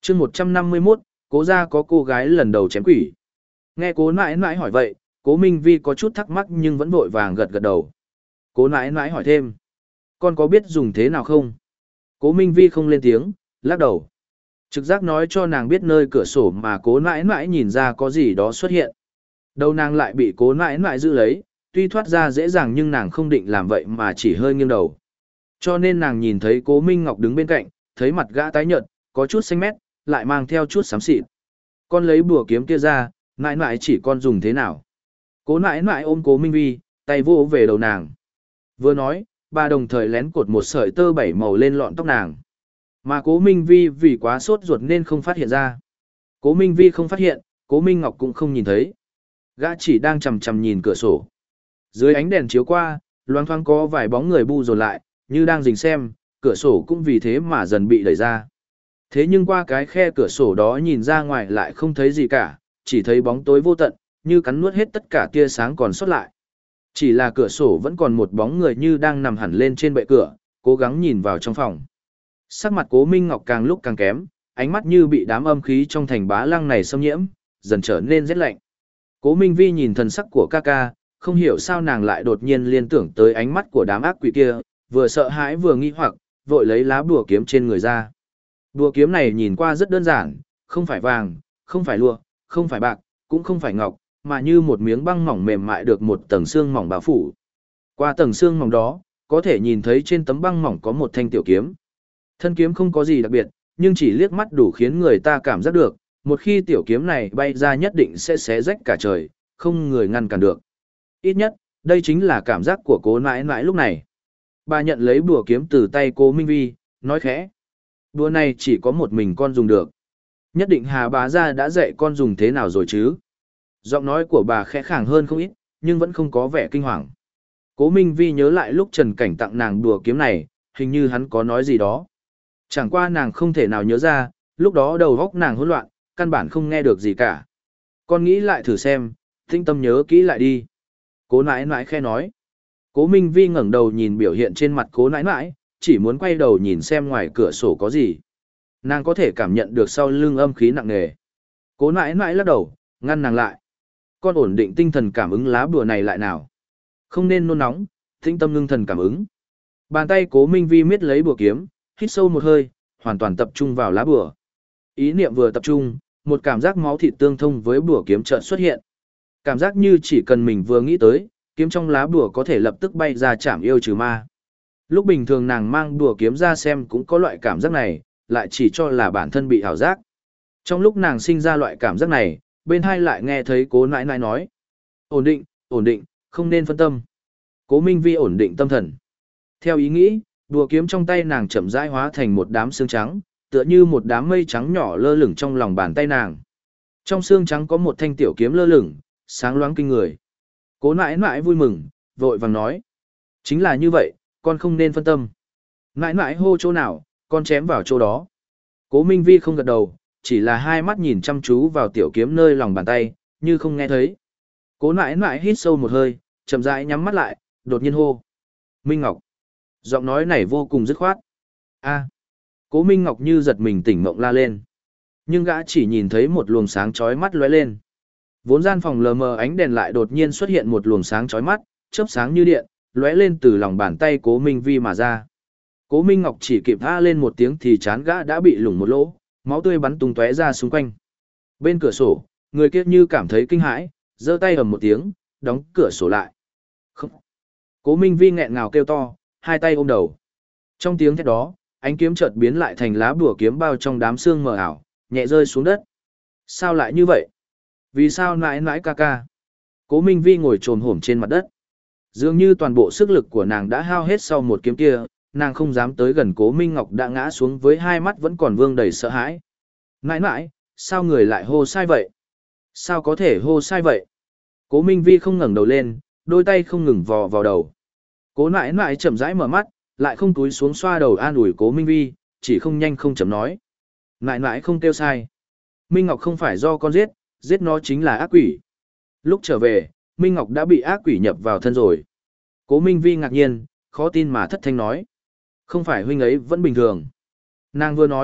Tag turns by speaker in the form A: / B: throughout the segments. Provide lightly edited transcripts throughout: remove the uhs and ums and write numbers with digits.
A: chương 151, cố ra có cô gái lần đầu chém quỷ. Nghe cố nãi nãi hỏi vậy, cố Minh Vi có chút thắc mắc nhưng vẫn vội vàng gật gật đầu. Cố nãi nãi hỏi thêm, con có biết dùng thế nào không? Cố Minh Vi không lên tiếng, lắc đầu. Trực giác nói cho nàng biết nơi cửa sổ mà cố nãi nãi nhìn ra có gì đó xuất hiện. Đầu nàng lại bị cố nãi nãi giữ lấy, tuy thoát ra dễ dàng nhưng nàng không định làm vậy mà chỉ hơi nghiêng đầu. Cho nên nàng nhìn thấy cố Minh Ngọc đứng bên cạnh, thấy mặt gã tái nhợt, có chút xanh mét, lại mang theo chút xám xịt. Con lấy bùa kiếm kia ra, nãi nãi chỉ con dùng thế nào? Cố nãi nãi ôm cố Minh Vi, tay vô về đầu nàng. Vừa nói, bà đồng thời lén cột một sợi tơ 7 màu lên lọn tóc nàng. Mà cố Minh Vi vì quá sốt ruột nên không phát hiện ra. Cố Minh Vi không phát hiện, cố Minh Ngọc cũng không nhìn thấy. Gã chỉ đang chằm chằm nhìn cửa sổ. Dưới ánh đèn chiếu qua, loang thoáng có vài bóng người bu dồn lại, như đang rình xem, cửa sổ cũng vì thế mà dần bị đẩy ra. Thế nhưng qua cái khe cửa sổ đó nhìn ra ngoài lại không thấy gì cả, chỉ thấy bóng tối vô tận, như cắn nuốt hết tất cả tia sáng còn sót lại. Chỉ là cửa sổ vẫn còn một bóng người như đang nằm hẳn lên trên bệ cửa, cố gắng nhìn vào trong phòng. Sắc mặt cố Minh Ngọc càng lúc càng kém, ánh mắt như bị đám âm khí trong thành bá lăng này xâm nhiễm, dần trở nên rét lạnh. Cố Minh Vi nhìn thần sắc của ca ca, không hiểu sao nàng lại đột nhiên liên tưởng tới ánh mắt của đám ác quỷ kia, vừa sợ hãi vừa nghi hoặc, vội lấy lá bùa kiếm trên người ra. Bùa kiếm này nhìn qua rất đơn giản, không phải vàng, không phải lụa, không phải bạc, cũng không phải ngọc, mà như một miếng băng mỏng mềm mại được một tầng xương mỏng bao phủ. Qua tầng xương mỏng đó, có thể nhìn thấy trên tấm băng mỏng có một thanh tiểu kiếm. Thân kiếm không có gì đặc biệt, nhưng chỉ liếc mắt đủ khiến người ta cảm giác được, một khi tiểu kiếm này bay ra nhất định sẽ xé rách cả trời, không người ngăn cản được. Ít nhất, đây chính là cảm giác của cố nãi nãi lúc này. Bà nhận lấy bùa kiếm từ tay cố Minh Vi, nói khẽ. Bùa này chỉ có một mình con dùng được. Nhất định Hà bá gia đã dạy con dùng thế nào rồi chứ? Giọng nói của bà khẽ khàng hơn không ít, nhưng vẫn không có vẻ kinh hoàng. Cố Minh Vi nhớ lại lúc Trần Cảnh tặng nàng bùa kiếm này, hình như hắn có nói gì đó. Chẳng qua nàng không thể nào nhớ ra, lúc đó đầu óc nàng hỗn loạn, căn bản không nghe được gì cả. Con nghĩ lại thử xem, tinh tâm nhớ kỹ lại đi. Cố nãi nãi khe nói. Cố Minh Vi ngẩng đầu nhìn biểu hiện trên mặt cố nãi nãi, chỉ muốn quay đầu nhìn xem ngoài cửa sổ có gì. Nàng có thể cảm nhận được sau lưng âm khí nặng nề. Cố nãi nãi lắc đầu, ngăn nàng lại. Con ổn định tinh thần cảm ứng lá bùa này lại nào. Không nên nôn nóng, tĩnh tâm ngưng thần cảm ứng. Bàn tay cố Minh Vi miết lấy bùa kiếm, hít sâu một hơi, hoàn toàn tập trung vào lá bùa. Ý niệm vừa tập trung, một cảm giác máu thịt tương thông với bùa kiếm chợt xuất hiện. Cảm giác như chỉ cần mình vừa nghĩ tới, kiếm trong lá bùa có thể lập tức bay ra chảm yêu trừ ma. Lúc bình thường nàng mang bùa kiếm ra xem cũng có loại cảm giác này, lại chỉ cho là bản thân bị ảo giác. Trong lúc nàng sinh ra loại cảm giác này, bên hai lại nghe thấy cố nãi nãi nói. Ổn định, không nên phân tâm. Cố Minh Vi ổn định tâm thần. Theo ý nghĩ, bùa kiếm trong tay nàng chậm rãi hóa thành một đám xương trắng, tựa như một đám mây trắng nhỏ lơ lửng trong lòng bàn tay nàng. Trong xương trắng có một thanh tiểu kiếm lơ lửng, sáng loáng kinh người. Cố nãi nãi vui mừng, vội vàng nói. Chính là như vậy, con không nên phân tâm. Nãi nãi hô chỗ nào, con chém vào chỗ đó. Cố Minh Vi không gật đầu, chỉ là hai mắt nhìn chăm chú vào tiểu kiếm nơi lòng bàn tay, như không nghe thấy. Cố nãi nãi hít sâu một hơi, chậm rãi nhắm mắt lại, đột nhiên hô. Minh Ngọc. Giọng nói này vô cùng dứt khoát. A. Cố Minh Ngọc như giật mình tỉnh mộng la lên. Nhưng gã chỉ nhìn thấy một luồng sáng chói mắt lóe lên. Vốn gian phòng lờ mờ ánh đèn lại đột nhiên xuất hiện một luồng sáng chói mắt, chớp sáng như điện, lóe lên từ lòng bàn tay Cố Minh Vi mà ra. Cố Minh Ngọc chỉ kịp a lên một tiếng thì trán gã đã bị lủng một lỗ, máu tươi bắn tung tóe ra xung quanh. Bên cửa sổ, người kia như cảm thấy kinh hãi, giơ tay ầm một tiếng, đóng cửa sổ lại. Không. Cố Minh Vi nghẹn ngào kêu to, hai tay ôm đầu. Trong tiếng thét đó, ánh kiếm chợt biến lại thành lá bùa kiếm bao trong đám sương mờ ảo, nhẹ rơi xuống đất. Sao lại như vậy? Vì sao nãi nãi ca ca? Cố Minh Vi ngồi trồm hổm trên mặt đất. Dường như toàn bộ sức lực của nàng đã hao hết sau một kiếm kia, nàng không dám tới gần Cố Minh Ngọc đã ngã xuống với hai mắt vẫn còn vương đầy sợ hãi. Nãi nãi, sao người lại hô sai vậy? Sao có thể hô sai vậy? Cố Minh Vi không ngẩng đầu lên, đôi tay không ngừng vò vào đầu. Cố nãi nãi chậm rãi mở mắt, lại không túi xuống xoa đầu an ủi Cố Minh Vi, chỉ không nhanh không chậm nói. Nãi nãi không kêu sai. Minh Ngọc không phải do con giết, giết nó chính là ác quỷ. Lúc trở về, Minh Ngọc đã bị ác quỷ nhập vào thân rồi. Cố Minh Vi ngạc nhiên, khó tin mà thất thanh nói. Không phải huynh ấy vẫn bình thường. Nàng vừa nói,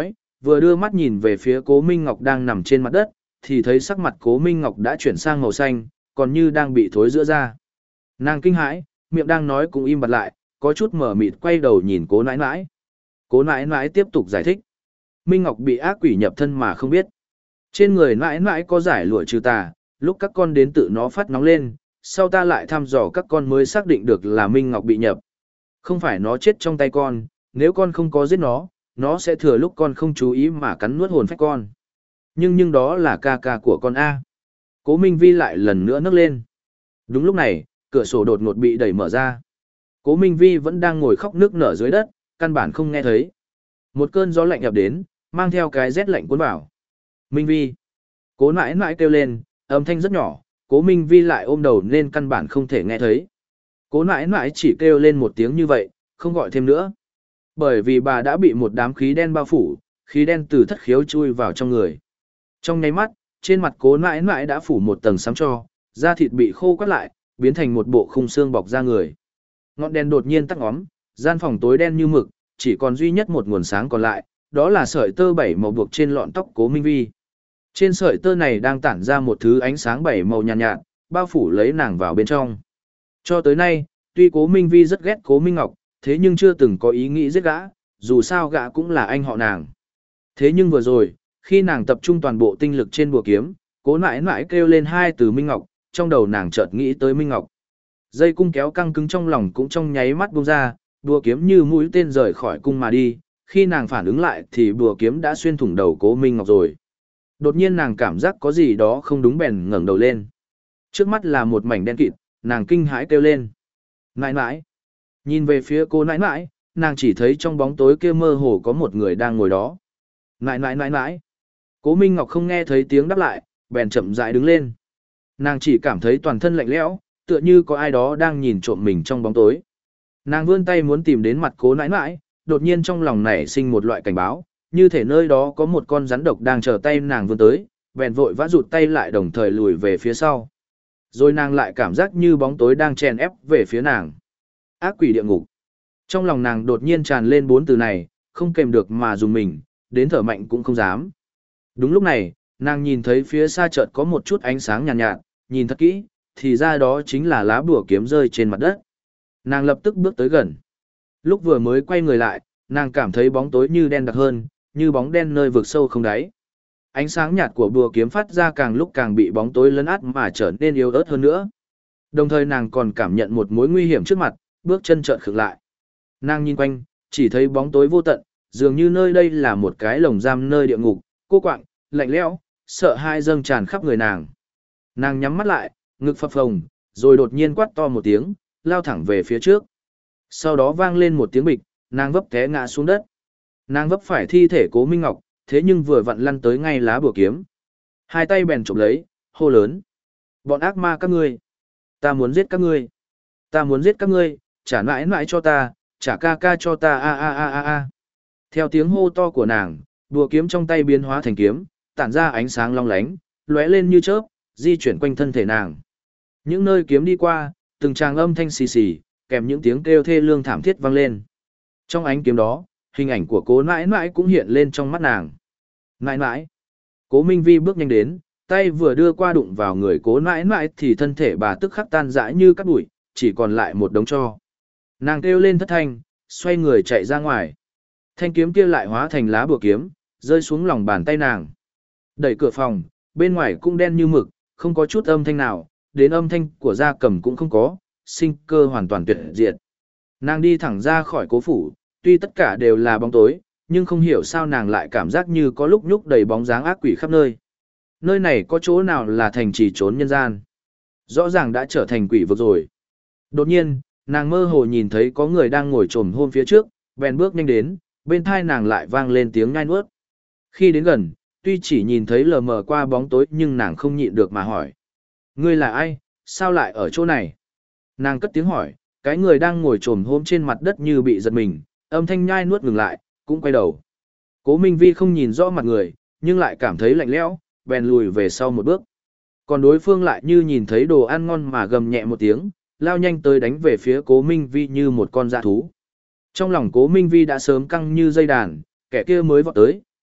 A: Vừa đưa mắt nhìn về phía Cố Minh Ngọc đang nằm trên mặt đất, thì thấy sắc mặt Cố Minh Ngọc đã chuyển sang màu xanh, còn như đang bị thối rữa ra. Nàng kinh hãi, miệng đang nói cũng im bặt lại, có chút mở mịt quay đầu nhìn Cố nãi nãi. Cố nãi nãi tiếp tục giải thích. Minh Ngọc bị ác quỷ nhập thân mà không biết. Trên người nãi nãi có giải lụa trừ tà, lúc các con đến tự nó phát nóng lên, sau ta lại thăm dò các con mới xác định được là Minh Ngọc bị nhập. Không phải nó chết trong tay con, nếu con không có giết nó sẽ thừa lúc con không chú ý mà cắn nuốt hồn phách con. Nhưng đó là ca ca của con A. Cố Minh Vi lại lần nữa nấc lên. Đúng lúc này, cửa sổ đột ngột bị đẩy mở ra. Cố Minh Vi vẫn đang ngồi khóc nước nở dưới đất, căn bản không nghe thấy. Một cơn gió lạnh ập đến, mang theo cái rét lạnh cuốn vào. Minh Vi. Cố nãi nãi kêu lên, âm thanh rất nhỏ, Cố Minh Vi lại ôm đầu nên căn bản không thể nghe thấy. Cố nãi nãi chỉ kêu lên một tiếng như vậy, không gọi thêm nữa. Bởi vì bà đã bị một đám khí đen bao phủ, khí đen từ thất khiếu chui vào trong người. Trong nháy mắt, trên mặt Cố nãi nãi đã phủ một tầng xám tro, da thịt bị khô quắt lại, biến thành một bộ khung xương bọc da người. Ngọn đèn đột nhiên tắt ngóm, gian phòng tối đen như mực, chỉ còn duy nhất một nguồn sáng còn lại, đó là sợi tơ 7 màu buộc trên lọn tóc Cố Minh Vi. Trên sợi tơ này đang tản ra một thứ ánh sáng 7 màu nhàn nhạt, bao phủ lấy nàng vào bên trong. Cho tới nay, tuy Cố Minh Vi rất ghét Cố Minh Ngọc, thế nhưng chưa từng có ý nghĩ giết gã, dù sao gã cũng là anh họ nàng. Thế nhưng vừa rồi, khi nàng tập trung toàn bộ tinh lực trên bùa kiếm, Cố nãi nãi kêu lên hai từ Minh Ngọc, trong đầu nàng chợt nghĩ tới Minh Ngọc. Dây cung kéo căng cứng trong lòng cũng trong nháy mắt buông ra, bùa kiếm như mũi tên rời khỏi cung mà đi, khi nàng phản ứng lại thì bùa kiếm đã xuyên thủng đầu Cố Minh Ngọc rồi. Đột nhiên nàng cảm giác có gì đó không đúng bèn ngẩng đầu lên. Trước mắt là một mảnh đen kịt, nàng kinh hãi kêu lên. Nãi nãi. Nhìn về phía cô nãi nãi, nàng chỉ thấy trong bóng tối kia mơ hồ có một người đang ngồi đó. Nãi nãi nãi nãi. Cố Minh Ngọc không nghe thấy tiếng đáp lại, bèn chậm rãi đứng lên. Nàng chỉ cảm thấy toàn thân lạnh lẽo, tựa như có ai đó đang nhìn trộm mình trong bóng tối. Nàng vươn tay muốn tìm đến mặt Cố nãi nãi, đột nhiên trong lòng nảy sinh một loại cảnh báo, như thể nơi đó có một con rắn độc đang chờ tay nàng vươn tới, bèn vội vã rụt tay lại đồng thời lùi về phía sau. Rồi nàng lại cảm giác như bóng tối đang chèn ép về phía nàng. Ác quỷ địa ngục. Trong lòng nàng đột nhiên tràn lên 4 từ này, không kèm được mà dùng mình, đến thở mạnh cũng không dám. Đúng lúc này, nàng nhìn thấy phía xa chợt có một chút ánh sáng nhàn nhạt, nhìn thật kỹ, thì ra đó chính là lá bùa kiếm rơi trên mặt đất. Nàng lập tức bước tới gần. Lúc vừa mới quay người lại, nàng cảm thấy bóng tối như đen đặc hơn, như bóng đen nơi vực sâu không đáy. Ánh sáng nhạt của bùa kiếm phát ra càng lúc càng bị bóng tối lấn át mà trở nên yếu ớt hơn nữa. Đồng thời nàng còn cảm nhận một mối nguy hiểm trước mặt, bước chân chợt khựng lại. Nàng nhìn quanh, chỉ thấy bóng tối vô tận, dường như nơi đây là một cái lồng giam nơi địa ngục, cô quạng, lạnh lẽo, sợ hãi dâng tràn khắp người nàng. Nàng nhắm mắt lại, ngực phập phồng, rồi đột nhiên quát to một tiếng, lao thẳng về phía trước. Sau đó vang lên một tiếng bịch, nàng vấp té ngã xuống đất. Nàng vấp phải thi thể Cố Minh Ngọc, thế nhưng vừa vặn lăn tới ngay lá bùa kiếm. Hai tay bèn chụp lấy, hô lớn. Bọn ác ma các ngươi! Ta muốn giết các ngươi! Ta muốn giết các ngươi, trả mãi mãi cho ta, trả ca ca cho ta a a a a a. Theo tiếng hô to của nàng, bùa kiếm trong tay biến hóa thành kiếm, tản ra ánh sáng long lánh, lóe lên như chớp, di chuyển quanh thân thể nàng. Những nơi kiếm đi qua, từng tràng âm thanh xì xì, kèm những tiếng kêu thê lương thảm thiết vang lên. Trong ánh kiếm đó, hình ảnh của Cố nãi nãi cũng hiện lên trong mắt nàng. Nãi nãi. Cố Minh Vi bước nhanh đến, tay vừa đưa qua đụng vào người Cố nãi nãi thì thân thể bà tức khắc tan rã như cát bụi, chỉ còn lại một đống tro. Nàng kêu lên thất thanh, xoay người chạy ra ngoài. Thanh kiếm kia lại hóa thành lá bùa kiếm, rơi xuống lòng bàn tay nàng. Đẩy cửa phòng, bên ngoài cũng đen như mực, không có chút âm thanh nào, đến âm thanh của gia cầm cũng không có, sinh cơ hoàn toàn tuyệt diệt. Nàng đi thẳng ra khỏi cố phủ, tuy tất cả đều là bóng tối, nhưng không hiểu sao nàng lại cảm giác như có lúc nhúc đầy bóng dáng ác quỷ khắp nơi. Nơi này có chỗ nào là thành trì trốn nhân gian? Rõ ràng đã trở thành quỷ vực rồi. Đột nhiên, nàng mơ hồ nhìn thấy có người đang ngồi chồm hôm phía trước, bèn bước nhanh đến, bên tai nàng lại vang lên tiếng nhai nuốt. Khi đến gần, tuy chỉ nhìn thấy lờ mờ qua bóng tối nhưng nàng không nhịn được mà hỏi. Ngươi là ai, sao lại ở chỗ này? Nàng cất tiếng hỏi, cái người đang ngồi chồm hôm trên mặt đất như bị giật mình, âm thanh nhai nuốt ngừng lại, cũng quay đầu. Cố Minh Vi không nhìn rõ mặt người, nhưng lại cảm thấy lạnh lẽo, bèn lùi về sau một bước. Còn đối phương lại như nhìn thấy đồ ăn ngon mà gầm nhẹ một tiếng, lao nhanh tới đánh về phía Cố Minh Vi như một con dã thú. Trong lòng Cố Minh Vi đã sớm căng như dây đàn, kẻ kia mới vọt tới,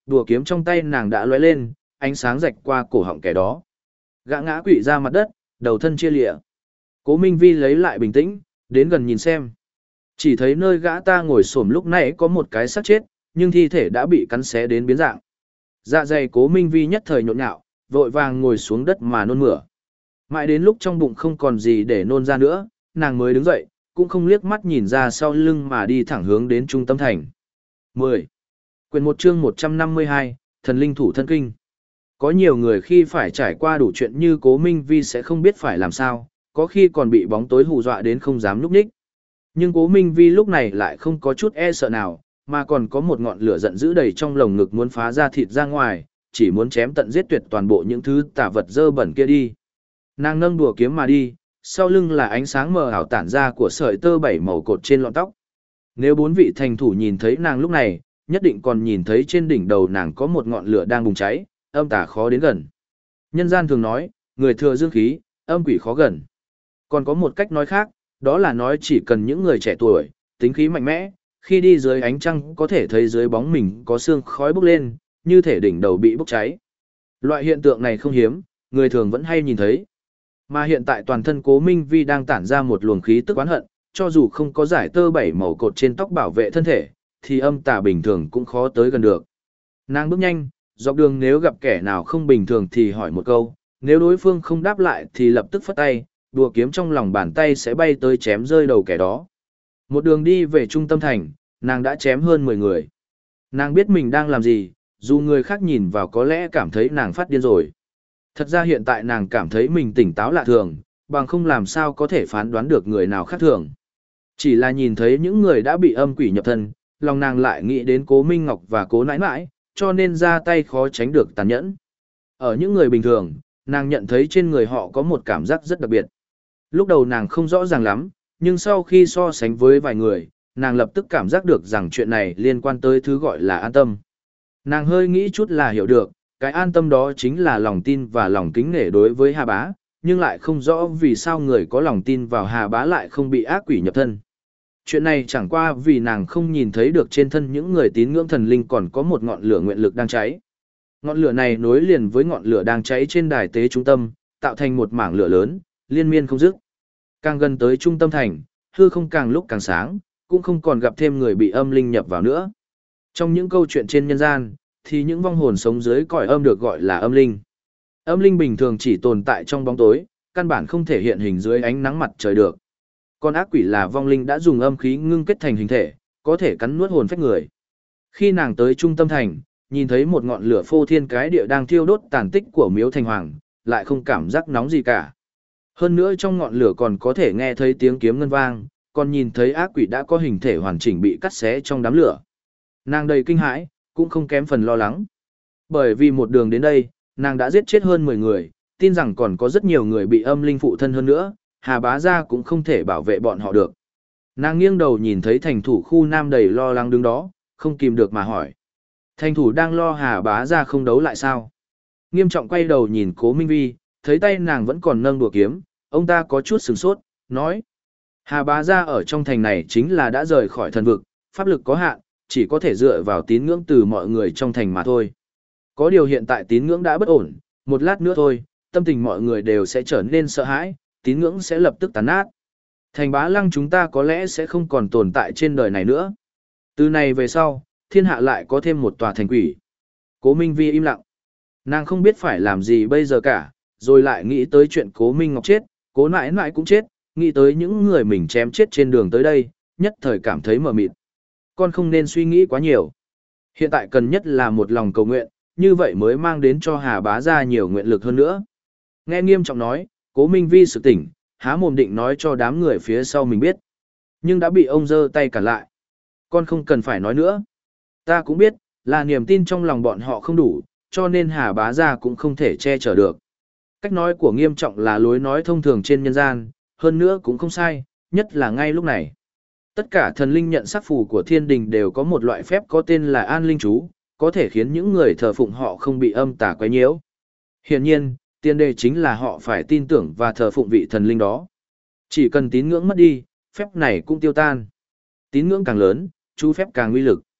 A: đùa kiếm trong tay nàng đã lóe lên, ánh sáng rạch qua cổ họng kẻ đó. Gã ngã quỵ ra mặt đất, đầu thân chia lịa. Cố Minh Vi lấy lại bình tĩnh, đến gần nhìn xem. Chỉ thấy nơi gã ta ngồi xổm lúc nãy có một cái xác chết, nhưng thi thể đã bị cắn xé đến biến dạng. Dạ dày Cố Minh Vi nhất thời nhộn nhạo, vội vàng ngồi xuống đất mà nôn mửa. Mãi đến lúc trong bụng không còn gì để nôn ra nữa, nàng mới đứng dậy, cũng không liếc mắt nhìn ra sau lưng mà đi thẳng hướng đến trung tâm thành. 10. Quyền 1 chương 152, Thần linh thủ thân kinh. Có nhiều người khi phải trải qua đủ chuyện như Cố Minh Vi sẽ không biết phải làm sao, có khi còn bị bóng tối hù dọa đến không dám núp ních. Nhưng Cố Minh Vi lúc này lại không có chút e sợ nào, mà còn có một ngọn lửa giận dữ đầy trong lồng ngực muốn phá ra thịt ra ngoài, chỉ muốn chém tận giết tuyệt toàn bộ những thứ tà vật dơ bẩn kia đi. Nàng nâng đùa kiếm mà đi, sau lưng là ánh sáng mờ ảo tản ra của sợi tơ 7 màu cột trên lọn tóc. Nếu 4 vị thành thủ nhìn thấy nàng lúc này, nhất định còn nhìn thấy trên đỉnh đầu nàng có một ngọn lửa đang bùng cháy, âm tà khó đến gần. Nhân gian thường nói, người thừa dương khí, âm quỷ khó gần. Còn có một cách nói khác, đó là nói chỉ cần những người trẻ tuổi, tính khí mạnh mẽ, khi đi dưới ánh trăng có thể thấy dưới bóng mình có sương khói bốc lên, như thể đỉnh đầu bị bốc cháy. Loại hiện tượng này không hiếm, người thường vẫn hay nhìn thấy. Mà hiện tại toàn thân Cố Minh Vi đang tản ra một luồng khí tức oán hận, cho dù không có giải tơ 7 màu cột trên tóc bảo vệ thân thể, thì âm tà bình thường cũng khó tới gần được. Nàng bước nhanh, dọc đường nếu gặp kẻ nào không bình thường thì hỏi một câu, nếu đối phương không đáp lại thì lập tức phất tay, đùa kiếm trong lòng bàn tay sẽ bay tới chém rơi đầu kẻ đó. Một đường đi về trung tâm thành, nàng đã chém hơn 10 người. Nàng biết mình đang làm gì, dù người khác nhìn vào có lẽ cảm thấy nàng phát điên rồi. Thật ra hiện tại nàng cảm thấy mình tỉnh táo lạ thường, bằng không làm sao có thể phán đoán được người nào khác thường. Chỉ là nhìn thấy những người đã bị âm quỷ nhập thân, lòng nàng lại nghĩ đến Cố Minh Ngọc và Cố Nãi Nãi, cho nên ra tay khó tránh được tàn nhẫn. Ở những người bình thường, nàng nhận thấy trên người họ có một cảm giác rất đặc biệt. Lúc đầu nàng không rõ ràng lắm, nhưng sau khi so sánh với vài người, nàng lập tức cảm giác được rằng chuyện này liên quan tới thứ gọi là an tâm. Nàng hơi nghĩ chút là hiểu được, cái an tâm đó chính là lòng tin và lòng kính nể đối với Hà Bá, nhưng lại không rõ vì sao người có lòng tin vào Hà Bá lại không bị ác quỷ nhập thân. Chuyện này chẳng qua vì nàng không nhìn thấy được trên thân những người tín ngưỡng thần linh còn có một ngọn lửa nguyện lực đang cháy. Ngọn lửa này nối liền với ngọn lửa đang cháy trên đài tế trung tâm, tạo thành một mảng lửa lớn, liên miên không dứt. Càng gần tới trung tâm thành, hư không càng lúc càng sáng, cũng không còn gặp thêm người bị âm linh nhập vào nữa. Trong những câu chuyện trên nhân gian, thì những vong hồn sống dưới cõi âm được gọi là âm linh. Âm linh bình thường chỉ tồn tại trong bóng tối, căn bản không thể hiện hình dưới ánh nắng mặt trời được. Còn ác quỷ là vong linh đã dùng âm khí ngưng kết thành hình thể, có thể cắn nuốt hồn phách người. Khi nàng tới trung tâm thành, nhìn thấy một ngọn lửa phô thiên cái địa đang thiêu đốt tàn tích của miếu thành hoàng, lại không cảm giác nóng gì cả. Hơn nữa trong ngọn lửa còn có thể nghe thấy tiếng kiếm ngân vang, còn nhìn thấy ác quỷ đã có hình thể hoàn chỉnh bị cắt xé trong đám lửa. Nàng đầy kinh hãi, cũng không kém phần lo lắng. Bởi vì một đường đến đây, nàng đã giết chết hơn 10 người, tin rằng còn có rất nhiều người bị âm linh phụ thân hơn nữa, Hà Bá Gia cũng không thể bảo vệ bọn họ được. Nàng nghiêng đầu nhìn thấy thành thủ khu nam đầy lo lắng đứng đó, không kìm được mà hỏi. Thành thủ đang lo Hà Bá Gia không đấu lại sao? Nghiêm trọng quay đầu nhìn Cố Minh Vi, thấy tay nàng vẫn còn nâng đùa kiếm, ông ta có chút sửng sốt, nói. Hà Bá Gia ở trong thành này chính là đã rời khỏi thần vực, pháp lực có hạn, chỉ có thể dựa vào tín ngưỡng từ mọi người trong thành mà thôi. Có điều hiện tại tín ngưỡng đã bất ổn, một lát nữa thôi, tâm tình mọi người đều sẽ trở nên sợ hãi, tín ngưỡng sẽ lập tức tàn nát. Thành Bá Lăng chúng ta có lẽ sẽ không còn tồn tại trên đời này nữa. Từ này về sau, thiên hạ lại có thêm một tòa thành quỷ. Cố Minh Vi im lặng. Nàng không biết phải làm gì bây giờ cả, rồi lại nghĩ tới chuyện Cố Minh Ngọc chết, Cố Nãi Nãi cũng chết, nghĩ tới những người mình chém chết trên đường tới đây, nhất thời cảm thấy mờ mịt. Con không nên suy nghĩ quá nhiều. Hiện tại cần nhất là một lòng cầu nguyện, như vậy mới mang đến cho Hà Bá Gia nhiều nguyện lực hơn nữa. Nghe Nghiêm Trọng nói, Cố Minh Vi sự tỉnh, há mồm định nói cho đám người phía sau mình biết. Nhưng đã bị ông giơ tay cản lại. Con không cần phải nói nữa. Ta cũng biết, là niềm tin trong lòng bọn họ không đủ, cho nên Hà Bá Gia cũng không thể che chở được. Cách nói của Nghiêm Trọng là lối nói thông thường trên nhân gian, hơn nữa cũng không sai, nhất là ngay lúc này. Tất cả thần linh nhận sắc phù của thiên đình đều có một loại phép có tên là an linh chú, có thể khiến những người thờ phụng họ không bị âm tà quấy nhiễu. Hiển nhiên, tiền đề chính là họ phải tin tưởng và thờ phụng vị thần linh đó. Chỉ cần tín ngưỡng mất đi, phép này cũng tiêu tan. Tín ngưỡng càng lớn, chú phép càng uy lực.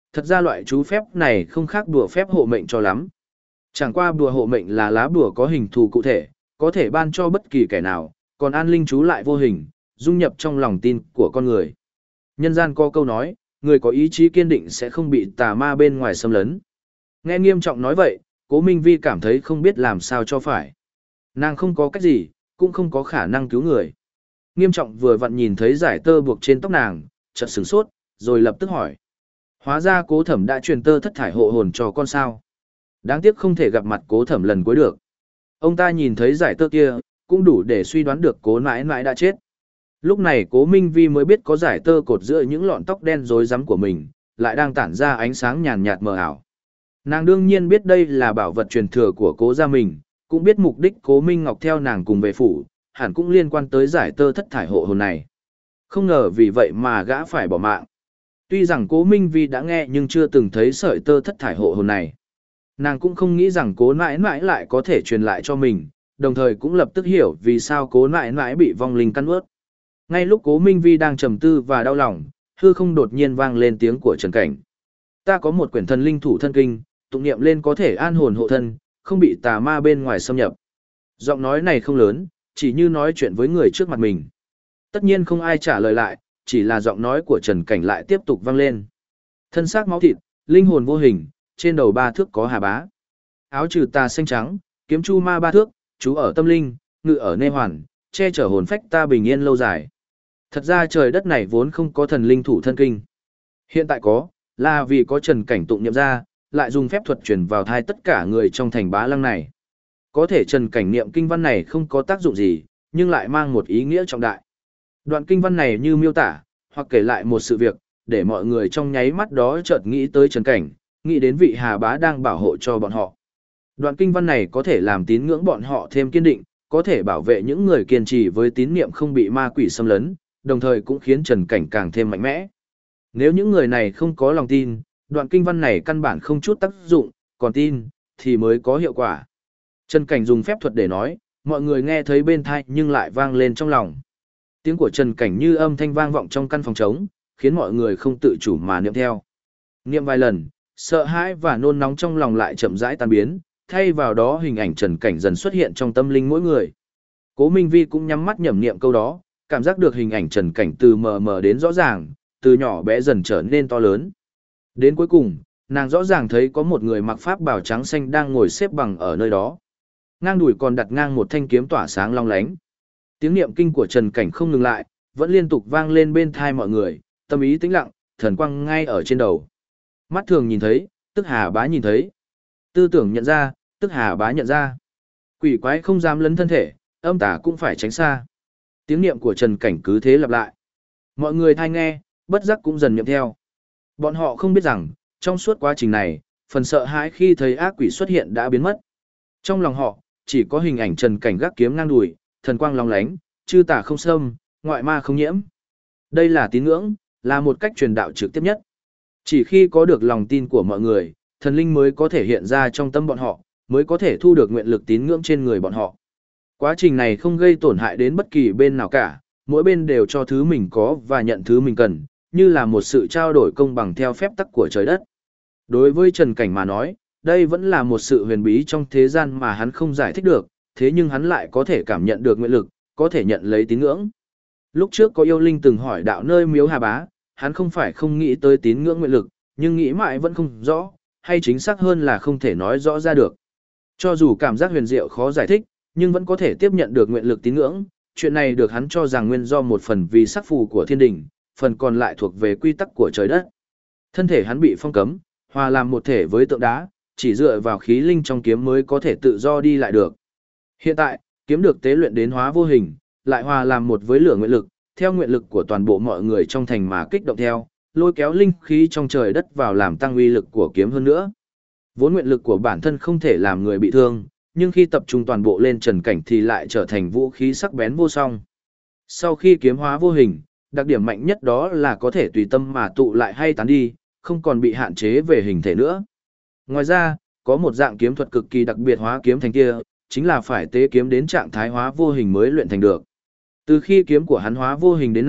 A: Thật ra loại chú phép này không khác bùa phép hộ mệnh cho lắm. Chẳng qua bùa hộ mệnh là lá bùa có hình thù cụ thể, có thể ban cho bất kỳ kẻ nào, còn an linh chú lại vô hình, dung nhập trong lòng tin của con người. Nhân gian có câu nói, người có ý chí kiên định sẽ không bị tà ma bên ngoài xâm lấn. Nghe Nghiêm Trọng nói vậy, Cố Minh Vi cảm thấy không biết làm sao cho phải. Nàng không có cách gì, cũng không có khả năng cứu người. Nghiêm Trọng vừa vặn nhìn thấy giải tơ buộc trên tóc nàng, chợt sửng sốt, rồi lập tức hỏi. Hóa ra Cố Thẩm đã truyền tơ thất thải hộ hồn cho con sao. Đáng tiếc không thể gặp mặt Cố Thẩm lần cuối được. Ông ta nhìn thấy giải tơ kia, cũng đủ để suy đoán được Cố nãi nãi đã chết. Lúc này Cố Minh Vi mới biết có giải tơ cột giữa những lọn tóc đen rối rắm của mình, lại đang tản ra ánh sáng nhàn nhạt mờ ảo. Nàng đương nhiên biết đây là bảo vật truyền thừa của Cố gia mình, cũng biết mục đích Cố Minh Ngọc theo nàng cùng về phủ, hẳn cũng liên quan tới giải tơ thất thải hộ hồn này. Không ngờ vì vậy mà gã phải bỏ mạng. Tuy rằng Cố Minh Vi đã nghe nhưng chưa từng thấy sợi tơ thất thải hộ hồn này. Nàng cũng không nghĩ rằng Cố nãi nãi lại có thể truyền lại cho mình, đồng thời cũng lập tức hiểu vì sao Cố nãi nãi bị vong linh căn ướt. Ngay lúc Cố Minh Vi đang trầm tư và đau lòng, hư không đột nhiên vang lên tiếng của Trần Cảnh. Ta có một quyển thần linh thủ thân kinh, tụng niệm lên có thể an hồn hộ thân, không bị tà ma bên ngoài xâm nhập. Giọng nói này không lớn, chỉ như nói chuyện với người trước mặt mình. Tất nhiên không ai trả lời lại, chỉ là giọng nói của Trần Cảnh lại tiếp tục vang lên. Thân xác máu thịt, linh hồn vô hình, trên đầu 3 thước có hà bá. Áo trừ tà xanh trắng, kiếm chu ma 3 thước, trú ở tâm linh, ngự ở nê hoàn, che chở hồn phách ta bình yên lâu dài. Thật ra trời đất này vốn không có thần linh thủ thân kinh. Hiện tại có, là vì có Trần Cảnh tụng niệm ra, lại dùng phép thuật truyền vào thai tất cả người trong thành Bá Lăng này. Có thể Trần Cảnh niệm kinh văn này không có tác dụng gì, nhưng lại mang một ý nghĩa trọng đại. Đoạn kinh văn này như miêu tả, hoặc kể lại một sự việc, để mọi người trong nháy mắt đó chợt nghĩ tới Trần Cảnh, nghĩ đến vị Hà Bá đang bảo hộ cho bọn họ. Đoạn kinh văn này có thể làm tín ngưỡng bọn họ thêm kiên định, có thể bảo vệ những người kiên trì với tín niệm không bị ma quỷ xâm lấn, đồng thời cũng khiến Trần Cảnh càng thêm mạnh mẽ. Nếu những người này không có lòng tin, đoạn kinh văn này căn bản không chút tác dụng, còn tin, thì mới có hiệu quả. Trần Cảnh dùng phép thuật để nói, mọi người nghe thấy bên tai nhưng lại vang lên trong lòng. Tiếng của Trần Cảnh như âm thanh vang vọng trong căn phòng trống, khiến mọi người không tự chủ mà niệm theo. Niệm vài lần, sợ hãi và nôn nóng trong lòng lại chậm rãi tan biến, thay vào đó hình ảnh Trần Cảnh dần xuất hiện trong tâm linh mỗi người. Cố Minh Vi cũng nhắm mắt nhẩm niệm câu đó, cảm giác được hình ảnh Trần Cảnh từ mờ mờ đến rõ ràng, từ nhỏ bé dần trở nên to lớn. Đến cuối cùng, nàng rõ ràng thấy có một người mặc pháp bào trắng xanh đang ngồi xếp bằng ở nơi đó. Ngang đùi còn đặt ngang một thanh kiếm tỏa sáng long lánh. Tiếng niệm kinh của Trần Cảnh không ngừng lại, vẫn liên tục vang lên bên tai mọi người, tâm ý tĩnh lặng, thần quang ngay ở trên đầu. Mắt thường nhìn thấy, tức Hà Bá nhìn thấy. Tư tưởng nhận ra, tức Hà Bá nhận ra. Quỷ quái không dám lấn thân thể, âm tà cũng phải tránh xa. Tiếng niệm của Trần Cảnh cứ thế lặp lại. Mọi người thai nghe, bất giác cũng dần niệm theo. Bọn họ không biết rằng, trong suốt quá trình này, phần sợ hãi khi thấy ác quỷ xuất hiện đã biến mất. Trong lòng họ, chỉ có hình ảnh Trần Cảnh gác kiếm ngang đùi, thần quang lóng lánh, chư tà không xâm, ngoại ma không nhiễm. Đây là tín ngưỡng, là một cách truyền đạo trực tiếp nhất. Chỉ khi có được lòng tin của mọi người, thần linh mới có thể hiện ra trong tâm bọn họ, mới có thể thu được nguyện lực tín ngưỡng trên người bọn họ. Quá trình này không gây tổn hại đến bất kỳ bên nào cả, mỗi bên đều cho thứ mình có và nhận thứ mình cần, như là một sự trao đổi công bằng theo phép tắc của trời đất. Đối với Trần Cảnh mà nói, đây vẫn là một sự huyền bí trong thế gian mà hắn không giải thích được, thế nhưng hắn lại có thể cảm nhận được nguyện lực, có thể nhận lấy tín ngưỡng. Lúc trước có yêu linh từng hỏi đạo nơi miếu Hà Bá, hắn không phải không nghĩ tới tín ngưỡng nguyện lực, nhưng nghĩ mãi vẫn không rõ, hay chính xác hơn là không thể nói rõ ra được. Cho dù cảm giác huyền diệu khó giải thích, nhưng vẫn có thể tiếp nhận được nguyện lực tín ngưỡng, chuyện này được hắn cho rằng nguyên do một phần vì sắc phù của thiên đình, phần còn lại thuộc về quy tắc của trời đất. Thân thể hắn bị phong cấm, hòa làm một thể với tượng đá, chỉ dựa vào khí linh trong kiếm mới có thể tự do đi lại được. Hiện tại, kiếm được tế luyện đến hóa vô hình, lại hòa làm một với lửa nguyện lực, theo nguyện lực của toàn bộ mọi người trong thành mà kích động theo, lôi kéo linh khí trong trời đất vào làm tăng uy lực của kiếm hơn nữa. Vốn nguyện lực của bản thân không thể làm người bị thương, nhưng khi tập trung toàn bộ lên Trần Cảnh thì lại trở thành vũ khí sắc bén vô song. Sau khi kiếm hóa vô hình, đặc điểm mạnh nhất đó là có thể tùy tâm mà tụ lại hay tán đi, không còn bị hạn chế về hình thể nữa. Ngoài ra, có một dạng kiếm thuật cực kỳ đặc biệt hóa kiếm thành kia, chính là phải tế kiếm đến trạng thái hóa vô hình mới luyện thành được. Từ khi kiếm của hắn hóa vô hình đến nay,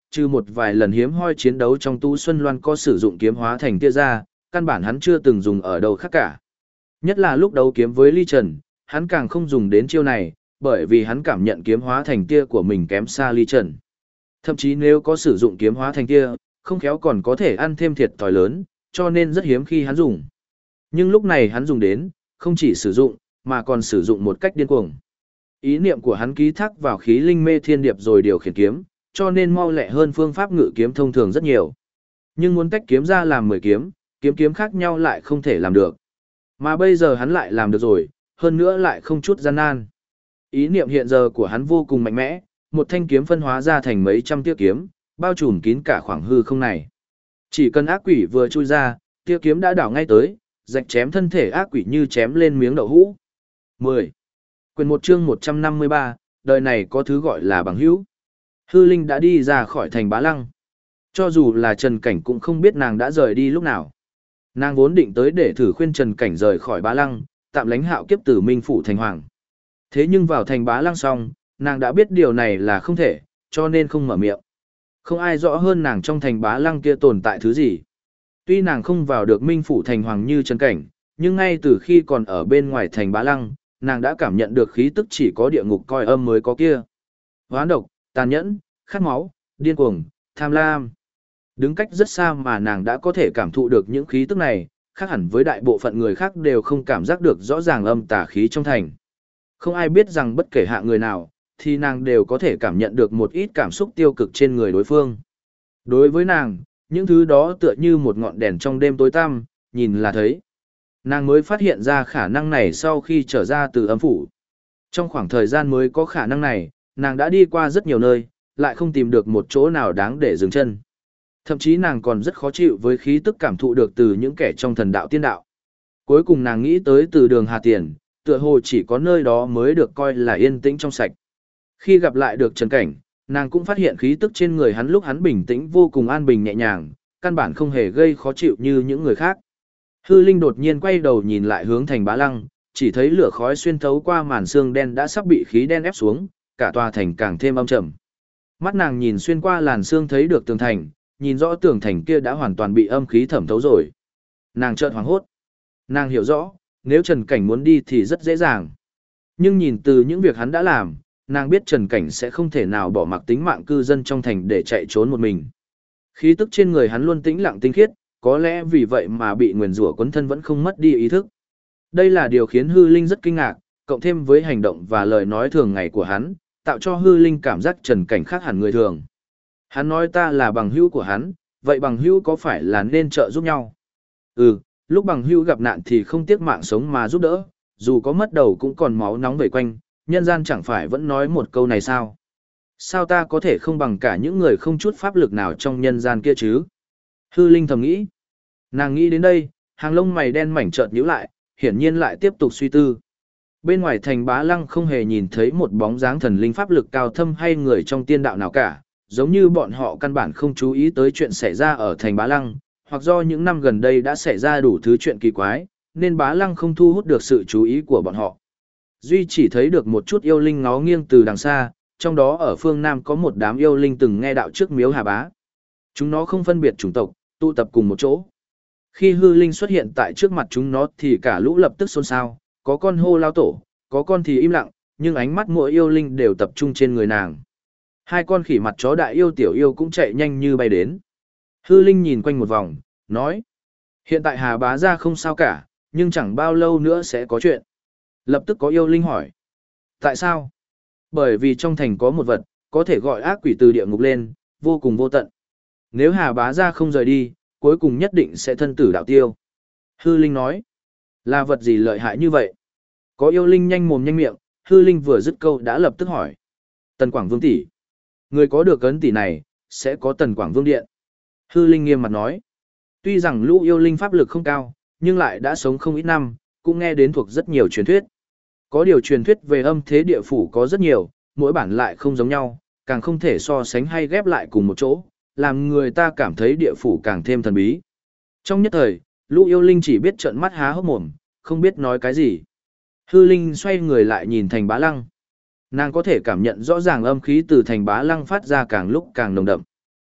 A: trừ một vài lần hiếm hoi chiến đấu trong Tu Xuân Loan có sử dụng kiếm hóa thành tia ra, căn bản hắn chưa từng dùng ở đâu khác cả. Nhất là lúc đấu kiếm với Ly Trần, hắn càng không dùng đến chiêu này, bởi vì hắn cảm nhận kiếm hóa thành tia của mình kém xa Ly Trần. Thậm chí nếu có sử dụng kiếm hóa thành tia, không khéo còn có thể ăn thêm thiệt thòi lớn, cho nên rất hiếm khi hắn dùng. Nhưng lúc này hắn dùng đến, không chỉ sử dụng, mà còn sử dụng một cách điên cuồng. Ý niệm của hắn ký thác vào khí linh mê thiên điệp rồi điều khiển kiếm, cho nên mau lẹ hơn phương pháp ngự kiếm thông thường rất nhiều. Nhưng muốn tách kiếm ra làm 10 kiếm, kiếm khác nhau lại không thể làm được. Mà bây giờ hắn lại làm được rồi, hơn nữa lại không chút gian nan. Ý niệm hiện giờ của hắn vô cùng mạnh mẽ, một thanh kiếm phân hóa ra thành mấy trăm tia kiếm, bao trùm kín cả khoảng hư không này. Chỉ cần ác quỷ vừa chui ra, tia kiếm đã đảo ngay tới, rạch chém thân thể ác quỷ như chém lên miếng đậu hũ. 10. Quyền 1 chương 153, đời này có thứ gọi là bằng hữu. Hư Linh đã đi ra khỏi thành Bá Lăng. Cho dù là Trần Cảnh cũng không biết nàng đã rời đi lúc nào. Nàng vốn định tới để thử khuyên Trần Cảnh rời khỏi Bá Lăng, tạm lánh hạo kiếp tử Minh Phủ thành hoàng. Thế nhưng vào thành Bá Lăng xong, nàng đã biết điều này là không thể, cho nên không mở miệng. Không ai rõ hơn nàng trong thành Bá Lăng kia tồn tại thứ gì. Tuy nàng không vào được Minh Phủ thành hoàng như Trần Cảnh, nhưng ngay từ khi còn ở bên ngoài thành Bá Lăng, nàng đã cảm nhận được khí tức chỉ có địa ngục coi âm mới có kia. Hoán độc, tàn nhẫn, khát máu, điên cuồng, tham lam. Đứng cách rất xa mà nàng đã có thể cảm thụ được những khí tức này, khác hẳn với đại bộ phận người khác đều không cảm giác được rõ ràng âm tà khí trong thành. Không ai biết rằng bất kể hạ người nào, thì nàng đều có thể cảm nhận được một ít cảm xúc tiêu cực trên người đối phương. Đối với nàng, những thứ đó tựa như một ngọn đèn trong đêm tối tăm, nhìn là thấy. Nàng mới phát hiện ra khả năng này sau khi trở ra từ âm phủ. Trong khoảng thời gian mới có khả năng này, nàng đã đi qua rất nhiều nơi, lại không tìm được một chỗ nào đáng để dừng chân. Thậm chí nàng còn rất khó chịu với khí tức cảm thụ được từ những kẻ trong thần đạo tiên đạo. Cuối cùng nàng nghĩ tới từ đường Hà Tiền, tựa hồ chỉ có nơi đó mới được coi là yên tĩnh trong sạch. Khi gặp lại được Trần Cảnh, nàng cũng phát hiện khí tức trên người hắn lúc hắn bình tĩnh vô cùng an bình nhẹ nhàng, căn bản không hề gây khó chịu như những người khác. Hư Linh đột nhiên quay đầu nhìn lại hướng thành Bá Lăng, chỉ thấy lửa khói xuyên thấu qua màn sương đen đã sắp bị khí đen ép xuống, cả tòa thành càng thêm âm trầm. Mắt nàng nhìn xuyên qua làn sương thấy được tường thành, nhìn rõ tường thành kia đã hoàn toàn bị âm khí thẩm thấu rồi. Nàng chợt hoảng hốt. Nàng hiểu rõ, nếu Trần Cảnh muốn đi thì rất dễ dàng. Nhưng nhìn từ những việc hắn đã làm, nàng biết Trần Cảnh sẽ không thể nào bỏ mặc tính mạng cư dân trong thành để chạy trốn một mình. Khí tức trên người hắn luôn tĩnh lặng tinh khiết, có lẽ vì vậy mà bị nguyền rủa quấn thân vẫn không mất đi ý thức. Đây là điều khiến Hư Linh rất kinh ngạc, cộng thêm với hành động và lời nói thường ngày của hắn, tạo cho Hư Linh cảm giác Trần Cảnh khác hẳn người thường. Hắn nói ta là bằng hữu của hắn, vậy bằng hữu có phải là nên trợ giúp nhau? Ừ, lúc bằng hữu gặp nạn thì không tiếc mạng sống mà giúp đỡ, dù có mất đầu cũng còn máu nóng vây quanh, nhân gian chẳng phải vẫn nói một câu này sao? Sao ta có thể không bằng cả những người không chút pháp lực nào trong nhân gian kia chứ? Hư Linh thầm nghĩ. Nàng nghĩ đến đây, hàng lông mày đen mảnh chợt nhíu lại, hiển nhiên lại tiếp tục suy tư. Bên ngoài thành Bá Lăng không hề nhìn thấy một bóng dáng thần linh pháp lực cao thâm hay người trong tiên đạo nào cả, giống như bọn họ căn bản không chú ý tới chuyện xảy ra ở thành Bá Lăng, hoặc do những năm gần đây đã xảy ra đủ thứ chuyện kỳ quái, nên Bá Lăng không thu hút được sự chú ý của bọn họ. Duy chỉ thấy được một chút yêu linh ngó nghiêng từ đằng xa, trong đó ở phương Nam có một đám yêu linh từng nghe đạo trước miếu Hà Bá. Chúng nó không phân biệt chủng tộc, tụ tập cùng một chỗ. Khi Hư Linh xuất hiện tại trước mặt chúng nó thì cả lũ lập tức xôn xao, có con hô lao tổ, có con thì im lặng, nhưng ánh mắt mỗi yêu linh đều tập trung trên người nàng. Hai con khỉ mặt chó đại yêu tiểu yêu cũng chạy nhanh như bay đến. Hư Linh nhìn quanh một vòng, nói. Hiện tại Hà Bá ra không sao cả, nhưng chẳng bao lâu nữa sẽ có chuyện. Lập tức có yêu linh hỏi. Tại sao? Bởi vì trong thành có một vật, có thể gọi ác quỷ từ địa ngục lên, vô cùng vô tận. Nếu Hà Bá ra không rời đi, cuối cùng nhất định sẽ thân tử đạo tiêu. Hư Linh nói. Là vật gì lợi hại như vậy? Có yêu linh nhanh mồm nhanh miệng, Hư Linh vừa dứt câu đã lập tức hỏi. Tần Quảng Vương tỷ. Người có được ấn tỷ này, sẽ có Tần Quảng Vương điện. Hư Linh nghiêm mặt nói. Tuy rằng lũ yêu linh pháp lực không cao, nhưng lại đã sống không ít năm, cũng nghe đến thuộc rất nhiều truyền thuyết. Có điều truyền thuyết về âm thế địa phủ có rất nhiều, mỗi bản lại không giống nhau, càng không thể so sánh hay ghép lại cùng một chỗ, làm người ta cảm thấy địa phủ càng thêm thần bí. Trong nhất thời, lũ yêu linh chỉ biết trợn mắt há hốc mồm, không biết nói cái gì. Hư Linh xoay người lại nhìn thành Bá Lăng. Nàng có thể cảm nhận rõ ràng âm khí từ thành Bá Lăng phát ra càng lúc càng nồng đậm.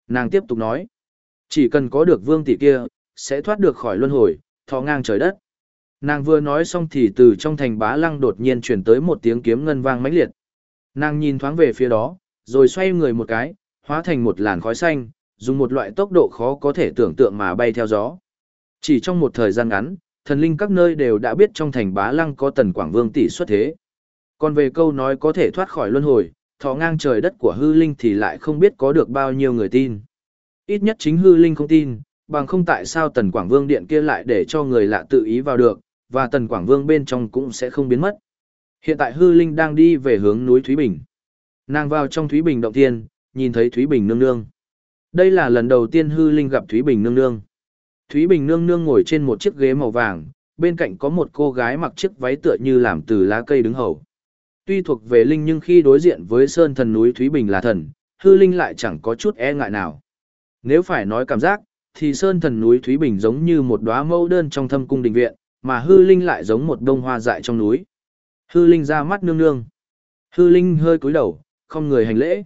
A: Nàng tiếp tục nói, chỉ cần có được vương tỷ kia, sẽ thoát được khỏi luân hồi, thọ ngang trời đất. Nàng vừa nói xong thì từ trong thành Bá Lăng đột nhiên truyền tới một tiếng kiếm ngân vang mãnh liệt. Nàng nhìn thoáng về phía đó, rồi xoay người một cái, hóa thành một làn khói xanh, dùng một loại tốc độ khó có thể tưởng tượng mà bay theo gió. Chỉ trong một thời gian ngắn, thần linh các nơi đều đã biết trong thành Bá Lăng có Tần Quảng Vương tỷ xuất thế. Còn về câu nói có thể thoát khỏi luân hồi, thọ ngang trời đất của hư linh thì lại không biết có được bao nhiêu người tin. Ít nhất chính hư linh không tin, bằng không tại sao Tần Quảng Vương điện kia lại để cho người lạ tự ý vào được, và Tần Quảng Vương bên trong cũng sẽ không biến mất. Hiện tại hư linh đang đi về hướng núi Thúy Bình. Nàng vào trong Thúy Bình động thiên, nhìn thấy Thúy Bình nương nương. Đây là lần đầu tiên hư linh gặp Thúy Bình nương nương. Thúy Bình nương nương ngồi trên một chiếc ghế màu vàng, bên cạnh có một cô gái mặc chiếc váy tựa như làm từ lá cây đứng hầu. Tuy thuộc về linh nhưng khi đối diện với sơn thần núi Thúy Bình là thần, hư linh lại chẳng có chút e ngại nào. Nếu phải nói cảm giác, thì sơn thần núi Thúy Bình giống như một đóa mẫu đơn trong thâm cung đình viện, mà hư linh lại giống một bông hoa dại trong núi. Hư linh ra mắt nương nương. Hư linh hơi cúi đầu, không người hành lễ.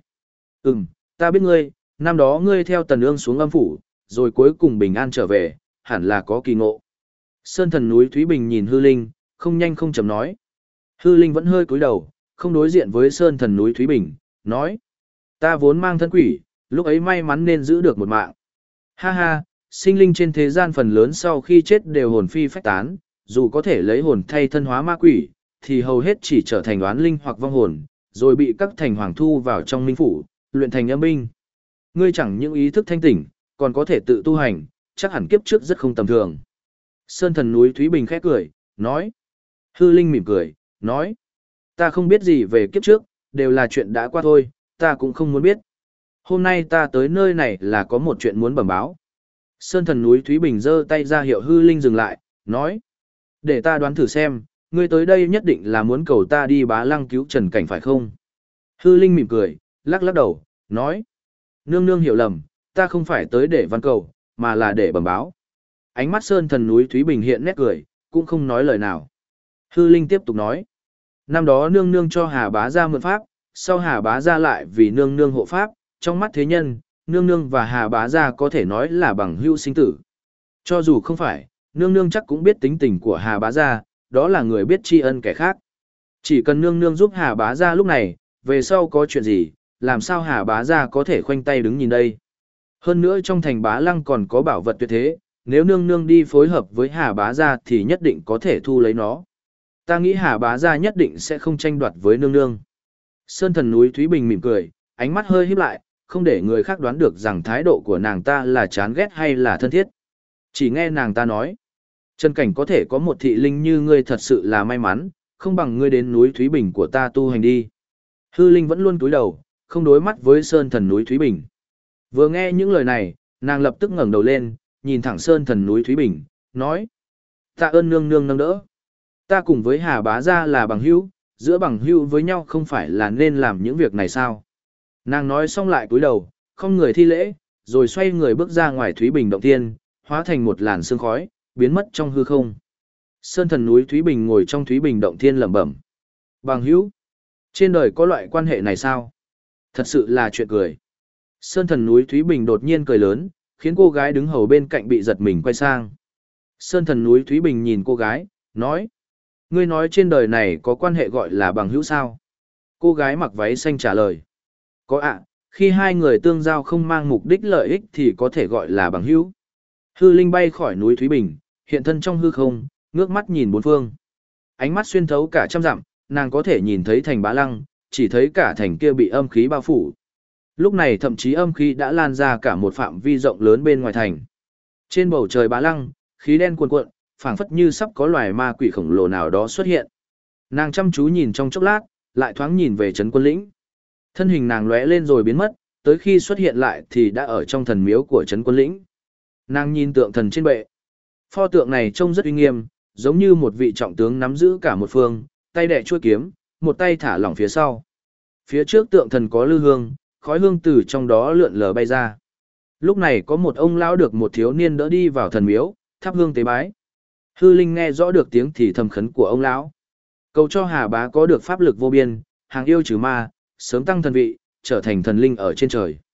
A: Ta biết ngươi, năm đó ngươi theo Tần Ương xuống âm phủ, rồi cuối cùng bình an trở về, hẳn là có kỳ ngộ. Sơn thần núi Thúy Bình nhìn hư linh, không nhanh không chậm nói. Hư linh vẫn hơi cúi đầu, không đối diện với sơn thần núi Thúy Bình, nói. Ta vốn mang thân quỷ, lúc ấy may mắn nên giữ được một mạng. Ha ha, sinh linh trên thế gian phần lớn sau khi chết đều hồn phi phách tán, dù có thể lấy hồn thay thân hóa ma quỷ, thì hầu hết chỉ trở thành oán linh hoặc vong hồn, rồi bị các thành hoàng thu vào trong minh phủ, luyện thành âm binh. Ngươi chẳng những ý thức thanh tỉnh, còn có thể tự tu hành, chắc hẳn kiếp trước rất không tầm thường. Sơn thần núi Thúy Bình khẽ cười, nói. Hư linh mỉm cười, nói. Ta không biết gì về kiếp trước, đều là chuyện đã qua thôi, ta cũng không muốn biết. Hôm nay ta tới nơi này là có một chuyện muốn bẩm báo. Sơn thần núi Thúy Bình giơ tay ra hiệu hư linh dừng lại, nói. Để ta đoán thử xem, ngươi tới đây nhất định là muốn cầu ta đi Bá Lăng cứu Trần Cảnh phải không? Hư linh mỉm cười, lắc lắc đầu, nói. Nương nương hiểu lầm, ta không phải tới để văn cầu, mà là để bẩm báo. Ánh mắt sơn thần núi Thúy Bình hiện nét cười, cũng không nói lời nào. Hư linh tiếp tục nói. Năm đó nương nương cho Hà Bá Gia mượn pháp, sau Hà Bá Gia lại vì nương nương hộ pháp, trong mắt thế nhân, nương nương và Hà Bá Gia có thể nói là bằng hữu sinh tử. Cho dù không phải, nương nương chắc cũng biết tính tình của Hà Bá Gia, đó là người biết tri ân kẻ khác. Chỉ cần nương nương giúp Hà Bá Gia lúc này, về sau có chuyện gì, làm sao Hà Bá Gia có thể khoanh tay đứng nhìn đây. Hơn nữa trong thành Bá Lăng còn có bảo vật tuyệt thế, nếu nương nương đi phối hợp với Hà Bá Gia thì nhất định có thể thu lấy nó. Ta nghĩ Hà Bá Gia nhất định sẽ không tranh đoạt với nương nương. Sơn thần núi Thúy Bình mỉm cười, ánh mắt hơi híp lại, không để người khác đoán được rằng thái độ của nàng ta là chán ghét hay là thân thiết. Chỉ nghe nàng ta nói, Trần Cảnh có thể có một thị linh như ngươi thật sự là may mắn, không bằng ngươi đến núi Thúy Bình của ta tu hành đi. Hư linh vẫn luôn cúi đầu, không đối mắt với sơn thần núi Thúy Bình. Vừa nghe những lời này, nàng lập tức ngẩng đầu lên, nhìn thẳng sơn thần núi Thúy Bình, nói. Tạ ơn nương nương nâng đỡ. Ta cùng với Hà Bá Gia là bằng hữu, giữa bằng hữu với nhau không phải là nên làm những việc này sao? Nàng nói xong lại cúi đầu, không người thi lễ, rồi xoay người bước ra ngoài Thúy Bình động thiên, hóa thành một làn sương khói, biến mất trong hư không. Sơn thần núi Thúy Bình ngồi trong Thúy Bình động thiên lẩm bẩm. Bằng hữu, trên đời có loại quan hệ này sao? Thật sự là chuyện cười. Sơn thần núi Thúy Bình đột nhiên cười lớn, khiến cô gái đứng hầu bên cạnh bị giật mình quay sang. Sơn thần núi Thúy Bình nhìn cô gái, nói. Ngươi nói trên đời này có quan hệ gọi là bằng hữu sao? Cô gái mặc váy xanh trả lời. Có ạ, khi hai người tương giao không mang mục đích lợi ích thì có thể gọi là bằng hữu. Hư linh bay khỏi núi Thúy Bình, hiện thân trong hư không, ngước mắt nhìn bốn phương. Ánh mắt xuyên thấu cả trăm dặm, nàng có thể nhìn thấy thành Bá Lăng, chỉ thấy cả thành kia bị âm khí bao phủ. Lúc này thậm chí âm khí đã lan ra cả một phạm vi rộng lớn bên ngoài thành. Trên bầu trời Bá Lăng, khí đen cuồn cuộn, phảng phất như sắp có loài ma quỷ khổng lồ nào đó xuất hiện. Nàng chăm chú nhìn trong chốc lát, lại thoáng nhìn về trấn Quân Lĩnh. Thân hình nàng lóe lên rồi biến mất, tới khi xuất hiện lại thì đã ở trong thần miếu của trấn Quân Lĩnh. Nàng nhìn tượng thần trên bệ. Pho tượng này trông rất uy nghiêm, giống như một vị trọng tướng nắm giữ cả một phương, tay đè chuôi kiếm, một tay thả lỏng phía sau. Phía trước tượng thần có lư hương, khói hương từ trong đó lượn lờ bay ra. Lúc này có một ông lão được một thiếu niên đỡ đi vào thần miếu, thắp hương tế bái. Hư linh nghe rõ được tiếng thì thầm khấn của ông lão. Cầu cho Hà Bá có được pháp lực vô biên, hàng yêu trừ ma, sớm tăng thần vị, trở thành thần linh ở trên trời.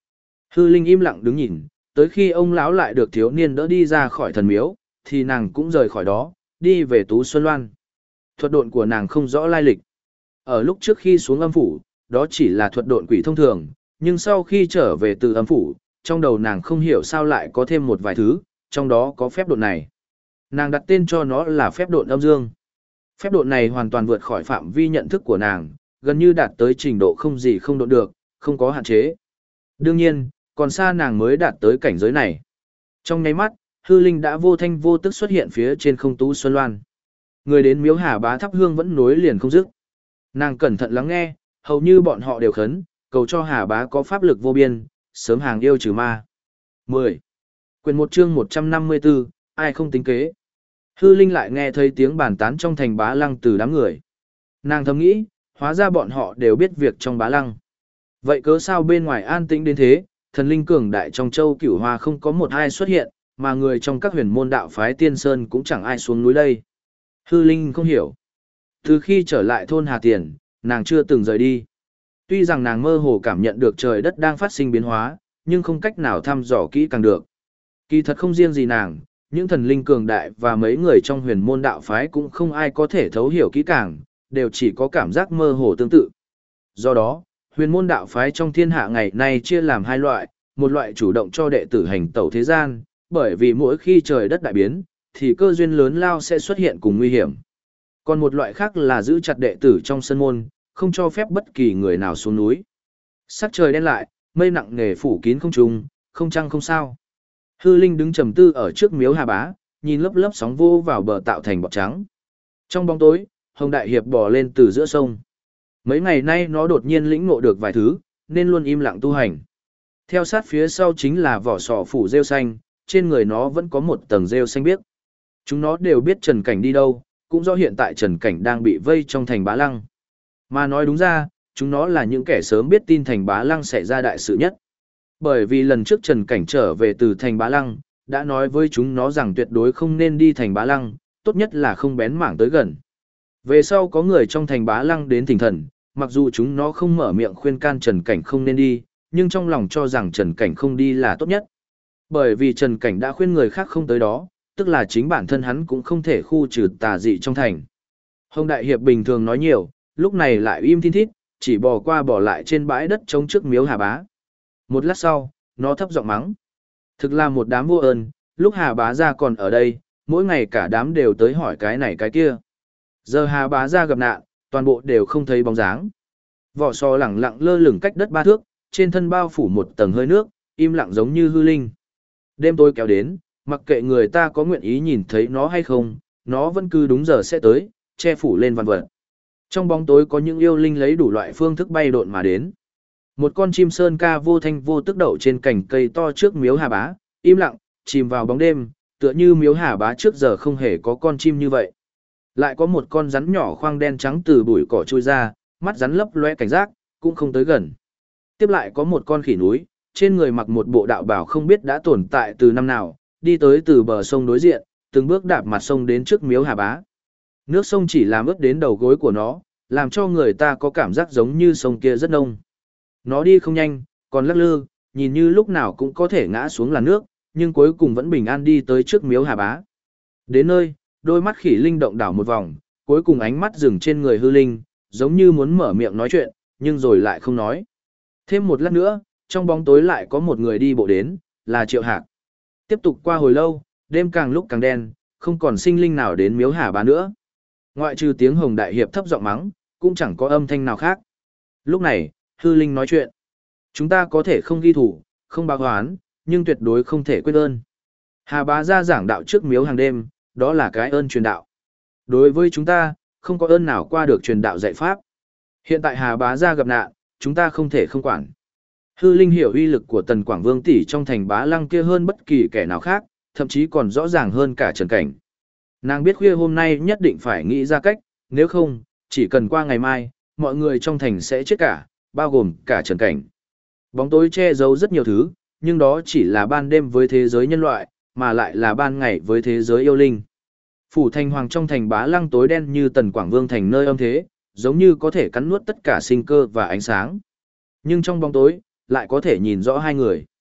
A: Hư Linh im lặng đứng nhìn, tới khi ông lão lại được thiếu niên đỡ đi ra khỏi thần miếu, thì nàng cũng rời khỏi đó, đi về Tú Xuân Loan. Thuật độn của nàng không rõ lai lịch. Ở lúc trước khi xuống âm phủ, đó chỉ là thuật độn quỷ thông thường, nhưng sau khi trở về từ âm phủ, trong đầu nàng không hiểu sao lại có thêm một vài thứ, trong đó có phép độn này. Nàng đặt tên cho nó là phép độn âm dương. Phép độn này hoàn toàn vượt khỏi phạm vi nhận thức của nàng, gần như đạt tới trình độ không gì không độn được, không có hạn chế. Đương nhiên, còn xa nàng mới đạt tới cảnh giới này. Trong nháy mắt, hư linh đã vô thanh vô tức xuất hiện phía trên không Tú Xuân Loan. Người đến miếu Hà Bá thắp hương vẫn nối liền không dứt. Nàng cẩn thận lắng nghe, hầu như bọn họ đều khấn, cầu cho Hà Bá có pháp lực vô biên, sớm hàng yêu trừ ma. 10. Quyền 1 chương 154, ai không tính kế. Hư linh lại nghe thấy tiếng bàn tán trong thành Bá Lăng từ đám người. Nàng thầm nghĩ, hóa ra bọn họ đều biết việc trong Bá Lăng. Vậy cớ sao bên ngoài an tĩnh đến thế, thần linh cường đại trong châu Cửu Hoa không có một ai xuất hiện, mà người trong các huyền môn đạo phái Tiên Sơn cũng chẳng ai xuống núi đây. Hư linh không hiểu. Từ khi trở lại thôn Hà Tiền, nàng chưa từng rời đi. Tuy rằng nàng mơ hồ cảm nhận được trời đất đang phát sinh biến hóa, nhưng không cách nào thăm dò kỹ càng được. Kỳ thật không riêng gì nàng, những thần linh cường đại và mấy người trong huyền môn đạo phái cũng không ai có thể thấu hiểu kỹ càng, đều chỉ có cảm giác mơ hồ tương tự. Do đó, huyền môn đạo phái trong thiên hạ ngày nay chia làm hai loại, một loại chủ động cho đệ tử hành tẩu thế gian, bởi vì mỗi khi trời đất đại biến, thì cơ duyên lớn lao sẽ xuất hiện cùng nguy hiểm. Còn một loại khác là giữ chặt đệ tử trong sân môn, không cho phép bất kỳ người nào xuống núi. Sắc trời đen lại, mây nặng nề phủ kín không trung, không trăng không sao. Hư Linh đứng trầm tư ở trước miếu Hà Bá, nhìn lớp lớp sóng vô vào bờ tạo thành bọt trắng. Trong bóng tối, Hồng Đại Hiệp bò lên từ giữa sông. Mấy ngày nay nó đột nhiên lĩnh ngộ được vài thứ, nên luôn im lặng tu hành. Theo sát phía sau chính là vỏ sò phủ rêu xanh, trên người nó vẫn có một tầng rêu xanh biếc. Chúng nó đều biết Trần Cảnh đi đâu, cũng do hiện tại Trần Cảnh đang bị vây trong thành Bá Lăng. Mà nói đúng ra, chúng nó là những kẻ sớm biết tin thành Bá Lăng sẽ ra đại sự nhất. Bởi vì lần trước Trần Cảnh trở về từ thành Bá Lăng, đã nói với chúng nó rằng tuyệt đối không nên đi thành Bá Lăng, tốt nhất là không bén mảng tới gần. Về sau có người trong thành Bá Lăng đến thỉnh thần, mặc dù chúng nó không mở miệng khuyên can Trần Cảnh không nên đi, nhưng trong lòng cho rằng Trần Cảnh không đi là tốt nhất. Bởi vì Trần Cảnh đã khuyên người khác không tới đó, tức là chính bản thân hắn cũng không thể khu trừ tà dị trong thành. Hồng Đại Hiệp bình thường nói nhiều, lúc này lại im thiên thít, chỉ bò qua bò lại trên bãi đất trống trước miếu Hà Bá. Một lát sau, nó thấp giọng mắng. Thực là một đám vô ơn, lúc Hà Bá ra còn ở đây, mỗi ngày cả đám đều tới hỏi cái này cái kia. Giờ Hà Bá ra gặp nạn, toàn bộ đều không thấy bóng dáng. Vỏ sò lẳng lặng lơ lửng cách đất 3 thước, trên thân bao phủ một tầng hơi nước, im lặng giống như hư linh. Đêm tối kéo đến, mặc kệ người ta có nguyện ý nhìn thấy nó hay không, nó vẫn cứ đúng giờ sẽ tới, che phủ lên vạn vật. Trong bóng tối có những yêu linh lấy đủ loại phương thức bay độn mà đến. Một con chim sơn ca vô thanh vô tức đậu trên cành cây to trước miếu Hà Bá, im lặng, chìm vào bóng đêm, tựa như miếu Hà Bá trước giờ không hề có con chim như vậy. Lại có một con rắn nhỏ khoang đen trắng từ bụi cỏ trôi ra, mắt rắn lấp loe cảnh giác, cũng không tới gần. Tiếp lại có một con khỉ núi, trên người mặc một bộ đạo bào không biết đã tồn tại từ năm nào, đi tới từ bờ sông đối diện, từng bước đạp mặt sông đến trước miếu Hà Bá. Nước sông chỉ làm ướt đến đầu gối của nó, làm cho người ta có cảm giác giống như sông kia rất nông. Nó đi không nhanh, còn lắc lư, nhìn như lúc nào cũng có thể ngã xuống làn nước, nhưng cuối cùng vẫn bình an đi tới trước miếu Hà Bá. Đến nơi, đôi mắt khỉ linh động đảo một vòng, cuối cùng ánh mắt dừng trên người hư linh, giống như muốn mở miệng nói chuyện, nhưng rồi lại không nói. Thêm một lát nữa, trong bóng tối lại có một người đi bộ đến, là Triệu Hạc. Tiếp tục qua hồi lâu, đêm càng lúc càng đen, không còn sinh linh nào đến miếu Hà Bá nữa. Ngoại trừ tiếng Hồng Đại Hiệp thấp giọng mắng, cũng chẳng có âm thanh nào khác. Lúc này, hư linh nói chuyện. Chúng ta có thể không ghi thủ, không báo oán, nhưng tuyệt đối không thể quên ơn. Hà Bá ra giảng đạo trước miếu hàng đêm, đó là cái ơn truyền đạo. Đối với chúng ta, không có ơn nào qua được truyền đạo dạy pháp. Hiện tại Hà Bá ra gặp nạn, chúng ta không thể không quản. Hư linh hiểu uy lực của Tần Quảng Vương tỷ trong thành Bá Lăng kia hơn bất kỳ kẻ nào khác, thậm chí còn rõ ràng hơn cả Trần Cảnh. Nàng biết khuya hôm nay nhất định phải nghĩ ra cách, nếu không, chỉ cần qua ngày mai, mọi người trong thành sẽ chết cả, bao gồm cả Trần Cảnh. Bóng tối che giấu rất nhiều thứ, nhưng đó chỉ là ban đêm với thế giới nhân loại, mà lại là ban ngày với thế giới yêu linh. Phủ thành hoàng trong thành Bá Lăng tối đen như Tần Quảng Vương thành nơi âm thế, giống như có thể cắn nuốt tất cả sinh cơ và ánh sáng. Nhưng trong bóng tối, lại có thể nhìn rõ hai người.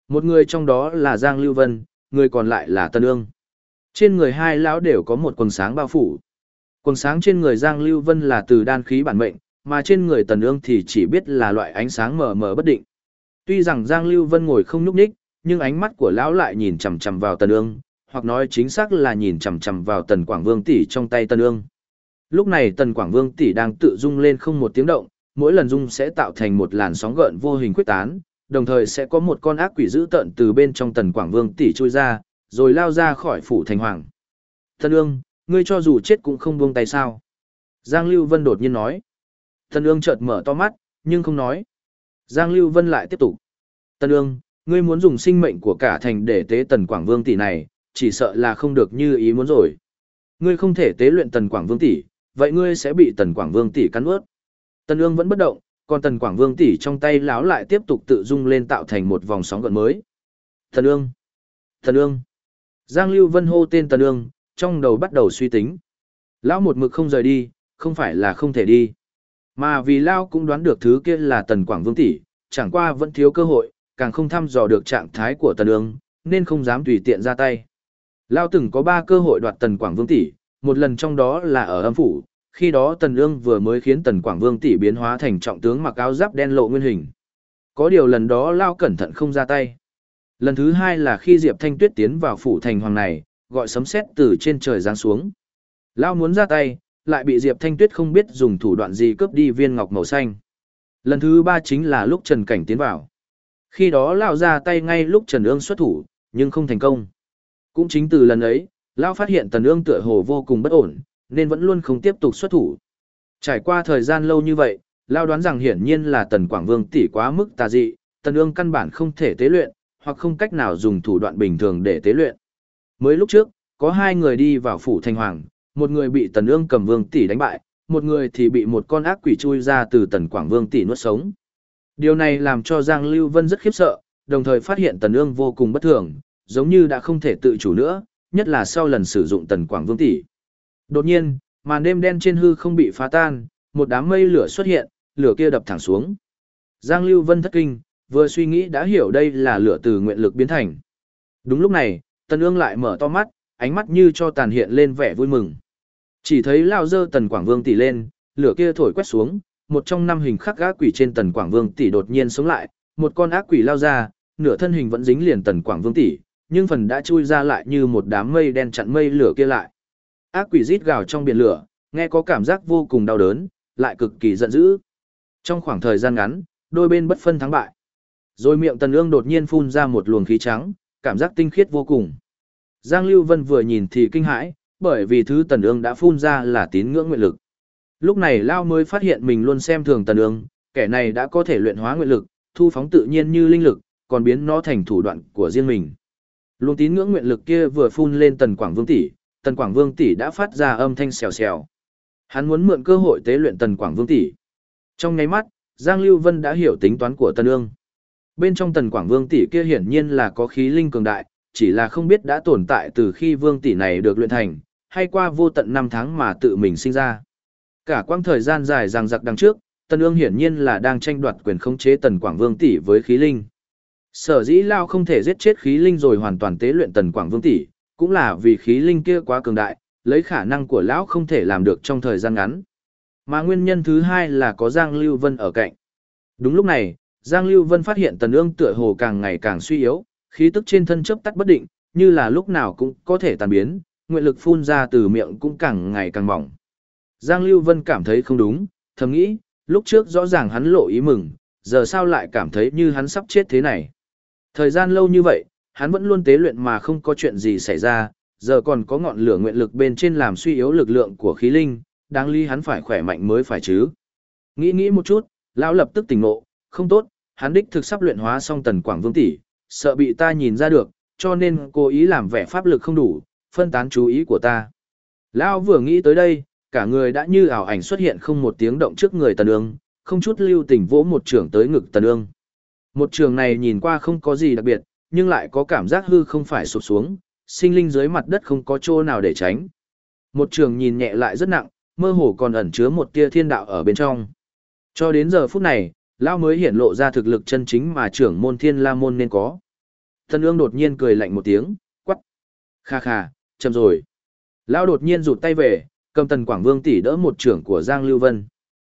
A: Một người trong đó là Giang Lưu Vân, người còn lại là Tần Ương. Trên người hai lão đều có một quần sáng bao phủ. Quần sáng trên người Giang Lưu Vân là từ đan khí bản mệnh, mà trên người Tần Ương thì chỉ biết là loại ánh sáng mờ mờ bất định. Tuy rằng Giang Lưu Vân ngồi không nhúc nhích, nhưng ánh mắt của lão lại nhìn chằm chằm vào Tần Ương, hoặc nói chính xác là nhìn chằm chằm vào Tần Quảng Vương tỷ trong tay Tần Ương. Lúc này Tần Quảng Vương tỷ đang tự rung lên không một tiếng động, mỗi lần rung sẽ tạo thành một làn sóng gợn vô hình khuếch tán, đồng thời sẽ có một con ác quỷ dữ tợn từ bên trong Tần Quảng Vương tỷ chui ra, rồi lao ra khỏi phủ thành hoàng. Tần Ương, ngươi cho dù chết cũng không buông tay sao? Giang Lưu Vân đột nhiên nói. Tần Ương chợt mở to mắt, nhưng không nói. Giang Lưu Vân lại tiếp tục. Tần Ương, ngươi muốn dùng sinh mệnh của cả thành để tế Tần Quảng Vương tỷ này, chỉ sợ là không được như ý muốn rồi. Ngươi không thể tế luyện Tần Quảng Vương tỷ, vậy ngươi sẽ bị Tần Quảng Vương tỷ cắn nuốt. Tần Ương vẫn bất động, còn Tần Quảng Vương tỷ trong tay lão lại tiếp tục tự rung lên tạo thành một vòng sóng gợn mới. Tần Ương, Tần Ương. Giang Lưu Vân hô tên Tần Ương, trong đầu bắt đầu suy tính. Lão một mực không rời đi, không phải là không thể đi, mà vì lão cũng đoán được thứ kia là Tần Quảng Vương tỷ, chẳng qua vẫn thiếu cơ hội, càng không thăm dò được trạng thái của Tần Ương, nên không dám tùy tiện ra tay. Lão từng có 3 cơ hội đoạt Tần Quảng Vương tỷ, một lần trong đó là ở âm phủ, khi đó Tần Ương vừa mới khiến Tần Quảng Vương tỷ biến hóa thành trọng tướng mặc áo giáp đen lộ nguyên hình. Có điều lần đó lão cẩn thận không ra tay. Lần thứ 2 là khi Diệp Thanh Tuyết tiến vào phủ thành hoàng này, gọi sấm sét từ trên trời giáng xuống. Lão muốn ra tay, lại bị Diệp Thanh Tuyết không biết dùng thủ đoạn gì cướp đi viên ngọc màu xanh. Lần thứ 3 chính là lúc Trần Cảnh tiến vào. Khi đó lão ra tay ngay lúc Trần Ương xuất thủ, nhưng không thành công. Cũng chính từ lần ấy, lão phát hiện Tần Ương tựa hồ vô cùng bất ổn, nên vẫn luôn không tiếp tục xuất thủ. Trải qua thời gian lâu như vậy, lão đoán rằng hiển nhiên là Tần Quảng Vương tỷ quá mức tà dị, Tần Ương căn bản không thể tế luyện, hoặc không cách nào dùng thủ đoạn bình thường để tế luyện. Mới lúc trước, có 2 người đi vào phủ thành hoàng, một người bị Tần Ương cầm Vương tỷ đánh bại, một người thì bị một con ác quỷ chui ra từ Tần Quảng Vương tỷ nuốt sống. Điều này làm cho Giang Lưu Vân rất khiếp sợ, đồng thời phát hiện Tần Ương vô cùng bất thường, giống như đã không thể tự chủ nữa, nhất là sau lần sử dụng Tần Quảng Vương tỷ. Đột nhiên, màn đêm đen trên hư không bị phá tan, một đám mây lửa xuất hiện, lửa kia đập thẳng xuống. Giang Lưu Vân thất kinh, vừa suy nghĩ đã hiểu đây là lửa từ nguyện lực biến thành. Đúng lúc này, Tần Ương lại mở to mắt, ánh mắt như cho tàn hiện lên vẻ vui mừng. Chỉ thấy lao dơ Tần Quảng Vương tỷ lên, lửa kia thổi quét xuống, một trong 5 hình khắc ác quỷ trên Tần Quảng Vương tỷ đột nhiên sống lại, một con ác quỷ lao ra, nửa thân hình vẫn dính liền Tần Quảng Vương tỷ, nhưng phần đã chui ra lại như một đám mây đen chặn mây lửa kia lại. Ác quỷ rít gào trong biển lửa, nghe có cảm giác vô cùng đau đớn, lại cực kỳ giận dữ. Trong khoảng thời gian ngắn, đôi bên bất phân thắng bại. Rồi miệng Tần Ương đột nhiên phun ra một luồng khí trắng, cảm giác tinh khiết vô cùng. Giang Lưu Vân vừa nhìn thì kinh hãi, bởi vì thứ Tần Ương đã phun ra là tín ngưỡng nguyện lực. Lúc này Lao mới phát hiện mình luôn xem thường Tần Ương, kẻ này đã có thể luyện hóa nguyện lực, thu phóng tự nhiên như linh lực, còn biến nó thành thủ đoạn của riêng mình. Luồng tín ngưỡng nguyện lực kia vừa phun lên Tần Quảng Vương tỷ, Tần Quảng Vương tỷ đã phát ra âm thanh xèo xèo. Hắn muốn mượn cơ hội tế luyện Tần Quảng Vương tỷ. Trong nháy mắt, Giang Lưu Vân đã hiểu tính toán của Tần Ương. Bên trong Tần Quảng Vương tỷ kia hiển nhiên là có khí linh cường đại, chỉ là không biết đã tồn tại từ khi vương tỷ này được luyện thành, hay qua vô tận 5 tháng mà tự mình sinh ra. Cả quãng thời gian dài dằng dặc đằng trước, Tần Ương hiển nhiên là đang tranh đoạt quyền khống chế Tần Quảng Vương tỷ với khí linh. Sở dĩ Lao không thể giết chết khí linh rồi hoàn toàn tế luyện Tần Quảng Vương tỷ, cũng là vì khí linh kia quá cường đại, lấy khả năng của lão không thể làm được trong thời gian ngắn. Mà nguyên nhân thứ hai là có Giang Lưu Vân ở cạnh. Đúng lúc này, Giang Lưu Vân phát hiện Tần Ương tựa hồ càng ngày càng suy yếu, khí tức trên thân chớp tắt bất định, như là lúc nào cũng có thể tan biến, nguyện lực phun ra từ miệng cũng càng ngày càng mỏng. Giang Lưu Vân cảm thấy không đúng, thầm nghĩ, lúc trước rõ ràng hắn lộ ý mừng, giờ sao lại cảm thấy như hắn sắp chết thế này. Thời gian lâu như vậy, hắn vẫn luôn tế luyện mà không có chuyện gì xảy ra, giờ còn có ngọn lửa nguyện lực bên trên làm suy yếu lực lượng của khí linh, đáng lý hắn phải khỏe mạnh mới phải chứ. Nghĩ một chút, lão lập tức tỉnh ngộ, không tốt, hắn đích thực sắp luyện hóa xong Tần Quảng Vương tỷ, sợ bị ta nhìn ra được, cho nên cố ý làm vẻ pháp lực không đủ, phân tán chú ý của ta. Lão vừa nghĩ tới đây, cả người đã như ảo ảnh xuất hiện không một tiếng động trước người Tần Ương, không chút lưu tình vỗ một trường tới ngực Tần Ương. Một trường này nhìn qua không có gì đặc biệt, nhưng lại có cảm giác hư không phải sụp xuống, sinh linh dưới mặt đất không có chỗ nào để tránh. Một trường nhìn nhẹ lại rất nặng, mơ hồ còn ẩn chứa một tia thiên đạo ở bên trong. Cho đến giờ phút này, Lão mới hiển lộ ra thực lực chân chính mà trưởng môn Thiên La môn nên có. Tần Ương đột nhiên cười lạnh một tiếng, quắc. Kha kha, chậm rồi. Lão đột nhiên rụt tay về, cầm Tần Quảng Vương tỷ đỡ một trưởng của Giang Lưu Vân.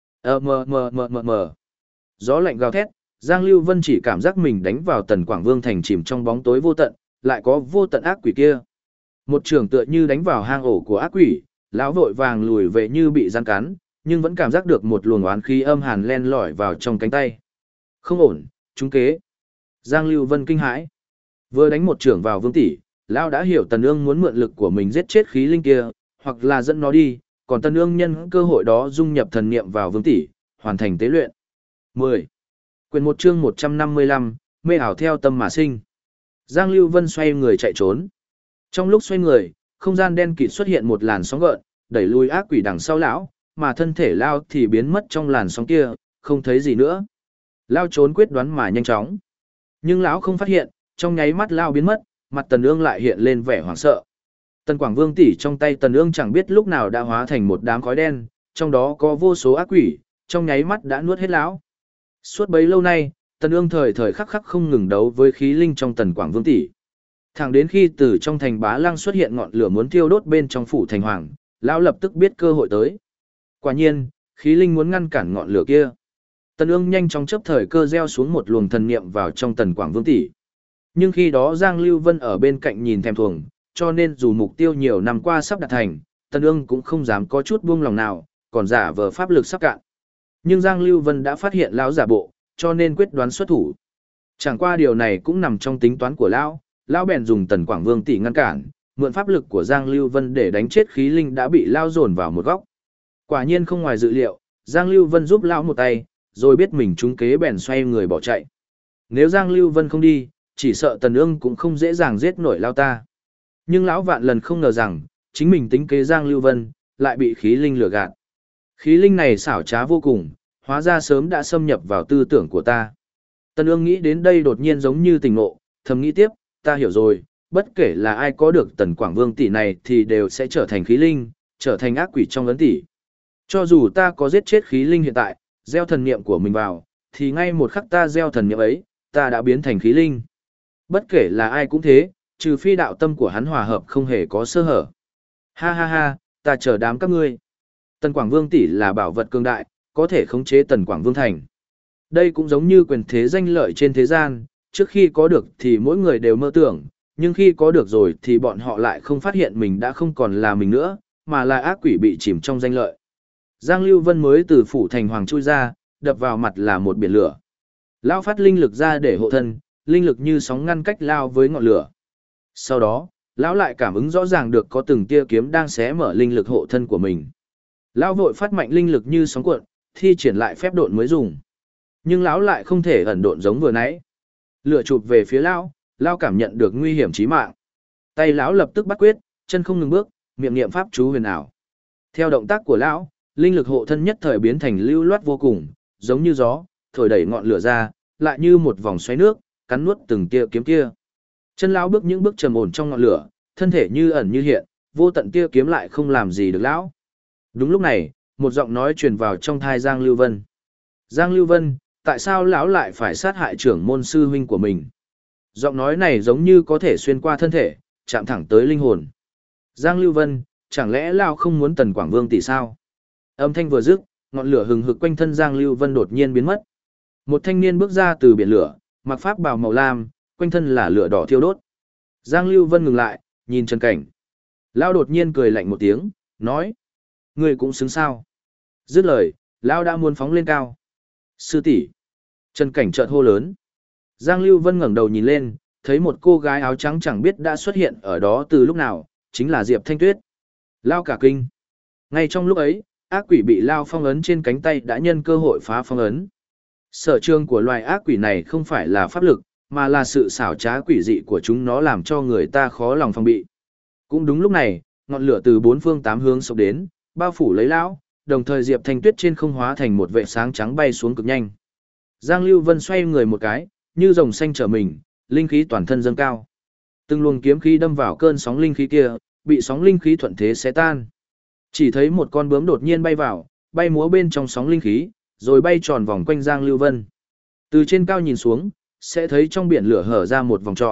A: Mờ. Gió lạnh gào thét, Giang Lưu Vân chỉ cảm giác mình đánh vào Tần Quảng Vương thành chìm trong bóng tối vô tận, lại có vô tận ác quỷ kia. Một trường tựa như đánh vào hang ổ của ác quỷ, lão vội vàng lùi về như bị rắn cắn, nhưng vẫn cảm giác được một luồng oán khí âm hàn len lỏi vào trong cánh tay. Không ổn, trúng kế. Giang Lưu Vân kinh hãi. Vừa đánh một trưởng vào Vương tỷ, lão đã hiểu Tần Ương muốn mượn lực của mình giết chết khí linh kia, hoặc là dẫn nó đi, còn Tần Ương nhân cơ hội đó dung nhập thần niệm vào Vương tỷ, hoàn thành tế luyện. 10. Quyền 1 chương 155, mê ảo theo tâm mà sinh. Giang Lưu Vân xoay người chạy trốn. Trong lúc xoay người, không gian đen kịt xuất hiện một làn sóng gợn, đẩy lùi ác quỷ đằng sau lão, mà thân thể lao thì biến mất trong làn sóng kia, không thấy gì nữa. Lao trốn quyết đoán mà nhanh chóng. Nhưng lão không phát hiện, trong nháy mắt lao biến mất, mặt Tần Ương lại hiện lên vẻ hoảng sợ. Tần Quảng Vương tỷ trong tay Tần Ương chẳng biết lúc nào đã hóa thành một đám khói đen, trong đó có vô số ác quỷ, trong nháy mắt đã nuốt hết lão. Suốt bấy lâu nay, Tần Ương thời thời khắc khắc không ngừng đấu với khí linh trong Tần Quảng Vương tỷ. Thẳng đến khi từ trong thành Bá Lăng xuất hiện ngọn lửa muốn thiêu đốt bên trong phủ thành hoàng, lão lập tức biết cơ hội tới. Quả nhiên, khí linh muốn ngăn cản ngọn lửa kia. Tần Ương nhanh chóng chớp thời cơ gieo xuống một luồng thần niệm vào trong Tần Quảng Vương tỷ. Nhưng khi đó Giang Lưu Vân ở bên cạnh nhìn thèm thuồng, cho nên dù mục tiêu nhiều năm qua sắp đạt thành, Tần Ương cũng không dám có chút buông lòng nào, còn giả vờ pháp lực sắp cạn. Nhưng Giang Lưu Vân đã phát hiện lão giả bộ, cho nên quyết đoán xuất thủ. Chẳng qua điều này cũng nằm trong tính toán của lão bèn dùng Tần Quảng Vương tỷ ngăn cản, mượn pháp lực của Giang Lưu Vân để đánh chết khí linh đã bị lão dồn vào một góc. Quả nhiên không ngoài dự liệu, Giang Lưu Vân giúp lão một tay, rồi biết mình trúng kế bèn xoay người bỏ chạy. Nếu Giang Lưu Vân không đi, chỉ sợ Tần Ương cũng không dễ dàng giết nổi lão ta. Nhưng lão vạn lần không ngờ rằng, chính mình tính kế Giang Lưu Vân, lại bị khí linh lừa gạt. Khí linh này xảo trá vô cùng, hóa ra sớm đã xâm nhập vào tư tưởng của ta. Tần Ương nghĩ đến đây đột nhiên giống như tỉnh ngộ, thầm nghĩ tiếp, ta hiểu rồi, bất kể là ai có được Tần Quảng Vương tỷ này thì đều sẽ trở thành khí linh, trở thành ác quỷ trong ấn tỷ. Cho dù ta có giết chết khí linh hiện tại, gieo thần niệm của mình vào, thì ngay một khắc ta gieo thần niệm ấy, ta đã biến thành khí linh. Bất kể là ai cũng thế, trừ phi đạo tâm của hắn hòa hợp không hề có sơ hở. Ha ha ha, ta chờ đám các ngươi. Tần Quảng Vương tỷ là bảo vật cường đại, có thể khống chế Tần Quảng Vương thành. Đây cũng giống như quyền thế danh lợi trên thế gian, trước khi có được thì mỗi người đều mơ tưởng, nhưng khi có được rồi thì bọn họ lại không phát hiện mình đã không còn là mình nữa, mà là ác quỷ bị chìm trong danh lợi. Giang Lưu Vân mới từ phủ thành hoàng chui ra, đập vào mặt là một biển lửa. Lão phát linh lực ra để hộ thân, linh lực như sóng ngăn cách lao với ngọn lửa. Sau đó, lão lại cảm ứng rõ ràng được có từng tia kiếm đang xé mở linh lực hộ thân của mình. Lão vội phát mạnh linh lực như sóng cuộn, thi triển lại phép độn mới dùng. Nhưng lão lại không thể ẩn độn giống vừa nãy. Lửa chụp về phía lão cảm nhận được nguy hiểm chí mạng. Tay lão lập tức bắt quyết, chân không ngừng bước, miệng niệm pháp chú huyền ảo. Theo động tác của lão, linh lực hộ thân nhất thời biến thành lưu loát vô cùng, giống như gió, thổi đẩy ngọn lửa ra, lại như một vòng xoáy nước, cắn nuốt từng tia kiếm kia. Chân lão bước những bước trầm ổn trong ngọn lửa, thân thể như ẩn như hiện, vô tận tia kiếm lại không làm gì được lão. Đúng lúc này, một giọng nói truyền vào trong tai Giang Lưu Vân. Giang Lưu Vân, tại sao lão lại phải sát hại trưởng môn sư huynh của mình? Giọng nói này giống như có thể xuyên qua thân thể, chạm thẳng tới linh hồn. Giang Lưu Vân, chẳng lẽ lão không muốn Tần Quảng Vương tỷ sao? Âm thanh vừa dứt, ngọn lửa hừng hực quanh thân Giang Lưu Vân đột nhiên biến mất. Một thanh niên bước ra từ biển lửa, mặc pháp bào màu lam, quanh thân là lửa đỏ thiêu đốt. Giang Lưu Vân ngừng lại, nhìn Trần Cảnh. Lão đột nhiên cười lạnh một tiếng, nói: "Ngươi cũng xứng sao?" Dứt lời, lão đã muốn phóng lên cao. "Sư tỷ!" Trần Cảnh chợt hô lớn. Giang Lưu Vân ngẩng đầu nhìn lên, thấy một cô gái áo trắng chẳng biết đã xuất hiện ở đó từ lúc nào, chính là Diệp Thanh Tuyết. Lão cả kinh. Ngay trong lúc ấy, ác quỷ bị lão phong ấn trên cánh tay đã nhân cơ hội phá phong ấn. Sở trường của loài ác quỷ này không phải là pháp lực, mà là sự xảo trá quỷ dị của chúng nó làm cho người ta khó lòng phòng bị. Cũng đúng lúc này, ngọn lửa từ bốn phương tám hướng sộc đến, bao phủ lấy lão, đồng thời Diệp Thanh Tuyết trên không hóa thành một vệt sáng trắng bay xuống cực nhanh. Giang Lưu Vân xoay người một cái, như rồng xanh trở mình, linh khí toàn thân dâng cao. Từng luồng kiếm khí đâm vào cơn sóng linh khí kia, bị sóng linh khí thuận thế xé tan. Chỉ thấy một con bướm đột nhiên bay vào, bay múa bên trong sóng linh khí, rồi bay tròn vòng quanh Giang Lưu Vân. Từ trên cao nhìn xuống, sẽ thấy trong biển lửa hở ra một vòng tròn,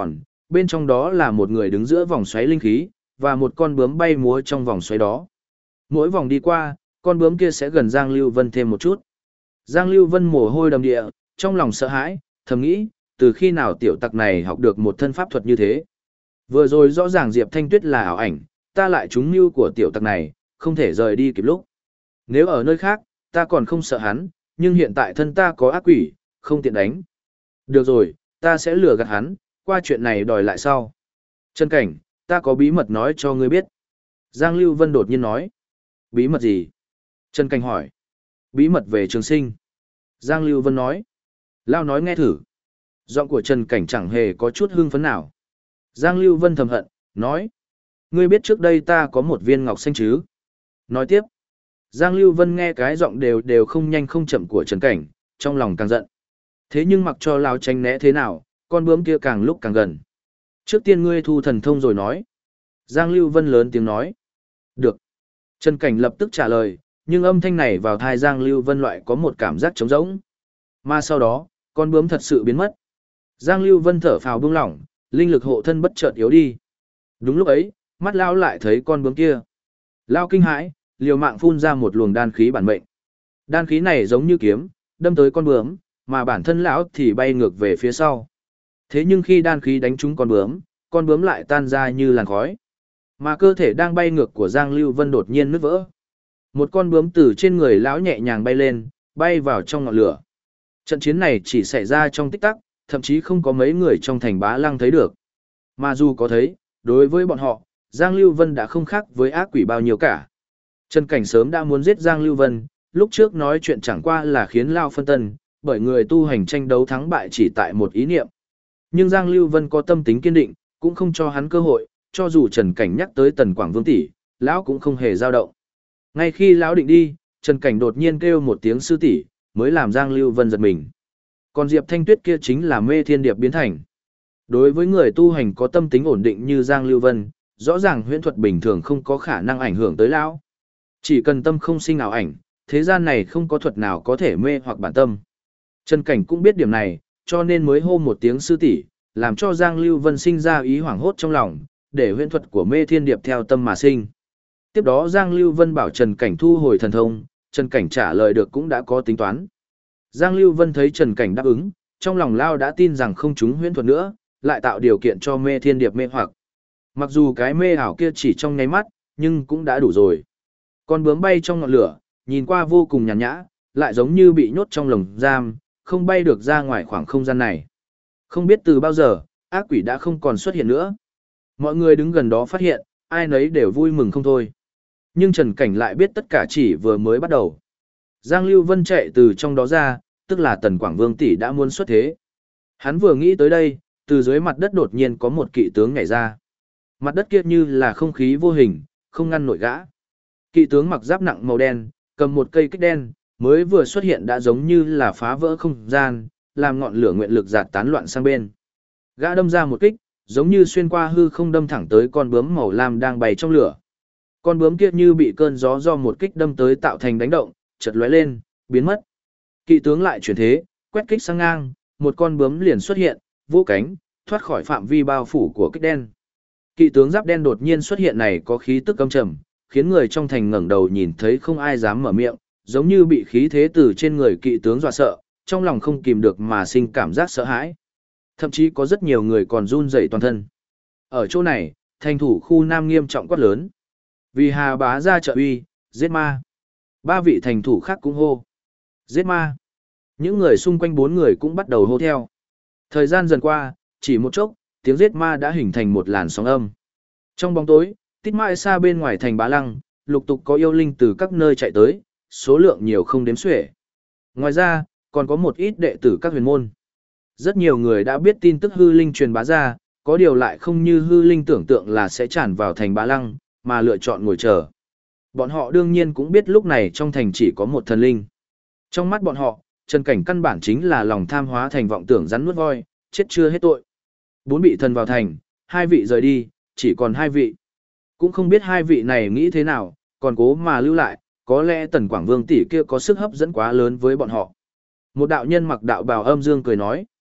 A: bên trong đó là một người đứng giữa vòng xoáy linh khí, và một con bướm bay múa trong vòng xoáy đó. Mỗi vòng đi qua, con bướm kia sẽ gần Giang Lưu Vân thêm một chút. Giang Lưu Vân mồ hôi đầm địa, trong lòng sợ hãi, thầm nghĩ, từ khi nào tiểu tặc này học được một thân pháp thuật như thế. Vừa rồi rõ ràng Diệp Thanh Tuyết là ảo ảnh, ta lại trúng mưu của tiểu tặc này, không thể rời đi kịp lúc. Nếu ở nơi khác, ta còn không sợ hắn, nhưng hiện tại thân ta có ác quỷ, không tiện đánh. Được rồi, ta sẽ lừa gạt hắn, qua chuyện này đòi lại sau. Trần Cảnh, ta có bí mật nói cho ngươi biết. Giang Lưu Vân đột nhiên nói. Bí mật gì? Trần Cảnh hỏi. Bí mật về Trường Sinh. Giang Lưu Vân nói. Lao nói nghe thử. Giọng của Trần Cảnh chẳng hề có chút hưng phấn nào. Giang Lưu Vân thầm hận, nói. Ngươi biết trước đây ta có một viên ngọc xanh chứ? Nói tiếp. Giang Lưu Vân nghe cái giọng đều không nhanh không chậm của Trần Cảnh, trong lòng càng giận. Thế nhưng mặc cho Lao tránh né thế nào, con bướm kia càng lúc càng gần. Trước tiên ngươi thu thần thông rồi nói. Giang Lưu Vân lớn tiếng nói. Được. Trần Cảnh lập tức trả lời, nhưng âm thanh này vào tai Giang Lưu Vân loại có một cảm giác trống rỗng. Mà sau đó, con bướm thật sự biến mất. Giang Lưu Vân thở phào buông lỏng, linh lực hộ thân bất chợt yếu đi. Đúng lúc ấy, mắt Lao lại thấy con bướm kia. Lao kinh hãi, liều mạng phun ra một luồng đan khí bản mệnh. Đan khí này giống như kiếm, đâm tới con bướm, mà bản thân lão thì bay ngược về phía sau. Thế nhưng khi đan khí đánh trúng con bướm lại tan ra như làn khói. Mà cơ thể đang bay ngược của Giang Lưu Vân đột nhiên nứt vỡ. Một con bướm từ trên người lão nhẹ nhàng bay lên, bay vào trong ngọn lửa. Trận chiến này chỉ xảy ra trong tích tắc, thậm chí không có mấy người trong thành Bá Lăng thấy được. Mà dù có thấy, đối với bọn họ, Giang Lưu Vân đã không khác với ác quỷ bao nhiêu cả. Trần Cảnh sớm đã muốn giết Giang Lưu Vân, lúc trước nói chuyện chẳng qua là khiến Lao phân tân, bởi người tu hành tranh đấu thắng bại chỉ tại một ý niệm. Nhưng Giang Lưu Vân có tâm tính kiên định, cũng không cho hắn cơ hội, cho dù Trần Cảnh nhắc tới Tần Quảng Vương tỷ, lão cũng không hề dao động. Ngay khi lão định đi, Trần Cảnh đột nhiên kêu một tiếng sư tỷ, mới làm Giang Lưu Vân giật mình. Còn Diệp Thanh Tuyết kia chính là mê thiên điệp biến thành. Đối với người tu hành có tâm tính ổn định như Giang Lưu Vân, rõ ràng huyễn thuật bình thường không có khả năng ảnh hưởng tới lão. Chỉ cần tâm không sinh ảo ảnh, thế gian này không có thuật nào có thể mê hoặc bản tâm. Trần Cảnh cũng biết điểm này, cho nên mới hô một tiếng sư tỷ, làm cho Giang Lưu Vân sinh ra ý hoảng hốt trong lòng, để huyễn thuật của mê thiên điệp theo tâm mà sinh. Tiếp đó Giang Lưu Vân bảo Trần Cảnh thu hồi thần thông, Trần Cảnh trả lời được cũng đã có tính toán. Giang Lưu Vân thấy Trần Cảnh đáp ứng, trong lòng Lao đã tin rằng không trúng huyễn thuật nữa, lại tạo điều kiện cho mê thiên điệp mê hoặc. Mặc dù cái mê ảo kia chỉ trong nháy mắt, nhưng cũng đã đủ rồi. Con bướm bay trong ngọn lửa, nhìn qua vô cùng nhàn nhã, lại giống như bị nhốt trong lồng giam, không bay được ra ngoài khoảng không gian này. Không biết từ bao giờ, ác quỷ đã không còn xuất hiện nữa. Mọi người đứng gần đó phát hiện, ai nấy đều vui mừng không thôi. Nhưng Trần Cảnh lại biết tất cả chỉ vừa mới bắt đầu. Giang Lưu Vân chạy từ trong đó ra, tức là Tần Quảng Vương tỷ đã muốn xuất thế. Hắn vừa nghĩ tới đây, từ dưới mặt đất đột nhiên có một kỵ tướng nhảy ra. Mặt đất kia như là không khí vô hình, không ngăn nổi gã. Kỵ tướng mặc giáp nặng màu đen, cầm một cây kích đen, mới vừa xuất hiện đã giống như là phá vỡ không gian, làm ngọn lửa nguyện lực giạt tán loạn sang bên. Gã đâm ra một kích, giống như xuyên qua hư không đâm thẳng tới con bướm màu lam đang bay trong lửa. Con bướm kia như bị cơn gió do một kích đâm tới tạo thành đánh động, chợt lóe lên, biến mất. Kỵ tướng lại chuyển thế, quét kích sang ngang, một con bướm liền xuất hiện, vỗ cánh, thoát khỏi phạm vi bao phủ của kích đen. Kỵ tướng giáp đen đột nhiên xuất hiện này có khí tức âm trầm, khiến người trong thành ngẩng đầu nhìn thấy không ai dám mở miệng, giống như bị khí thế từ trên người kỵ tướng dọa sợ, trong lòng không kìm được mà sinh cảm giác sợ hãi. Thậm chí có rất nhiều người còn run rẩy toàn thân. Ở chỗ này, thành thủ khu Nam nghiêm trọng quát lớn. Vì Hà Bá ra trợ uy, giết ma. Ba vị thành thủ khác cũng hô. Giết ma. Những người xung quanh bốn người cũng bắt đầu hô theo. Thời gian dần qua, chỉ một chốc, tiếng giết ma đã hình thành một làn sóng âm. Trong bóng tối, tít mãi xa bên ngoài thành Bá Lăng, lục tục có yêu linh từ các nơi chạy tới, số lượng nhiều không đếm xuể. Ngoài ra, còn có một ít đệ tử các huyền môn. Rất nhiều người đã biết tin tức hư linh truyền bá ra, có điều lại không như hư linh tưởng tượng là sẽ tràn vào thành Bá Lăng, mà lựa chọn ngồi chờ. Bọn họ đương nhiên cũng biết lúc này trong thành chỉ có một thần linh. Trong mắt bọn họ, Trần Cảnh căn bản chính là lòng tham hóa thành vọng tưởng rắn nuốt voi, chết chưa hết tội. 4 vị thần vào thành, 2 vị rời đi, chỉ còn 2 vị. Cũng không biết 2 vị này nghĩ thế nào, còn cố mà lưu lại, có lẽ Tần Quảng Vương tỷ kia có sức hấp dẫn quá lớn với bọn họ. Một đạo nhân mặc đạo bào âm dương cười nói.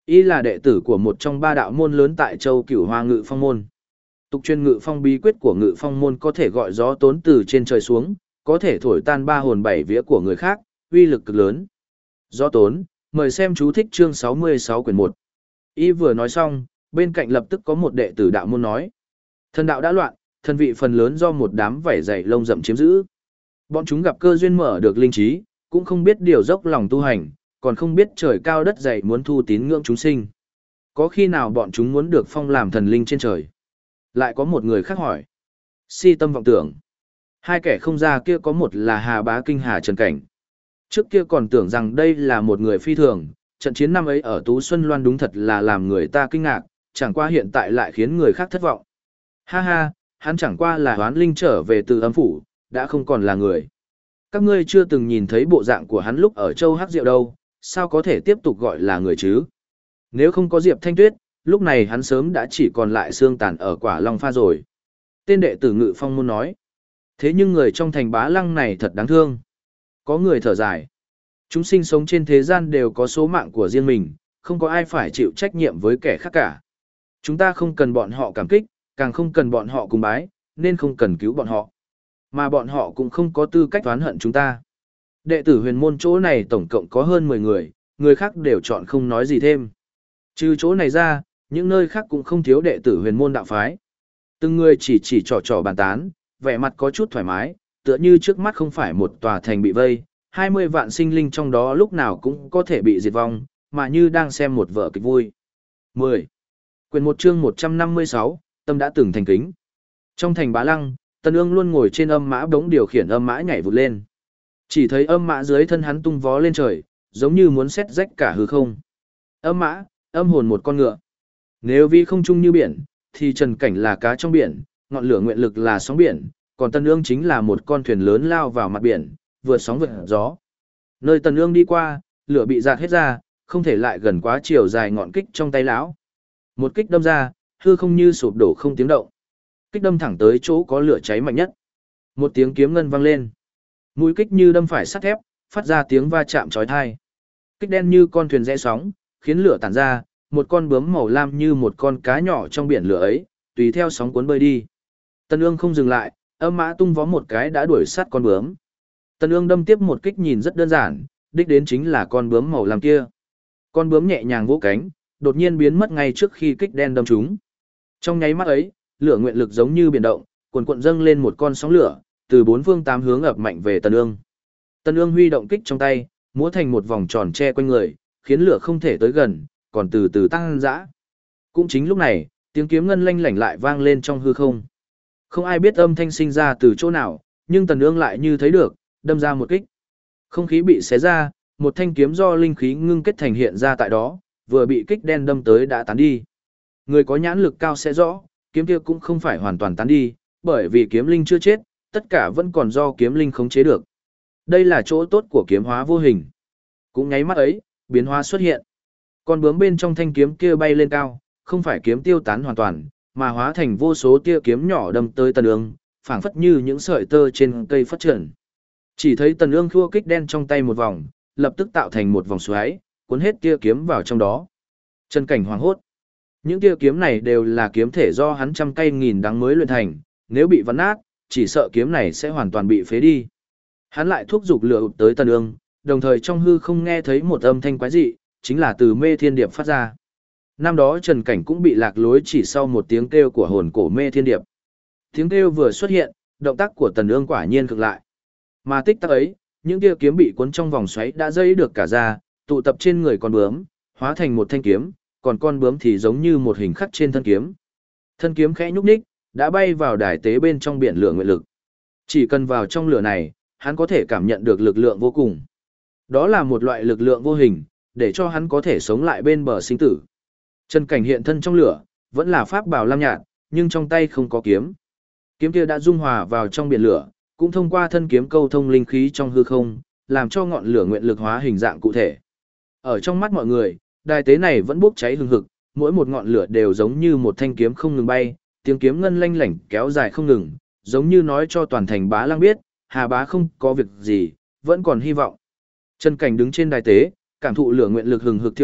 A: Y là đệ tử của một trong ba đạo môn lớn tại châu Cửu Hoa Ngự Phong môn. Tục truyền Ngự Phong bí quyết của Ngự Phong môn có thể gọi gió tốn từ trên trời xuống, có thể thổi tan ba hồn bảy vía của người khác, uy lực cực lớn. Gió tốn, mời xem chú thích chương 66 quyển 1. Y vừa nói xong, bên cạnh lập tức có một đệ tử đạo môn nói. Thần đạo đã loạn, thần vị phần lớn do một đám vảy dày lông rậm chiếm giữ. Bọn chúng gặp cơ duyên mở được linh trí, cũng không biết điều dốc lòng tu hành, còn không biết trời cao đất dày muốn thu tín ngưỡng chúng sinh. Có khi nào bọn chúng muốn được phong làm thần linh trên trời? Lại có một người khác hỏi. Si tâm vọng tưởng. Hai kẻ không ra kia có một là Hà Bá Kinh Hà Trần Cảnh. Trước kia còn tưởng rằng đây là một người phi thường, trận chiến năm ấy ở Tú Xuân Loan đúng thật là làm người ta kinh ngạc, chẳng qua hiện tại lại khiến người khác thất vọng. Ha ha, hắn chẳng qua là hoán linh trở về từ âm phủ, đã không còn là người. Các ngươi chưa từng nhìn thấy bộ dạng của hắn lúc ở Châu Hắc Diệu đâu, sao có thể tiếp tục gọi là người chứ? Nếu không có Diệp Thanh Tuyết, lúc này hắn sớm đã chỉ còn lại xương tàn ở Quả Long Pha rồi. Tên đệ tử Ngự Phong môn nói. Thế nhưng người trong thành Bá Lăng này thật đáng thương. Có người thở dài. Chúng sinh sống trên thế gian đều có số mạng của riêng mình, không có ai phải chịu trách nhiệm với kẻ khác cả. Chúng ta không cần bọn họ cảm kích, càng không cần bọn họ cùng bái, nên không cần cứu bọn họ. Mà bọn họ cũng không có tư cách oán hận chúng ta. Đệ tử huyền môn chỗ này tổng cộng có hơn 10 người, người khác đều chọn không nói gì thêm. Trừ chỗ này ra, những nơi khác cũng không thiếu đệ tử huyền môn đạo phái. Từng người chỉ trò bàn tán, vẻ mặt có chút thoải mái, tựa như trước mắt không phải một tòa thành bị vây, 20 vạn sinh linh trong đó lúc nào cũng có thể bị diệt vong, mà như đang xem một vở kịch vui. 10. Quyền 1 chương 156, tâm đã từng thành kính. Trong thành Bá Lăng, Tần Ương luôn ngồi trên âm mã bỗng điều khiển âm mã nhảy vụt lên. Chỉ thấy âm mã dưới thân hắn tung vó lên trời, giống như muốn xét rách cả hư không. Âm mã, âm hồn một con ngựa. Nếu vì không trung như biển, thì Trần Cảnh là cá trong biển, ngọn lửa nguyện lực là sóng biển, còn Tần Ương chính là một con thuyền lớn lao vào mặt biển, vượt sóng vượt gió. Nơi Tần Ương đi qua, lửa bị dạt hết ra, không thể lại gần quá chiều dài ngọn kích trong tay lão. Một kích đâm ra, hư không như sụp đổ không tiếng động. Kích đâm thẳng tới chỗ có lửa cháy mạnh nhất. Một tiếng kiếm ngân vang lên. Mũi kích như đâm phải sắt thép, phát ra tiếng va chạm chói tai. Kích đen như con thuyền rẽ sóng, khiến lửa tản ra, một con bướm màu lam như một con cá nhỏ trong biển lửa ấy, tùy theo sóng cuốn bơi đi. Tần Ương không dừng lại, âm mã tung vó một cái đã đuổi sát con bướm. Tần Ương đâm tiếp một kích nhìn rất đơn giản, đích đến chính là con bướm màu lam kia. Con bướm nhẹ nhàng vỗ cánh, đột nhiên biến mất ngay trước khi kích đen đâm trúng. Trong nháy mắt ấy, lửa nguyện lực giống như biển động, cuồn cuộn dâng lên một con sóng lửa, từ bốn phương tám hướng ập mạnh về Tần Ương. Tần Ương huy động kích trong tay, múa thành một vòng tròn che quanh người, khiến lửa không thể tới gần, còn từ từ tăng dã. Cũng chính lúc này, tiếng kiếm ngân lanh lảnh lại vang lên trong hư không. Không ai biết âm thanh sinh ra từ chỗ nào, nhưng Tần Ương lại như thấy được, đâm ra một kích. Không khí bị xé ra, một thanh kiếm do linh khí ngưng kết thành hiện ra tại đó, vừa bị kích đen đâm tới đã tán đi. Người có nhãn lực cao sẽ rõ, kiếm kia cũng không phải hoàn toàn tán đi, bởi vì kiếm linh chưa chết, tất cả vẫn còn do kiếm linh khống chế được. Đây là chỗ tốt của kiếm hóa vô hình. Cũng nháy mắt ấy, biến hóa xuất hiện. Con bướm bên trong thanh kiếm kia bay lên cao, không phải kiếm tiêu tán hoàn toàn, mà hóa thành vô số tia kiếm nhỏ đâm tới Tần Ương, phảng phất như những sợi tơ trên cây phất trần. Chỉ thấy Tần Ương khua kích đen trong tay một vòng, lập tức tạo thành một vòng xoáy, cuốn hết tia kiếm vào trong đó. Trần Cảnh hoảng hốt. Những tia kiếm này đều là kiếm thể do hắn trăm cây nghìn đắng mới luyện thành, nếu bị vắn nát, chỉ sợ kiếm này sẽ hoàn toàn bị phế đi. Hắn lại thúc giục lửa ụp tới Tần Ương, đồng thời trong hư không nghe thấy một âm thanh quái dị, chính là từ Mê Thiên Điệp phát ra. Năm đó Trần Cảnh cũng bị lạc lối chỉ sau một tiếng kêu của hồn cổ Mê Thiên Điệp. Tiếng kêu vừa xuất hiện, động tác của Tần Ương quả nhiên cực lại. Mà tích tắc ấy, những tia kiếm bị cuốn trong vòng xoáy đã dây được cả ra, tụ tập trên người con bướm, hóa thành một thanh kiếm, còn con bướm thì giống như một hình khắc trên thân kiếm. Thân kiếm khẽ nhúc nhích, đã bay vào đài tế bên trong biển lửa nguyện lực. Chỉ cần vào trong lửa này, hắn có thể cảm nhận được lực lượng vô cùng. Đó là một loại lực lượng vô hình, để cho hắn có thể sống lại bên bờ sinh tử. Trần Cảnh hiện thân trong lửa, vẫn là pháp bảo lam nhạt, nhưng trong tay không có kiếm. Kiếm kia đã dung hòa vào trong biển lửa, cũng thông qua thân kiếm câu thông linh khí trong hư không, làm cho ngọn lửa nguyện lực hóa hình dạng cụ thể. Ở trong mắt mọi người, đài tế này vẫn bốc cháy hừng hực, mỗi một ngọn lửa đều giống như một thanh kiếm không ngừng bay, tiếng kiếm ngân lanh lảnh kéo dài không ngừng, giống như nói cho toàn thành Bá Lăng biết, Hà Bá không có việc gì, vẫn còn hy vọng. Trần Cảnh đứng trên đài tế, cảm thụ lửa nguyện lực hừng hực thiêu đốt,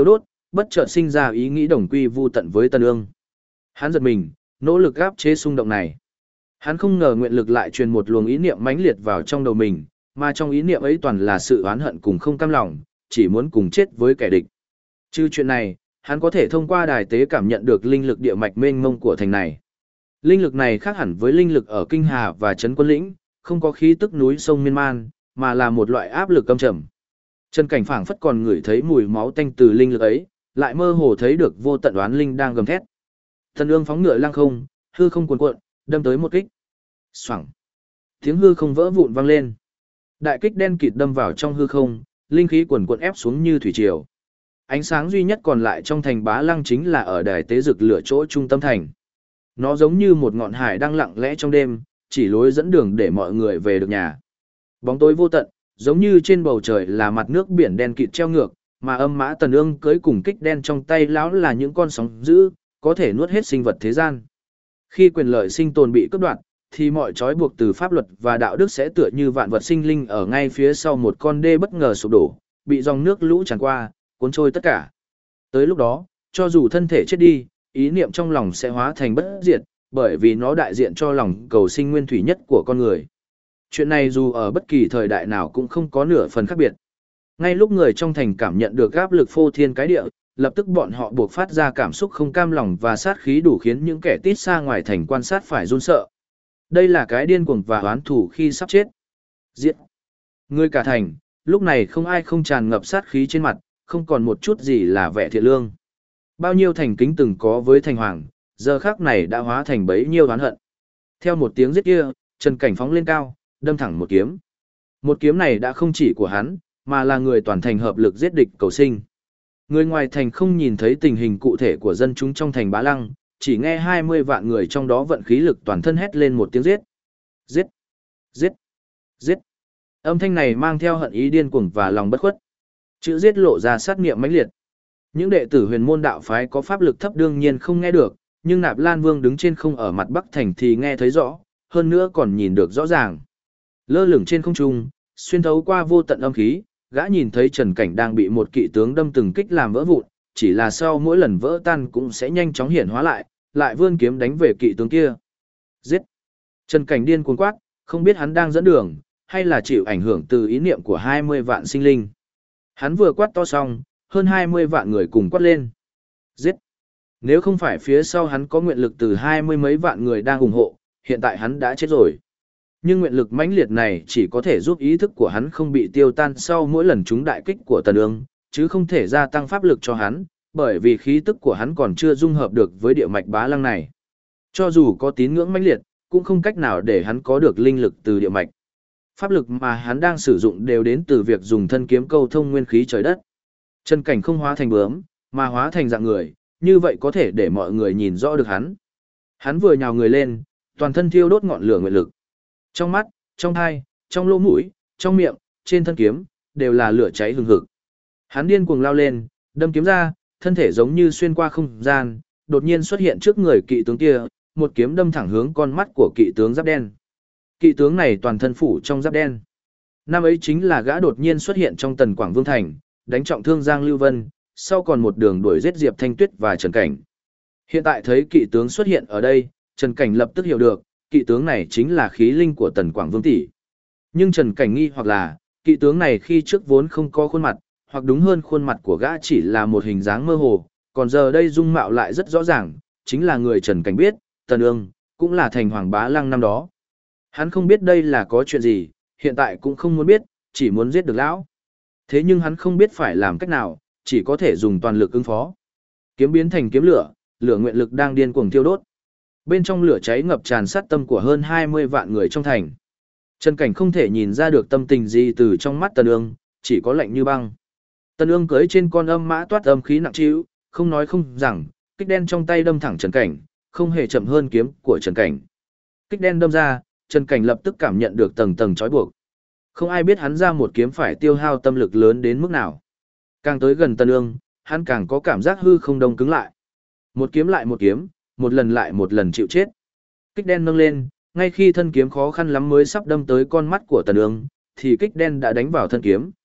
A: bất chợt sinh ra ý nghĩ đồng quy vu tận với Tần Ương. Hắn giật mình, nỗ lực áp chế xung động này. Hắn không ngờ nguyện lực lại truyền một luồng ý niệm mãnh liệt vào trong đầu mình, mà trong ý niệm ấy toàn là sự oán hận cùng không cam lòng, chỉ muốn cùng chết với kẻ địch. Trừ chuyện này, hắn có thể thông qua đài tế cảm nhận được linh lực địa mạch mênh mông của thành này. Linh lực này khác hẳn với linh lực ở Kinh Hà và Trấn Quân Lĩnh, không có khí tức núi sông miên man, mà là một loại áp lực căm trầm. Trần Cảnh phảng phất còn ngửi thấy mùi máu tanh từ linh lực ấy, lại mơ hồ thấy được vô tận oán linh đang gầm thét. Tần Ương phóng ngựa lăng không, hư không cuồn cuộn, đâm tới một kích. Xoảng. Tiếng hư không vỡ vụn vang lên. Đại kích đen kịt đâm vào trong hư không, linh khí cuồn cuộn ép xuống như thủy triều. Ánh sáng duy nhất còn lại trong thành Bá Lăng chính là ở đài tế rực lửa chỗ trung tâm thành. Nó giống như một ngọn hải đang lặng lẽ trong đêm, chỉ lối dẫn đường để mọi người về được nhà. Bóng tối vô tận, giống như trên bầu trời là mặt nước biển đen kịt treo ngược, mà âm mã Tần Ương cưỡi cùng kích đen trong tay lão là những con sóng dữ, có thể nuốt hết sinh vật thế gian. Khi quyền lợi sinh tồn bị cướp đoạt, thì mọi trói buộc từ pháp luật và đạo đức sẽ tựa như vạn vật sinh linh ở ngay phía sau một con đê bất ngờ sụp đổ, bị dòng nước lũ tràn qua, cuốn trôi tất cả. Tới lúc đó, cho dù thân thể chết đi, ý niệm trong lòng sẽ hóa thành bất diệt, bởi vì nó đại diện cho lòng cầu sinh nguyên thủy nhất của con người. Chuyện này dù ở bất kỳ thời đại nào cũng không có nửa phần khác biệt. Ngay lúc người trong thành cảm nhận được áp lực phô thiên cái địa, lập tức bọn họ buộc phát ra cảm xúc không cam lòng và sát khí đủ khiến những kẻ tít xa ngoài thành quan sát phải run sợ. Đây là cái điên cuồng và oán thù khi sắp chết. Giết! Người cả thành, lúc này không ai không tràn ngập sát khí trên mặt, không còn một chút gì là vẻ thiện lương. Bao nhiêu thành kính từng có với thành hoàng, giờ khắc này đã hóa thành bấy nhiêu oán hận. Theo một tiếng giết kia, Trần Cảnh phóng lên cao, đâm thẳng một kiếm. Một kiếm này đã không chỉ của hắn, mà là người toàn thành hợp lực giết địch cầu sinh. Người ngoài thành không nhìn thấy tình hình cụ thể của dân chúng trong thành Bá Lăng, chỉ nghe 20 vạn người trong đó vận khí lực toàn thân hét lên một tiếng giết. Giết! Giết! Giết! Âm thanh này mang theo hận ý điên cuồng và lòng bất khuất. Chữ giết lộ ra sát nghiệm mãnh liệt. Những đệ tử huyền môn đạo phái có pháp lực thấp đương nhiên không nghe được, nhưng Nạp Lan Vương đứng trên không ở mặt Bắc thành thì nghe thấy rõ, hơn nữa còn nhìn được rõ ràng. Lơ lửng trên không trung, xuyên thấu qua vô tận âm khí, gã nhìn thấy Trần Cảnh đang bị một kỵ tướng đâm từng kích làm vỡ vụn, chỉ là sau mỗi lần vỡ tan cũng sẽ nhanh chóng hiển hóa lại, lại vươn kiếm đánh về kỵ tướng kia. Giết! Trần Cảnh điên cuồng quát, không biết hắn đang dẫn đường, hay là chịu ảnh hưởng từ ý niệm của 20 vạn sinh linh. Hắn vừa quát to xong, hơn 20 vạn người cùng quát lên. Giết! Nếu không phải phía sau hắn có nguyện lực từ 20 mấy vạn người đang ủng hộ, hiện tại hắn đã chết rồi. Nhưng nguyện lực mãnh liệt này chỉ có thể giúp ý thức của hắn không bị tiêu tan sau mỗi lần trúng đại kích của Tần Ương, chứ không thể gia tăng pháp lực cho hắn, bởi vì khí tức của hắn còn chưa dung hợp được với địa mạch Bá Lăng này. Cho dù có tín ngưỡng mãnh liệt, cũng không cách nào để hắn có được linh lực từ địa mạch. Pháp lực mà hắn đang sử dụng đều đến từ việc dùng thân kiếm câu thông nguyên khí trời đất. Trần Cảnh không hóa thành bướm, mà hóa thành dạng người, như vậy có thể để mọi người nhìn rõ được hắn. Hắn vừa nhào người lên, toàn thân thiêu đốt ngọn lửa nguyện lực. Trong mắt, trong tai, trong lỗ mũi, trong miệng, trên thân kiếm, đều là lửa cháy hừng hực. Hắn điên cuồng lao lên, đâm kiếm ra, thân thể giống như xuyên qua không gian, đột nhiên xuất hiện trước người kỵ tướng kia, một kiếm đâm thẳng hướng con mắt của kỵ tướng giáp đen. Kỵ tướng này toàn thân phủ trong giáp đen. Năm ấy chính là gã đột nhiên xuất hiện trong Tần Quảng Vương Thành, đánh trọng thương Giang Lưu Vân, sau còn một đường đuổi giết Diệp Thanh Tuyết và Trần Cảnh. Hiện tại thấy kỵ tướng xuất hiện ở đây, Trần Cảnh lập tức hiểu được, kỵ tướng này chính là khí linh của Tần Quảng Vương tỷ. Nhưng Trần Cảnh nghi hoặc là, kỵ tướng này khi trước vốn không có khuôn mặt, hoặc đúng hơn khuôn mặt của gã chỉ là một hình dáng mơ hồ, còn giờ đây dung mạo lại rất rõ ràng, chính là người Trần Cảnh biết, Tần Ương, cũng là thành Hoàng Bá Lăng năm đó. Hắn không biết đây là có chuyện gì, hiện tại cũng không muốn biết, chỉ muốn giết được lão. Thế nhưng hắn không biết phải làm cách nào, chỉ có thể dùng toàn lực ứng phó. Kiếm biến thành kiếm lửa, lửa nguyện lực đang điên cuồng thiêu đốt. Bên trong lửa cháy ngập tràn sát tâm của hơn 20 vạn người trong thành. Trần Cảnh không thể nhìn ra được tâm tình gì từ trong mắt Tần Ương, chỉ có lạnh như băng. Tần Ương cưỡi trên con âm mã toát âm khí nặng trĩu, không nói không rằng, kích đen trong tay đâm thẳng Trần Cảnh, không hề chậm hơn kiếm của Trần Cảnh. Kích đen đâm ra, Trần Cảnh lập tức cảm nhận được tầng tầng trói buộc. Không ai biết hắn ra một kiếm phải tiêu hao tâm lực lớn đến mức nào. Càng tới gần Tần Ương, hắn càng có cảm giác hư không đông cứng lại. Một kiếm lại một kiếm, một lần lại một lần chịu chết. Kích đen nâng lên, ngay khi thân kiếm khó khăn lắm mới sắp đâm tới con mắt của Tần Ương, thì kích đen đã đánh vào thân kiếm.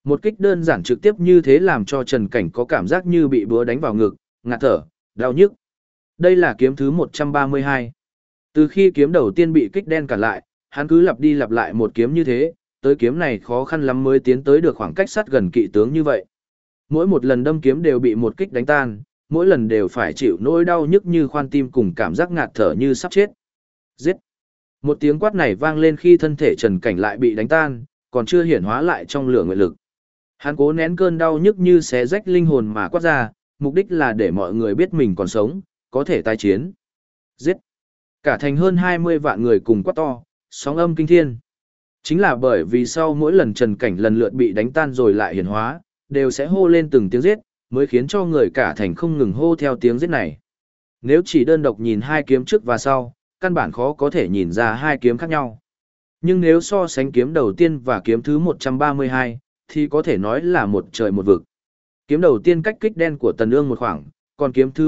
A: Một kích đơn giản trực tiếp như thế làm cho Trần Cảnh có cảm giác như bị búa đánh vào ngực, ngạt thở, đau nhức. Đây là kiếm thứ 132. Từ khi kiếm đầu tiên bị kích đen cản lại, hắn cứ lặp đi lặp lại một kiếm như thế, tới kiếm này khó khăn lắm mới tiến tới được khoảng cách sát gần kỵ tướng như vậy. Mỗi một lần đâm kiếm đều bị một kích đánh tan, mỗi lần đều phải chịu nỗi đau nhức như khoan tim cùng cảm giác ngạt thở như sắp chết. Giết! Một tiếng quát này vang lên khi thân thể Trần Cảnh lại bị đánh tan, còn chưa hiển hóa lại trong lửa nguyện lực. Hắn cố nén cơn đau nhức như xé rách linh hồn mà quát ra, mục đích là để mọi người biết mình còn sống, có thể tái chiến. Giết! Cả thành hơn 20 vạn người cùng quát to, sóng âm kinh thiên. Chính là bởi vì sau mỗi lần Trần Cảnh lần lượt bị đánh tan rồi lại hiển hóa, đều sẽ hô lên từng tiếng giết, mới khiến cho người cả thành không ngừng hô theo tiếng giết này. Nếu chỉ đơn độc nhìn hai kiếm trước và sau, căn bản khó có thể nhìn ra hai kiếm khác nhau. Nhưng nếu so sánh kiếm đầu tiên và kiếm thứ 132, thì có thể nói là một trời một vực. Kiếm đầu tiên cách kích đen của Tần Ương một khoảng, còn kiếm thứ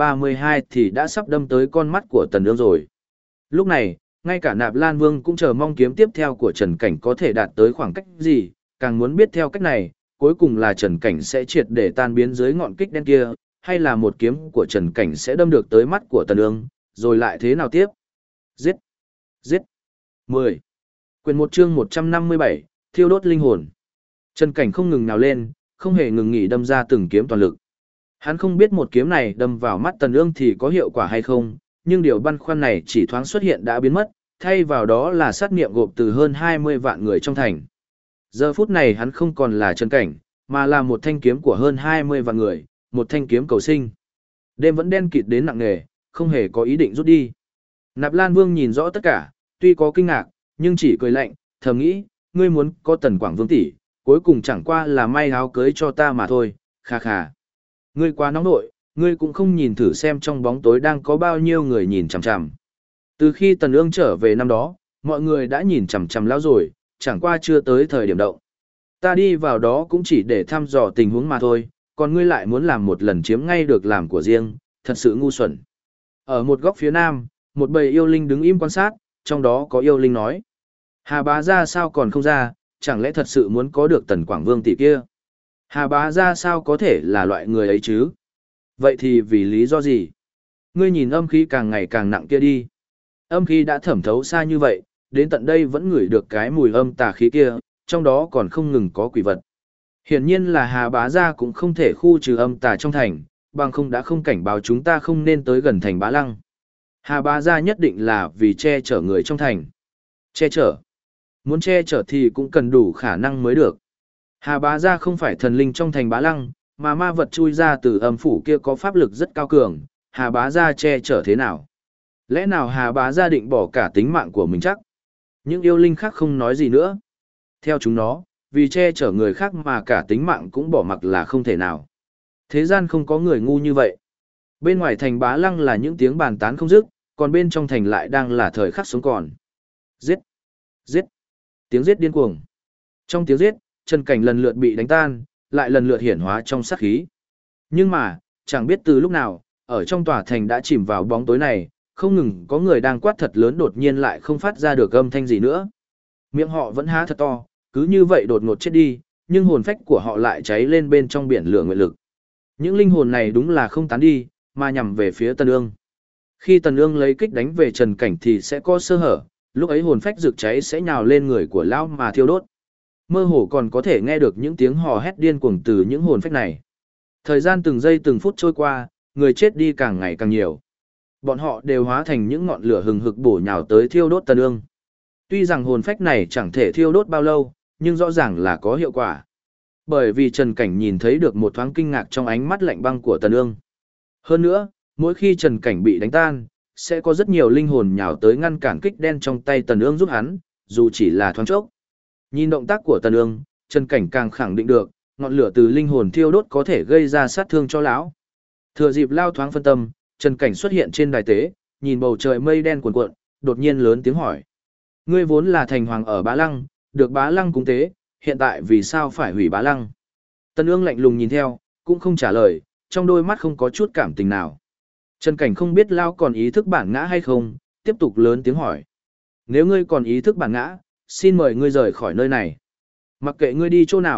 A: 132 thì đã sắp đâm tới con mắt của Tần Ương rồi. Lúc này, ngay cả Nạp Lan Vương cũng chờ mong kiếm tiếp theo của Trần Cảnh có thể đạt tới khoảng cách gì, càng muốn biết theo cách này, cuối cùng là Trần Cảnh sẽ triệt để tan biến dưới ngọn kích đen kia, hay là một kiếm của Trần Cảnh sẽ đâm được tới mắt của Tần Ương, rồi lại thế nào tiếp? Giết! Giết! 10. Quyền 1 chương 157, thiêu đốt linh hồn. Trần Cảnh không ngừng nào lên, không hề ngừng nghỉ đâm ra từng kiếm toàn lực. Hắn không biết một kiếm này đâm vào mắt Tần Ương thì có hiệu quả hay không, nhưng điều băn khoăn này chỉ thoáng xuất hiện đã biến mất, thay vào đó là sát niệm gộp từ hơn 20 vạn người trong thành. Giờ phút này hắn không còn là Trần Cảnh, mà là một thanh kiếm của hơn 20 vạn người, một thanh kiếm cầu sinh. Đêm vẫn đen kịt đến nặng nề, không hề có ý định rút đi. Nạp Lan Vương nhìn rõ tất cả, tuy có kinh ngạc, nhưng chỉ cười lạnh, thầm nghĩ, ngươi muốn có Tần Quảng Vương tỷ, cuối cùng chẳng qua là may áo cưới cho ta mà thôi, kha kha. Ngươi quá nóng nội, ngươi cũng không nhìn thử xem trong bóng tối đang có bao nhiêu người nhìn chằm chằm. Từ khi Tần Ương trở về năm đó, mọi người đã nhìn chằm chằm lão rồi, chẳng qua chưa tới thời điểm động. Ta đi vào đó cũng chỉ để thăm dò tình huống mà thôi, còn ngươi lại muốn làm một lần chiếm ngay được làm của riêng, thật sự ngu xuẩn. Ở một góc phía nam, một bầy yêu linh đứng im quan sát, trong đó có yêu linh nói. Hà bá ra sao còn không ra, chẳng lẽ thật sự muốn có được Tần Quảng Vương tỷ kia? Hà bá ra sao có thể là loại người ấy chứ? Vậy thì vì lý do gì? Ngươi nhìn âm khí càng ngày càng nặng kia đi. Âm khí đã thẩm thấu xa như vậy, đến tận đây vẫn ngửi được cái mùi âm tà khí kia, trong đó còn không ngừng có quỷ vật. Hiển nhiên là Hà bá gia cũng không thể khu trừ âm tà trong thành, bằng không đã không cảnh báo chúng ta không nên tới gần thành Bá Lăng. Hà bá gia nhất định là vì che chở người trong thành. Che chở? Muốn che chở thì cũng cần đủ khả năng mới được. Hà bá gia không phải thần linh trong thành Bá Lăng, mà ma vật chui ra từ âm phủ kia có pháp lực rất cao cường, Hà bá gia che chở thế nào? Lẽ nào Hà bá gia định bỏ cả tính mạng của mình chắc? Những yêu linh khác không nói gì nữa. Theo chúng nó, vì che chở người khác mà cả tính mạng cũng bỏ mặc là không thể nào. Thế gian không có người ngu như vậy. Bên ngoài thành Bá Lăng là những tiếng bàn tán không dứt, còn bên trong thành lại đang là thời khắc sống còn. Giết! Giết! Tiếng giết điên cuồng. Trong tiếng giết, Trần Cảnh lần lượt bị đánh tan, lại lần lượt hiển hóa trong sát khí. Nhưng mà, chẳng biết từ lúc nào, ở trong tòa thành đã chìm vào bóng tối này, không ngừng có người đang quát thật lớn đột nhiên lại không phát ra được âm thanh gì nữa. Miệng họ vẫn há thật to, cứ như vậy đột ngột chết đi, nhưng hồn phách của họ lại cháy lên bên trong biển lửa nguyện lực. Những linh hồn này đúng là không tán đi, mà nhằm về phía Tần Ương. Khi Tần Ương lấy kích đánh về Trần Cảnh thì sẽ có sơ hở, lúc ấy hồn phách rực cháy sẽ nhào lên người của lão mà thiêu đốt. Mơ hồ còn có thể nghe được những tiếng hò hét điên cuồng từ những hồn phách này. Thời gian từng giây từng phút trôi qua, người chết đi càng ngày càng nhiều. Bọn họ đều hóa thành những ngọn lửa hừng hực bổ nhào tới thiêu đốt Tần Ương. Tuy rằng hồn phách này chẳng thể thiêu đốt bao lâu, nhưng rõ ràng là có hiệu quả. Bởi vì Trần Cảnh nhìn thấy được một thoáng kinh ngạc trong ánh mắt lạnh băng của Tần Ương. Hơn nữa, mỗi khi Trần Cảnh bị đánh tan, sẽ có rất nhiều linh hồn nhào tới ngăn cản kích đen trong tay Tần Ương giúp hắn, dù chỉ là thoáng chốc. Nhìn động tác của Tần Ương, Trần Cảnh càng khẳng định được, ngọn lửa từ linh hồn thiêu đốt có thể gây ra sát thương cho lão. Thừa dịp lao thoáng phân tâm, Trần Cảnh xuất hiện trên đài tế, nhìn bầu trời mây đen cuồn cuộn, đột nhiên lớn tiếng hỏi: "Ngươi vốn là thành hoàng ở Bá Lăng, được Bá Lăng cúng tế, hiện tại vì sao phải hủy Bá Lăng?" Tần Ương lạnh lùng nhìn theo, cũng không trả lời, trong đôi mắt không có chút cảm tình nào. Trần Cảnh không biết lao còn ý thức bản ngã hay không, tiếp tục lớn tiếng hỏi: "Nếu ngươi còn ý thức bản ngã, xin mời ngươi rời khỏi nơi này. Mặc kệ ngươi đi chỗ nào,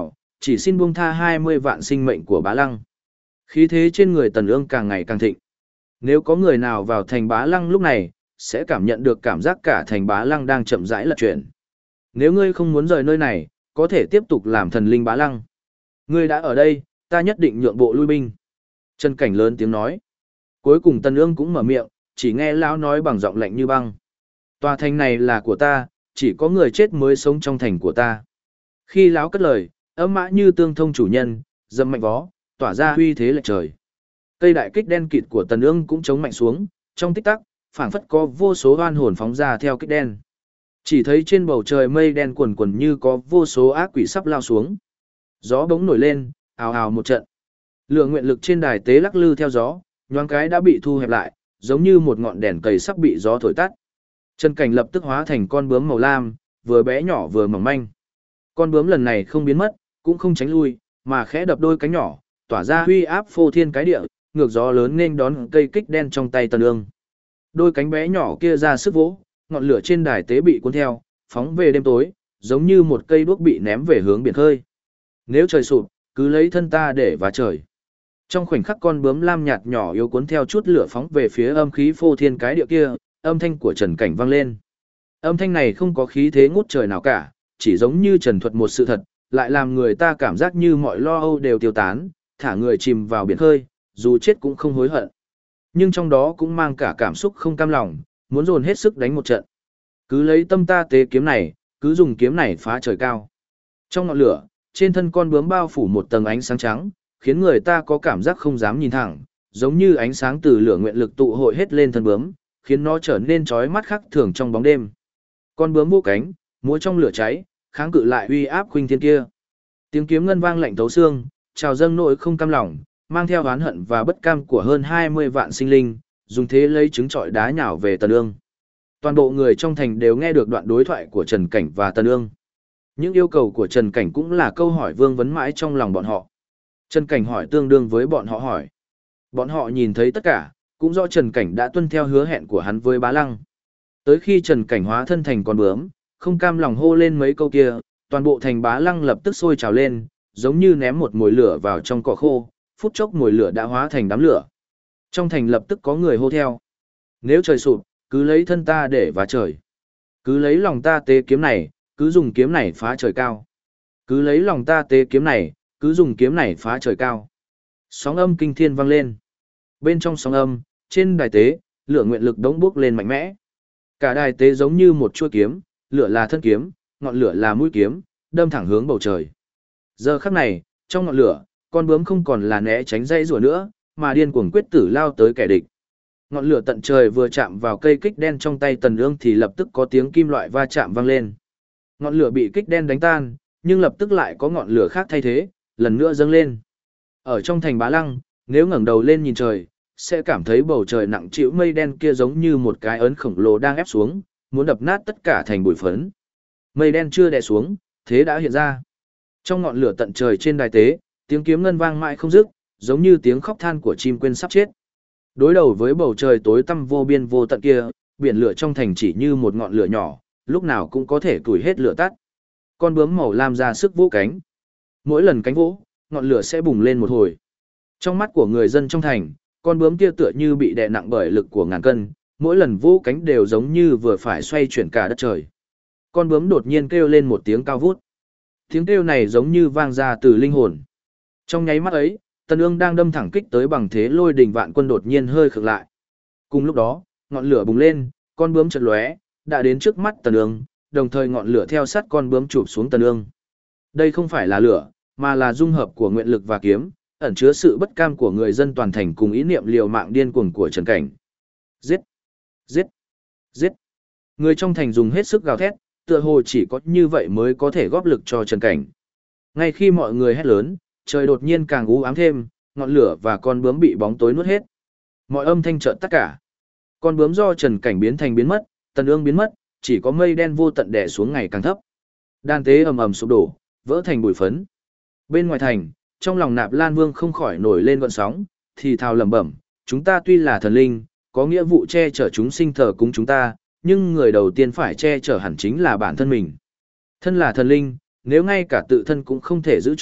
A: chỉ xin buông tha 20 vạn sinh mệnh của Bá Lăng. Khí thế trên người Tần Ương càng ngày càng thịnh. Nếu có người nào vào thành Bá Lăng lúc này, sẽ cảm nhận được cảm giác cả thành Bá Lăng đang chậm rãi lật chuyển. Nếu ngươi không muốn rời nơi này, có thể tiếp tục làm thần linh Bá Lăng. Ngươi đã ở đây, ta nhất định nhượng bộ lui binh. Trần Cảnh lớn tiếng nói. Cuối cùng Tần Ương cũng mở miệng, chỉ nghe lão nói bằng giọng lạnh như băng. Tòa thành này là của ta, chỉ có người chết mới sống trong thành của ta. Khi lão cất lời, âm mã như tương thông chủ nhân, dâm mạnh vó, tỏa ra uy thế lệch trời. Cây đại kích đen kịt của Tần Ương cũng chống mạnh xuống, trong tích tắc, phảng phất có vô số oan hồn phóng ra theo kích đen. Chỉ thấy trên bầu trời mây đen quần quần như có vô số ác quỷ sắp lao xuống. Gió bỗng nổi lên, ào ào một trận. Lượng nguyện lực trên đài tế lắc lư theo gió, nhoáng cái đã bị thu hẹp lại, giống như một ngọn đèn cầy sắp bị gió thổi tắt. Trần Cảnh lập tức hóa thành con bướm màu lam, vừa bé nhỏ vừa mỏng manh. Con bướm lần này không biến mất, cũng không tránh lui, mà khẽ đập đôi cánh nhỏ, tỏa ra huy áp phô thiên cái địa, ngược gió lớn nên đón cây kích đen trong tay Tần Ương. Đôi cánh bé nhỏ kia ra sức vỗ, ngọn lửa trên đài tế bị cuốn theo, phóng về đêm tối, giống như một cây đuốc bị ném về hướng biển khơi. Nếu trời sụp, cứ lấy thân ta để vá trời. Trong khoảnh khắc con bướm lam nhạt nhỏ yếu cuốn theo chút lửa phóng về phía âm khí phô thiên cái địa kia, âm thanh của Trần Cảnh vang lên. Âm thanh này không có khí thế ngút trời nào cả, chỉ giống như trần thuật một sự thật, lại làm người ta cảm giác như mọi lo âu đều tiêu tán, thả người chìm vào biển khơi, dù chết cũng không hối hận. Nhưng trong đó cũng mang cả cảm xúc không cam lòng, muốn dồn hết sức đánh một trận. Cứ lấy tâm ta tế kiếm này, cứ dùng kiếm này phá trời cao. Trong ngọn lửa, trên thân con bướm bao phủ một tầng ánh sáng trắng, khiến người ta có cảm giác không dám nhìn thẳng, giống như ánh sáng từ lửa nguyện lực tụ hội hết lên thân bướm, khiến nó trở nên chói mắt khác thường trong bóng đêm. Con bướm vô cánh, múa trong lửa cháy, kháng cự lại uy áp khuynh thiên kia. Tiếng kiếm ngân vang lạnh thấu xương, trào dâng nỗi không cam lòng, mang theo oán hận và bất cam của hơn 20 vạn sinh linh, dùng thế lấy trứng trọi đá nhào về Tần Ương. Toàn bộ người trong thành đều nghe được đoạn đối thoại của Trần Cảnh và Tần Ương. Những yêu cầu của Trần Cảnh cũng là câu hỏi vương vấn mãi trong lòng bọn họ. Trần Cảnh hỏi tương đương với bọn họ hỏi. Bọn họ nhìn thấy tất cả, cũng rõ Trần Cảnh đã tuân theo hứa hẹn của hắn với Bá Lăng. Tới khi Trần Cảnh hóa thân thành con bướm, không cam lòng hô lên mấy câu kia, toàn bộ thành Bá Lăng lập tức sôi trào lên, giống như ném một mồi lửa vào trong cỏ khô, phút chốc mồi lửa đã hóa thành đám lửa. Trong thành lập tức có người hô theo. Nếu trời sụp, cứ lấy thân ta để vá trời. Cứ lấy lòng ta tế kiếm này, cứ dùng kiếm này phá trời cao. Cứ lấy lòng ta tế kiếm này, cứ dùng kiếm này phá trời cao. Sóng âm kinh thiên vang lên. Bên trong sóng âm, trên đài tế, lửa nguyện lực đống bốc lên mạnh mẽ. Cả đài tế giống như một chuôi kiếm, lửa là thân kiếm, ngọn lửa là mũi kiếm, đâm thẳng hướng bầu trời. Giờ khắc này, trong ngọn lửa, con bướm không còn là né tránh dây rùa nữa, mà điên cuồng quyết tử lao tới kẻ địch. Ngọn lửa tận trời vừa chạm vào cây kích đen trong tay Tần Ương thì lập tức có tiếng kim loại va chạm vang lên. Ngọn lửa bị kích đen đánh tan, nhưng lập tức lại có ngọn lửa khác thay thế, lần nữa dâng lên. Ở trong thành Bá Lăng, nếu ngẩng đầu lên nhìn trời, sẽ cảm thấy bầu trời nặng trĩu mây đen kia giống như một cái ấn khổng lồ đang ép xuống, muốn đập nát tất cả thành bụi phấn. Mây đen chưa đè xuống, thế đã hiện ra. Trong ngọn lửa tận trời trên đài tế, tiếng kiếm ngân vang mãi không dứt, giống như tiếng khóc than của chim quên sắp chết. Đối đầu với bầu trời tối tăm vô biên vô tận kia, biển lửa trong thành chỉ như một ngọn lửa nhỏ, lúc nào cũng có thể củi hết lửa tắt. Con bướm màu lam ra sức vỗ cánh. Mỗi lần cánh vỗ, ngọn lửa sẽ bùng lên một hồi. Trong mắt của người dân trong thành, con bướm kia tựa như bị đè nặng bởi lực của ngàn cân, mỗi lần vỗ cánh đều giống như vừa phải xoay chuyển cả đất trời. Con bướm đột nhiên kêu lên một tiếng cao vút. Tiếng kêu này giống như vang ra từ linh hồn. Trong nháy mắt ấy, Tần Ương đang đâm thẳng kích tới bằng thế lôi đình vạn quân đột nhiên hơi khựng lại. Cùng lúc đó, ngọn lửa bùng lên, con bướm chợt lóe, đã đến trước mắt Tần Ương, đồng thời ngọn lửa theo sát con bướm chụp xuống Tần Ương. Đây không phải là lửa, mà là dung hợp của nguyện lực và kiếm, ẩn chứa sự bất cam của người dân toàn thành cùng ý niệm liều mạng điên cuồng của Trần Cảnh. Giết! Giết! Giết! Người trong thành dùng hết sức gào thét, tựa hồ chỉ có như vậy mới có thể góp lực cho Trần Cảnh. Ngay khi mọi người hét lớn, trời đột nhiên càng u ám thêm, ngọn lửa và con bướm bị bóng tối nuốt hết. Mọi âm thanh chợt tất cả. Con bướm do Trần Cảnh biến thành biến mất, Tần Ương biến mất, chỉ có mây đen vô tận đè xuống ngày càng thấp. Đan tế ầm ầm sụp đổ, vỡ thành bụi phấn. Bên ngoài thành, trong lòng Nạp Lan Vương không khỏi nổi lên gợn sóng, thì thào lẩm bẩm, chúng ta tuy là thần linh, có nghĩa vụ che chở chúng sinh thờ cúng chúng ta, nhưng người đầu tiên phải che chở hẳn chính là bản thân mình. Thân là thần linh, nếu ngay cả tự thân cũng không thể giữ trọn,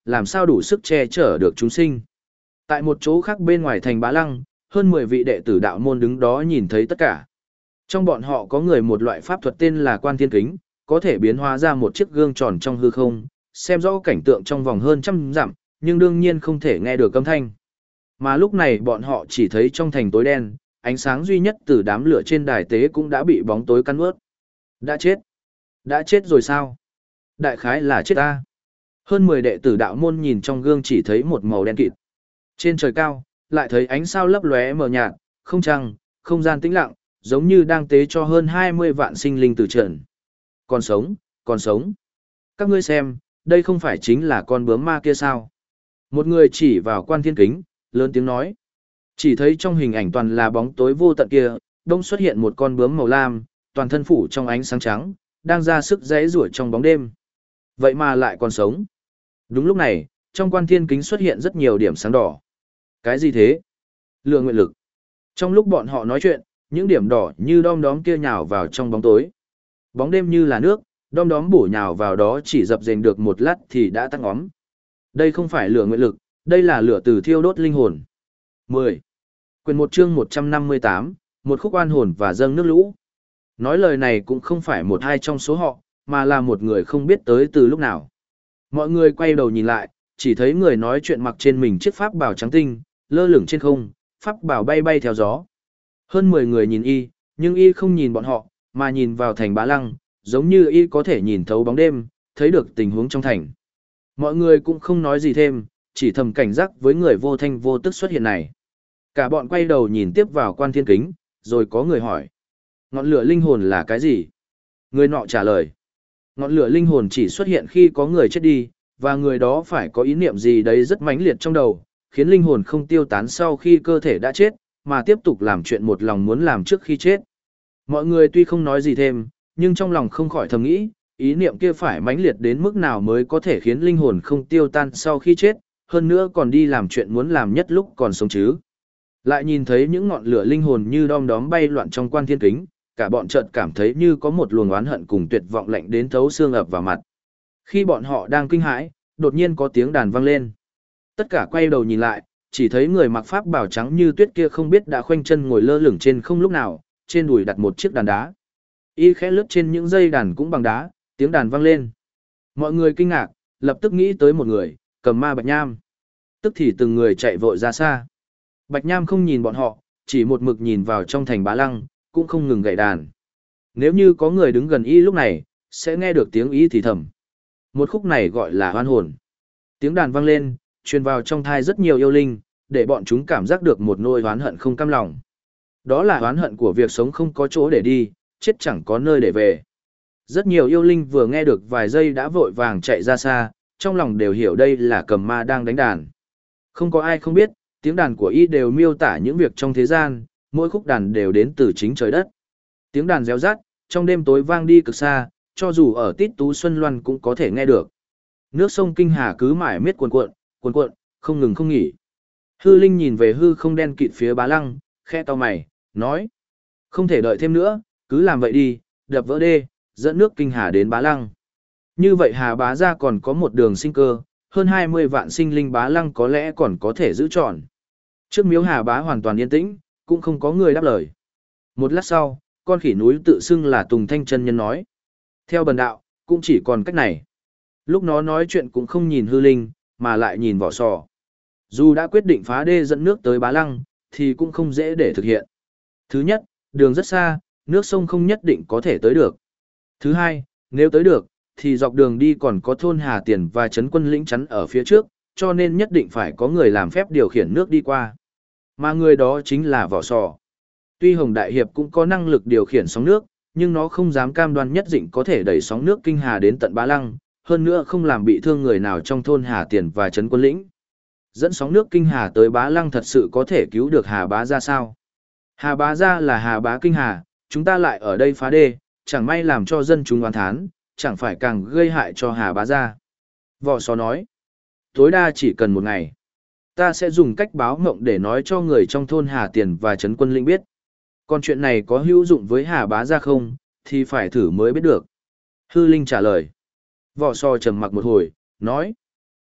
A: làm sao đủ sức che chở được chúng sinh. Tại một chỗ khác bên ngoài thành Bá Lăng, hơn 10 vị đệ tử đạo môn đứng đó nhìn thấy tất cả. Trong bọn họ có người một loại pháp thuật tên là Quan Thiên Kính, có thể biến hóa ra một chiếc gương tròn trong hư không, xem rõ cảnh tượng trong vòng hơn trăm dặm, nhưng đương nhiên không thể nghe được âm thanh. Mà lúc này bọn họ chỉ thấy trong thành tối đen, ánh sáng duy nhất từ đám lửa trên đài tế cũng đã bị bóng tối cắn ướt. Đã chết. Đã chết rồi sao? Đại khái là chết ta. Hơn 10 đệ tử đạo môn nhìn trong gương chỉ thấy một màu đen kịt. Trên trời cao, lại thấy ánh sao lấp lóe mờ nhạt, không trăng, không gian tĩnh lặng, giống như đang tế cho hơn 20 vạn sinh linh từ trần. Còn sống, còn sống. Các ngươi xem, đây không phải chính là con bướm ma kia sao? Một người chỉ vào Quan Thiên Kính, lớn tiếng nói. Chỉ thấy trong hình ảnh toàn là bóng tối vô tận kia, đông xuất hiện một con bướm màu lam, toàn thân phủ trong ánh sáng trắng, đang ra sức giãy giụa trong bóng đêm. Vậy mà lại còn sống. Đúng lúc này, trong Quan Thiên Kính xuất hiện rất nhiều điểm sáng đỏ. Cái gì thế? Lửa nguyện lực. Trong lúc bọn họ nói chuyện, những điểm đỏ như đom đóm kia nhào vào trong bóng tối. Bóng đêm như là nước, đom đóm bổ nhào vào đó chỉ dập dềnh được một lát thì đã tắt ngóm. Đây không phải lửa nguyện lực, đây là lửa từ thiêu đốt linh hồn. 10. Quyền 1 chương 158, một khúc oan hồn và dâng nước lũ. Nói lời này cũng không phải một hai trong số họ, mà là một người không biết tới từ lúc nào. Mọi người quay đầu nhìn lại, chỉ thấy người nói chuyện mặc trên mình chiếc pháp bào trắng tinh, lơ lửng trên không, pháp bào bay bay theo gió. Hơn 10 người nhìn y, nhưng y không nhìn bọn họ, mà nhìn vào thành Bá Lăng, giống như y có thể nhìn thấu bóng đêm, thấy được tình huống trong thành. Mọi người cũng không nói gì thêm, chỉ thầm cảnh giác với người vô thanh vô tức xuất hiện này. Cả bọn quay đầu nhìn tiếp vào Quan Thiên Kính, rồi có người hỏi. Ngọn lửa linh hồn là cái gì? Người nọ trả lời. Ngọn lửa linh hồn chỉ xuất hiện khi có người chết đi, và người đó phải có ý niệm gì đấy rất mãnh liệt trong đầu, khiến linh hồn không tiêu tán sau khi cơ thể đã chết, mà tiếp tục làm chuyện một lòng muốn làm trước khi chết. Mọi người tuy không nói gì thêm, nhưng trong lòng không khỏi thầm nghĩ, ý niệm kia phải mãnh liệt đến mức nào mới có thể khiến linh hồn không tiêu tan sau khi chết, hơn nữa còn đi làm chuyện muốn làm nhất lúc còn sống chứ. Lại nhìn thấy những ngọn lửa linh hồn như đom đóm bay loạn trong Quan Thiên Kính, cả bọn chợt cảm thấy như có một luồng oán hận cùng tuyệt vọng lạnh đến thấu xương ập vào mặt. Khi bọn họ đang kinh hãi, đột nhiên có tiếng đàn vang lên. Tất cả quay đầu nhìn lại, chỉ thấy người mặc pháp bào trắng như tuyết kia không biết đã khoanh chân ngồi lơ lửng trên không lúc nào, trên đùi đặt một chiếc đàn đá. Y khẽ lướt trên những dây đàn cũng bằng đá, tiếng đàn vang lên. Mọi người kinh ngạc, lập tức nghĩ tới một người, Cầm Ma Bạch Nham. Tức thì từng người chạy vội ra xa. Bạch Nham không nhìn bọn họ, chỉ một mực nhìn vào trong thành Bá Lăng, cũng không ngừng gậy đàn. Nếu như có người đứng gần y lúc này, sẽ nghe được tiếng y thì thầm. Một khúc này gọi là oan hồn. Tiếng đàn vang lên, truyền vào trong thai rất nhiều yêu linh, để bọn chúng cảm giác được một nỗi oán hận không cam lòng. Đó là oán hận của việc sống không có chỗ để đi, chết chẳng có nơi để về. Rất nhiều yêu linh vừa nghe được vài giây đã vội vàng chạy ra xa, trong lòng đều hiểu đây là Cầm Ma đang đánh đàn. Không có ai không biết, tiếng đàn của y đều miêu tả những việc trong thế gian, mỗi khúc đàn đều đến từ chính trời đất. Tiếng đàn réo rắt, trong đêm tối vang đi cực xa, cho dù ở Tít Tú Xuân Loan cũng có thể nghe được. Nước sông Kinh Hà cứ mãi miết cuồn cuộn, không ngừng không nghỉ. Hư Linh nhìn về hư không đen kịt phía Bá Lăng, khẽ cau mày, nói: không thể đợi thêm nữa, cứ làm vậy đi, đập vỡ đê, dẫn nước Kinh Hà đến Bá Lăng. Như vậy Hà Bá gia còn có một đường sinh cơ, hơn 20 vạn sinh linh Bá Lăng có lẽ còn có thể giữ trọn. Trước miếu Hà Bá hoàn toàn yên tĩnh, cũng không có người đáp lời. Một lát sau, con khỉ núi tự xưng là Tùng Thanh chân nhân nói: theo bần đạo, cũng chỉ còn cách này. Lúc nó nói chuyện cũng không nhìn Hư Linh, mà lại nhìn Vỏ Sò. Dù đã quyết định phá đê dẫn nước tới Bá Lăng, thì cũng không dễ để thực hiện. Thứ nhất, đường rất xa, nước sông không nhất định có thể tới được. Thứ hai, nếu tới được, thì dọc đường đi còn có thôn Hà Tiền và trấn quân lĩnh chắn ở phía trước, cho nên nhất định phải có người làm phép điều khiển nước đi qua. Mà người đó chính là Vỏ Sò. Tuy Hồng Đại Hiệp cũng có năng lực điều khiển sóng nước, nhưng nó không dám cam đoan nhất định có thể đẩy sóng nước Kinh Hà đến tận Bá Lăng, hơn nữa không làm bị thương người nào trong thôn Hà Tiền và trấn quân lĩnh. Dẫn sóng nước Kinh Hà tới Bá Lăng thật sự có thể cứu được Hà Bá gia sao? Hà Bá gia là Hà Bá Kinh Hà, chúng ta lại ở đây phá đê, chẳng may làm cho dân chúng oán thán, chẳng phải càng gây hại cho Hà Bá gia. Vỏ Sò nói: tối đa chỉ cần một ngày. Ta sẽ dùng cách báo mộng để nói cho người trong thôn Hà Tiền và trấn quân lĩnh biết. Còn chuyện này có hữu dụng với Hà Bá gia không, thì phải thử mới biết được. Hư Linh trả lời. Vỏ Sò trầm mặc một hồi, nói: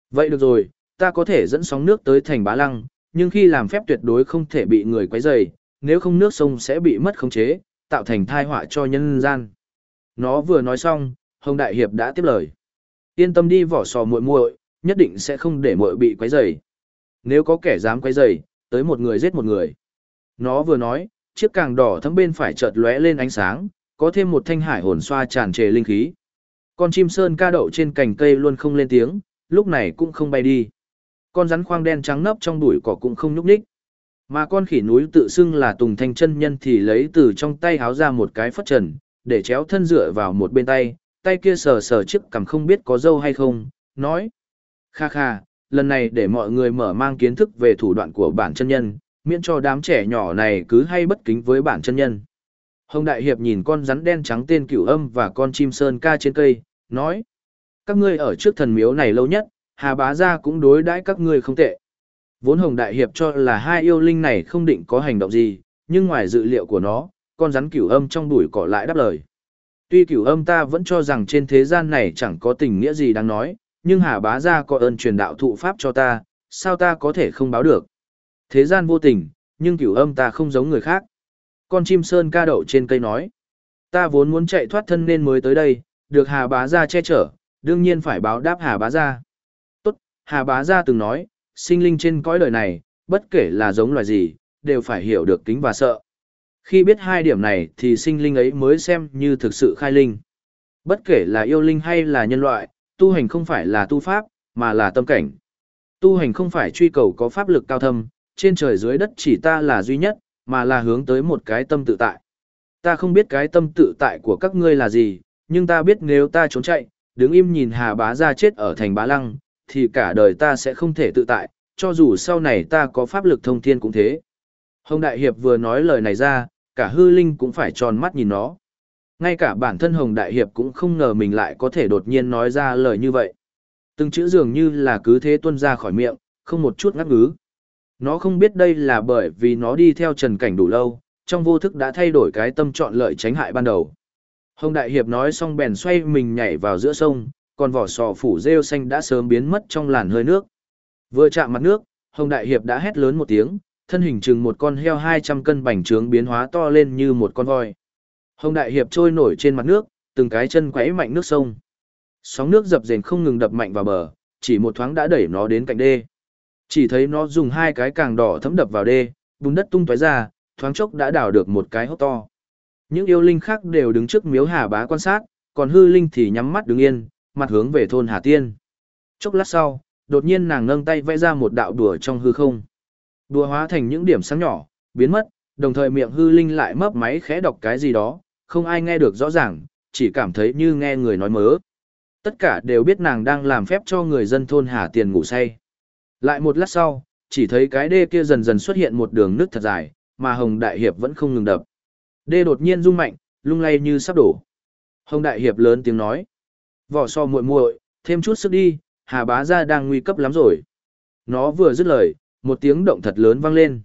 A: Vậy được rồi, ta có thể dẫn sóng nước tới thành Bá Lăng, nhưng khi làm phép tuyệt đối không thể bị người quấy rầy, nếu không nước sông sẽ bị mất khống chế, tạo thành tai họa cho nhân gian. Nó vừa nói xong, Hồng Đại Hiệp đã tiếp lời. Yên tâm đi Vỏ Sò muội muội, nhất định sẽ không để muội bị quấy rầy. Nếu có kẻ dám quấy rầy, tới một người giết một người. Nó vừa nói, chiếc càng đỏ thẫm bên phải chợt lóe lên ánh sáng, có thêm một thanh hải hồn xoa tràn trề linh khí. Con chim sơn ca đậu trên cành cây luôn không lên tiếng, lúc này cũng không bay đi. Con rắn khoang đen trắng nấp trong bụi cỏ cũng không nhúc nhích. Mà con khỉ núi tự xưng là Tùng Thanh chân nhân thì lấy từ trong tay háo ra một cái phất trần, để chéo thân dựa vào một bên tay, tay kia sờ sờ chiếc cằm không biết có dâu hay không, nói: "Kha kha, lần này để mọi người mở mang kiến thức về thủ đoạn của bản chân nhân, miễn cho đám trẻ nhỏ này cứ hay bất kính với bản chân nhân." Hồng Đại Hiệp nhìn con rắn đen trắng tên Cửu Âm và con chim sơn ca trên cây, nói: "Các ngươi ở trước thần miếu này lâu nhất, Hà Bá Gia cũng đối đãi các ngươi không tệ." Vốn Hồng Đại Hiệp cho là hai yêu linh này không định có hành động gì, nhưng ngoài dự liệu của nó, con rắn Cửu Âm trong bụi cỏ lại đáp lời. Tuy Cửu Âm ta vẫn cho rằng trên thế gian này chẳng có tình nghĩa gì đáng nói, nhưng Hà Bá Gia có ơn truyền đạo thụ pháp cho ta, sao ta có thể không báo được. Thế gian vô tình, nhưng Cửu Âm ta không giống người khác. Con chim sơn ca đậu trên cây nói: "Ta vốn muốn chạy thoát thân nên mới tới đây, được Hà Bá Gia che chở, đương nhiên phải báo đáp Hà Bá Gia." Tốt, Hà Bá Gia từng nói, sinh linh trên cõi đời này, bất kể là giống loài gì, đều phải hiểu được kính và sợ. Khi biết hai điểm này thì sinh linh ấy mới xem như thực sự khai linh. Bất kể là yêu linh hay là nhân loại, tu hành không phải là tu pháp, mà là tâm cảnh. Tu hành không phải truy cầu có pháp lực cao thâm, trên trời dưới đất chỉ ta là duy nhất, mà là hướng tới một cái tâm tự tại. Ta không biết cái tâm tự tại của các ngươi là gì, nhưng ta biết nếu ta trốn chạy, đứng im nhìn Hà Bá Gia chết ở thành Bá Lăng, thì cả đời ta sẽ không thể tự tại, cho dù sau này ta có pháp lực thông thiên cũng thế. Hồng Đại Hiệp vừa nói lời này ra, cả hư linh cũng phải tròn mắt nhìn nó. Ngay cả bản thân Hồng Đại Hiệp cũng không ngờ mình lại có thể đột nhiên nói ra lời như vậy. Từng chữ dường như là cứ thế tuôn ra khỏi miệng, không một chút ngắc ngứ. Nó không biết đây là bởi vì nó đi theo Trần Cảnh đủ lâu, trong vô thức đã thay đổi cái tâm chọn lợi tránh hại ban đầu. Hồng Đại Hiệp nói xong bèn xoay mình nhảy vào giữa sông, còn vỏ sò phủ rêu xanh đã sớm biến mất trong làn hơi nước. Vừa chạm mặt nước, Hồng Đại Hiệp đã hét lớn một tiếng, thân hình chừng một con heo 200 cân bành trướng biến hóa to lên như một con voi. Hồng Đại Hiệp trôi nổi trên mặt nước, từng cái chân quẫy mạnh nước sông. Sóng nước dập dềnh không ngừng đập mạnh vào bờ, chỉ một thoáng đã đẩy nó đến cạnh đê. Chỉ thấy nó dùng hai cái càng đỏ thấm đập vào đê, bùn đất tung tóe ra, thoáng chốc đã đào được một cái hốc to. Những yêu linh khác đều đứng trước miếu Hà Bá quan sát, còn hư linh thì nhắm mắt đứng yên, mặt hướng về thôn Hà Tiên. Chốc lát sau, đột nhiên nàng nâng tay vẽ ra một đạo đùa trong hư không. Đùa hóa thành những điểm sáng nhỏ, biến mất, đồng thời miệng hư linh lại mấp máy khẽ đọc cái gì đó, không ai nghe được rõ ràng, chỉ cảm thấy như nghe người nói mớ. Tất cả đều biết nàng đang làm phép cho người dân thôn Hà Tiền ngủ say. Lại một lát sau, chỉ thấy cái đê kia dần dần xuất hiện một đường nước thật dài, mà Hồng Đại Hiệp vẫn không ngừng đập. Đê đột nhiên rung mạnh, lung lay như sắp đổ. Hồng Đại Hiệp lớn tiếng nói: "Vỏ Sò muội muội, thêm chút sức đi, Hà Bá Gia đang nguy cấp lắm rồi." Nó vừa dứt lời, một tiếng động thật lớn vang lên.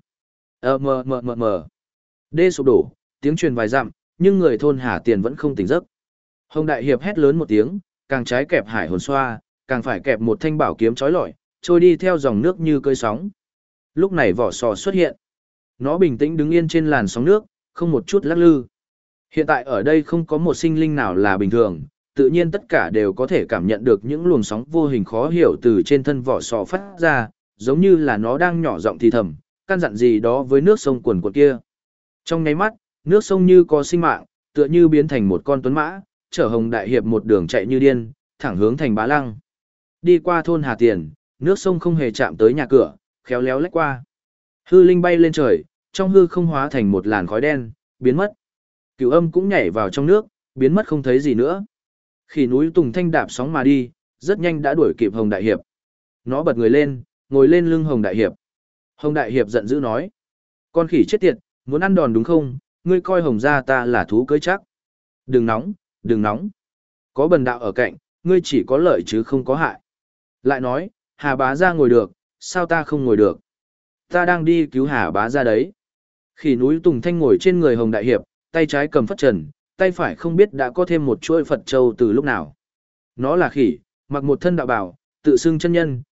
A: Mờ. Đê sụp đổ, tiếng truyền vài dặm, nhưng người thôn Hà Tiền vẫn không tỉnh giấc. Hồng Đại Hiệp hét lớn một tiếng, càng trái kẹp hải hồn xoa, càng phải kẹp một thanh bảo kiếm chói lọi, trôi đi theo dòng nước như cơn sóng. Lúc này Vỏ Sò xuất hiện. Nó bình tĩnh đứng yên trên làn sóng nước, không một chút lắc lư. Hiện tại ở đây không có một sinh linh nào là bình thường, tự nhiên tất cả đều có thể cảm nhận được những luồng sóng vô hình khó hiểu từ trên thân Vỏ Sò phát ra, giống như là nó đang nhỏ giọng thì thầm, căn dặn gì đó với nước sông cuồn cuộn kia. Trong nháy mắt, nước sông như có sinh mạng, tựa như biến thành một con tuấn mã, chở Hồng Đại Hiệp một đường chạy như điên, thẳng hướng thành Bá Lăng. Đi qua thôn Hà Tiền, nước sông không hề chạm tới nhà cửa, khéo léo lách qua. Hư linh bay lên trời, trong hư không hóa thành một làn khói đen, biến mất. Cửu Âm cũng nhảy vào trong nước, biến mất không thấy gì nữa. Khỉ núi Tùng Thanh đạp sóng mà đi, rất nhanh đã đuổi kịp Hồng Đại Hiệp. Nó bật người lên, ngồi lên lưng Hồng Đại Hiệp. Hồng Đại Hiệp giận dữ nói: "Con khỉ chết tiệt, muốn ăn đòn đúng không? Ngươi coi Hồng gia ta là thú cưỡi chắc. Đừng nóng, đừng nóng. Có bần đạo ở cạnh, ngươi chỉ có lợi chứ không có hại." Lại nói: "Hà Bá Gia ngồi được, sao ta không ngồi được? Ta đang đi cứu Hà Bá Gia đấy." Khỉ núi Tùng Thanh ngồi trên người Hồng Đại Hiệp, tay trái cầm phất trần, tay phải không biết đã có thêm một chuỗi Phật châu từ lúc nào. Nó là khỉ, mặc một thân đạo bào, tự xưng chân nhân,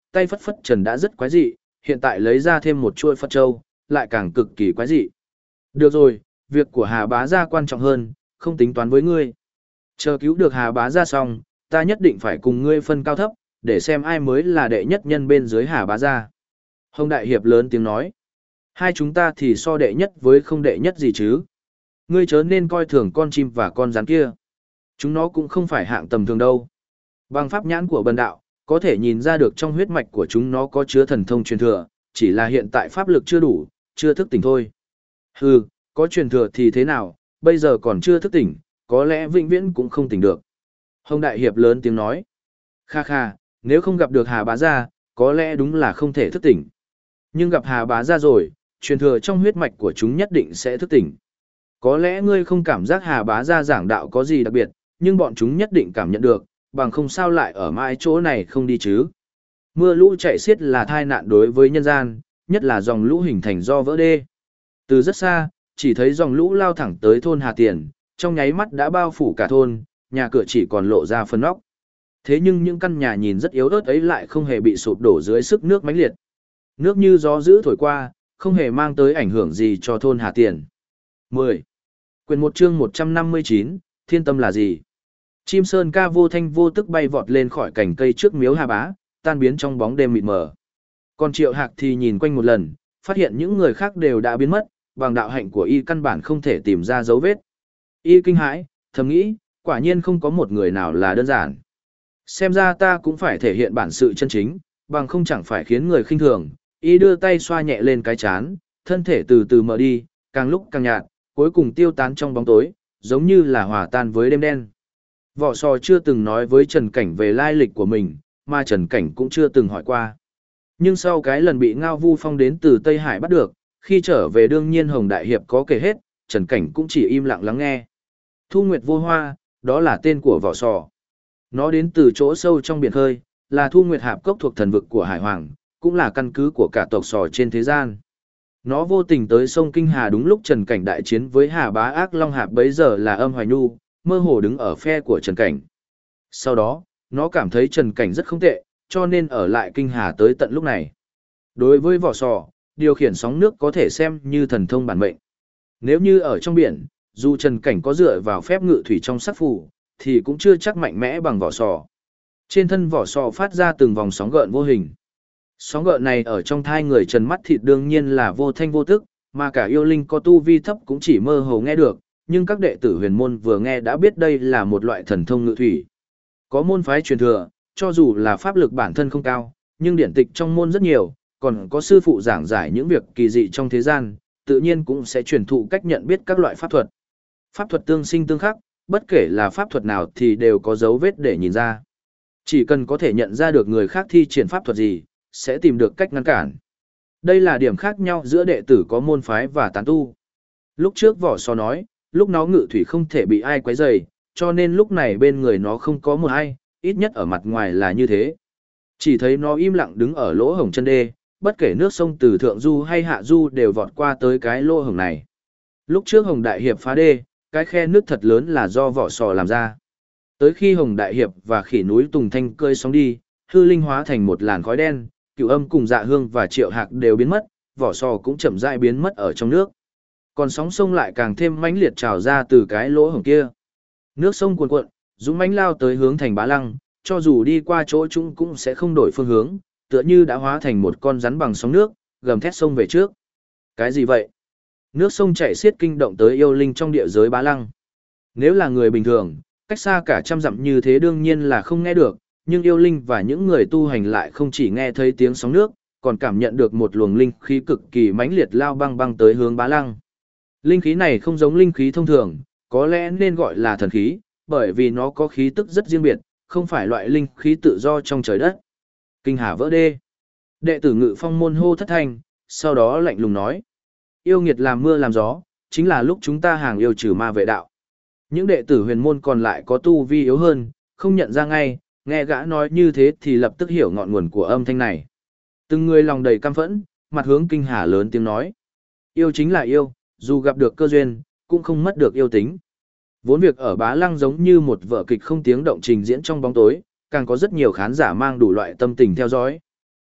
A: tay phất phất trần đã rất quái dị, hiện tại lấy ra thêm một chuôi Phật Châu, lại càng cực kỳ quái dị. Được rồi, việc của Hà Bá Gia quan trọng hơn, không tính toán với ngươi. Chờ cứu được Hà Bá Gia xong, ta nhất định phải cùng ngươi phân cao thấp, để xem ai mới là đệ nhất nhân bên dưới Hà Bá Gia. Hồng Đại Hiệp lớn tiếng nói. Hai chúng ta thì so đệ nhất với không đệ nhất gì chứ. Ngươi chớ nên coi thường con chim và con rắn kia. Chúng nó cũng không phải hạng tầm thường đâu. Bằng pháp nhãn của bần đạo, có thể nhìn ra được trong huyết mạch của chúng nó có chứa thần thông truyền thừa, chỉ là hiện tại pháp lực chưa đủ, chưa thức tỉnh thôi. Hừ, có truyền thừa thì thế nào, bây giờ còn chưa thức tỉnh, có lẽ vĩnh viễn cũng không tỉnh được. Hồng Đại Hiệp lớn tiếng nói. Kha kha, nếu không gặp được Hà Bá Gia, có lẽ đúng là không thể thức tỉnh. Nhưng gặp Hà Bá Gia rồi, truyền thừa trong huyết mạch của chúng nhất định sẽ thức tỉnh. Có lẽ ngươi không cảm giác Hà Bá Gia giảng đạo có gì đặc biệt, nhưng bọn chúng nhất định cảm nhận được, bằng không sao lại ở mãi chỗ này không đi chứ. Mưa lũ chạy xiết là tai nạn đối với nhân gian, nhất là dòng lũ hình thành do vỡ đê. Từ rất xa, chỉ thấy dòng lũ lao thẳng tới thôn Hà Tiền, trong nháy mắt đã bao phủ cả thôn, nhà cửa chỉ còn lộ ra phần nóc. Thế nhưng những căn nhà nhìn rất yếu ớt ấy lại không hề bị sụp đổ dưới sức nước mãnh liệt. Nước như gió dữ thổi qua, không hề mang tới ảnh hưởng gì cho thôn Hà Tiền. 10. Quyền 1 chương 159, Thiên Tâm là gì? Chim sơn ca vô thanh vô tức bay vọt lên khỏi cành cây trước miếu Hà Bá, tan biến trong bóng đêm mịt mờ. Còn Triệu Hạc thì nhìn quanh một lần, phát hiện những người khác đều đã biến mất, bằng đạo hạnh của y căn bản không thể tìm ra dấu vết. Y kinh hãi, thầm nghĩ, quả nhiên không có một người nào là đơn giản. Xem ra ta cũng phải thể hiện bản sự chân chính, bằng không chẳng phải khiến người khinh thường. Y đưa tay xoa nhẹ lên cái chán, thân thể từ từ mở đi, càng lúc càng nhạt, cuối cùng tiêu tán trong bóng tối, giống như là hòa tan với đêm đen. Vỏ sò chưa từng nói với Trần Cảnh về lai lịch của mình, mà Trần Cảnh cũng chưa từng hỏi qua. Nhưng sau cái lần bị Ngao Vu Phong đến từ Tây Hải bắt được, khi trở về đương nhiên Hồng Đại Hiệp có kể hết, Trần Cảnh cũng chỉ im lặng lắng nghe. Thu Nguyệt Vô Hoa, đó là tên của vỏ sò. Nó đến từ chỗ sâu trong biển khơi, là Thu Nguyệt Hạp Cốc thuộc thần vực của Hải Hoàng, cũng là căn cứ của cả tộc sò trên thế gian. Nó vô tình tới sông Kinh Hà đúng lúc Trần Cảnh đại chiến với Hà Bá Ác Long Hạp bấy giờ là Âm Hoài Nhu, mơ hồ đứng ở phe của Trần Cảnh. Sau đó, nó cảm thấy Trần Cảnh rất không tệ, cho nên ở lại Kinh Hà tới tận lúc này. Đối với vỏ sò, điều khiển sóng nước có thể xem như thần thông bản mệnh. Nếu như ở trong biển, dù Trần Cảnh có dựa vào phép ngự thủy trong sắc phù, thì cũng chưa chắc mạnh mẽ bằng vỏ sò. Trên thân vỏ sò phát ra từng vòng sóng gợn vô hình. Sóng gợn này ở trong thai người Trần Mắt Thịt đương nhiên là vô thanh vô tức, mà cả yêu linh có tu vi thấp cũng chỉ mơ hồ nghe được, nhưng các đệ tử huyền môn vừa nghe đã biết đây là một loại thần thông ngự thủy. Có môn phái truyền thừa, cho dù là pháp lực bản thân không cao, nhưng điển tịch trong môn rất nhiều, còn có sư phụ giảng giải những việc kỳ dị trong thế gian, tự nhiên cũng sẽ truyền thụ cách nhận biết các loại pháp thuật. Pháp thuật tương sinh tương khắc, bất kể là pháp thuật nào thì đều có dấu vết để nhìn ra. Chỉ cần có thể nhận ra được người khác thi triển pháp thuật gì, sẽ tìm được cách ngăn cản. Đây là điểm khác nhau giữa đệ tử có môn phái và tán tu. Lúc trước vỏ sò nói, lúc nó ngự thủy không thể bị ai quấy rầy, cho nên lúc này bên người nó không có một ai, ít nhất ở mặt ngoài là như thế. Chỉ thấy nó im lặng đứng ở lỗ hổng chân đê, bất kể nước sông từ thượng du hay hạ du đều vọt qua tới cái lỗ hổng này. Lúc trước Hồng Đại Hiệp phá đê, cái khe nước thật lớn là do vỏ sò làm ra. Tới khi Hồng Đại Hiệp và khỉ núi Tùng Thanh cơi sóng đi, hư linh hóa thành một làn khói đen, Cửu Âm cùng Dạ Hương và Triệu Hạc đều biến mất, vỏ sò cũng chậm rãi biến mất ở trong nước. Còn sóng sông lại càng thêm mãnh liệt trào ra từ cái lỗ hổng kia. Nước sông cuồn cuộn, dũng mãnh lao tới hướng thành Bá Lăng, cho dù đi qua chỗ chúng cũng sẽ không đổi phương hướng, tựa như đã hóa thành một con rắn bằng sóng nước, gầm thét sông về trước. Cái gì vậy? Nước sông chảy xiết kinh động tới yêu linh trong địa giới Bá Lăng. Nếu là người bình thường, cách xa cả trăm dặm như thế đương nhiên là không nghe được, nhưng yêu linh và những người tu hành lại không chỉ nghe thấy tiếng sóng nước, còn cảm nhận được một luồng linh khí cực kỳ mãnh liệt lao băng băng tới hướng Bá Lăng. Linh khí này không giống linh khí thông thường, có lẽ nên gọi là thần khí, bởi vì nó có khí tức rất riêng biệt, không phải loại linh khí tự do trong trời đất. Kinh Hà vỡ đê. Đệ tử Ngự Phong môn hô thất thanh, sau đó lạnh lùng nói: yêu nghiệt làm mưa làm gió, chính là lúc chúng ta hàng yêu trừ ma vệ đạo. Những đệ tử huyền môn còn lại có tu vi yếu hơn, không nhận ra ngay, nghe gã nói như thế thì lập tức hiểu ngọn nguồn của âm thanh này. Từng người lòng đầy căm phẫn, mặt hướng Kinh Hà lớn tiếng nói: yêu chính là yêu, dù gặp được cơ duyên, cũng không mất được yêu tính. Vốn việc ở Bá Lăng giống như một vở kịch không tiếng động trình diễn trong bóng tối, càng có rất nhiều khán giả mang đủ loại tâm tình theo dõi.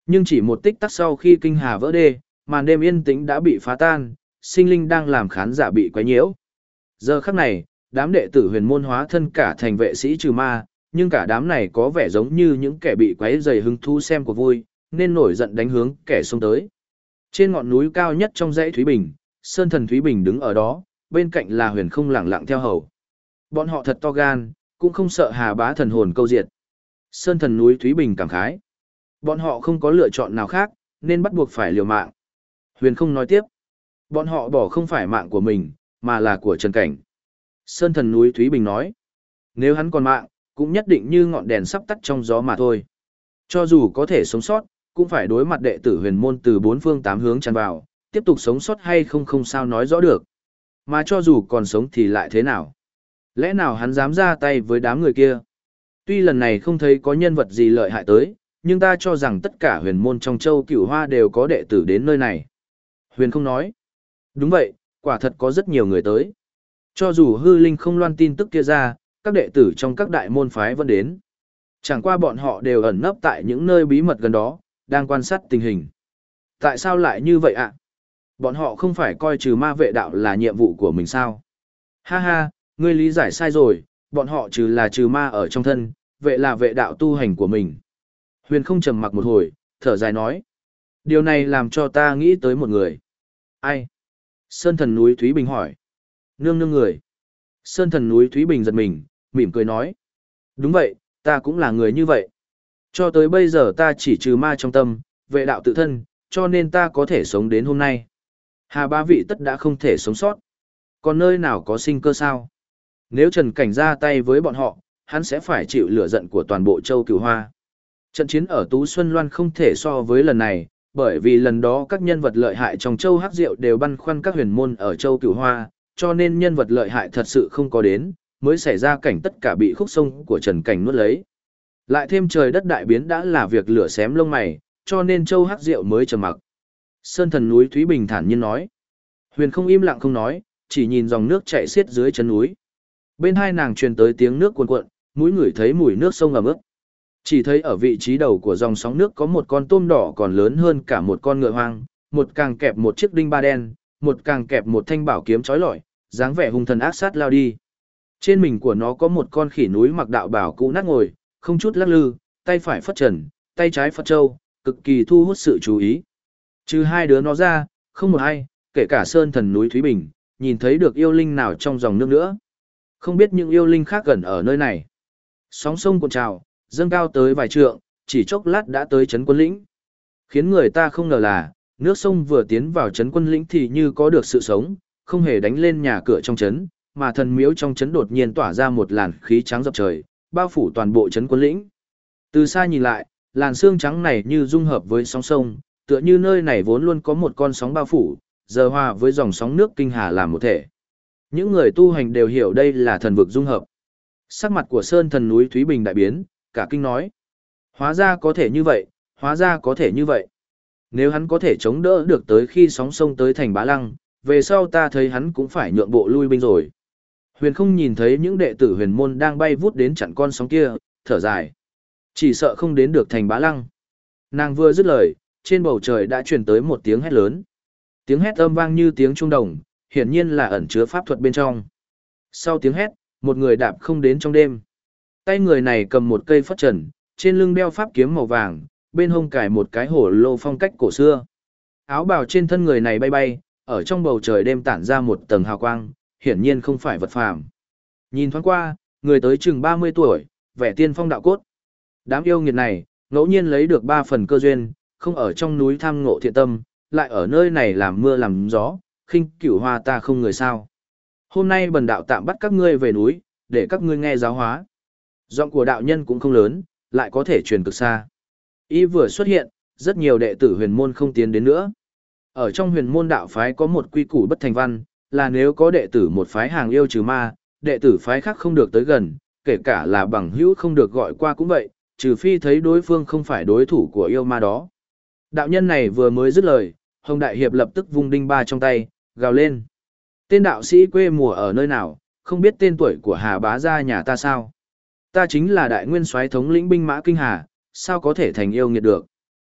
A: Nhưng chỉ một tích tắc sau khi kinh hà vỡ đê, màn đêm yên tĩnh đã bị phá tan, sinh linh đang làm khán giả bị quấy nhiễu. Giờ khắc này, đám đệ tử huyền môn hóa thân cả thành vệ sĩ trừ ma, nhưng cả đám này có vẻ giống như những kẻ bị quấy rầy hứng thú xem cuộc vui, nên nổi giận đánh hướng kẻ xông tới. Trên ngọn núi cao nhất trong dãy Thúy Bình, Sơn Thần Thúy Bình đứng ở đó, bên cạnh là Huyền Không lẳng lặng theo hầu. Bọn họ thật to gan, cũng không sợ Hà Bá thần hồn câu diệt. Sơn Thần núi Thúy Bình cảm khái. Bọn họ không có lựa chọn nào khác, nên bắt buộc phải liều mạng. Huyền Không nói tiếp. Bọn họ bỏ không phải mạng của mình, mà là của Trần Cảnh. Sơn Thần núi Thúy Bình nói. Nếu hắn còn mạng, cũng nhất định như ngọn đèn sắp tắt trong gió mà thôi. Cho dù có thể sống sót, cũng phải đối mặt đệ tử huyền môn từ bốn phương tám hướng tràn vào, tiếp tục sống sót hay không không sao nói rõ được. Mà cho dù còn sống thì lại thế nào? Lẽ nào hắn dám ra tay với đám người kia? Tuy lần này không thấy có nhân vật gì lợi hại tới, nhưng ta cho rằng tất cả huyền môn trong châu Cửu Hoa đều có đệ tử đến nơi này. Huyền Không nói. Đúng vậy, quả thật có rất nhiều người tới. Cho dù hư linh không loan tin tức kia ra, các đệ tử trong các đại môn phái vẫn đến. Chẳng qua bọn họ đều ẩn nấp tại những nơi bí mật gần đó, đang quan sát tình hình. Tại sao lại như vậy ạ? Bọn họ không phải coi trừ ma vệ đạo là nhiệm vụ của mình sao? Ha ha, ngươi lý giải sai rồi, bọn họ trừ là trừ ma ở trong thân, vệ là vệ đạo tu hành của mình. Huyền Không trầm mặc một hồi, thở dài nói. Điều này làm cho ta nghĩ tới một người. Ai? Sơn Thần núi Thúy Bình hỏi. Nương nương người. Sơn Thần núi Thúy Bình giật mình, mỉm cười nói. Đúng vậy, ta cũng là người như vậy. Cho tới bây giờ ta chỉ trừ ma trong tâm, vệ đạo tự thân, cho nên ta có thể sống đến hôm nay. Hà Ba vị tất đã không thể sống sót. Còn nơi nào có sinh cơ sao? Nếu Trần Cảnh ra tay với bọn họ, hắn sẽ phải chịu lửa giận của toàn bộ châu Cửu Hoa. Trận chiến ở Tú Xuân Loan không thể so với lần này, bởi vì lần đó các nhân vật lợi hại trong châu Hắc Diệu đều băn khoăn các huyền môn ở châu Cửu Hoa, cho nên nhân vật lợi hại thật sự không có đến, mới xảy ra cảnh tất cả bị khúc sông của Trần Cảnh nuốt lấy. Lại thêm trời đất đại biến đã là việc lửa xém lông mày, cho nên châu Hắc Diệu mới trầm mặc. Sơn Thần núi Thúy Bình thản nhiên nói. Huyền Không im lặng không nói, chỉ nhìn dòng nước chảy xiết dưới chân núi. Bên hai nàng truyền tới tiếng nước cuồn cuộn, mũi ngửi thấy mùi nước sông ẩm ướt. Chỉ thấy ở vị trí đầu của dòng sóng nước có một con tôm đỏ còn lớn hơn cả một con ngựa hoang, một càng kẹp một chiếc đinh ba đen, một càng kẹp một thanh bảo kiếm chói lọi, dáng vẻ hung thần ác sát lao đi. Trên mình của nó có một con khỉ núi mặc đạo bào cũ nát ngồi, không chút lắc lư, tay phải phất trần, tay trái phất trâu, cực kỳ thu hút sự chú ý. Trừ hai đứa nó ra, không một ai, kể cả Sơn Thần núi Thúy Bình, nhìn thấy được yêu linh nào trong dòng nước nữa. Không biết những yêu linh khác gần ở nơi này. Sóng sông cuộn trào, dâng cao tới vài trượng, chỉ chốc lát đã tới trấn Quân Lĩnh. Khiến người ta không ngờ là, nước sông vừa tiến vào trấn Quân Lĩnh thì như có được sự sống, không hề đánh lên nhà cửa trong trấn, mà thần miếu trong trấn đột nhiên tỏa ra một làn khí trắng dập trời, bao phủ toàn bộ trấn Quân Lĩnh. Từ xa nhìn lại, làn sương trắng này như dung hợp với sóng sông, tựa như nơi này vốn luôn có một con sóng bao phủ, giờ hòa với dòng sóng nước kinh hà làm một thể. Những người tu hành đều hiểu đây là thần vực dung hợp. Sắc mặt của Sơn Thần núi Thúy Bình đại biến, cả kinh nói. Hóa ra có thể như vậy, hóa ra có thể như vậy. Nếu hắn có thể chống đỡ được tới khi sóng sông tới thành Bá Lăng, về sau ta thấy hắn cũng phải nhượng bộ lui binh rồi. Huyền Không nhìn thấy những đệ tử huyền môn đang bay vút đến chặn con sóng kia, thở dài. Chỉ sợ không đến được thành Bá Lăng. Nàng vừa dứt lời, trên bầu trời đã truyền tới một tiếng hét lớn. Tiếng hét âm vang như tiếng trung đồng, hiển nhiên là ẩn chứa pháp thuật bên trong. Sau tiếng hét, một người đạp không đến trong đêm. Tay người này cầm một cây phất trần, trên lưng đeo pháp kiếm màu vàng, bên hông cài một cái hổ lô phong cách cổ xưa. Áo bào trên thân người này bay bay, ở trong bầu trời đêm tản ra một tầng hào quang, hiển nhiên không phải vật phàm. Nhìn thoáng qua, người tới chừng 30 tuổi, vẻ tiên phong đạo cốt. Đám yêu nghiệt này, ngẫu nhiên lấy được 3 phần cơ duyên, không ở trong núi tham ngộ thiện tâm, lại ở nơi này làm mưa làm gió, khinh Cửu Hoa ta không người sao. Hôm nay bần đạo tạm bắt các ngươi về núi, để các ngươi nghe giáo hóa. Giọng của đạo nhân cũng không lớn, lại có thể truyền cực xa. Y vừa xuất hiện, rất nhiều đệ tử huyền môn không tiến đến nữa. Ở trong huyền môn đạo phái có một quy củ bất thành văn, là nếu có đệ tử một phái hàng yêu trừ ma, đệ tử phái khác không được tới gần, kể cả là bằng hữu không được gọi qua cũng vậy, trừ phi thấy đối phương không phải đối thủ của yêu ma đó. Đạo nhân này vừa mới dứt lời, Hồng Đại Hiệp lập tức vung đinh ba trong tay, gào lên. Tên đạo sĩ quê mùa ở nơi nào, không biết tên tuổi của Hà Bá gia nhà ta sao? Ta chính là đại nguyên soái thống lĩnh binh mã Kinh Hà, sao có thể thành yêu nghiệt được?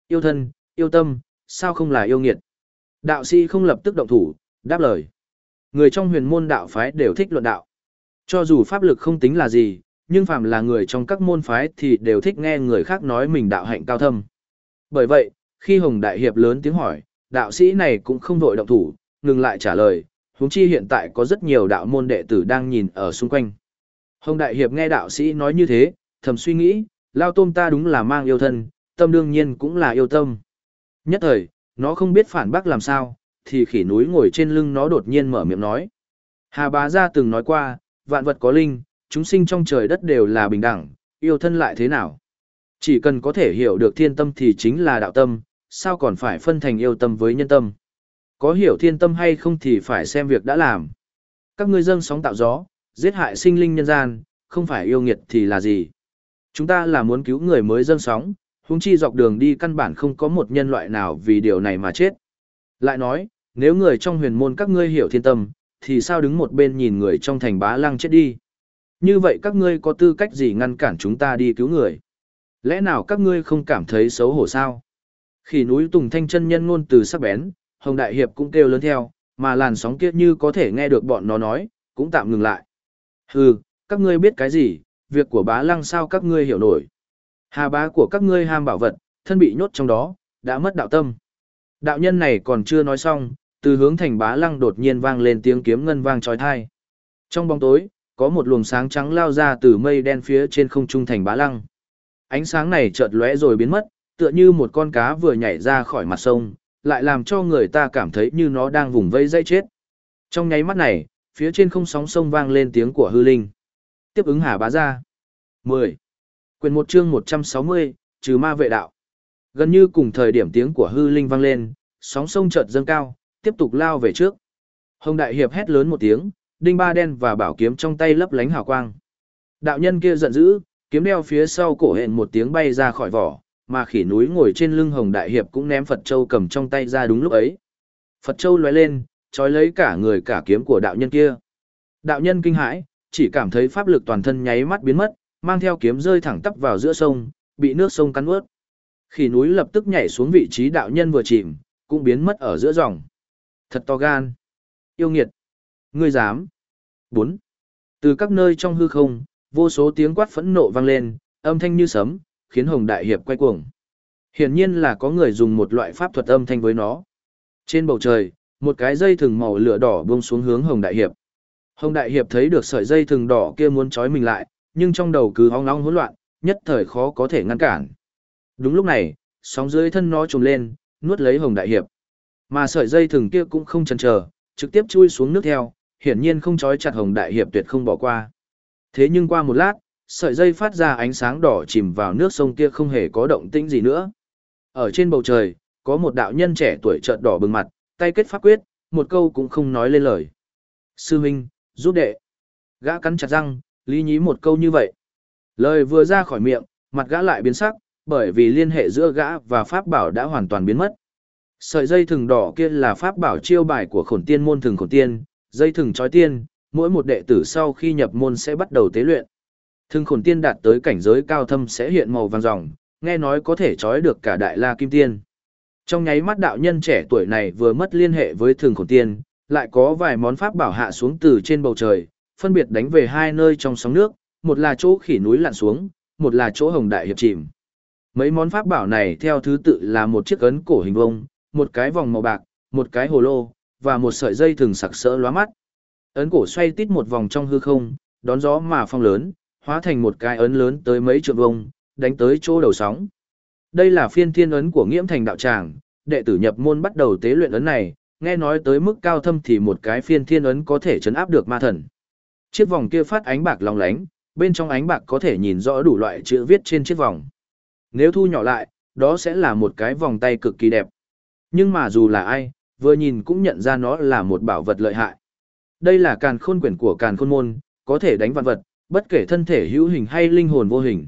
A: Yêu thân, yêu tâm, sao không là yêu nghiệt? Đạo sĩ không lập tức động thủ, đáp lời. Người trong huyền môn đạo phái đều thích luận đạo. Cho dù pháp lực không tính là gì, nhưng phàm là người trong các môn phái thì đều thích nghe người khác nói mình đạo hạnh cao thâm. Bởi vậy, khi Hồng Đại Hiệp lớn tiếng hỏi, đạo sĩ này cũng không vội động thủ, ngừng lại trả lời, huống chi hiện tại có rất nhiều đạo môn đệ tử đang nhìn ở xung quanh. Hồng Đại Hiệp nghe đạo sĩ nói như thế, thầm suy nghĩ, lao tôm ta đúng là mang yêu thân, tâm đương nhiên cũng là yêu tâm. Nhất thời, nó không biết phản bác làm sao, thì khỉ núi ngồi trên lưng nó đột nhiên mở miệng nói. Hà Bá Gia từng nói qua, vạn vật có linh, chúng sinh trong trời đất đều là bình đẳng, yêu thân lại thế nào? Chỉ cần có thể hiểu được thiên tâm thì chính là đạo tâm, sao còn phải phân thành yêu tâm với nhân tâm? Có hiểu thiên tâm hay không thì phải xem việc đã làm. Các ngươi dâng sóng tạo gió, giết hại sinh linh nhân gian, không phải yêu nghiệt thì là gì? Chúng ta là muốn cứu người mới dâng sóng, huống chi dọc đường đi căn bản không có một nhân loại nào vì điều này mà chết. Lại nói, nếu người trong huyền môn các ngươi hiểu thiên tâm, thì sao đứng một bên nhìn người trong thành Bá Lăng chết đi? Như vậy các ngươi có tư cách gì ngăn cản chúng ta đi cứu người? Lẽ nào các ngươi không cảm thấy xấu hổ sao? Khỉ núi Tùng Thanh chân nhân ngôn từ sắc bén, Hồng Đại Hiệp cũng kêu lớn theo, mà làn sóng kia như có thể nghe được bọn nó nói, cũng tạm ngừng lại. Hừ, các ngươi biết cái gì, việc của Bá Lăng sao các ngươi hiểu nổi? Hà bá của các ngươi ham bảo vật, thân bị nhốt trong đó, đã mất đạo tâm. Đạo nhân này còn chưa nói xong, từ hướng thành Bá Lăng đột nhiên vang lên tiếng kiếm ngân vang chói tai. Trong bóng tối, có một luồng sáng trắng lao ra từ mây đen phía trên không trung thành Bá Lăng. Ánh sáng này chợt lóe rồi biến mất, tựa như một con cá vừa nhảy ra khỏi mặt sông, lại làm cho người ta cảm thấy như nó đang vùng vây dây chết. Trong nháy mắt này, phía trên không sóng sông vang lên tiếng của hư linh. Tiếp ứng Hà Bá Gia. 10. Quyền 1 chương 160, trừ ma vệ đạo. Gần như cùng thời điểm tiếng của hư linh vang lên, sóng sông chợt dâng cao, tiếp tục lao về trước. Hồng Đại Hiệp hét lớn một tiếng, đinh ba đen và bảo kiếm trong tay lấp lánh hào quang. Đạo nhân kia giận dữ, kiếm đeo phía sau cổ hện một tiếng bay ra khỏi vỏ, mà khỉ núi ngồi trên lưng Hồng Đại Hiệp cũng ném Phật Châu cầm trong tay ra đúng lúc ấy. Phật Châu lóe lên, trói lấy cả người cả kiếm của đạo nhân kia. Đạo nhân kinh hãi, chỉ cảm thấy pháp lực toàn thân nháy mắt biến mất, mang theo kiếm rơi thẳng tắp vào giữa sông, bị nước sông cắn ướt. Khỉ núi lập tức nhảy xuống vị trí đạo nhân vừa chìm, cũng biến mất ở giữa dòng. Thật to gan. Yêu nghiệt. Ngươi dám. 4. Từ các nơi trong hư không, vô số tiếng quát phẫn nộ vang lên, âm thanh như sấm, khiến Hồng Đại Hiệp quay cuồng. Hiển nhiên là có người dùng một loại pháp thuật âm thanh với nó. Trên bầu trời, một cái dây thừng màu lửa đỏ buông xuống hướng Hồng Đại Hiệp. Hồng Đại Hiệp thấy được sợi dây thừng đỏ kia muốn trói mình lại, nhưng trong đầu cứ ong ong hỗn loạn, nhất thời khó có thể ngăn cản. Đúng lúc này, sóng dưới thân nó trồm lên, nuốt lấy Hồng Đại Hiệp. Mà sợi dây thừng kia cũng không chần chờ, trực tiếp chui xuống nước theo, hiển nhiên không trói chặt Hồng Đại Hiệp tuyệt không bỏ qua. Thế nhưng qua một lát, sợi dây phát ra ánh sáng đỏ chìm vào nước sông kia không hề có động tĩnh gì nữa. Ở trên bầu trời, có một đạo nhân trẻ tuổi chợt đỏ bừng mặt, tay kết pháp quyết, một câu cũng không nói lên lời. Sư huynh, giúp đệ. Gã cắn chặt răng, lý nhí một câu như vậy. Lời vừa ra khỏi miệng, mặt gã lại biến sắc, bởi vì liên hệ giữa gã và pháp bảo đã hoàn toàn biến mất. Sợi dây thừng đỏ kia là pháp bảo chiêu bài của Khổn Tiên môn Thừng Khổn Tiên, dây thừng chói tiên, mỗi một đệ tử sau khi nhập môn sẽ bắt đầu tế luyện. Thừng Khổn Tiên đạt tới cảnh giới cao thâm sẽ hiện màu vàng ròng, nghe nói có thể trói được cả Đại La Kim Tiên. Trong nháy mắt đạo nhân trẻ tuổi này vừa mất liên hệ với Thừng Khổn Tiên, lại có vài món pháp bảo hạ xuống từ trên bầu trời, phân biệt đánh về hai nơi trong sóng nước, một là chỗ khỉ núi lặn xuống, một là chỗ Hồng Đại Hiệp chìm. Mấy món pháp bảo này theo thứ tự là một chiếc ấn cổ hình vuông, một cái vòng màu bạc, một cái hồ lô, và một sợi dây thừng sặc sỡ lóa mắt. Ấn cổ xoay tít một vòng trong hư không, đón gió mà phong lớn, hóa thành một cái ấn lớn tới mấy trượng vuông, đánh tới chỗ đầu sóng. Đây là phiên thiên ấn của Nghiễm Thành đạo tràng, đệ tử nhập môn bắt đầu tế luyện ấn này, nghe nói tới mức cao thâm thì một cái phiên thiên ấn có thể trấn áp được ma thần. Chiếc vòng kia phát ánh bạc long lánh, bên trong ánh bạc có thể nhìn rõ đủ loại chữ viết trên chiếc vòng. Nếu thu nhỏ lại, đó sẽ là một cái vòng tay cực kỳ đẹp. Nhưng mà dù là ai, vừa nhìn cũng nhận ra nó là một bảo vật lợi hại. Đây là càn khôn quyển của càn khôn môn, có thể đánh vạn vật, bất kể thân thể hữu hình hay linh hồn vô hình.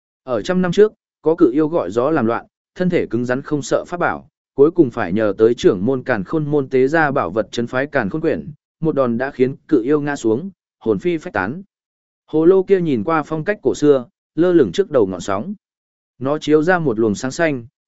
A: Ở trăm năm trước, có cự yêu gọi gió làm loạn, thân thể cứng rắn không sợ pháp bảo, cuối cùng phải nhờ tới trưởng môn càn khôn môn tế ra bảo vật trấn phái càn khôn quyển, một đòn đã khiến cự yêu ngã xuống, hồn phi phách tán. Hồ lô kia nhìn qua phong cách cổ xưa, lơ lửng trước đầu ngọn sóng. Nó chiếu ra một luồng sáng xanh,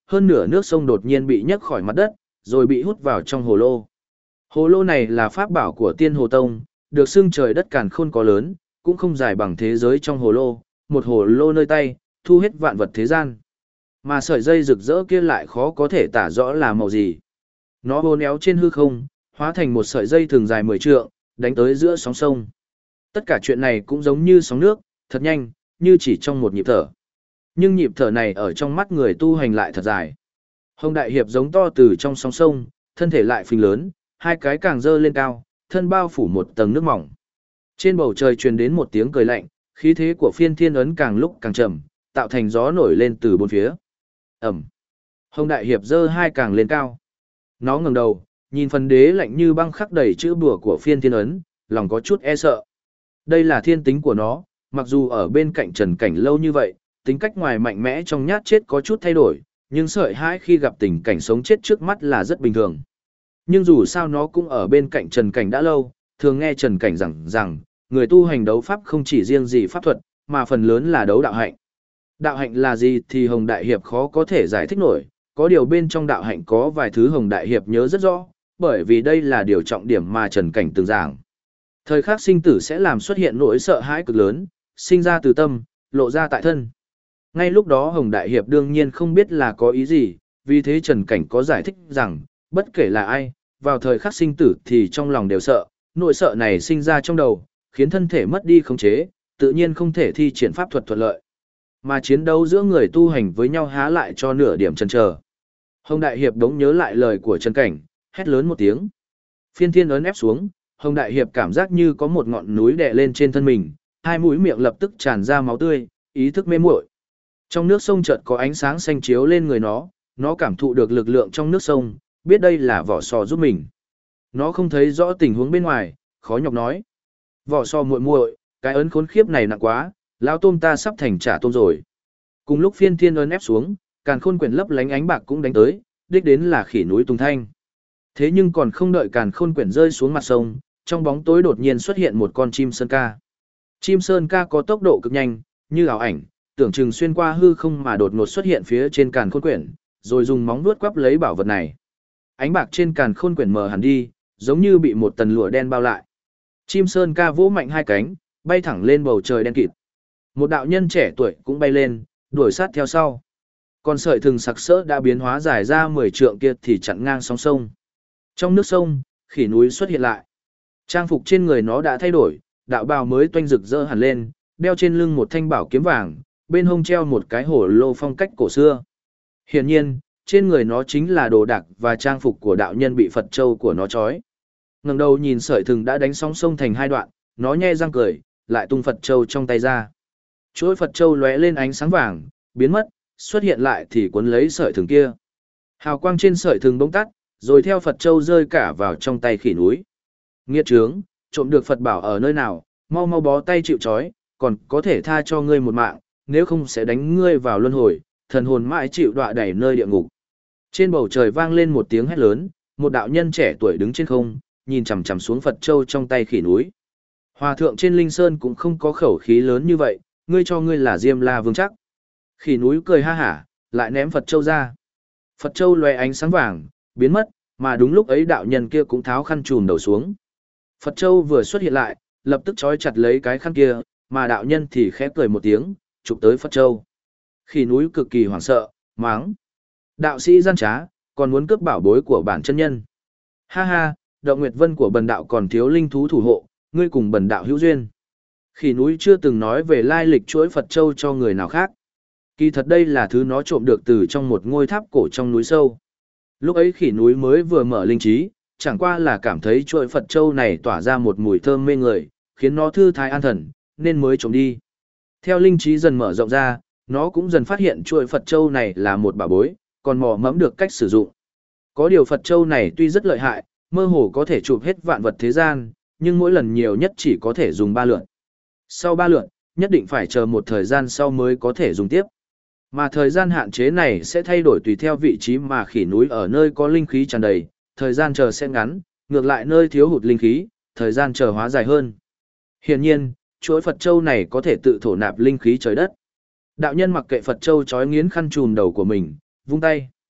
A: hơn nửa nước sông đột nhiên bị nhấc khỏi mặt đất, rồi bị hút vào trong hồ lô. Hồ lô này là pháp bảo của Tiên Hồ Tông, được xưng trời đất càn khôn có lớn, cũng không dài bằng thế giới trong hồ lô, một hồ lô nơi tay, thu hết vạn vật thế gian. Mà sợi dây rực rỡ kia lại khó có thể tả rõ là màu gì. Nó uốn éo trên hư không, hóa thành một sợi dây thường dài 10 trượng, đánh tới giữa sóng sông. Tất cả chuyện này cũng giống như sóng nước, thật nhanh, như chỉ trong một nhịp thở. Nhưng nhịp thở này ở trong mắt người tu hành lại thật dài. Hồng Đại Hiệp giống to từ trong sóng sông, thân thể lại phình lớn, hai cái càng dơ lên cao, thân bao phủ một tầng nước mỏng. Trên bầu trời truyền đến một tiếng cười lạnh, khí thế của phiên thiên ấn càng lúc càng chậm, tạo thành gió nổi lên từ bốn phía. Ẩm. Hồng Đại Hiệp dơ hai càng lên cao. Nó ngẩng đầu, nhìn phần đế lạnh như băng khắc đầy chữ bùa của phiên thiên ấn, lòng có chút e sợ. Đây là thiên tính của nó, mặc dù ở bên cạnh Trần Cảnh lâu như vậy, tính cách ngoài mạnh mẽ trong nhát chết có chút thay đổi, nhưng sợi hãi khi gặp tình cảnh sống chết trước mắt là rất bình thường. Nhưng dù sao nó cũng ở bên cạnh Trần Cảnh đã lâu, thường nghe Trần Cảnh rằng người tu hành đấu pháp không chỉ riêng gì pháp thuật, mà phần lớn là đấu đạo hạnh. Đạo hạnh là gì thì Hồng Đại Hiệp khó có thể giải thích nổi, có điều bên trong đạo hạnh có vài thứ Hồng Đại Hiệp nhớ rất rõ, bởi vì đây là điều trọng điểm mà Trần Cảnh từng giảng. Thời khắc sinh tử sẽ làm xuất hiện nỗi sợ hãi cực lớn, sinh ra từ tâm, lộ ra tại thân. Ngay lúc đó Hồng Đại Hiệp đương nhiên không biết là có ý gì, vì thế Trần Cảnh có giải thích rằng, bất kể là ai, vào thời khắc sinh tử thì trong lòng đều sợ, nỗi sợ này sinh ra trong đầu, khiến thân thể mất đi khống chế, tự nhiên không thể thi triển pháp thuật thuận lợi. Mà chiến đấu giữa người tu hành với nhau há lại cho nửa điểm chần chờ. Hồng Đại Hiệp đống nhớ lại lời của Trần Cảnh, hét lớn một tiếng. Phiên thiên ấn ép xuống, Hồng Đại Hiệp cảm giác như có một ngọn núi đè lên trên thân mình, hai mũi miệng lập tức tràn ra máu tươi, ý thức mê muội. Trong nước sông chợt có ánh sáng xanh chiếu lên người nó cảm thụ được lực lượng trong nước sông, biết đây là vỏ sò giúp mình. Nó không thấy rõ tình huống bên ngoài, khó nhọc nói. Vỏ sò muội muội, cái ấn khốn khiếp này nặng quá, lão tôm ta sắp thành chả tôm rồi. Cùng lúc phiên thiên ấn ép xuống, càn khôn quyển lấp lánh ánh bạc cũng đánh tới, đích đến là khỉ núi Tùng Thanh. Thế nhưng còn không đợi càn khôn quyển rơi xuống mặt sông, trong bóng tối đột nhiên xuất hiện một con chim sơn ca. Chim sơn ca có tốc độ cực nhanh, như ảo ảnh, tưởng chừng xuyên qua hư không mà đột ngột xuất hiện phía trên càn khôn quyển, rồi dùng móng vuốt quắp lấy bảo vật này. Ánh bạc trên càn khôn quyển mờ hẳn đi, giống như bị một tầng lụa đen bao lại. Chim sơn ca vỗ mạnh hai cánh, bay thẳng lên bầu trời đen kịt. Một đạo nhân trẻ tuổi cũng bay lên, đuổi sát theo sau. Còn sợi thừng sặc sỡ đã biến hóa dài ra 10 trượng kia thì chặn ngang sóng sông. Trong nước sông, khỉ núi xuất hiện lại. Trang phục trên người nó đã thay đổi, đạo bào mới toanh rực rỡ hẳn lên, đeo trên lưng một thanh bảo kiếm vàng, bên hông treo một cái hổ lô phong cách cổ xưa. Hiển nhiên, trên người nó chính là đồ đạc và trang phục của đạo nhân bị Phật Châu của nó trói. Ngẩng đầu nhìn sợi thừng đã đánh sóng sông thành hai đoạn, nó nhe răng cười, lại tung Phật Châu trong tay ra. Chuỗi Phật Châu lóe lên ánh sáng vàng, biến mất, xuất hiện lại thì cuốn lấy sợi thừng kia. Hào quang trên sợi thừng bỗng tắt, rồi theo Phật Châu rơi cả vào trong tay khỉ núi. Nghiệt trướng, trộm được Phật bảo ở nơi nào, mau mau bó tay chịu trói, còn có thể tha cho ngươi một mạng, nếu không sẽ đánh ngươi vào luân hồi, thần hồn mãi chịu đọa đẩy nơi địa ngục. Trên bầu trời vang lên một tiếng hét lớn, một đạo nhân trẻ tuổi đứng trên không, nhìn chằm chằm xuống Phật Châu trong tay khỉ núi. Hòa thượng trên Linh Sơn cũng không có khẩu khí lớn như vậy, ngươi cho ngươi là Diêm La Vương chắc. Khỉ núi cười ha hả, lại ném Phật Châu ra. Phật Châu lóe ánh sáng vàng, biến mất, mà đúng lúc ấy đạo nhân kia cũng tháo khăn trùm đầu xuống. Phật Châu vừa xuất hiện lại, lập tức trói chặt lấy cái khăn kia, mà đạo nhân thì khẽ cười một tiếng, chụp tới Phật Châu. Khỉ núi cực kỳ hoảng sợ, mắng. Đạo sĩ gian trá, còn muốn cướp bảo bối của bản chân nhân. Ha ha, Động Nguyệt Vân của bần đạo còn thiếu linh thú thủ hộ, ngươi cùng bần đạo hữu duyên. Khỉ núi chưa từng nói về lai lịch chuỗi Phật Châu cho người nào khác. Kỳ thật đây là thứ nó trộm được từ trong một ngôi tháp cổ trong núi sâu. Lúc ấy khỉ núi mới vừa mở linh trí, chẳng qua là cảm thấy chuỗi Phật Châu này tỏa ra một mùi thơm mê người, khiến nó thư thái an thần, nên mới trộm đi. Theo linh trí dần mở rộng ra, nó cũng dần phát hiện chuỗi Phật Châu này là một bảo bối, còn mò mẫm được cách sử dụng. Có điều Phật Châu này tuy rất lợi hại, mơ hồ có thể chụp hết vạn vật thế gian, nhưng mỗi lần nhiều nhất chỉ có thể dùng 3 lượt. Sau 3 lượt, nhất định phải chờ một thời gian sau mới có thể dùng tiếp. Mà thời gian hạn chế này sẽ thay đổi tùy theo vị trí mà khỉ núi ở nơi có linh khí tràn đầy, thời gian chờ sẽ ngắn, ngược lại nơi thiếu hụt linh khí, thời gian chờ hóa dài hơn. Hiển nhiên, chuỗi Phật Châu này có thể tự thổ nạp linh khí trời đất. Đạo nhân mặc kệ Phật Châu trói nghiến khăn trùm đầu của mình, vung tay.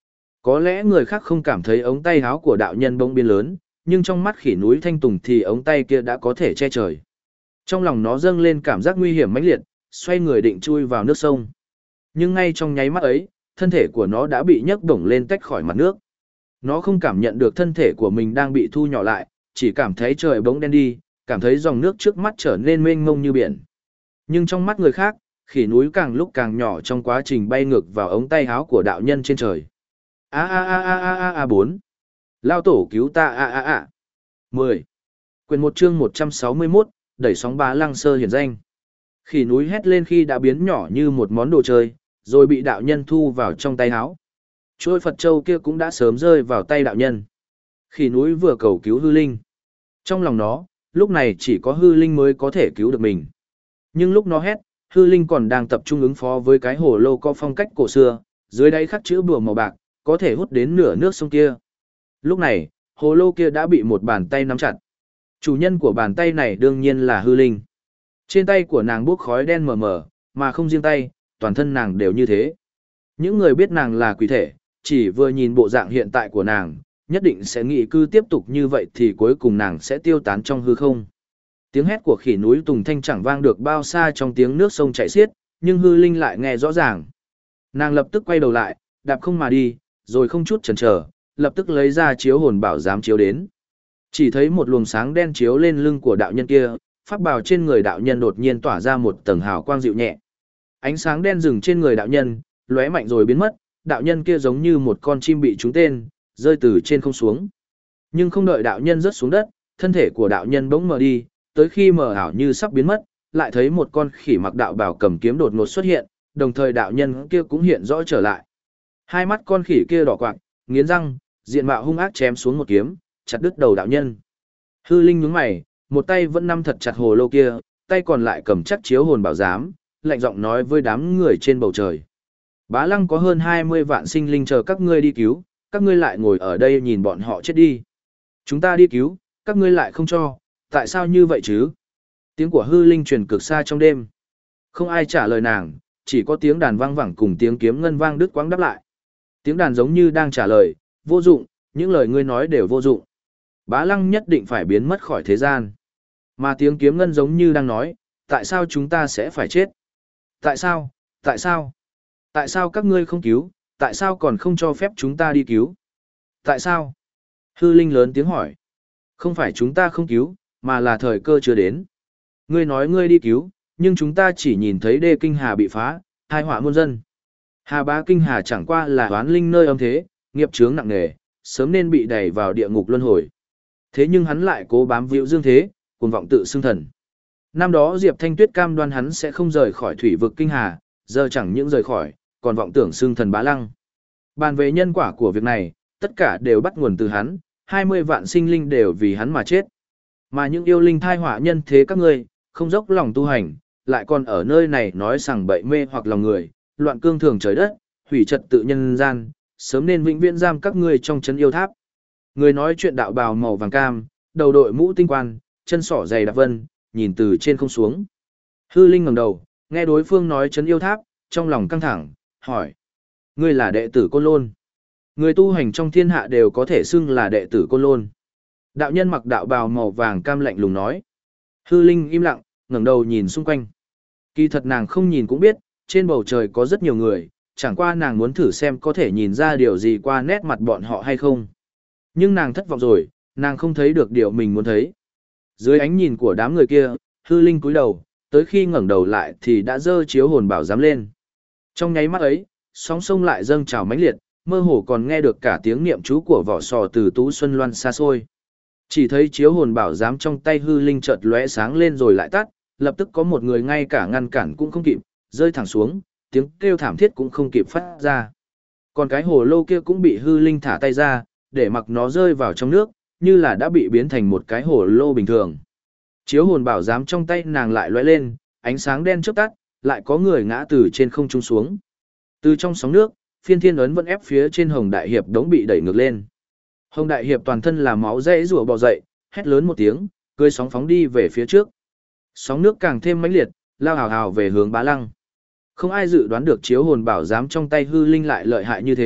A: Có lẽ người khác không cảm thấy ống tay háo của đạo nhân bỗng biến lớn, nhưng trong mắt khỉ núi Thanh Tùng thì ống tay kia đã có thể che trời. Trong lòng nó dâng lên cảm giác nguy hiểm mãnh liệt, xoay người định chui vào nước sông. Nhưng ngay trong nháy mắt ấy, thân thể của nó đã bị nhấc bổng lên tách khỏi mặt nước. Nó không cảm nhận được thân thể của mình đang bị thu nhỏ lại, chỉ cảm thấy trời bỗng đen đi, cảm thấy dòng nước trước mắt trở nên mênh mông như biển. Nhưng trong mắt người khác, khỉ núi càng lúc càng nhỏ trong quá trình bay ngược vào ống tay áo của đạo nhân trên trời. A a a a a a a 4. Lao tổ cứu ta a a a. 10. Quyền 1 chương 161, đẩy sóng Bá Lăng sơ hiển danh. Khỉ núi hét lên khi đã biến nhỏ như một món đồ chơi, rồi bị đạo nhân thu vào trong tay áo. Chuôi Phật Châu kia cũng đã sớm rơi vào tay đạo nhân. Khỉ núi vừa cầu cứu hư linh. Trong lòng nó, lúc này chỉ có hư linh mới có thể cứu được mình. Nhưng lúc nó hét, hư linh còn đang tập trung ứng phó với cái hồ lô có phong cách cổ xưa, dưới đáy khắc chữ bùa màu bạc, có thể hút đến nửa nước sông kia. Lúc này, hồ lô kia đã bị một bàn tay nắm chặt. Chủ nhân của bàn tay này đương nhiên là hư linh. Trên tay của nàng bốc khói đen mờ mờ, mà không riêng tay, toàn thân nàng đều như thế. Những người biết nàng là quỷ thể, chỉ vừa nhìn bộ dạng hiện tại của nàng, nhất định sẽ nghĩ cứ tiếp tục như vậy thì cuối cùng nàng sẽ tiêu tán trong hư không. Tiếng hét của khỉ núi Tùng Thanh chẳng vang được bao xa trong tiếng nước sông chảy xiết, nhưng hư linh lại nghe rõ ràng. Nàng lập tức quay đầu lại, đạp không mà đi, rồi không chút chần chờ, lập tức lấy ra chiếu hồn bảo giám chiếu đến. Chỉ thấy một luồng sáng đen chiếu lên lưng của đạo nhân kia, pháp bào trên người đạo nhân đột nhiên tỏa ra một tầng hào quang dịu nhẹ. Ánh sáng đen dừng trên người đạo nhân, lóe mạnh rồi biến mất, đạo nhân kia giống như một con chim bị trúng tên, rơi từ trên không xuống. Nhưng không đợi đạo nhân rớt xuống đất, thân thể của đạo nhân bỗng mờ đi, tới khi mờ ảo như sắp biến mất, lại thấy một con khỉ mặc đạo bào cầm kiếm đột ngột xuất hiện, đồng thời đạo nhân kia cũng hiện rõ trở lại. Hai mắt con khỉ kia đỏ quạng, nghiến răng, diện mạo hung ác chém xuống một kiếm, chặt đứt đầu đạo nhân. Hư linh nhướng mày, một tay vẫn nắm thật chặt hồ lô kia, tay còn lại cầm chắc chiếu hồn bảo giám, lạnh giọng nói với đám người trên bầu trời. Bá Lăng có hơn 20 vạn sinh linh chờ các ngươi đi cứu, các ngươi lại ngồi ở đây nhìn bọn họ chết đi. Chúng ta đi cứu, các ngươi lại không cho, tại sao như vậy chứ? Tiếng của hư linh truyền cực xa trong đêm. Không ai trả lời nàng, chỉ có tiếng đàn vang vẳng cùng tiếng kiếm ngân vang đứt quãng đáp lại. Tiếng đàn giống như đang trả lời, vô dụng, những lời ngươi nói đều vô dụng. Bá Lăng nhất định phải biến mất khỏi thế gian. Mà tiếng kiếm ngân giống như đang nói, tại sao chúng ta sẽ phải chết? Tại sao? Tại sao? Tại sao các ngươi không cứu? Tại sao còn không cho phép chúng ta đi cứu? Tại sao? Hư linh lớn tiếng hỏi. Không phải chúng ta không cứu, mà là thời cơ chưa đến. Ngươi nói ngươi đi cứu, nhưng chúng ta chỉ nhìn thấy đê kinh hà bị phá, tai họa muôn dân. Hà Bá Kinh Hà chẳng qua là oán linh nơi âm thế, nghiệp chướng nặng nề, sớm nên bị đẩy vào địa ngục luân hồi. Thế nhưng hắn lại cố bám víu dương thế, cuồng vọng tự xưng thần. Năm đó Diệp Thanh Tuyết cam đoan hắn sẽ không rời khỏi thủy vực Kinh Hà, giờ chẳng những rời khỏi, còn vọng tưởng xưng thần Bá Lăng. Bàn về nhân quả của việc này, tất cả đều bắt nguồn từ hắn, 20 vạn sinh linh đều vì hắn mà chết. Mà những yêu linh thai họa nhân thế các ngươi, không dốc lòng tu hành, lại còn ở nơi này nói sằng bậy mê hoặc lòng người, loạn cương thường trời đất, hủy trật tự nhân gian, sớm nên vĩnh viễn giam các ngươi trong trấn yêu tháp. Người nói chuyện đạo bào màu vàng cam, đầu đội mũ tinh quan, chân sỏ dày đạp vân, nhìn từ trên không xuống. Hư linh ngẩng đầu, nghe đối phương nói trấn yêu tháp, trong lòng căng thẳng, hỏi: ngươi là đệ tử Côn Lôn? Người tu hành trong thiên hạ đều có thể xưng là đệ tử Côn Lôn. Đạo nhân mặc đạo bào màu vàng cam lạnh lùng nói. Hư linh im lặng, ngẩng đầu nhìn xung quanh. Kỳ thật nàng không nhìn cũng biết, trên bầu trời có rất nhiều người, chẳng qua nàng muốn thử xem có thể nhìn ra điều gì qua nét mặt bọn họ hay không. Nhưng nàng thất vọng rồi, nàng không thấy được điều mình muốn thấy. Dưới ánh nhìn của đám người kia, hư linh cúi đầu, tới khi ngẩng đầu lại thì đã giơ chiếu hồn bảo giám lên. Trong nháy mắt ấy, sóng sông lại dâng trào mãnh liệt, mơ hồ còn nghe được cả tiếng niệm chú của vỏ sò từ Tú Xuân Loan xa xôi. Chỉ thấy chiếu hồn bảo giám trong tay hư linh chợt lóe sáng lên rồi lại tắt, lập tức có một người ngay cả ngăn cản cũng không kịp, rơi thẳng xuống, tiếng kêu thảm thiết cũng không kịp phát ra. Còn cái hồ lô kia cũng bị hư linh thả tay ra, để mặc nó rơi vào trong nước, như là đã bị biến thành một cái hồ lô bình thường. Chiếu hồn bảo giám trong tay nàng lại lóe lên, ánh sáng đen chớp tắt, lại có người ngã từ trên không trung xuống. Từ trong sóng nước, phiên thiên ấn vẫn ép phía trên Hồng Đại Hiệp đống bị đẩy ngược lên. Hồng Đại Hiệp toàn thân là máu rẽ rủa bò dậy, hét lớn một tiếng, cưỡi sóng phóng đi về phía trước. Sóng nước càng thêm mãnh liệt, lao hào hào về hướng Bá Lăng. Không ai dự đoán được chiếu hồn bảo giám trong tay hư linh lại lợi hại như thế,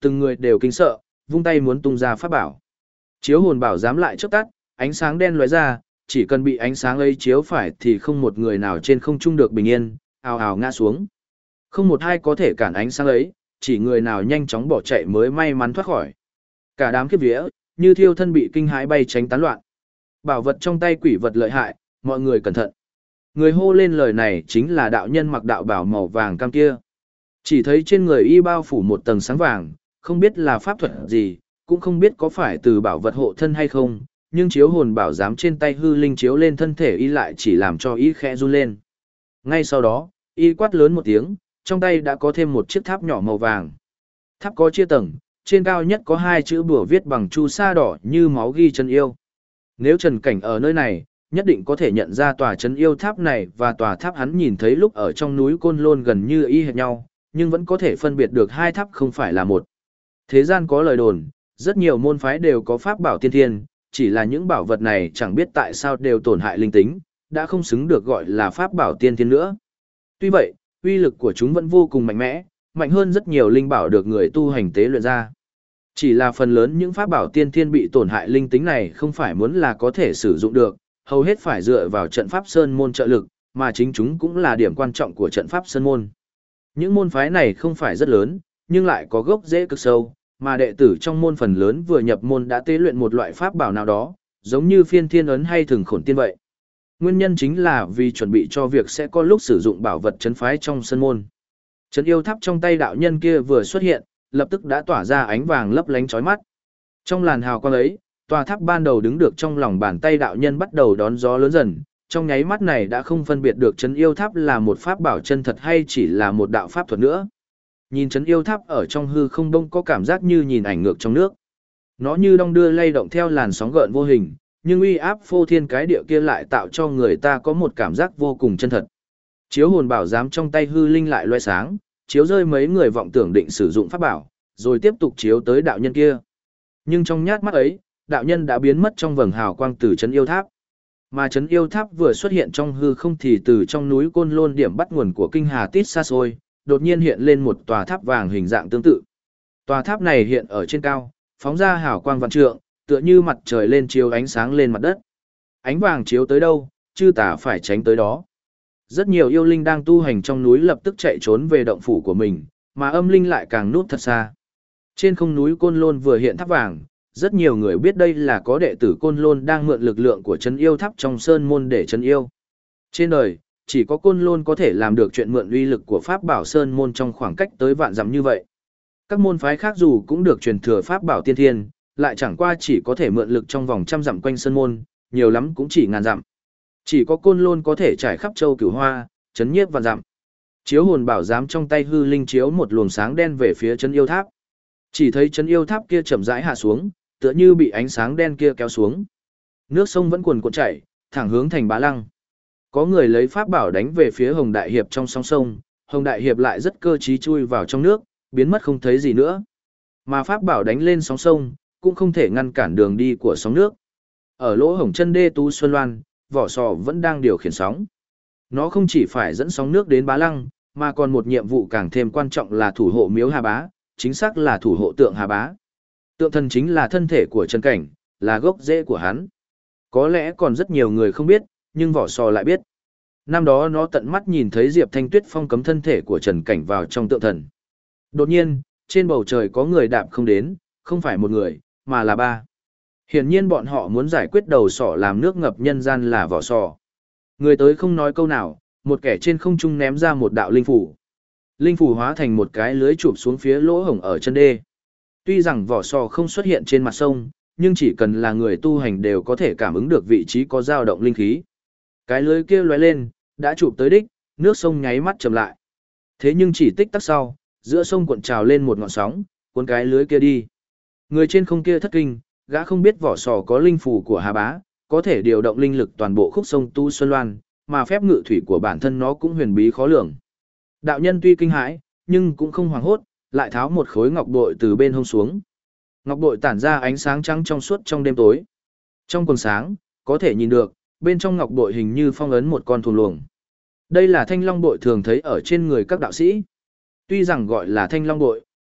A: từng người đều kinh sợ, vung tay muốn tung ra pháp bảo. Chiếu hồn bảo giám lại chớp tắt, ánh sáng đen lóe ra, chỉ cần bị ánh sáng ấy chiếu phải thì không một người nào trên không trung được bình yên, ào ào ngã xuống. Không một ai có thể cản ánh sáng ấy, chỉ người nào nhanh chóng bỏ chạy mới may mắn thoát khỏi. Cả đám kiếp vía, như thiêu thân bị kinh hãi bay tránh tán loạn. Bảo vật trong tay quỷ vật lợi hại, mọi người cẩn thận. Người hô lên lời này chính là đạo nhân mặc đạo bào màu vàng cam kia. Chỉ thấy trên người y bao phủ một tầng sáng vàng, không biết là pháp thuật gì, cũng không biết có phải từ bảo vật hộ thân hay không, nhưng chiếu hồn bảo giám trên tay hư linh chiếu lên thân thể y lại chỉ làm cho y khẽ run lên. Ngay sau đó, y quát lớn một tiếng, trong tay đã có thêm một chiếc tháp nhỏ màu vàng. Tháp có chia tầng, trên cao nhất có 2 chữ bùa viết bằng chu sa đỏ như máu ghi chân yêu. Nếu Trần Cảnh ở nơi này, nhất định có thể nhận ra tòa trấn yêu tháp này và tòa tháp hắn nhìn thấy lúc ở trong núi Côn Lôn gần như y hệt nhau, nhưng vẫn có thể phân biệt được 2 tháp không phải là một. Thế gian có lời đồn, rất nhiều môn phái đều có pháp bảo tiên thiên, chỉ là những bảo vật này chẳng biết tại sao đều tổn hại linh tính, đã không xứng được gọi là pháp bảo tiên thiên nữa. Tuy vậy, uy lực của chúng vẫn vô cùng mạnh mẽ, mạnh hơn rất nhiều linh bảo được người tu hành tế luyện ra. Chỉ là phần lớn những pháp bảo tiên thiên bị tổn hại linh tính này không phải muốn là có thể sử dụng được, hầu hết phải dựa vào trận pháp sơn môn trợ lực, mà chính chúng cũng là điểm quan trọng của trận pháp sơn môn. Những môn phái này không phải rất lớn, nhưng lại có gốc rễ cực sâu, mà đệ tử trong môn phần lớn vừa nhập môn đã tế luyện một loại pháp bảo nào đó, giống như phiên thiên ấn hay thường khổn tiên vậy. Nguyên nhân chính là vì chuẩn bị cho việc sẽ có lúc sử dụng bảo vật trấn phái trong sân môn. Trấn yêu tháp trong tay đạo nhân kia vừa xuất hiện, lập tức đã tỏa ra ánh vàng lấp lánh chói mắt. Trong làn hào quang ấy, tòa tháp ban đầu đứng được trong lòng bàn tay đạo nhân bắt đầu đón gió lớn dần, trong nháy mắt này đã không phân biệt được trấn yêu tháp là một pháp bảo chân thật hay chỉ là một đạo pháp thuật nữa. Nhìn trấn yêu tháp ở trong hư không đông có cảm giác như nhìn ảnh ngược trong nước. Nó như đong đưa lay động theo làn sóng gợn vô hình, nhưng uy áp phô thiên cái địa kia lại tạo cho người ta có một cảm giác vô cùng chân thật. Chiếu hồn bảo giám trong tay hư linh lại loe sáng, chiếu rơi mấy người vọng tưởng định sử dụng pháp bảo, rồi tiếp tục chiếu tới đạo nhân kia. Nhưng trong nhát mắt ấy, đạo nhân đã biến mất trong vầng hào quang từ trấn yêu tháp. Mà trấn yêu tháp vừa xuất hiện trong hư không thì từ trong núi Côn Lôn điểm bắt nguồn của kinh hà tít xa xôi, đột nhiên hiện lên một tòa tháp vàng hình dạng tương tự. Tòa tháp này hiện ở trên cao, phóng ra hào quang vạn trượng, tựa như mặt trời lên chiếu ánh sáng lên mặt đất. Ánh vàng chiếu tới đâu, chư tả phải tránh tới đó. Rất nhiều yêu linh đang tu hành trong núi lập tức chạy trốn về động phủ của mình, mà âm linh lại càng núp thật xa. Trên không núi Côn Lôn vừa hiện tháp vàng, rất nhiều người biết đây là có đệ tử Côn Lôn đang mượn lực lượng của trấn yêu tháp trong sơn môn để trấn yêu. Trên đời, chỉ có Côn Lôn có thể làm được chuyện mượn uy lực của pháp bảo sơn môn trong khoảng cách tới vạn dặm như vậy. Các môn phái khác dù cũng được truyền thừa pháp bảo tiên thiên, lại chẳng qua chỉ có thể mượn lực trong vòng trăm dặm quanh sơn môn, nhiều lắm cũng chỉ ngàn dặm. Chỉ có Côn Lôn có thể trải khắp châu Cửu Hoa, chấn nhiếp vạn dặm. Chiếu hồn bảo giám trong tay hư linh chiếu một luồng sáng đen về phía trấn yêu tháp. Chỉ thấy trấn yêu tháp kia chậm rãi hạ xuống, tựa như bị ánh sáng đen kia kéo xuống. Nước sông vẫn cuồn cuộn chảy, thẳng hướng thành Bá Lăng. Có người lấy pháp bảo đánh về phía Hồng Đại Hiệp trong sóng sông, Hồng Đại Hiệp lại rất cơ trí chui vào trong nước, biến mất không thấy gì nữa. Mà pháp bảo đánh lên sóng sông, cũng không thể ngăn cản đường đi của sóng nước. Ở lỗ hổng chân đê Tú Xuân Loan, vỏ sò vẫn đang điều khiển sóng. Nó không chỉ phải dẫn sóng nước đến Bá Lăng, mà còn một nhiệm vụ càng thêm quan trọng là thủ hộ miếu Hà Bá, chính xác là thủ hộ tượng Hà Bá. Tượng thần chính là thân thể của Trần Cảnh, là gốc rễ của hắn. Có lẽ còn rất nhiều người không biết, nhưng vỏ sò lại biết. Năm đó nó tận mắt nhìn thấy Diệp Thanh Tuyết phong cấm thân thể của Trần Cảnh vào trong tượng thần. Đột nhiên, trên bầu trời có người đạp không đến, không phải một người, mà là 3. Hiển nhiên bọn họ muốn giải quyết đầu sỏ làm nước ngập nhân gian là vỏ sò. Người tới không nói câu nào, một kẻ trên không trung ném ra một đạo linh phủ. Linh phủ hóa thành một cái lưới chụp xuống phía lỗ hổng ở chân đê. Tuy rằng vỏ sò không xuất hiện trên mặt sông, nhưng chỉ cần là người tu hành đều có thể cảm ứng được vị trí có dao động linh khí. Cái lưới kia lóe lên, đã chụp tới đích, nước sông nháy mắt chậm lại. Thế nhưng chỉ tích tắc sau, giữa sông cuộn trào lên một ngọn sóng, cuốn cái lưới kia đi. Người trên không kia thất kinh, gã không biết vỏ sò có linh phù của Hà Bá, có thể điều động linh lực toàn bộ khúc sông Tu Xuân Loan, mà phép ngự thủy của bản thân nó cũng huyền bí khó lường. Đạo nhân tuy kinh hãi, nhưng cũng không hoảng hốt, lại tháo một khối ngọc bội từ bên hông xuống. Ngọc bội tản ra ánh sáng trắng trong suốt trong đêm tối. Trong quần sáng, có thể nhìn được, bên trong ngọc bội hình như phong ấn một con thuồng luồng. Đây là thanh long bội thường thấy ở trên người các đạo sĩ. Tuy rằng gọi là thanh long bội,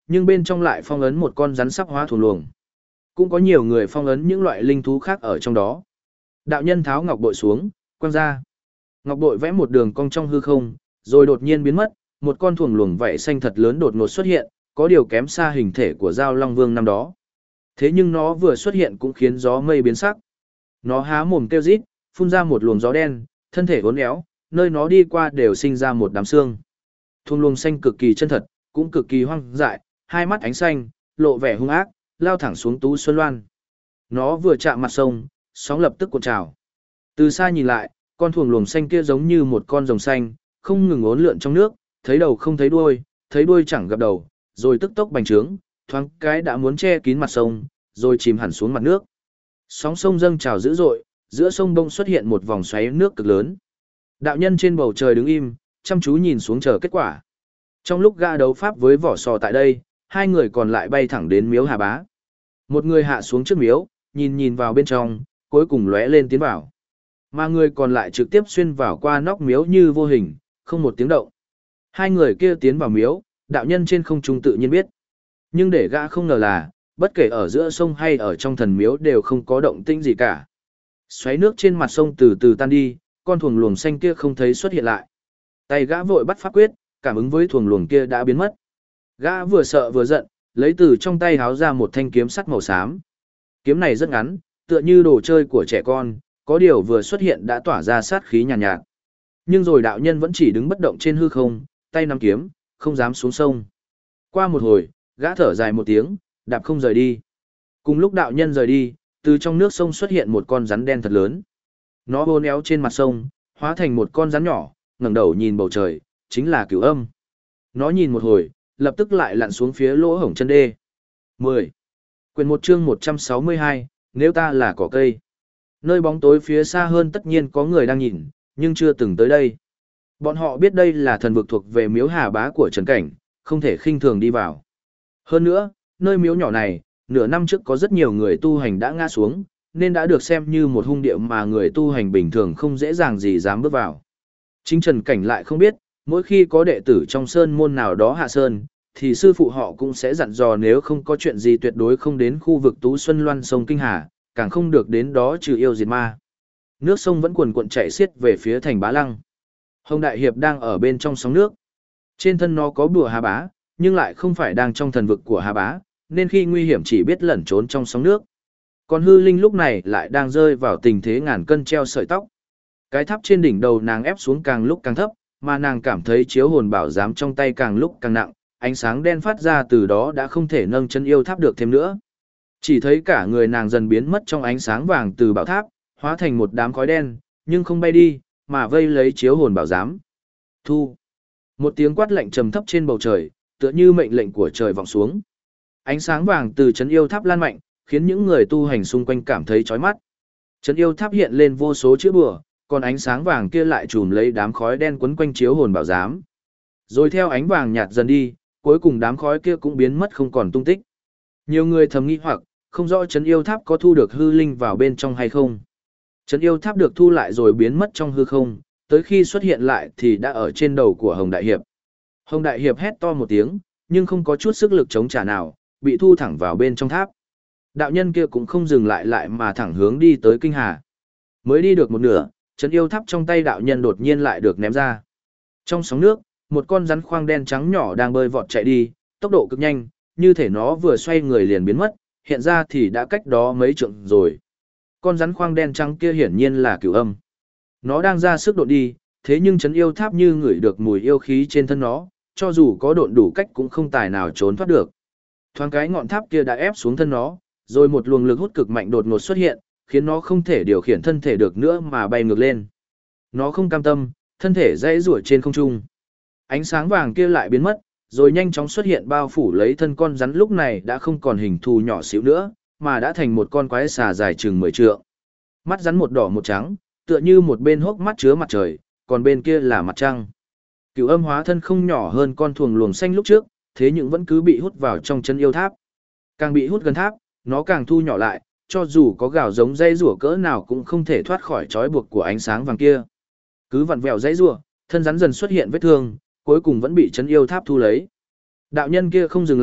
A: nhưng bên trong lại phong ấn một con rắn sắp hóa thuần luồng. Cũng có nhiều người phong ấn những loại linh thú khác ở trong đó. Đạo nhân tháo ngọc bội xuống, quăng ra. Ngọc bội vẽ một đường cong trong hư không, rồi đột nhiên biến mất, một con thuồng luồng vảy xanh thật lớn đột ngột xuất hiện, có điều kém xa hình thể của Giao Long Vương năm đó. Thế nhưng nó vừa xuất hiện cũng khiến gió mây biến sắc. Nó há mồm kêu rít, phun ra một luồng gió đen, thân thể uốn éo, nơi nó đi qua đều sinh ra một đám xương. Thuồng luồng xanh cực kỳ chân thật, cũng cực kỳ hoang dại, hai mắt ánh xanh, lộ vẻ hung ác, lao thẳng xuống Tú Xuân Loan. Nó vừa chạm mặt sông, sóng lập tức cuộn trào. Từ xa nhìn lại, con thuồng luồng xanh kia giống như một con rồng xanh, không ngừng uốn lượn trong nước, thấy đầu không thấy đuôi chẳng gặp đầu, rồi tức tốc bành trướng, thoáng cái đã muốn che kín mặt sông, rồi chìm hẳn xuống mặt nước. Sóng sông dâng trào dữ dội, giữa sông bông xuất hiện một vòng xoáy nước cực lớn. Đạo nhân trên bầu trời đứng im, chăm chú nhìn xuống chờ kết quả. Trong lúc gã đấu pháp với vỏ sò tại đây, hai người còn lại bay thẳng đến miếu Hà Bá. Một người hạ xuống trước miếu, nhìn vào bên trong, cuối cùng lóe lên tiến vào. Mà người còn lại trực tiếp xuyên vào qua nóc miếu như vô hình, không một tiếng động. Hai người kia tiến vào miếu, đạo nhân trên không trung tự nhiên biết. Nhưng để gã không ngờ là, bất kể ở giữa sông hay ở trong thần miếu đều không có động tĩnh gì cả. Xoáy nước trên mặt sông từ từ tan đi, con thuồng luồng xanh kia không thấy xuất hiện lại. Tay gã vội bắt pháp quyết, cảm ứng với thuồng luồng kia đã biến mất. Gã vừa sợ vừa giận, lấy từ trong tay háo ra một thanh kiếm sắt màu xám. Kiếm này rất ngắn, tựa như đồ chơi của trẻ con, có điều vừa xuất hiện đã tỏa ra sát khí nhàn nhạt. Nhưng rồi đạo nhân vẫn chỉ đứng bất động trên hư không, tay nắm kiếm, không dám xuống sông. Qua một hồi, gã thở dài một tiếng, đạp không rời đi. Cùng lúc đạo nhân rời đi, từ trong nước sông xuất hiện một con rắn đen thật lớn. Nó hôn éo trên mặt sông, hóa thành một con rắn nhỏ, ngẩng đầu nhìn bầu trời, chính là Cửu Âm. Nó nhìn một hồi, lập tức lại lặn xuống phía lỗ hổng chân đê. 10. Quyển 1 chương 162, nếu ta là cỏ cây. Nơi bóng tối phía xa hơn tất nhiên có người đang nhìn, nhưng chưa từng tới đây. Bọn họ biết đây là thần vực thuộc về miếu Hà Bá của Trần Cảnh, không thể khinh thường đi vào. Hơn nữa, nơi miếu nhỏ này, nửa năm trước có rất nhiều người tu hành đã ngã xuống, nên đã được xem như một hung địa mà người tu hành bình thường không dễ dàng gì dám bước vào. Chính Trần Cảnh lại không biết, mỗi khi có đệ tử trong sơn môn nào đó hạ sơn, thì sư phụ họ cũng sẽ dặn dò nếu không có chuyện gì tuyệt đối không đến khu vực Tú Xuân Loan sông Kinh Hà, càng không được đến đó trừ yêu diệt ma. Nước sông vẫn cuồn cuộn chảy xiết về phía thành Bá Lăng. Hồng Đại Hiệp đang ở bên trong sóng nước. Trên thân nó có bùa Hà Bá, nhưng lại không phải đang trong thần vực của Hà Bá, nên khi nguy hiểm chỉ biết lẩn trốn trong sóng nước. Còn Hư Linh lúc này lại đang rơi vào tình thế ngàn cân treo sợi tóc. Cái tháp trên đỉnh đầu nàng ép xuống càng lúc càng thấp, mà nàng cảm thấy chiếu hồn bảo giám trong tay càng lúc càng nặng, ánh sáng đen phát ra từ đó đã không thể nâng chân yêu tháp được thêm nữa. Chỉ thấy cả người nàng dần biến mất trong ánh sáng vàng từ bảo tháp, hóa thành một đám khói đen, nhưng không bay đi, mà vây lấy chiếu hồn bảo giám. Thu. Một tiếng quát lạnh trầm thấp trên bầu trời, tựa như mệnh lệnh của trời vọng xuống. Ánh sáng vàng từ trấn yêu tháp lan mạnh, khiến những người tu hành xung quanh cảm thấy chói mắt. Trấn yêu tháp hiện lên vô số chữ bùa, còn ánh sáng vàng kia lại trùm lấy đám khói đen quấn quanh chiếu hồn bảo giám. Rồi theo ánh vàng nhạt dần đi, cuối cùng đám khói kia cũng biến mất không còn tung tích. Nhiều người thầm nghi hoặc, không rõ trấn yêu tháp có thu được hư linh vào bên trong hay không. Trấn yêu tháp được thu lại rồi biến mất trong hư không, tới khi xuất hiện lại thì đã ở trên đầu của Hồng Đại Hiệp. Hồng Đại Hiệp hét to một tiếng, nhưng không có chút sức lực chống trả nào, bị thu thẳng vào bên trong tháp. Đạo nhân kia cũng không dừng lại mà thẳng hướng đi tới Kinh Hà. Mới đi được một nửa, trấn yêu tháp trong tay đạo nhân đột nhiên lại được ném ra. Trong sóng nước, một con rắn khoang đen trắng nhỏ đang bơi vọt chạy đi, tốc độ cực nhanh, như thể nó vừa xoay người liền biến mất, hiện ra thì đã cách đó mấy trượng rồi. Con rắn khoang đen trắng kia hiển nhiên là Cửu Âm. Nó đang ra sức độn đi, thế nhưng trấn yêu tháp như ngửi được mùi yêu khí trên thân nó, cho dù có độn đủ cách cũng không tài nào trốn thoát được. Thoáng cái ngọn tháp kia đã ép xuống thân nó, rồi một luồng lực hút cực mạnh đột ngột xuất hiện, khiến nó không thể điều khiển thân thể được nữa mà bay ngược lên. Nó không cam tâm, thân thể dãy rủa trên không trung. Ánh sáng vàng kia lại biến mất, rồi nhanh chóng xuất hiện bao phủ lấy thân con rắn lúc này đã không còn hình thù nhỏ xíu nữa, mà đã thành một con quái xà dài chừng 10 trượng. Mắt rắn một đỏ một trắng, tựa như một bên hốc mắt chứa mặt trời, còn bên kia là mặt trăng. Cửu Âm hóa thân không nhỏ hơn con thuồng luồng xanh lúc trước, thế nhưng vẫn cứ bị hút vào trong chân yêu tháp. Càng bị hút gần tháp, nó càng thu nhỏ lại, cho dù có gào giống dây rủa cỡ nào cũng không thể thoát khỏi trói buộc của ánh sáng vàng kia. Cứ vặn vẹo dây rủa, thân rắn dần xuất hiện vết thương, cuối cùng vẫn bị chân yêu tháp thu lấy. Đạo nhân kia không dừng lại,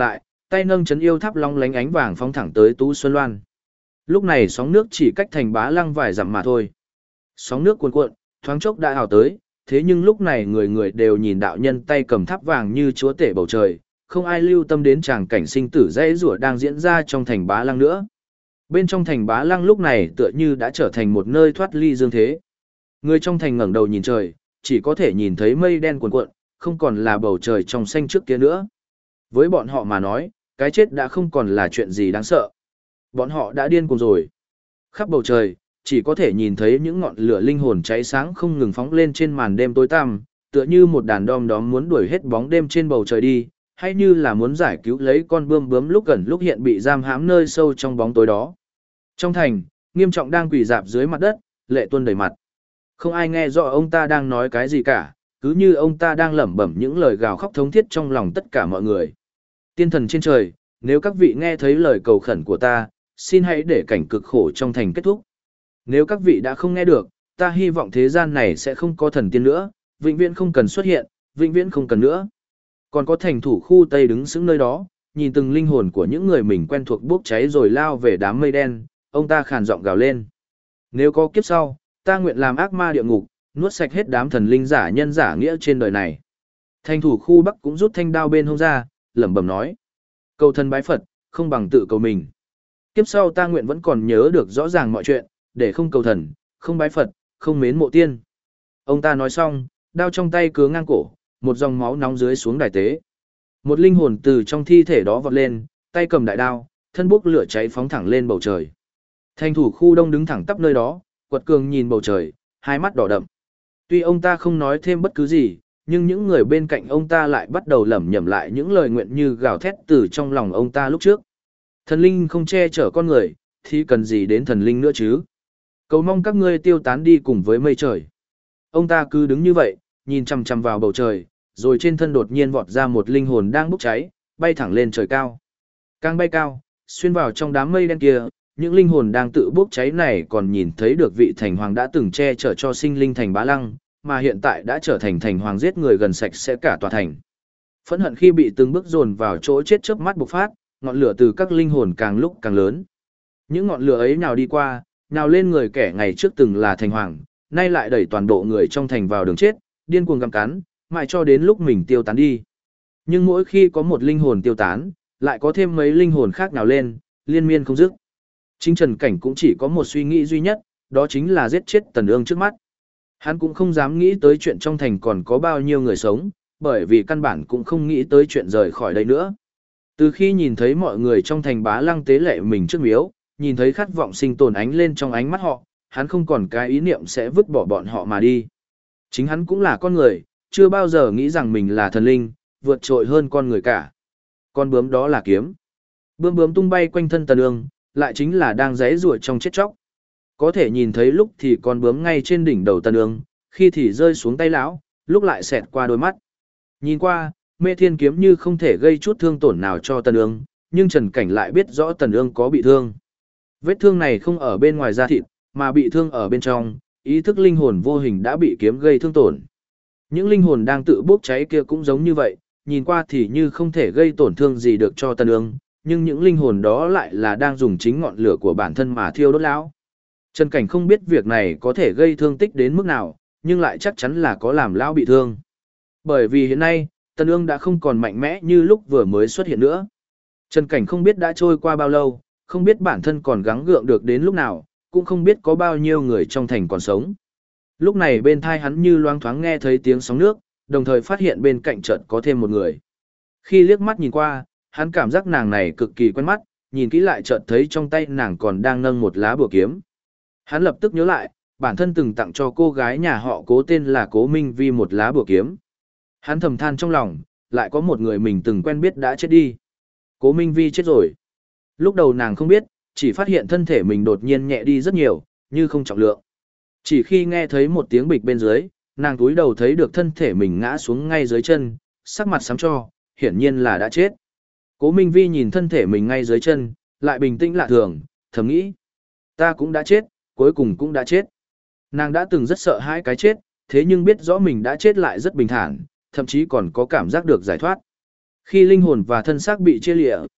A: tay nâng chấn yêu tháp long lánh ánh vàng phóng thẳng tới Tú Xuân Loan. Lúc này sóng nước chỉ cách thành Bá Lăng vài dặm mà thôi. Sóng nước cuồn cuộn, thoáng chốc đã ào tới, thế nhưng lúc này người người đều nhìn đạo nhân tay cầm tháp vàng như chúa tể bầu trời, không ai lưu tâm đến tràng cảnh sinh tử dãy rủa đang diễn ra trong thành Bá Lăng nữa. Bên trong thành Bá Lăng lúc này tựa như đã trở thành một nơi thoát ly dương thế. Người trong thành ngẩng đầu nhìn trời, chỉ có thể nhìn thấy mây đen cuồn cuộn, không còn là bầu trời trong xanh trước kia nữa. Với bọn họ mà nói, cái chết đã không còn là chuyện gì đáng sợ. Bọn họ đã điên cuồng rồi. Khắp bầu trời, chỉ có thể nhìn thấy những ngọn lửa linh hồn cháy sáng không ngừng phóng lên trên màn đêm tối tăm, tựa như một đàn đom đóm muốn đuổi hết bóng đêm trên bầu trời đi, hay như là muốn giải cứu lấy con bươm bướm lúc gần lúc hiện bị giam hãm nơi sâu trong bóng tối đó. Trong thành, Nghiêm Trọng đang quỳ rạp dưới mặt đất, lệ tuôn đầy mặt. Không ai nghe rõ ông ta đang nói cái gì cả, cứ như ông ta đang lẩm bẩm những lời gào khóc thống thiết trong lòng tất cả mọi người. Tiên thần trên trời, nếu các vị nghe thấy lời cầu khẩn của ta, xin hãy để cảnh cực khổ trong thành kết thúc. Nếu các vị đã không nghe được, ta hy vọng thế gian này sẽ không có thần tiên nữa, vĩnh viễn không cần xuất hiện, vĩnh viễn không cần nữa. Còn có thành thủ khu Tây đứng sững nơi đó, nhìn từng linh hồn của những người mình quen thuộc bốc cháy rồi lao về đám mây đen, ông ta khàn giọng gào lên. Nếu có kiếp sau, ta nguyện làm ác ma địa ngục, nuốt sạch hết đám thần linh giả nhân giả nghĩa trên đời này. Thành thủ khu Bắc cũng rút thanh đao bên hông ra, lẩm bẩm nói. Cầu thần bái Phật, không bằng tự cầu mình. Kiếp sau ta nguyện vẫn còn nhớ được rõ ràng mọi chuyện, để không cầu thần, không bái Phật, không mến mộ tiên. Ông ta nói xong, đao trong tay cứa ngang cổ, một dòng máu nóng dưới xuống đài tế. Một linh hồn từ trong thi thể đó vọt lên, tay cầm đại đao, thân bốc lửa cháy phóng thẳng lên bầu trời. Thành thủ khu Đông đứng thẳng tắp nơi đó, quật cường nhìn bầu trời, hai mắt đỏ đậm. Tuy ông ta không nói thêm bất cứ gì, nhưng những người bên cạnh ông ta lại bắt đầu lẩm nhẩm lại những lời nguyện như gào thét từ trong lòng ông ta lúc trước. Thần linh không che chở con người, thì cần gì đến thần linh nữa chứ? Cầu mong các ngươi tiêu tán đi cùng với mây trời. Ông ta cứ đứng như vậy, nhìn chằm chằm vào bầu trời, rồi trên thân đột nhiên vọt ra một linh hồn đang bốc cháy, bay thẳng lên trời cao. Càng bay cao, xuyên vào trong đám mây đen kia, những linh hồn đang tự bốc cháy này còn nhìn thấy được vị thành hoàng đã từng che chở cho sinh linh thành Bá Lăng, mà hiện tại đã trở thành thành hoàng giết người gần sạch sẽ cả tòa thành. Phẫn hận khi bị từng bước dồn vào chỗ chết chớp mắt bộc phát, ngọn lửa từ các linh hồn càng lúc càng lớn. Những ngọn lửa ấy nào đi qua, nào lên người kẻ ngày trước từng là thành hoàng, nay lại đẩy toàn bộ người trong thành vào đường chết, điên cuồng gặm cắn, mãi cho đến lúc mình tiêu tán đi. Nhưng mỗi khi có một linh hồn tiêu tán, lại có thêm mấy linh hồn khác nào lên, liên miên không dứt. Chính Trần Cảnh cũng chỉ có một suy nghĩ duy nhất, đó chính là giết chết Tần Ương trước mắt. Hắn cũng không dám nghĩ tới chuyện trong thành còn có bao nhiêu người sống, bởi vì căn bản cũng không nghĩ tới chuyện rời khỏi đây nữa. Từ khi nhìn thấy mọi người trong thành Bá Lăng tế lệ mình trước miếu, nhìn thấy khát vọng sinh tồn ánh lên trong ánh mắt họ, hắn không còn cái ý niệm sẽ vứt bỏ bọn họ mà đi. Chính hắn cũng là con người, chưa bao giờ nghĩ rằng mình là thần linh, vượt trội hơn con người cả. Con bướm đó là kiếm. Bướm bướm tung bay quanh thân Tần Ương, lại chính là đang giãy giụa trong chết chóc. Có thể nhìn thấy lúc thì con bướm ngay trên đỉnh đầu Tần Ương, khi thì rơi xuống tay lão, lúc lại xẹt qua đôi mắt. Nhìn qua, Mê Thiên kiếm như không thể gây chút thương tổn nào cho Tần Ương, nhưng Trần Cảnh lại biết rõ Tần Ương có bị thương. Vết thương này không ở bên ngoài da thịt, mà bị thương ở bên trong, ý thức linh hồn vô hình đã bị kiếm gây thương tổn. Những linh hồn đang tự bốc cháy kia cũng giống như vậy, nhìn qua thì như không thể gây tổn thương gì được cho Tần Ương, nhưng những linh hồn đó lại là đang dùng chính ngọn lửa của bản thân mà thiêu đốt lão. Trần Cảnh không biết việc này có thể gây thương tích đến mức nào, nhưng lại chắc chắn là có làm lão bị thương. Bởi vì hiện nay, Tần Ương đã không còn mạnh mẽ như lúc vừa mới xuất hiện nữa. Trần Cảnh không biết đã trôi qua bao lâu, không biết bản thân còn gắng gượng được đến lúc nào, cũng không biết có bao nhiêu người trong thành còn sống. Lúc này bên thai hắn như loáng thoáng nghe thấy tiếng sóng nước, đồng thời phát hiện bên cạnh chợt có thêm một người. Khi liếc mắt nhìn qua, hắn cảm giác nàng này cực kỳ quen mắt, nhìn kỹ lại chợt thấy trong tay nàng còn đang nâng một lá bùa kiếm. Hắn lập tức nhớ lại, bản thân từng tặng cho cô gái nhà họ Cố tên là Cố Minh Vi một lá bùa kiếm. Hắn thầm than trong lòng, lại có một người mình từng quen biết đã chết đi. Cố Minh Vi chết rồi. Lúc đầu nàng không biết, chỉ phát hiện thân thể mình đột nhiên nhẹ đi rất nhiều, như không trọng lượng. Chỉ khi nghe thấy một tiếng bịch bên dưới, nàng cúi đầu thấy được thân thể mình ngã xuống ngay dưới chân, sắc mặt xám cho, hiển nhiên là đã chết. Cố Minh Vi nhìn thân thể mình ngay dưới chân, lại bình tĩnh lạ thường, thầm nghĩ. Ta cũng đã chết, cuối cùng cũng đã chết. Nàng đã từng rất sợ hãi cái chết, thế nhưng biết rõ mình đã chết lại rất bình thản, thậm chí còn có cảm giác được giải thoát. Khi linh hồn và thân xác bị chia lịa,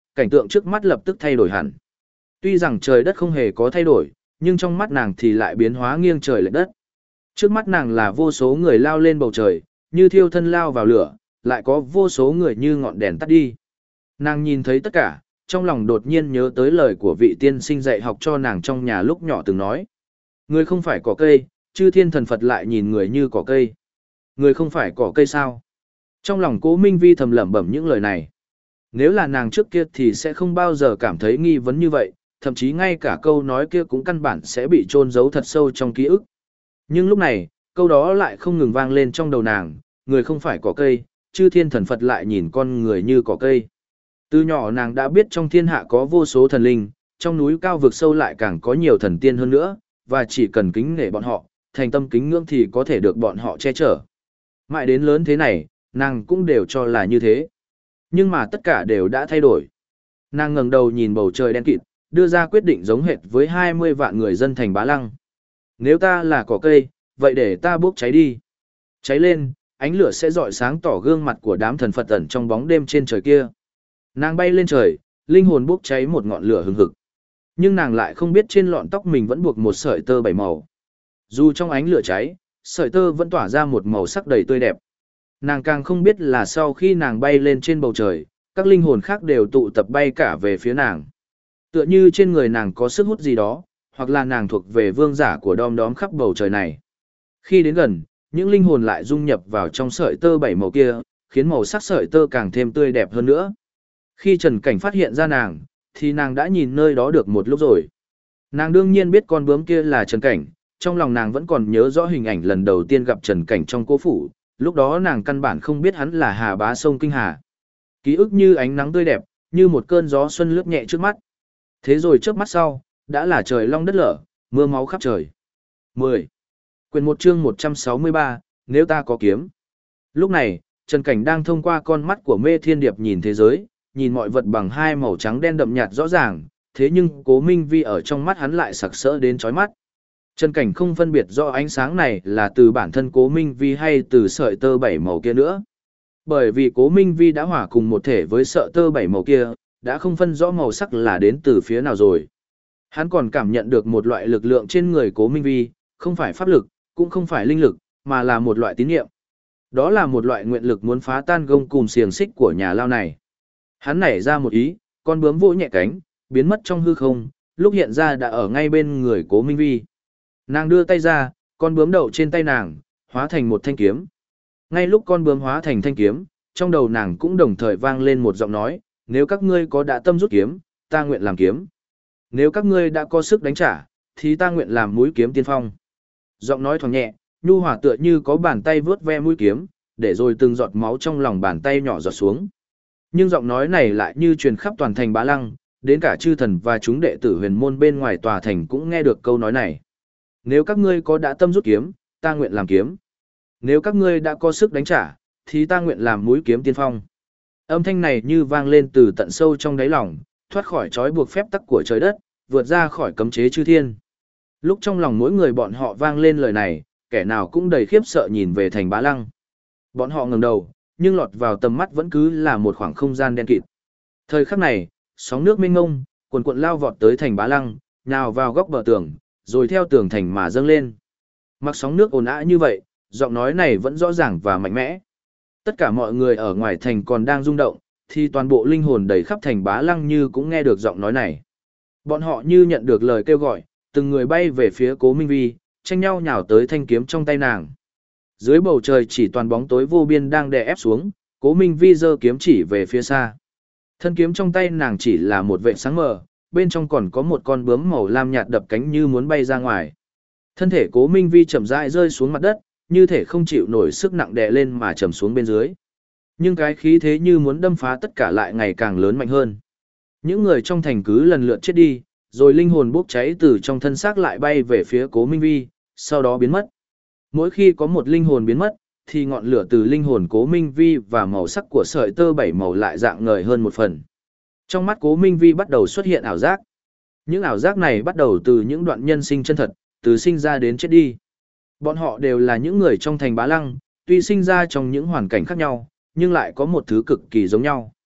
A: cảnh tượng trước mắt lập tức thay đổi hẳn. Tuy rằng trời đất không hề có thay đổi, nhưng trong mắt nàng thì lại biến hóa nghiêng trời lệch đất. Trước mắt nàng là vô số người lao lên bầu trời, như thiêu thân lao vào lửa, lại có vô số người như ngọn đèn tắt đi. Nàng nhìn thấy tất cả, trong lòng đột nhiên nhớ tới lời của vị tiên sinh dạy học cho nàng trong nhà lúc nhỏ từng nói. Người không phải cỏ cây, chư thiên thần Phật lại nhìn người như cỏ cây. Người không phải cỏ cây sao? Trong lòng Cố Minh Vi thầm lẩm bẩm những lời này. Nếu là nàng trước kia thì sẽ không bao giờ cảm thấy nghi vấn như vậy, thậm chí ngay cả câu nói kia cũng căn bản sẽ bị chôn giấu thật sâu trong ký ức. Nhưng lúc này, câu đó lại không ngừng vang lên trong đầu nàng, người không phải cỏ cây, chư thiên thần Phật lại nhìn con người như cỏ cây. Từ nhỏ nàng đã biết trong thiên hạ có vô số thần linh, trong núi cao vực sâu lại càng có nhiều thần tiên hơn nữa, và chỉ cần kính nể bọn họ, thành tâm kính ngưỡng thì có thể được bọn họ che chở. Mãi đến lớn thế này, nàng cũng đều cho là như thế. Nhưng mà tất cả đều đã thay đổi. Nàng ngẩng đầu nhìn bầu trời đen kịt, đưa ra quyết định giống hệt với 20 vạn người dân thành Bá Lăng. Nếu ta là cỏ cây, vậy để ta bốc cháy đi. Cháy lên, ánh lửa sẽ rọi sáng tỏ gương mặt của đám thần Phật ẩn trong bóng đêm trên trời kia. Nàng bay lên trời, linh hồn bốc cháy một ngọn lửa hừng hực. Nhưng nàng lại không biết trên lọn tóc mình vẫn buộc một sợi tơ 7 màu. Dù trong ánh lửa cháy, sợi tơ vẫn tỏa ra một màu sắc đầy tươi đẹp. Nàng càng không biết là sau khi nàng bay lên trên bầu trời, các linh hồn khác đều tụ tập bay cả về phía nàng. Tựa như trên người nàng có sức hút gì đó, hoặc là nàng thuộc về vương giả của đom đóm khắp bầu trời này. Khi đến gần, những linh hồn lại dung nhập vào trong sợi tơ 7 màu kia, khiến màu sắc sợi tơ càng thêm tươi đẹp hơn nữa. Khi Trần Cảnh phát hiện ra nàng, thì nàng đã nhìn nơi đó được một lúc rồi. Nàng đương nhiên biết con bướm kia là Trần Cảnh, trong lòng nàng vẫn còn nhớ rõ hình ảnh lần đầu tiên gặp Trần Cảnh trong cố phủ, lúc đó nàng căn bản không biết hắn là Hà Bá sông Kinh Hà. Ký ức như ánh nắng tươi đẹp, như một cơn gió xuân lướt nhẹ trước mắt. Thế rồi trước mắt sau, đã là trời long đất lở, mưa máu khắp trời. 10. Quyền 1 chương 163, nếu ta có kiếm. Lúc này, Trần Cảnh đang thông qua con mắt của Mê Thiên Điệp nhìn thế giới, nhìn mọi vật bằng hai màu trắng đen đậm nhạt rõ ràng, thế nhưng Cố Minh Vi ở trong mắt hắn lại sặc sỡ đến chói mắt. Trần Cảnh không phân biệt rõ ánh sáng này là từ bản thân Cố Minh Vi hay từ sợi tơ 7 màu kia nữa. Bởi vì Cố Minh Vi đã hòa cùng một thể với sợi tơ 7 màu kia, đã không phân rõ màu sắc là đến từ phía nào rồi. Hắn còn cảm nhận được một loại lực lượng trên người Cố Minh Vi, không phải pháp lực, cũng không phải linh lực, mà là một loại tín niệm. Đó là một loại nguyện lực muốn phá tan gông cùm xiềng xích của nhà lao này. Hắn nảy ra một ý, con bướm vỗ nhẹ cánh, biến mất trong hư không, lúc hiện ra đã ở ngay bên người Cố Minh Vi. Nàng đưa tay ra, con bướm đậu trên tay nàng, hóa thành một thanh kiếm. Ngay lúc con bướm hóa thành thanh kiếm, trong đầu nàng cũng đồng thời vang lên một giọng nói, nếu các ngươi có đã tâm rút kiếm, ta nguyện làm kiếm. Nếu các ngươi đã có sức đánh trả, thì ta nguyện làm mũi kiếm tiên phong. Giọng nói thoáng nhẹ, nhu hòa tựa như có bàn tay vướt ve mũi kiếm, để rồi từng giọt máu trong lòng bàn tay nhỏ giọt xuống. Nhưng giọng nói này lại như truyền khắp toàn thành Bá Lăng, đến cả chư thần và chúng đệ tử huyền môn bên ngoài tòa thành cũng nghe được câu nói này. Nếu các ngươi có đã tâm rút kiếm, ta nguyện làm kiếm. Nếu các ngươi đã có sức đánh trả, thì ta nguyện làm mũi kiếm tiên phong. Âm thanh này như vang lên từ tận sâu trong đáy lòng, thoát khỏi trói buộc phép tắc của trời đất, vượt ra khỏi cấm chế chư thiên. Lúc trong lòng mỗi người bọn họ vang lên lời này, kẻ nào cũng đầy khiếp sợ nhìn về thành Bá Lăng. Bọn họ ngẩng đầu, nhưng lọt vào tầm mắt vẫn cứ là một khoảng không gian đen kịt. Thời khắc này, sóng nước mênh mông, cuồn cuộn lao vọt tới thành Bá Lăng, nhào vào góc bờ tường, rồi theo tường thành mà dâng lên. Mặc sóng nước ồn ào như vậy, giọng nói này vẫn rõ ràng và mạnh mẽ. Tất cả mọi người ở ngoài thành còn đang rung động, thì toàn bộ linh hồn đầy khắp thành Bá Lăng như cũng nghe được giọng nói này. Bọn họ như nhận được lời kêu gọi, từng người bay về phía Cố Minh Vi, tranh nhau nhào tới thanh kiếm trong tay nàng. Dưới bầu trời chỉ toàn bóng tối vô biên đang đè ép xuống, Cố Minh Vi giơ kiếm chỉ về phía xa. Thân kiếm trong tay nàng chỉ là một vệt sáng mờ, bên trong còn có một con bướm màu lam nhạt đập cánh như muốn bay ra ngoài. Thân thể Cố Minh Vi chậm rãi rơi xuống mặt đất, như thể không chịu nổi sức nặng đè lên mà trầm xuống bên dưới. Nhưng cái khí thế như muốn đâm phá tất cả lại ngày càng lớn mạnh hơn. Những người trong thành cứ lần lượt chết đi, rồi linh hồn bốc cháy từ trong thân xác lại bay về phía Cố Minh Vi, sau đó biến mất. Mỗi khi có một linh hồn biến mất, thì ngọn lửa từ linh hồn Cố Minh Vi và màu sắc của sợi tơ 7 màu lại dạng ngời hơn một phần. Trong mắt Cố Minh Vi bắt đầu xuất hiện ảo giác. Những ảo giác này bắt đầu từ những đoạn nhân sinh chân thật, từ sinh ra đến chết đi. Bọn họ đều là những người trong thành Bá Lăng, tuy sinh ra trong những hoàn cảnh khác nhau, nhưng lại có một thứ cực kỳ giống nhau.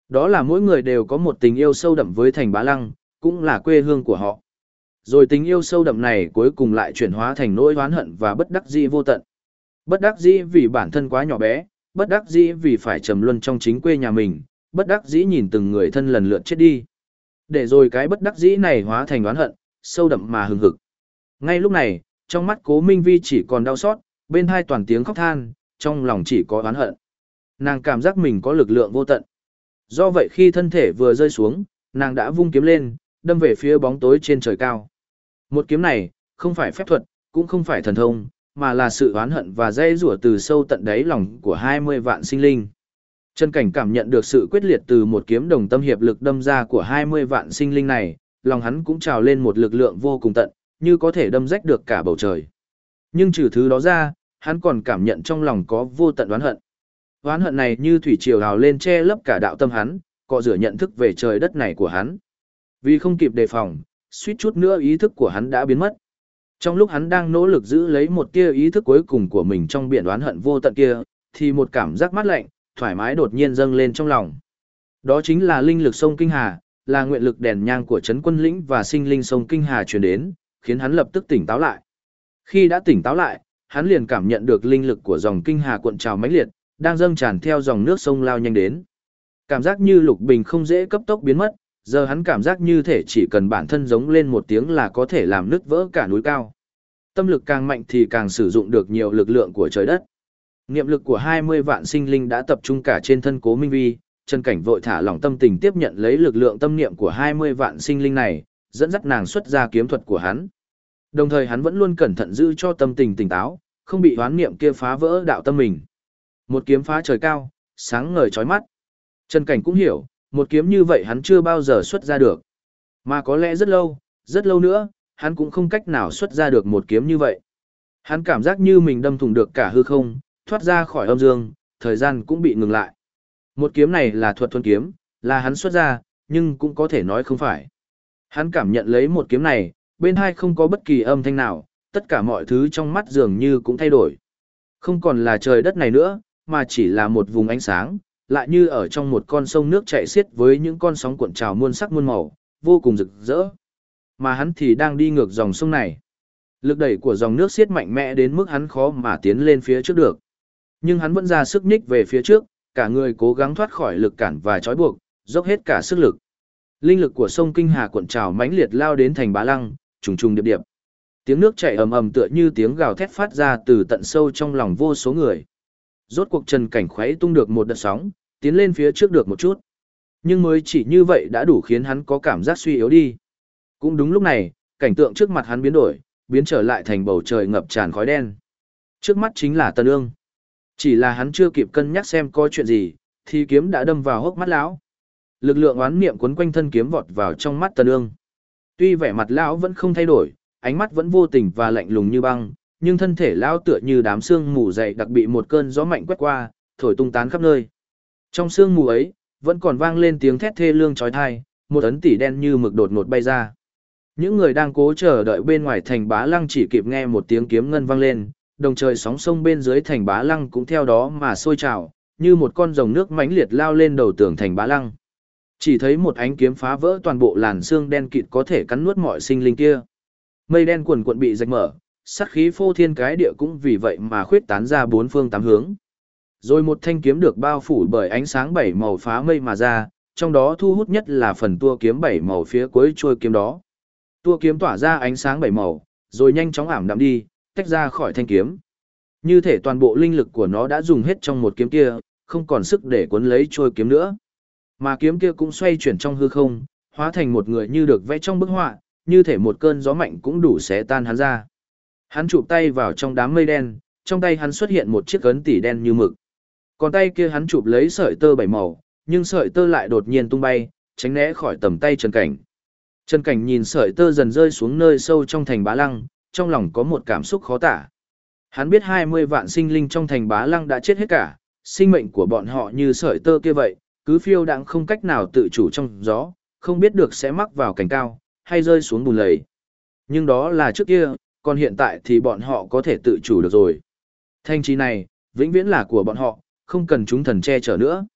A: Đó là mỗi người đều có một tình yêu sâu đậm với thành Bá Lăng, cũng là quê hương của họ. Rồi tình yêu sâu đậm này cuối cùng lại chuyển hóa thành nỗi oán hận và bất đắc dĩ vô tận. Bất đắc dĩ vì bản thân quá nhỏ bé, bất đắc dĩ vì phải trầm luân trong chính quê nhà mình, bất đắc dĩ nhìn từng người thân lần lượt chết đi. Để rồi cái bất đắc dĩ này hóa thành oán hận, sâu đậm mà hừng hực. Ngay lúc này, trong mắt Cố Minh Vi chỉ còn đau xót, bên hai toàn tiếng khóc than, trong lòng chỉ có oán hận. Nàng cảm giác mình có lực lượng vô tận. Do vậy khi thân thể vừa rơi xuống, nàng đã vung kiếm lên, đâm về phía bóng tối trên trời cao. Một kiếm này, không phải phép thuật, cũng không phải thần thông, mà là sự oán hận và dây rủa từ sâu tận đáy lòng của 20 vạn sinh linh. Trần Cảnh cảm nhận được sự quyết liệt từ một kiếm đồng tâm hiệp lực đâm ra của 20 vạn sinh linh này, lòng hắn cũng trào lên một lực lượng vô cùng tận, như có thể đâm rách được cả bầu trời. Nhưng trừ thứ đó ra, hắn còn cảm nhận trong lòng có vô tận oán hận. Oán hận này như thủy triều hào lên che lấp cả đạo tâm hắn, cọ rửa nhận thức về trời đất này của hắn. Vì không kịp đề phòng, suýt chút nữa ý thức của hắn đã biến mất. Trong lúc hắn đang nỗ lực giữ lấy một tia ý thức cuối cùng của mình trong biển oán hận vô tận kia, thì một cảm giác mát lạnh, thoải mái đột nhiên dâng lên trong lòng. Đó chính là linh lực sông Kinh Hà, là nguyện lực đèn nhang của Trấn Quân Lĩnh và sinh linh sông Kinh Hà truyền đến, khiến hắn lập tức tỉnh táo lại. Khi đã tỉnh táo lại, hắn liền cảm nhận được linh lực của dòng Kinh Hà cuộn trào mãnh liệt, đang dâng tràn theo dòng nước sông lao nhanh đến. Cảm giác như lục bình không dễ cấp tốc biến mất, giờ hắn cảm giác như thể chỉ cần bản thân giống lên một tiếng là có thể làm nứt vỡ cả núi cao. Tâm lực càng mạnh thì càng sử dụng được nhiều lực lượng của trời đất. Niệm lực của 20 vạn sinh linh đã tập trung cả trên thân Cố Minh Vi, Trần Cảnh vội thả lỏng tâm tình tiếp nhận lấy lực lượng tâm niệm của 20 vạn sinh linh này, dẫn dắt nàng xuất ra kiếm thuật của hắn. Đồng thời hắn vẫn luôn cẩn thận giữ cho tâm tình tỉnh táo, không bị hoán niệm kia phá vỡ đạo tâm mình. Một kiếm phá trời cao, sáng ngời chói mắt. Trần Cảnh cũng hiểu, một kiếm như vậy hắn chưa bao giờ xuất ra được. Mà có lẽ rất lâu nữa, hắn cũng không cách nào xuất ra được một kiếm như vậy. Hắn cảm giác như mình đâm thủng được cả hư không, thoát ra khỏi âm dương, thời gian cũng bị ngừng lại. Một kiếm này là thuật thuần kiếm, là hắn xuất ra, nhưng cũng có thể nói không phải. Hắn cảm nhận lấy một kiếm này, bên hai không có bất kỳ âm thanh nào, tất cả mọi thứ trong mắt dường như cũng thay đổi. Không còn là trời đất này nữa, mà chỉ là một vùng ánh sáng, lại như ở trong một con sông nước chảy xiết với những con sóng cuộn trào muôn sắc muôn màu, vô cùng rực rỡ. Mà hắn thì đang đi ngược dòng sông này. Lực đẩy của dòng nước xiết mạnh mẽ đến mức hắn khó mà tiến lên phía trước được. Nhưng hắn vẫn ra sức nhích về phía trước, cả người cố gắng thoát khỏi lực cản và trói buộc, dốc hết cả sức lực. Linh lực của sông Kinh Hà cuộn trào mãnh liệt lao đến thành Bá Lăng, trùng trùng điệp điệp. Tiếng nước chảy ầm ầm tựa như tiếng gào thét phát ra từ tận sâu trong lòng vô số người. Rốt cuộc Trần Cảnh khuấy tung được một đợt sóng, tiến lên phía trước được một chút. Nhưng mới chỉ như vậy đã đủ khiến hắn có cảm giác suy yếu đi. Cũng đúng lúc này, cảnh tượng trước mặt hắn biến đổi, biến trở lại thành bầu trời ngập tràn khói đen. Trước mắt chính là Tân Ương. Chỉ là hắn chưa kịp cân nhắc xem có chuyện gì, thì kiếm đã đâm vào hốc mắt lão. Lực lượng oán niệm quấn quanh thân kiếm vọt vào trong mắt Tân Ương. Tuy vẻ mặt lão vẫn không thay đổi, ánh mắt vẫn vô tình và lạnh lùng như băng, nhưng thân thể lão tựa như đám sương mù dày đặc bị một cơn gió mạnh quét qua, thổi tung tán khắp nơi. Trong sương mù ấy, vẫn còn vang lên tiếng thét thê lương chói tai, một ấn tỷ đen như mực đột ngột bay ra. Những người đang cố chờ đợi bên ngoài thành Bá Lăng chỉ kịp nghe một tiếng kiếm ngân vang lên, đồng trời sóng sông bên dưới thành Bá Lăng cũng theo đó mà sôi trào, như một con rồng nước mãnh liệt lao lên đầu tường thành Bá Lăng. Chỉ thấy một ánh kiếm phá vỡ toàn bộ làn xương đen kịt có thể cắn nuốt mọi sinh linh kia. Mây đen cuồn cuộn bị rạch mở, sát khí phô thiên cái địa cũng vì vậy mà khuyết tán ra bốn phương tám hướng. Rồi một thanh kiếm được bao phủ bởi ánh sáng bảy màu phá mây mà ra, trong đó thu hút nhất là phần tua kiếm bảy màu phía cuối chuôi kiếm đó. Tua kiếm tỏa ra ánh sáng bảy màu, rồi nhanh chóng ảm đạm đi, tách ra khỏi thanh kiếm. Như thể toàn bộ linh lực của nó đã dùng hết trong một kiếm kia, không còn sức để cuốn lấy trôi kiếm nữa. Mà kiếm kia cũng xoay chuyển trong hư không, hóa thành một người như được vẽ trong bức họa, như thể một cơn gió mạnh cũng đủ xé tan hắn ra. Hắn chụp tay vào trong đám mây đen, trong tay hắn xuất hiện một chiếc ấn tỷ đen như mực. Còn tay kia hắn chụp lấy sợi tơ bảy màu, nhưng sợi tơ lại đột nhiên tung bay, tránh né khỏi tầm tay Trần Cảnh. Trần Cảnh nhìn sợi tơ dần rơi xuống nơi sâu trong thành Bá Lăng, trong lòng có một cảm xúc khó tả. Hắn biết 20 vạn sinh linh trong thành Bá Lăng đã chết hết cả, sinh mệnh của bọn họ như sợi tơ kia vậy, cứ phiêu đãng không cách nào tự chủ trong gió, không biết được sẽ mắc vào cành cao, hay rơi xuống bùn lầy. Nhưng đó là trước kia, còn hiện tại thì bọn họ có thể tự chủ được rồi. Thành trì này, vĩnh viễn là của bọn họ, không cần chúng thần che chở nữa.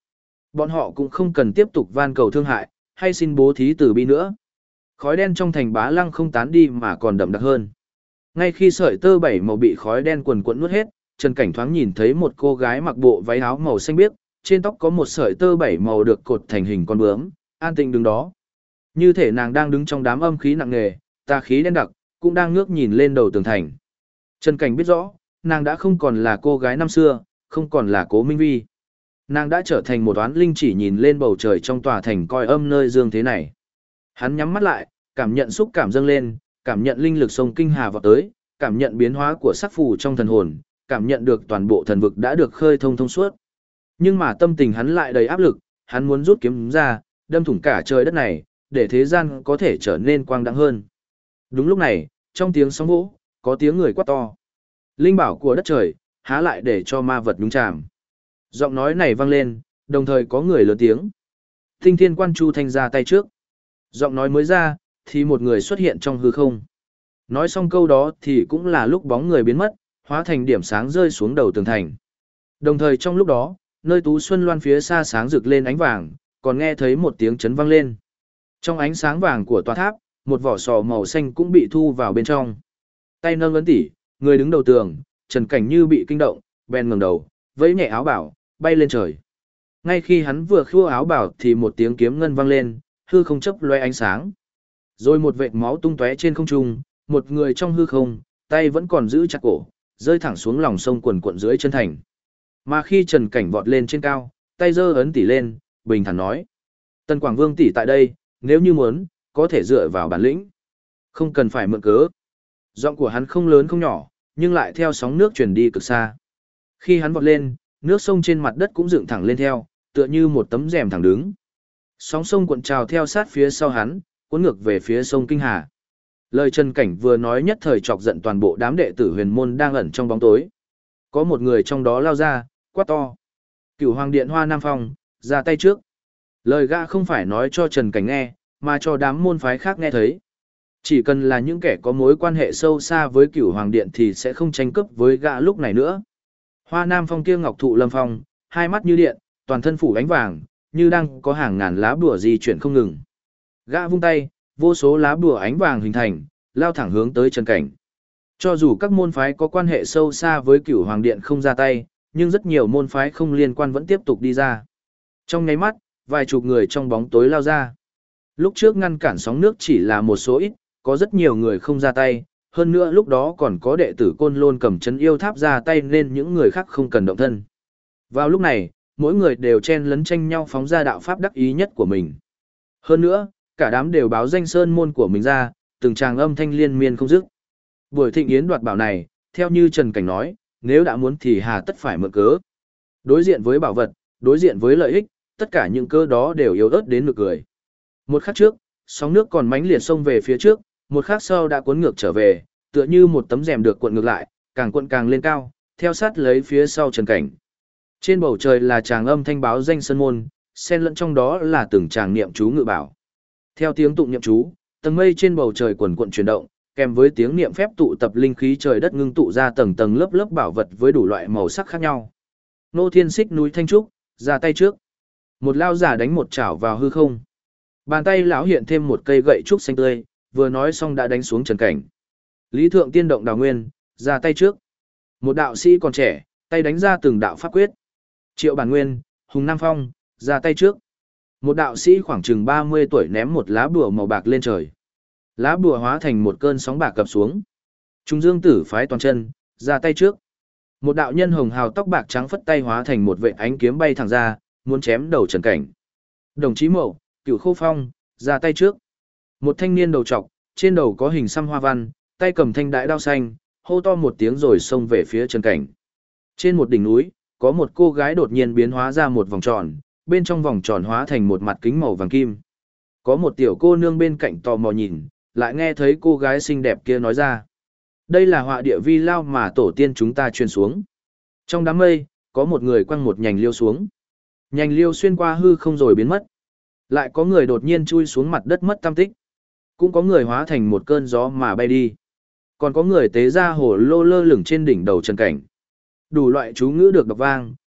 A: Bọn họ cũng không cần tiếp tục van cầu thương hại, hay xin bố thí từ bi nữa. Khói đen trong thành Bá Lăng không tán đi mà còn đậm đặc hơn. Ngay khi sợi tơ bảy màu bị khói đen quần quẫn nuốt hết, Trần Cảnh thoáng nhìn thấy một cô gái mặc bộ váy áo màu xanh biếc, trên tóc có một sợi tơ bảy màu được cột thành hình con bướm, an tĩnh đứng đó. Như thể nàng đang đứng trong đám âm khí nặng nề, tà khí đen đặc, cũng đang ngước nhìn lên đầu tường thành. Trần Cảnh biết rõ, nàng đã không còn là cô gái năm xưa, không còn là Cố Minh Vi. Nàng đã trở thành một oán linh chỉ nhìn lên bầu trời trong tòa thành coi âm nơi dương thế này. Hắn nhắm mắt lại, cảm nhận xúc cảm dâng lên, cảm nhận linh lực sông kinh hà vào tới, cảm nhận biến hóa của sắc phù trong thần hồn, cảm nhận được toàn bộ thần vực đã được khơi thông thông suốt. Nhưng mà tâm tình hắn lại đầy áp lực, hắn muốn rút kiếm ra, đâm thủng cả trời đất này, để thế gian có thể trở nên quang đãng hơn. Đúng lúc này, trong tiếng sóng vỗ, có tiếng người quát to. Linh bảo của đất trời, há lại để cho ma vật nhúng chàm. Giọng nói này vang lên, đồng thời có người lớn tiếng. Tinh Thiên Quan Chu Thanh ra tay trước. Giọng nói mới ra, thì một người xuất hiện trong hư không. Nói xong câu đó thì cũng là lúc bóng người biến mất, hóa thành điểm sáng rơi xuống đầu tường thành. Đồng thời trong lúc đó, nơi Tú Xuân Loan phía xa sáng rực lên ánh vàng, còn nghe thấy một tiếng chấn vang lên. Trong ánh sáng vàng của tòa tháp, một vỏ sò màu xanh cũng bị thu vào bên trong. Tay nâng ấn tỉ, người đứng đầu tường, Trần Cảnh như bị kinh động, bèn ngẩng đầu, vẫy nhẹ áo bảo, bay lên trời. Ngay khi hắn vừa khua áo bảo thì một tiếng kiếm ngân vang lên, hư không chớp loe ánh sáng. Rồi một vệt máu tung tóe trên không trung, một người trong hư không, tay vẫn còn giữ chặt cổ, rơi thẳng xuống lòng sông quần quận dưới chân thành. Mà khi Trần Cảnh vọt lên trên cao, tay giơ ấn tỷ lên, bình thản nói: Tần Quảng Vương tỷ tại đây, nếu như muốn, có thể dựa vào bản lĩnh, không cần phải mượn cớ. Giọng của hắn không lớn không nhỏ, nhưng lại theo sóng nước truyền đi cực xa. Khi hắn vọt lên, nước sông trên mặt đất cũng dựng thẳng lên theo, tựa như một tấm rèm thẳng đứng. Sóng sông cuộn trào theo sát phía sau hắn, cuốn ngược về phía sông Kinh Hà. Lời Trần Cảnh vừa nói nhất thời chọc giận toàn bộ đám đệ tử huyền môn đang ẩn trong bóng tối. Có một người trong đó lao ra, quát to: Cửu Hoàng Điện Hoa Nam Phong, ra tay trước. Lời gã không phải nói cho Trần Cảnh nghe, mà cho đám môn phái khác nghe thấy. Chỉ cần là những kẻ có mối quan hệ sâu xa với Cửu Hoàng Điện thì sẽ không tranh cướp với gã lúc này nữa. Hoa Nam Phong kia ngọc thụ lâm phong, hai mắt như điện, toàn thân phủ ánh vàng, như đang có hàng ngàn lá bùa di chuyển không ngừng. Gã vung tay, vô số lá bùa ánh vàng hình thành, lao thẳng hướng tới Trần Cảnh. Cho dù các môn phái có quan hệ sâu xa với Cửu Hoàng Điện không ra tay, nhưng rất nhiều môn phái không liên quan vẫn tiếp tục đi ra. Trong nháy mắt, vài chục người trong bóng tối lao ra. Lúc trước ngăn cản sóng nước chỉ là một số ít, có rất nhiều người không ra tay, hơn nữa lúc đó còn có đệ tử Côn Lôn cầm chấn yêu tháp ra tay nên những người khác không cần động thân. Vào lúc này, mỗi người đều chen lấn tranh nhau phóng ra đạo pháp đắc ý nhất của mình. Hơn nữa, cả đám đều báo danh sơn môn của mình ra, từng tràng âm thanh liên miên không dứt. Buổi thịnh yến đoạt bảo này, theo như Trần Cảnh nói, nếu đã muốn thì hà tất phải mượn cớ. Đối diện với bảo vật, đối diện với lợi ích, tất cả những cơ đó đều yếu ớt đến nực cười. Một khắc trước, sóng nước còn mãnh liệt xông về phía trước, một khắc sau đã cuốn ngược trở về, tựa như một tấm rèm được cuộn ngược lại, càng cuộn càng lên cao, theo sát lấy phía sau Trần Cảnh. Trên bầu trời là tràng âm thanh báo danh sơn môn, xen lẫn trong đó là từng tràng niệm chú ngự bảo. Theo tiếng tụng niệm chú, tầng mây trên bầu trời quần quần chuyển động, kèm với tiếng niệm phép tụ tập linh khí trời đất ngưng tụ ra tầng tầng lớp lớp bảo vật với đủ loại màu sắc khác nhau. Nô Thiên Xích núi Thanh Trúc, ra tay trước. Một lao giả đánh một chảo vào hư không. Bàn tay lão hiện thêm một cây gậy trúc xanh tươi, vừa nói xong đã đánh xuống Trần Cảnh. Lý Thượng Tiên động Đào Nguyên, ra tay trước. Một đạo sĩ còn trẻ, tay đánh ra từng đạo pháp quyết. Triệu Bản Nguyên, Hùng Nam Phong, ra tay trước. Một đạo sĩ khoảng chừng 30 tuổi ném một lá bùa màu bạc lên trời. Lá bùa hóa thành một cơn sóng bạc cập xuống. Trung Dương Tử phái toàn chân, ra tay trước. Một đạo nhân hồng hào tóc bạc trắng phất tay hóa thành một vệ ánh kiếm bay thẳng ra, muốn chém đầu Trần Cảnh. Đồng chí Mậu, Cửu Khô Phong, ra tay trước. Một thanh niên đầu trọc, trên đầu có hình xăm hoa văn, tay cầm thanh đại đao xanh, hô to một tiếng rồi xông về phía Trần Cảnh. Trên một đỉnh núi, có một cô gái đột nhiên biến hóa ra một vòng tròn, bên trong vòng tròn hóa thành một mặt kính màu vàng kim. Có một tiểu cô nương bên cạnh tò mò nhìn, lại nghe thấy cô gái xinh đẹp kia nói ra: đây là họa địa vi lao mà tổ tiên chúng ta truyền xuống. Trong đám mây, có một người quăng một nhành liêu xuống. Nhành liêu xuyên qua hư không rồi biến mất. Lại có người đột nhiên chui xuống mặt đất mất tăm tích. Cũng có người hóa thành một cơn gió mà bay đi. Còn có người tế ra hồ lô lơ lửng trên đỉnh đầu Trần Cảnh. Đủ loại chú ngữ được đọc vang,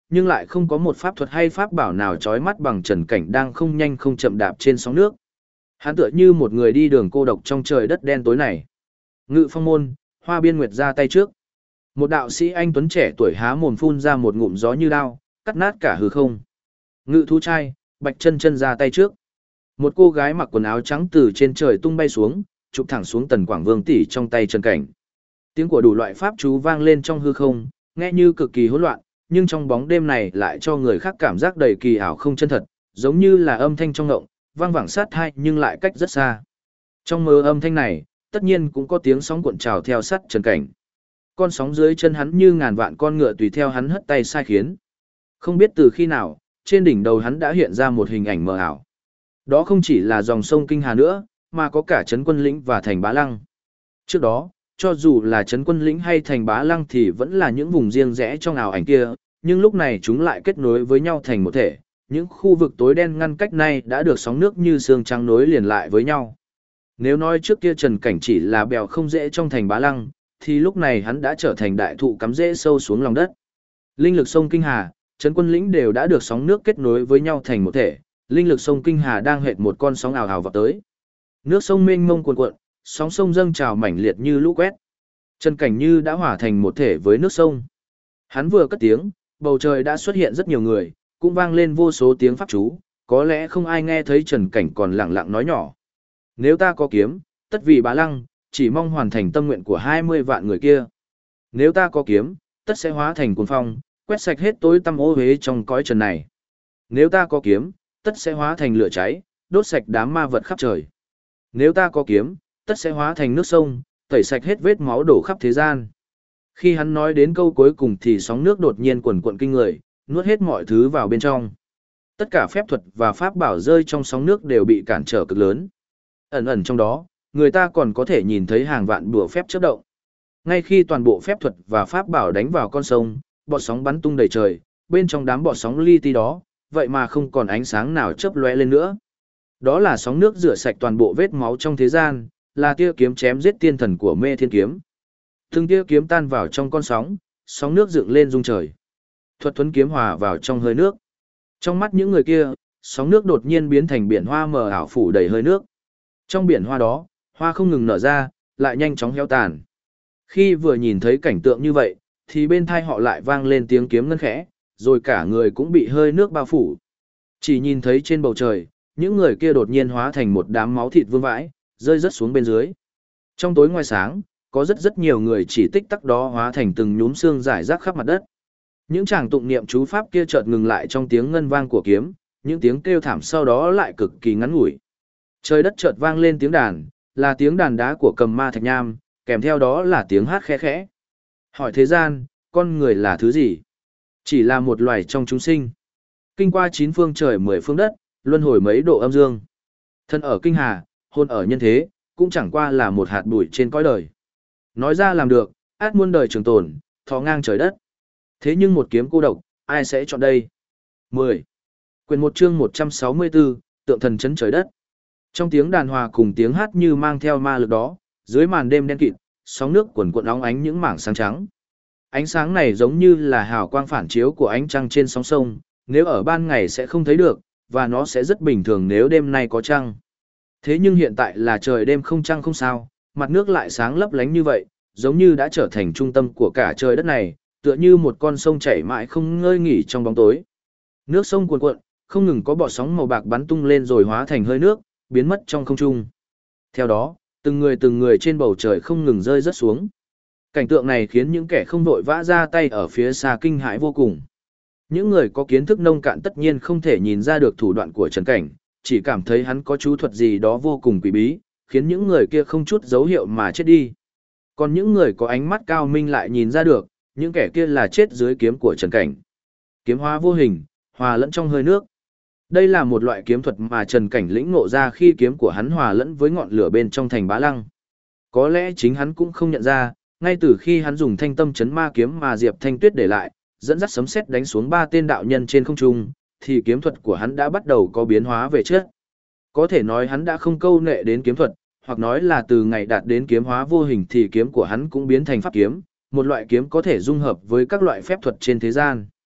A: nhưng lại không có một pháp thuật hay pháp bảo nào chói mắt bằng Trần Cảnh đang không nhanh không chậm đạp trên sóng nước. Hắn tựa như một người đi đường cô độc trong trời đất đen tối này. Ngự phong môn, Hoa Biên Nguyệt ra tay trước. Một đạo sĩ anh tuấn trẻ tuổi há mồm phun ra một ngụm gió như đao, cắt nát cả hư không. Ngự thú trai, Bạch Chân Chân ra tay trước. Một cô gái mặc quần áo trắng từ trên trời tung bay xuống, chụp thẳng xuống Tần Quảng Vương tỷ trong tay Trần Cảnh. Tiếng của đủ loại pháp chú vang lên trong hư không, nghe như cực kỳ hỗn loạn, nhưng trong bóng đêm này lại cho người khác cảm giác đầy kỳ ảo không chân thật, giống như là âm thanh trong ngộng, vang vẳng sát tai nhưng lại cách rất xa. Trong mơ âm thanh này, tất nhiên cũng có tiếng sóng cuộn trào theo sát Trần Cảnh. Con sóng dưới chân hắn như ngàn vạn con ngựa tùy theo hắn hất tay sai khiến. Không biết từ khi nào, trên đỉnh đầu hắn đã hiện ra một hình ảnh mờ ảo. Đó không chỉ là dòng sông Kinh Hà nữa, mà có cả Trấn Quân Lĩnh và thành Bá Lăng. Trước đó, cho dù là Trấn Quân Lĩnh hay thành Bá Lăng thì vẫn là những vùng riêng rẽ trong ảo ảnh kia, nhưng lúc này chúng lại kết nối với nhau thành một thể. Những khu vực tối đen ngăn cách này đã được sóng nước như xương trắng nối liền lại với nhau. Nếu nói trước kia Trần Cảnh chỉ là bèo không dễ trong thành Bá Lăng, thì lúc này hắn đã trở thành đại thụ cắm rễ sâu xuống lòng đất. Linh lực sông Kinh Hà, Trấn Quân Lĩnh đều đã được sóng nước kết nối với nhau thành một thể. Linh lực sông Kinh Hà đang hệt một con sóng ào ào vào tới. Nước sông mênh mông cuồn cuộn, sóng sông dâng trào mãnh liệt như lũ quét. Trần Cảnh như đã hòa thành một thể với nước sông. Hắn vừa cất tiếng, bầu trời đã xuất hiện rất nhiều người, cũng vang lên vô số tiếng pháp chú, có lẽ không ai nghe thấy Trần Cảnh còn lặng lặng nói nhỏ. Nếu ta có kiếm, tất vì Bá Lăng, chỉ mong hoàn thành tâm nguyện của 20 vạn người kia. Nếu ta có kiếm, tất sẽ hóa thành cuồng phong, quét sạch hết tối tăm ô uế trong cõi trần này. Nếu ta có kiếm, tất sẽ hóa thành lửa cháy, đốt sạch đám ma vật khắp trời. Nếu ta có kiếm, tất sẽ hóa thành nước sông, tẩy sạch hết vết máu đổ khắp thế gian. Khi hắn nói đến câu cuối cùng thì sóng nước đột nhiên quần quận kinh người, nuốt hết mọi thứ vào bên trong. Tất cả phép thuật và pháp bảo rơi trong sóng nước đều bị cản trở cực lớn. Ẩn ẩn trong đó, người ta còn có thể nhìn thấy hàng vạn bùa phép chớp động. Ngay khi toàn bộ phép thuật và pháp bảo đánh vào con sông, bọt sóng bắn tung đầy trời, bên trong đám bọt sóng li ti đó, vậy mà không còn ánh sáng nào chớp lóe lên nữa. Đó là sóng nước rửa sạch toàn bộ vết máu trong thế gian, là tia kiếm chém giết tiên thần của Mê Thiên Kiếm. Từng tia kiếm tan vào trong con sóng, sóng nước dựng lên rung trời. Thuật thuấn kiếm hòa vào trong hơi nước. Trong mắt những người kia, sóng nước đột nhiên biến thành biển hoa mờ ảo phủ đầy hơi nước. Trong biển hoa đó, hoa không ngừng nở ra, lại nhanh chóng héo tàn. Khi vừa nhìn thấy cảnh tượng như vậy, thì bên tai họ lại vang lên tiếng kiếm ngân khẽ, rồi cả người cũng bị hơi nước bao phủ. Chỉ nhìn thấy trên bầu trời, những người kia đột nhiên hóa thành một đám máu thịt vương vãi, rơi rớt xuống bên dưới. Trong tối ngoài sáng, có rất nhiều người chỉ tích tắc đó hóa thành từng nhúm xương rải rác khắp mặt đất. Những chàng tụng niệm chú pháp kia chợt ngừng lại trong tiếng ngân vang của kiếm, những tiếng kêu thảm sau đó lại cực kỳ ngắn ngủi. Trời đất chợt vang lên tiếng đàn, là tiếng đàn đá của Cầm Ma Thạch Nham, kèm theo đó là tiếng hát khẽ khẽ. Hỏi thế gian, con người là thứ gì? Chỉ là một loài trong chúng sinh. Kinh qua 9 phương trời 10 phương đất, luân hồi mấy độ âm dương. Thân ở kinh hà, hồn ở nhân thế, cũng chẳng qua là một hạt bụi trên cõi đời. Nói ra làm được, át muôn đời trường tồn, thọ ngang trời đất. Thế nhưng một kiếm cô độc, ai sẽ chọn đây? 10. Quyền 1 chương 164, tượng thần chấn trời đất. Trong tiếng đàn hòa cùng tiếng hát như mang theo ma lực đó, dưới màn đêm đen kịt, sóng nước cuồn cuộn óng ánh những mảng sáng trắng. Ánh sáng này giống như là hào quang phản chiếu của ánh trăng trên sóng sông, nếu ở ban ngày sẽ không thấy được, và nó sẽ rất bình thường nếu đêm nay có trăng. Thế nhưng hiện tại là trời đêm không trăng không sao, mặt nước lại sáng lấp lánh như vậy, giống như đã trở thành trung tâm của cả trời đất này, tựa như một con sông chảy mãi không ngơi nghỉ trong bóng tối. Nước sông cuồn cuộn, không ngừng có bọt sóng màu bạc bắn tung lên rồi hóa thành hơi nước, biến mất trong không trung. Theo đó, từng người trên bầu trời không ngừng rơi rớt xuống. Cảnh tượng này khiến những kẻ không vội vã ra tay ở phía xa kinh hãi vô cùng. Những người có kiến thức nông cạn tất nhiên không thể nhìn ra được thủ đoạn của Trần Cảnh, chỉ cảm thấy hắn có chú thuật gì đó vô cùng quỷ bí, khiến những người kia không chút dấu hiệu mà chết đi. Còn những người có ánh mắt cao minh lại nhìn ra được, những kẻ kia là chết dưới kiếm của Trần Cảnh. Kiếm hóa vô hình, hòa lẫn trong hơi nước. Đây là một loại kiếm thuật mà Trần Cảnh lĩnh ngộ ra khi kiếm của hắn hòa lẫn với ngọn lửa bên trong thành Bá Lăng. Có lẽ chính hắn cũng không nhận ra, ngay từ khi hắn dùng thanh tâm chấn ma kiếm mà Diệp Thanh Tuyết để lại, dẫn dắt sấm sét đánh xuống 3 tên đạo nhân trên không trung, thì kiếm thuật của hắn đã bắt đầu có biến hóa về chất. Có thể nói hắn đã không câu nệ đến kiếm thuật, hoặc nói là từ ngày đạt đến kiếm hóa vô hình thì kiếm của hắn cũng biến thành pháp kiếm, một loại kiếm có thể dung hợp với các loại phép thuật trên thế gian.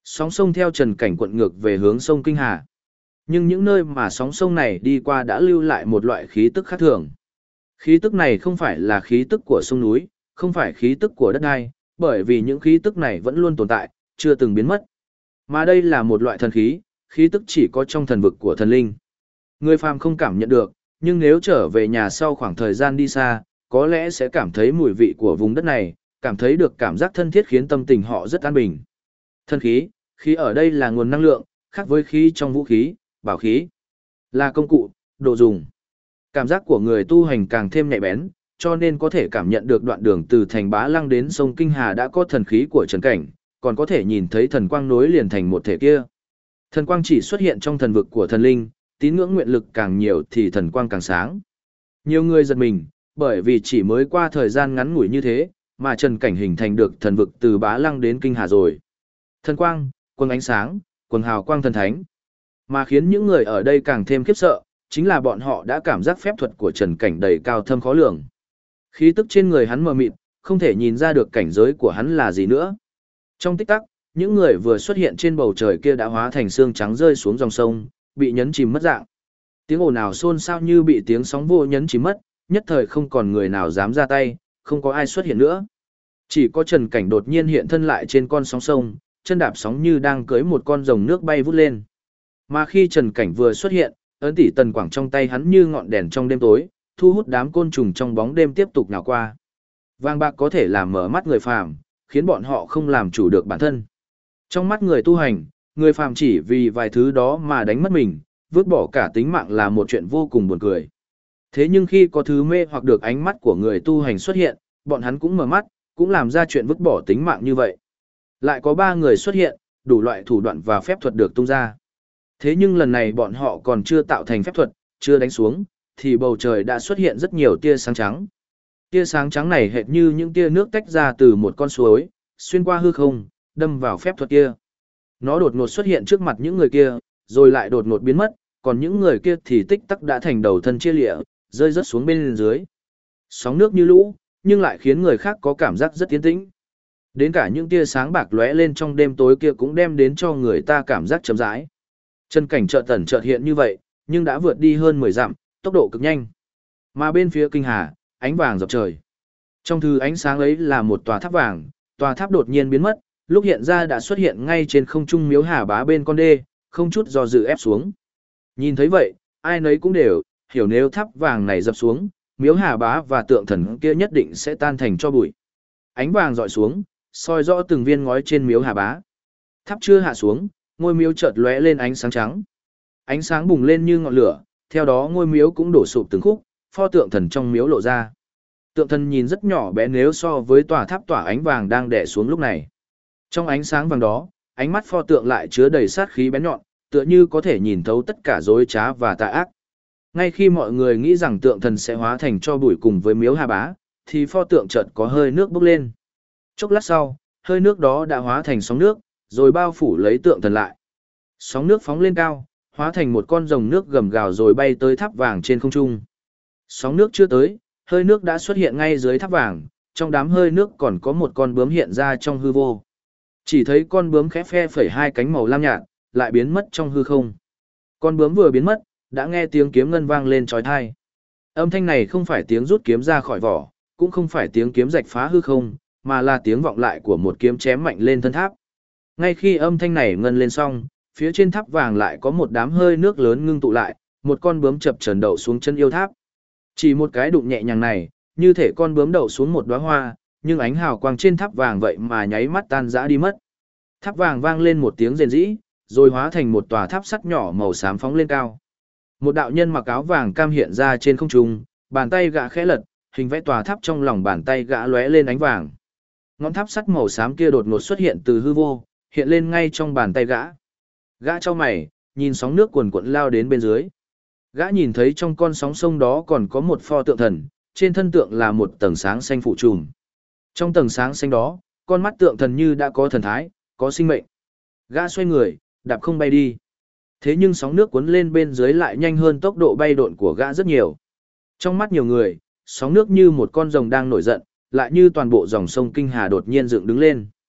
A: Sóng sông theo Trần Cảnh cuộn ngược về hướng sông Kinh Hà. Nhưng những nơi mà sóng sông này đi qua đã lưu lại một loại khí tức khác thường. Khí tức này không phải là khí tức của sông núi, không phải khí tức của đất đai, bởi vì những khí tức này vẫn luôn tồn tại, chưa từng biến mất. Mà đây là một loại thần khí, khí tức chỉ có trong thần vực của thần linh. Người phàm không cảm nhận được, nhưng nếu trở về nhà sau khoảng thời gian đi xa, có lẽ sẽ cảm thấy mùi vị của vùng đất này, cảm thấy được cảm giác thân thiết khiến tâm tình họ rất an bình. Thần khí, khí ở đây là nguồn năng lượng, khác với khí trong vũ khí, bảo khí. Là công cụ, đồ dùng. Cảm giác của người tu hành càng thêm nhạy bén, cho nên có thể cảm nhận được đoạn đường từ thành Bá Lăng đến sông Kinh Hà đã có thần khí của Trần Cảnh, còn có thể nhìn thấy thần quang nối liền thành một thể kia. Thần quang chỉ xuất hiện trong thần vực của thần linh, tín ngưỡng nguyện lực càng nhiều thì thần quang càng sáng. Nhiều người giật mình, bởi vì chỉ mới qua thời gian ngắn ngủi như thế, mà Trần Cảnh hình thành được thần vực từ Bá Lăng đến Kinh Hà rồi. Thần quang, quầng ánh sáng, quầng hào quang thần thánh. Mà khiến những người ở đây càng thêm khiếp sợ, chính là bọn họ đã cảm giác phép thuật của Trần Cảnh đầy cao thâm khó lường. Khí tức trên người hắn mờ mịt, không thể nhìn ra được cảnh giới của hắn là gì nữa. Trong tích tắc, những người vừa xuất hiện trên bầu trời kia đã hóa thành xương trắng rơi xuống dòng sông, bị nhấn chìm mất dạng. Tiếng ồn ào xôn xao như bị tiếng sóng vô nhấn chìm mất, nhất thời không còn người nào dám ra tay, không có ai xuất hiện nữa. Chỉ có Trần Cảnh đột nhiên hiện thân lại trên con sóng sông, chân đạp sóng như đang cưỡi một con rồng nước bay vút lên. Mà khi Trần Cảnh vừa xuất hiện, ấn tỷ tần quảng trong tay hắn như ngọn đèn trong đêm tối, thu hút đám côn trùng trong bóng đêm tiếp tục nào qua. Vàng bạc có thể làm mở mắt người phàm, khiến bọn họ không làm chủ được bản thân. Trong mắt người tu hành, người phàm chỉ vì vài thứ đó mà đánh mất mình, vứt bỏ cả tính mạng là một chuyện vô cùng buồn cười. Thế nhưng khi có thứ mê hoặc được ánh mắt của người tu hành xuất hiện, bọn hắn cũng mở mắt, cũng làm ra chuyện vứt bỏ tính mạng như vậy. Lại có 3 người xuất hiện, đủ loại thủ đoạn và phép thuật được tung ra. Thế nhưng lần này bọn họ còn chưa tạo thành phép thuật, chưa đánh xuống, thì bầu trời đã xuất hiện rất nhiều tia sáng trắng. Tia sáng trắng này hệt như những tia nước tách ra từ một con suối, xuyên qua hư không, đâm vào phép thuật kia. Nó đột ngột xuất hiện trước mặt những người kia, rồi lại đột ngột biến mất, còn những người kia thì tích tắc đã thành đầu thân chia lịa, rơi rớt xuống bên dưới. Sóng nước như lũ, nhưng lại khiến người khác có cảm giác rất yên tĩnh. Đến cả những tia sáng bạc lóe lên trong đêm tối kia cũng đem đến cho người ta cảm giác chậm rãi. Trần Cảnh chợt tẩn chợt hiện như vậy, nhưng đã vượt đi hơn 10 dặm, tốc độ cực nhanh. Mà bên phía Kinh Hà, ánh vàng dọc trời. Trong thứ ánh sáng ấy là một tòa tháp vàng, tòa tháp đột nhiên biến mất, lúc hiện ra đã xuất hiện ngay trên không trung Miếu Hà Bá bên con đê, không chút do dự ép xuống. Nhìn thấy vậy, ai nấy cũng đều hiểu nếu tháp vàng này dập xuống, Miếu Hà Bá và tượng thần kia nhất định sẽ tan thành tro bụi. Ánh vàng dọi xuống, soi rõ từng viên ngói trên Miếu Hà Bá. Tháp chưa hạ xuống, ngôi miếu chợt lóe lên ánh sáng trắng. Ánh sáng bùng lên như ngọn lửa, theo đó ngôi miếu cũng đổ sụp từng khúc, pho tượng thần trong miếu lộ ra. Tượng thần nhìn rất nhỏ bé nếu so với tòa tháp tỏa ánh vàng đang đè xuống lúc này. Trong ánh sáng vàng đó, ánh mắt pho tượng lại chứa đầy sát khí bén nhọn, tựa như có thể nhìn thấu tất cả dối trá và tà ác. Ngay khi mọi người nghĩ rằng tượng thần sẽ hóa thành tro bụi cùng với Miếu Hà Bá, thì pho tượng chợt có hơi nước bốc lên. Chốc lát sau, hơi nước đó đã hóa thành sóng nước, rồi bao phủ lấy tượng thần lại. Sóng nước phóng lên cao, hóa thành một con rồng nước gầm gào rồi bay tới tháp vàng trên không trung. Sóng nước chưa tới, hơi nước đã xuất hiện ngay dưới tháp vàng, trong đám hơi nước còn có một con bướm hiện ra trong hư vô. Chỉ thấy con bướm khẽ phe phẩy hai cánh màu lam nhạt, lại biến mất trong hư không. Con bướm vừa biến mất, đã nghe tiếng kiếm ngân vang lên chói tai. Âm thanh này không phải tiếng rút kiếm ra khỏi vỏ, cũng không phải tiếng kiếm rạch phá hư không, mà là tiếng vọng lại của một kiếm chém mạnh lên thân tháp. Ngay khi âm thanh này ngân lên xong, phía trên tháp vàng lại có một đám hơi nước lớn ngưng tụ lại, một con bướm chập chờn đậu xuống chân yêu tháp. Chỉ một cái đụng nhẹ nhàng này, như thể con bướm đậu xuống một đóa hoa, nhưng ánh hào quang trên tháp vàng vậy mà nháy mắt tan rã đi mất. Tháp vàng vang lên một tiếng rền rĩ, rồi hóa thành một tòa tháp sắt nhỏ màu xám phóng lên cao. Một đạo nhân mặc áo vàng cam hiện ra trên không trung, bàn tay gã khẽ lật, hình vẽ tòa tháp trong lòng bàn tay gã lóe lên ánh vàng. Ngọn tháp sắt màu xám kia đột ngột xuất hiện từ hư vô, hiện lên ngay trong bàn tay gã. Gã chau mày, nhìn sóng nước cuồn cuộn lao đến bên dưới. Gã nhìn thấy trong con sóng sông đó còn có một pho tượng thần, trên thân tượng là một tầng sáng xanh phủ trùm. Trong tầng sáng xanh đó, con mắt tượng thần như đã có thần thái, có sinh mệnh. Gã xoay người, đạp không bay đi. Thế nhưng sóng nước cuốn lên bên dưới lại nhanh hơn tốc độ bay độn của gã rất nhiều. Trong mắt nhiều người, sóng nước như một con rồng đang nổi giận, lại như toàn bộ dòng sông Kinh Hà đột nhiên dựng đứng lên.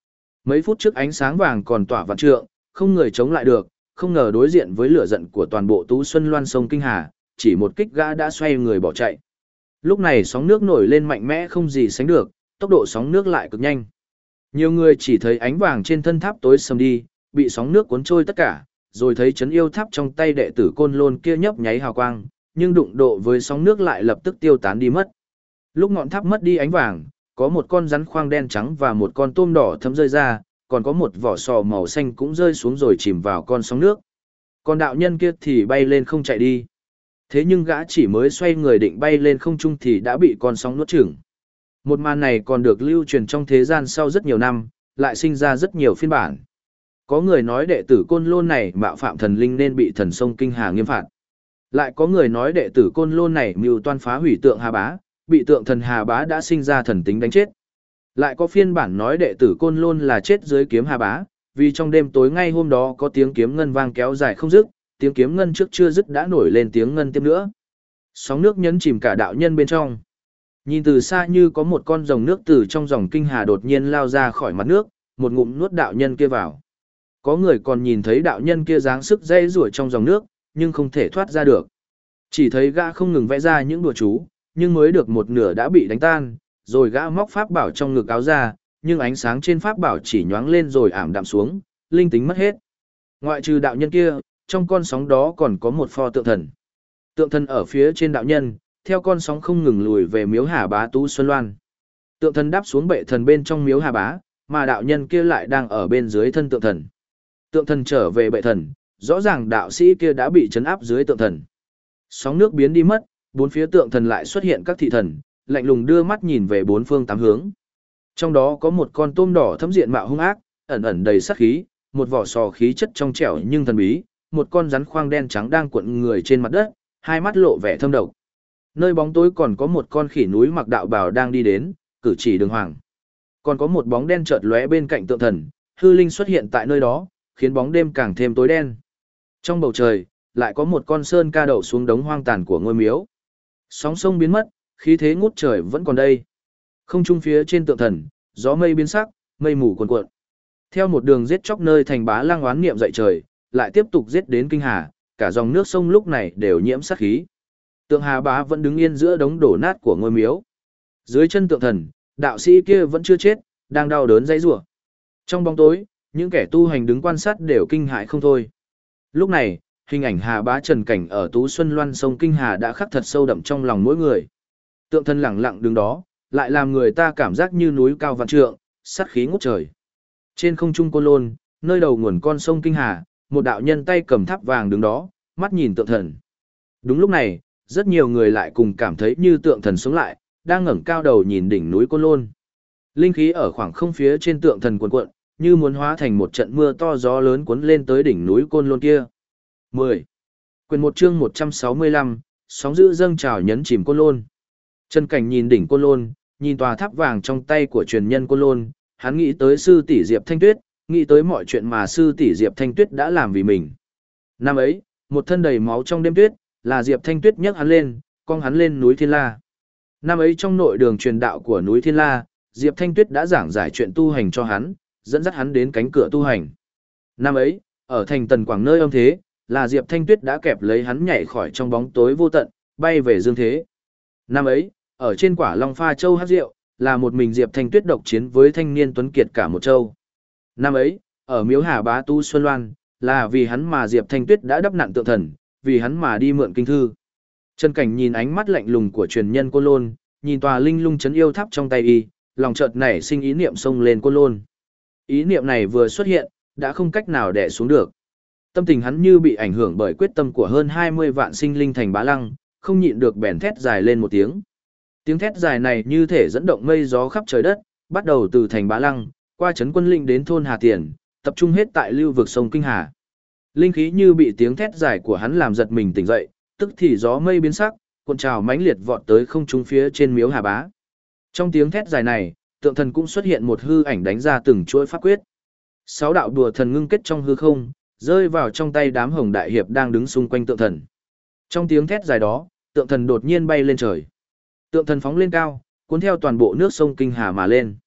A: Mấy phút trước ánh sáng vàng còn tỏa vạn trượng, không người chống lại được, không ngờ đối diện với lửa giận của toàn bộ Tú Xuân Loan sông Kinh Hà, chỉ một kích gã đã xoay người bỏ chạy. Lúc này sóng nước nổi lên mạnh mẽ không gì sánh được, tốc độ sóng nước lại cực nhanh. Nhiều người chỉ thấy ánh vàng trên thân tháp tối sầm đi, bị sóng nước cuốn trôi tất cả, rồi thấy chấn yêu tháp trong tay đệ tử Côn Lôn kia nhấp nháy hào quang, nhưng đụng độ với sóng nước lại lập tức tiêu tán đi mất. Lúc ngọn tháp mất đi ánh vàng, có một con rắn khoang đen trắng và một con tôm đỏ thấm rơi ra, còn có một vỏ sò màu xanh cũng rơi xuống rồi chìm vào con sóng nước. Còn đạo nhân kia thì bay lên không chạy đi. Thế nhưng gã chỉ mới xoay người định bay lên không trung thì đã bị con sóng nuốt chửng. Một màn này còn được lưu truyền trong thế gian sau rất nhiều năm, lại sinh ra rất nhiều phiên bản. Có người nói đệ tử Côn Lôn này mạo phạm thần linh nên bị thần sông Kinh Hà nghiêm phạt. Lại có người nói đệ tử Côn Lôn này mưu toan phá hủy tượng Hà Bá, bị tượng thần Hà Bá đã sinh ra thần tính đánh chết. Lại có phiên bản nói đệ tử Côn Lôn là chết dưới kiếm Hà Bá, vì trong đêm tối ngay hôm đó có tiếng kiếm ngân vang kéo dài không dứt, tiếng kiếm ngân trước chưa dứt đã nổi lên tiếng ngân tiếp nữa. Sóng nước nhấn chìm cả đạo nhân bên trong. Nhìn từ xa như có một con rồng nước từ trong dòng Kinh Hà đột nhiên lao ra khỏi mặt nước, một ngụm nuốt đạo nhân kia vào. Có người còn nhìn thấy đạo nhân kia giáng sức dây rủa trong dòng nước, nhưng không thể thoát ra được. Chỉ thấy gã không ngừng vẽ ra những đùa chú, nhưng mới được một nửa đã bị đánh tan, rồi gã móc pháp bảo trong ngực áo ra, nhưng ánh sáng trên pháp bảo chỉ nhoáng lên rồi ảm đạm xuống, linh tính mất hết. Ngoại trừ đạo nhân kia, trong con sóng đó còn có một pho tượng thần. Tượng thần ở phía trên đạo nhân, theo con sóng không ngừng lùi về miếu Hà Bá Tú Xuân Loan. Tượng thần đáp xuống bệ thần bên trong miếu Hà Bá, mà đạo nhân kia lại đang ở bên dưới thân tượng thần. Tượng thần trở về bệ thần, rõ ràng đạo sĩ kia đã bị trấn áp dưới tượng thần. Sóng nước biến đi mất, bốn phía tượng thần lại xuất hiện các thị thần, lạnh lùng đưa mắt nhìn về bốn phương tám hướng. Trong đó có một con tôm đỏ thấm diện mạo hung ác, ẩn ẩn đầy sát khí, một vỏ sò khí chất trong trẻo nhưng thần bí, một con rắn khoang đen trắng đang cuộn người trên mặt đất, hai mắt lộ vẻ thâm độc. Nơi bóng tối còn có một con khỉ núi mặc đạo bào đang đi đến, cử chỉ đường hoàng. Còn có một bóng đen chợt lóe bên cạnh tượng thần, hư linh xuất hiện tại nơi đó, khiến bóng đêm càng thêm tối đen. Trong bầu trời, lại có một con sơn ca đậu xuống đống hoang tàn của ngôi miếu. Sóng sông biến mất, khí thế ngút trời vẫn còn đây. Không trung phía trên tượng thần, gió mây biến sắc, mây mù cuồn cuộn. Theo một đường giết chóc nơi thành Bá Lăng oán niệm dậy trời, lại tiếp tục giết đến Kinh Hà, cả dòng nước sông lúc này đều nhiễm sát khí. Tượng Hà Bá vẫn đứng yên giữa đống đổ nát của ngôi miếu. Dưới chân tượng thần, đạo sĩ kia vẫn chưa chết, đang đau đớn dãy rủa. Trong bóng tối, những kẻ tu hành đứng quan sát đều kinh hãi không thôi. Lúc này, hình ảnh Hà Bá trần cảnh ở Tú Xuân Loan sông Kinh Hà đã khắc thật sâu đậm trong lòng mỗi người. Tượng thần lẳng lặng đứng đó, lại làm người ta cảm giác như núi cao vạn trượng, sát khí ngút trời. Trên không trung Côn Lôn, nơi đầu nguồn con sông Kinh Hà, một đạo nhân tay cầm tháp vàng đứng đó, mắt nhìn tượng thần. Đúng lúc này, rất nhiều người lại cùng cảm thấy như tượng thần sống lại, đang ngẩng cao đầu nhìn đỉnh núi Côn Lôn. Linh khí ở khoảng không phía trên tượng thần cuồn cuộn, như muốn hóa thành một trận mưa to gió lớn cuốn lên tới đỉnh núi Côn Lôn kia. 10. Quyền 1 chương 165, sóng dữ dâng trào nhấn chìm Côn Lôn. Trần Cảnh nhìn đỉnh Côn Lôn, nhìn tòa tháp vàng trong tay của truyền nhân Côn Lôn, hắn nghĩ tới sư tỷ Diệp Thanh Tuyết, nghĩ tới mọi chuyện mà sư tỷ Diệp Thanh Tuyết đã làm vì mình. Năm ấy, một thân đầy máu trong đêm tuyết, là Diệp Thanh Tuyết nhấc hắn lên, cong hắn lên núi Thiên La. Năm ấy trong nội đường truyền đạo của núi Thiên La, Diệp Thanh Tuyết đã giảng giải chuyện tu hành cho hắn, dẫn dắt hắn đến cánh cửa tu hành. Năm ấy, ở thành Tần Quảng nơi âm thế, là Diệp Thanh Tuyết đã kẹp lấy hắn nhảy khỏi trong bóng tối vô tận, bay về dương thế. Năm ấy, ở trên quả Long Pha Châu hát rượu, là một mình Diệp Thanh Tuyết độc chiến với thanh niên tuấn kiệt cả một châu. Năm ấy, ở miếu Hà Bá Tu Xuân Loan, là vì hắn mà Diệp Thanh Tuyết đã đắp nặn tượng thần, vì hắn mà đi mượn kinh thư. Trần Cảnh nhìn ánh mắt lạnh lùng của truyền nhân Côn Lôn, nhìn tòa linh lung chấn yêu tháp trong tay y, lòng chợt nảy sinh ý niệm xông lên Côn Lôn. Ý niệm này vừa xuất hiện, đã không cách nào đè xuống được. Tâm tình hắn như bị ảnh hưởng bởi quyết tâm của hơn 20 vạn sinh linh thành Bá Lăng, không nhịn được bèn thét dài lên một tiếng. Tiếng thét dài này như thể dẫn động mây gió khắp trời đất, bắt đầu từ thành Bá Lăng, qua trấn Quân Linh đến thôn Hà Tiền, tập trung hết tại lưu vực sông Kinh Hà. Linh khí như bị tiếng thét dài của hắn làm giật mình tỉnh dậy, tức thì gió mây biến sắc, cuộn trào mãnh liệt vọt tới không trung phía trên miếu Hà Bá. Trong tiếng thét dài này, tượng thần cũng xuất hiện một hư ảnh đánh ra từng chuỗi pháp quyết. 6 đạo đùa thần ngưng kết trong hư không, rơi vào trong tay đám hồng đại hiệp đang đứng xung quanh tượng thần. Trong tiếng thét dài đó, tượng thần đột nhiên bay lên trời. Tượng thần phóng lên cao, cuốn theo toàn bộ nước sông Kinh Hà mà lên.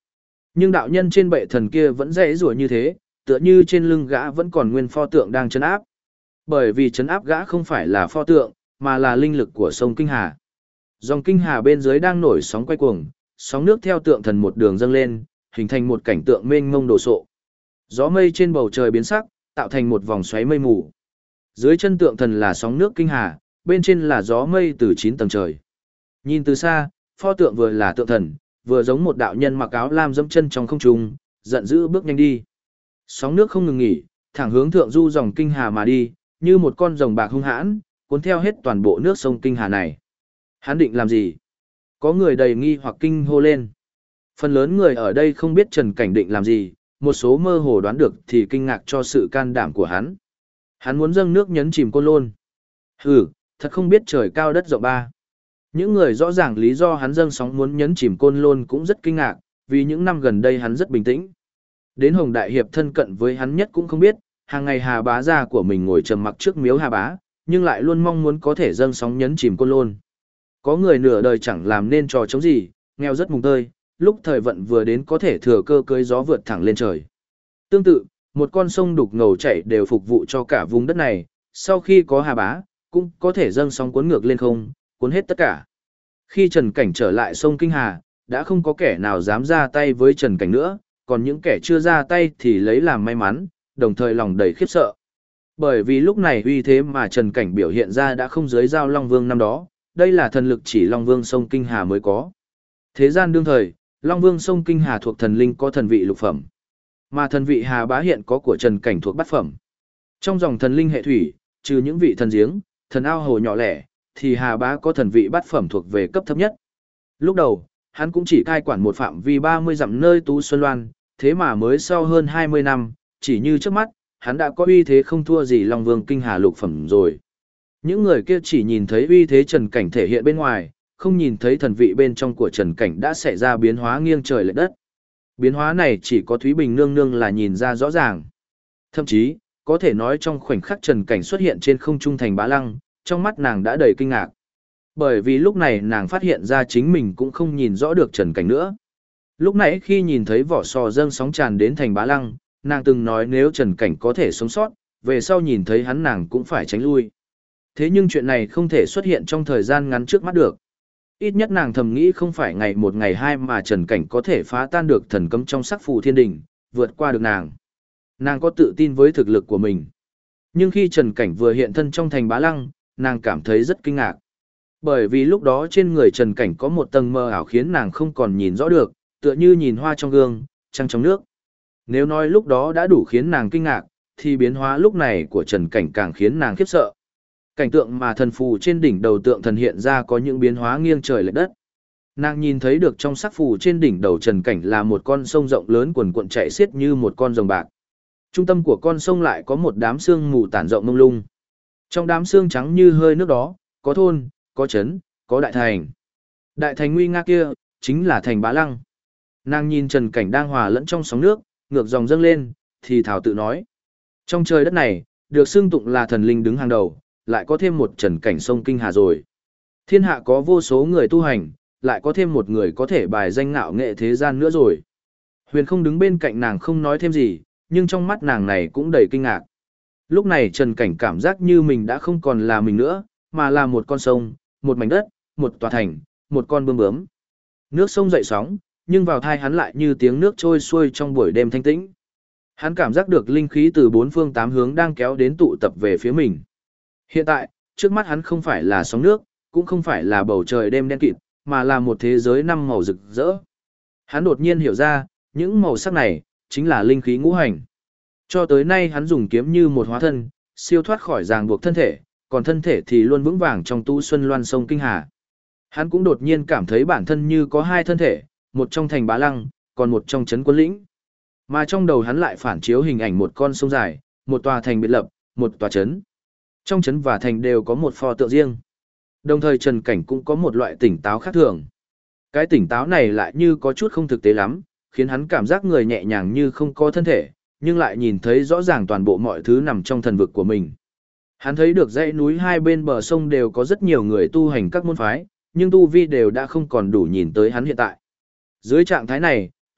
A: Nhưng đạo nhân trên bệ thần kia vẫn dãy rủa như thế, tựa như trên lưng gã vẫn còn nguyên pho tượng đang trấn áp. Bởi vì trấn áp gã không phải là pho tượng, mà là linh lực của sông Kinh Hà. Dòng Kinh Hà bên dưới đang nổi sóng quay cuồng, sóng nước theo tượng thần một đường dâng lên, hình thành một cảnh tượng mênh mông đồ sộ. Gió mây trên bầu trời biến sắc, tạo thành một vòng xoáy mây mù. Dưới chân tượng thần là sóng nước Kinh Hà, bên trên là gió mây từ 9 tầng trời. Nhìn từ xa, pho tượng vừa là tượng thần, vừa giống một đạo nhân mặc áo lam dẫm chân trong không trung, giận dữ bước nhanh đi. Sóng nước không ngừng nghỉ, thẳng hướng thượng du dòng Kinh Hà mà đi, như một con rồng bạc hung hãn, cuốn theo hết toàn bộ nước sông Kinh Hà này. Hắn định làm gì? Có người đầy nghi hoặc kinh hô lên. Phần lớn người ở đây không biết Trần Cảnh định làm gì, một số mơ hồ đoán được thì kinh ngạc cho sự can đảm của hắn. Hắn muốn dâng nước nhấn chìm Côn Lôn. Hừ, thật không biết trời cao đất rộng ba. Những người rõ ràng lý do hắn dâng sóng muốn nhấn chìm Côn Lôn cũng rất kinh ngạc, vì những năm gần đây hắn rất bình tĩnh. Đến Hồng Đại Hiệp thân cận với hắn nhất cũng không biết, hàng ngày Hà Bá gia của mình ngồi trầm mặc trước miếu Hà Bá, nhưng lại luôn mong muốn có thể dâng sóng nhấn chìm Côn Lôn. Có người nửa đời chẳng làm nên trò chống gì, nghèo rất mùng tơi, lúc thời vận vừa đến có thể thừa cơ cưới gió vượt thẳng lên trời. Tương tự, một con sông đục ngầu chảy đều phục vụ cho cả vùng đất này, sau khi có Hà Bá, cũng có thể dâng sóng cuốn ngược lên không, cuốn hết tất cả. Khi Trần Cảnh trở lại sông Kinh Hà, đã không có kẻ nào dám ra tay với Trần Cảnh nữa, còn những kẻ chưa ra tay thì lấy làm may mắn, đồng thời lòng đầy khiếp sợ. Bởi vì lúc này uy thế mà Trần Cảnh biểu hiện ra đã không dưới giao Long Vương năm đó, đây là thần lực chỉ Long Vương sông Kinh Hà mới có. Thế gian đương thời, Long Vương sông Kinh Hà thuộc thần linh có thần vị lục phẩm, mà thần vị Hà Bá hiện có của Trần Cảnh thuộc bát phẩm. Trong dòng thần linh hệ thủy, trừ những vị thần giếng, thần ao hồ nhỏ lẻ, thì Hà Bá có thần vị bát phẩm thuộc về cấp thấp nhất. Lúc đầu, hắn cũng chỉ cai quản một phạm vi 30 dặm nơi Tú Xuân Loan, thế mà mới sau hơn 20 năm, chỉ như trước mắt, hắn đã có uy thế không thua gì Long Vương Kinh Hà lục phẩm rồi. Những người kia chỉ nhìn thấy uy thế Trần Cảnh thể hiện bên ngoài, không nhìn thấy thần vị bên trong của Trần Cảnh đã xảy ra biến hóa nghiêng trời lệch đất. Biến hóa này chỉ có Thúy Bình nương nương là nhìn ra rõ ràng. Thậm chí, có thể nói trong khoảnh khắc Trần Cảnh xuất hiện trên không trung thành Bá Lăng, trong mắt nàng đã đầy kinh ngạc. Bởi vì lúc này nàng phát hiện ra chính mình cũng không nhìn rõ được Trần Cảnh nữa. Lúc nãy khi nhìn thấy vỏ sò dâng sóng tràn đến thành Bá Lăng, nàng từng nói nếu Trần Cảnh có thể sống sót, về sau nhìn thấy hắn nàng cũng phải tránh lui. Thế nhưng chuyện này không thể xuất hiện trong thời gian ngắn trước mắt được. Ít nhất nàng thầm nghĩ không phải ngày một ngày hai mà Trần Cảnh có thể phá tan được thần cấm trong sắc phù thiên đình, vượt qua được nàng. Nàng có tự tin với thực lực của mình. Nhưng khi Trần Cảnh vừa hiện thân trong thành Bá Lăng, nàng cảm thấy rất kinh ngạc. Bởi vì lúc đó trên người Trần Cảnh có một tầng mờ ảo khiến nàng không còn nhìn rõ được, tựa như nhìn hoa trong gương, trăng trong nước. Nếu nói lúc đó đã đủ khiến nàng kinh ngạc, thì biến hóa lúc này của Trần Cảnh càng khiến nàng khiếp sợ. Cảnh tượng mà thần phù trên đỉnh đầu tượng thần hiện ra có những biến hóa nghiêng trời lệch đất. Nàng nhìn thấy được trong sắc phù trên đỉnh đầu Trần Cảnh là một con sông rộng lớn quần cuộn chảy xiết như một con rồng bạc. Trung tâm của con sông lại có một đám sương mù tản rộng mông lung. Trong đám sương trắng như hơi nước đó, có thôn, có trấn, có đại thành. Đại thành nguy nga kia, chính là thành Bá Lăng. Nàng nhìn Trần Cảnh đang hòa lẫn trong sóng nước, ngược dòng dâng lên, thì thảo tự nói. Trong trời đất này, được xưng tụng là thần linh đứng hàng đầu, lại có thêm một Trần Cảnh sông Kinh Hà rồi. Thiên hạ có vô số người tu hành, lại có thêm một người có thể bài danh ngạo nghệ thế gian nữa rồi. Huyền không đứng bên cạnh nàng không nói thêm gì, nhưng trong mắt nàng này cũng đầy kinh ngạc. Lúc này Trần Cảnh cảm giác như mình đã không còn là mình nữa, mà là một con sông, một mảnh đất, một tòa thành, một con bướm bướm. Nước sông dậy sóng, nhưng vào thai hắn lại như tiếng nước trôi xuôi trong buổi đêm thanh tĩnh. Hắn cảm giác được linh khí từ bốn phương tám hướng đang kéo đến tụ tập về phía mình. Hiện tại, trước mắt hắn không phải là sóng nước, cũng không phải là bầu trời đêm đen kịt, mà là một thế giới năm màu rực rỡ. Hắn đột nhiên hiểu ra, những màu sắc này, chính là linh khí ngũ hành. Cho tới nay hắn dùng kiếm như một hóa thân, siêu thoát khỏi ràng buộc thân thể, còn thân thể thì luôn vững vàng trong Tú Xuân Loan sông Kinh Hà. Hắn cũng đột nhiên cảm thấy bản thân như có hai thân thể, một trong thành Bá Lăng, còn một trong trấn Quân Lĩnh. Mà trong đầu hắn lại phản chiếu hình ảnh một con sông dài, một tòa thành biệt lập, một tòa trấn. Trong trấn và thành đều có một pho tượng riêng. Đồng thời Trần Cảnh cũng có một loại tỉnh táo khác thường. Cái tỉnh táo này lại như có chút không thực tế lắm, khiến hắn cảm giác người nhẹ nhàng như không có thân thể, nhưng lại nhìn thấy rõ ràng toàn bộ mọi thứ nằm trong thần vực của mình. Hắn thấy được dãy núi hai bên bờ sông đều có rất nhiều người tu hành các môn phái, nhưng tu vi đều đã không còn đủ nhìn tới hắn hiện tại. Dưới trạng thái này,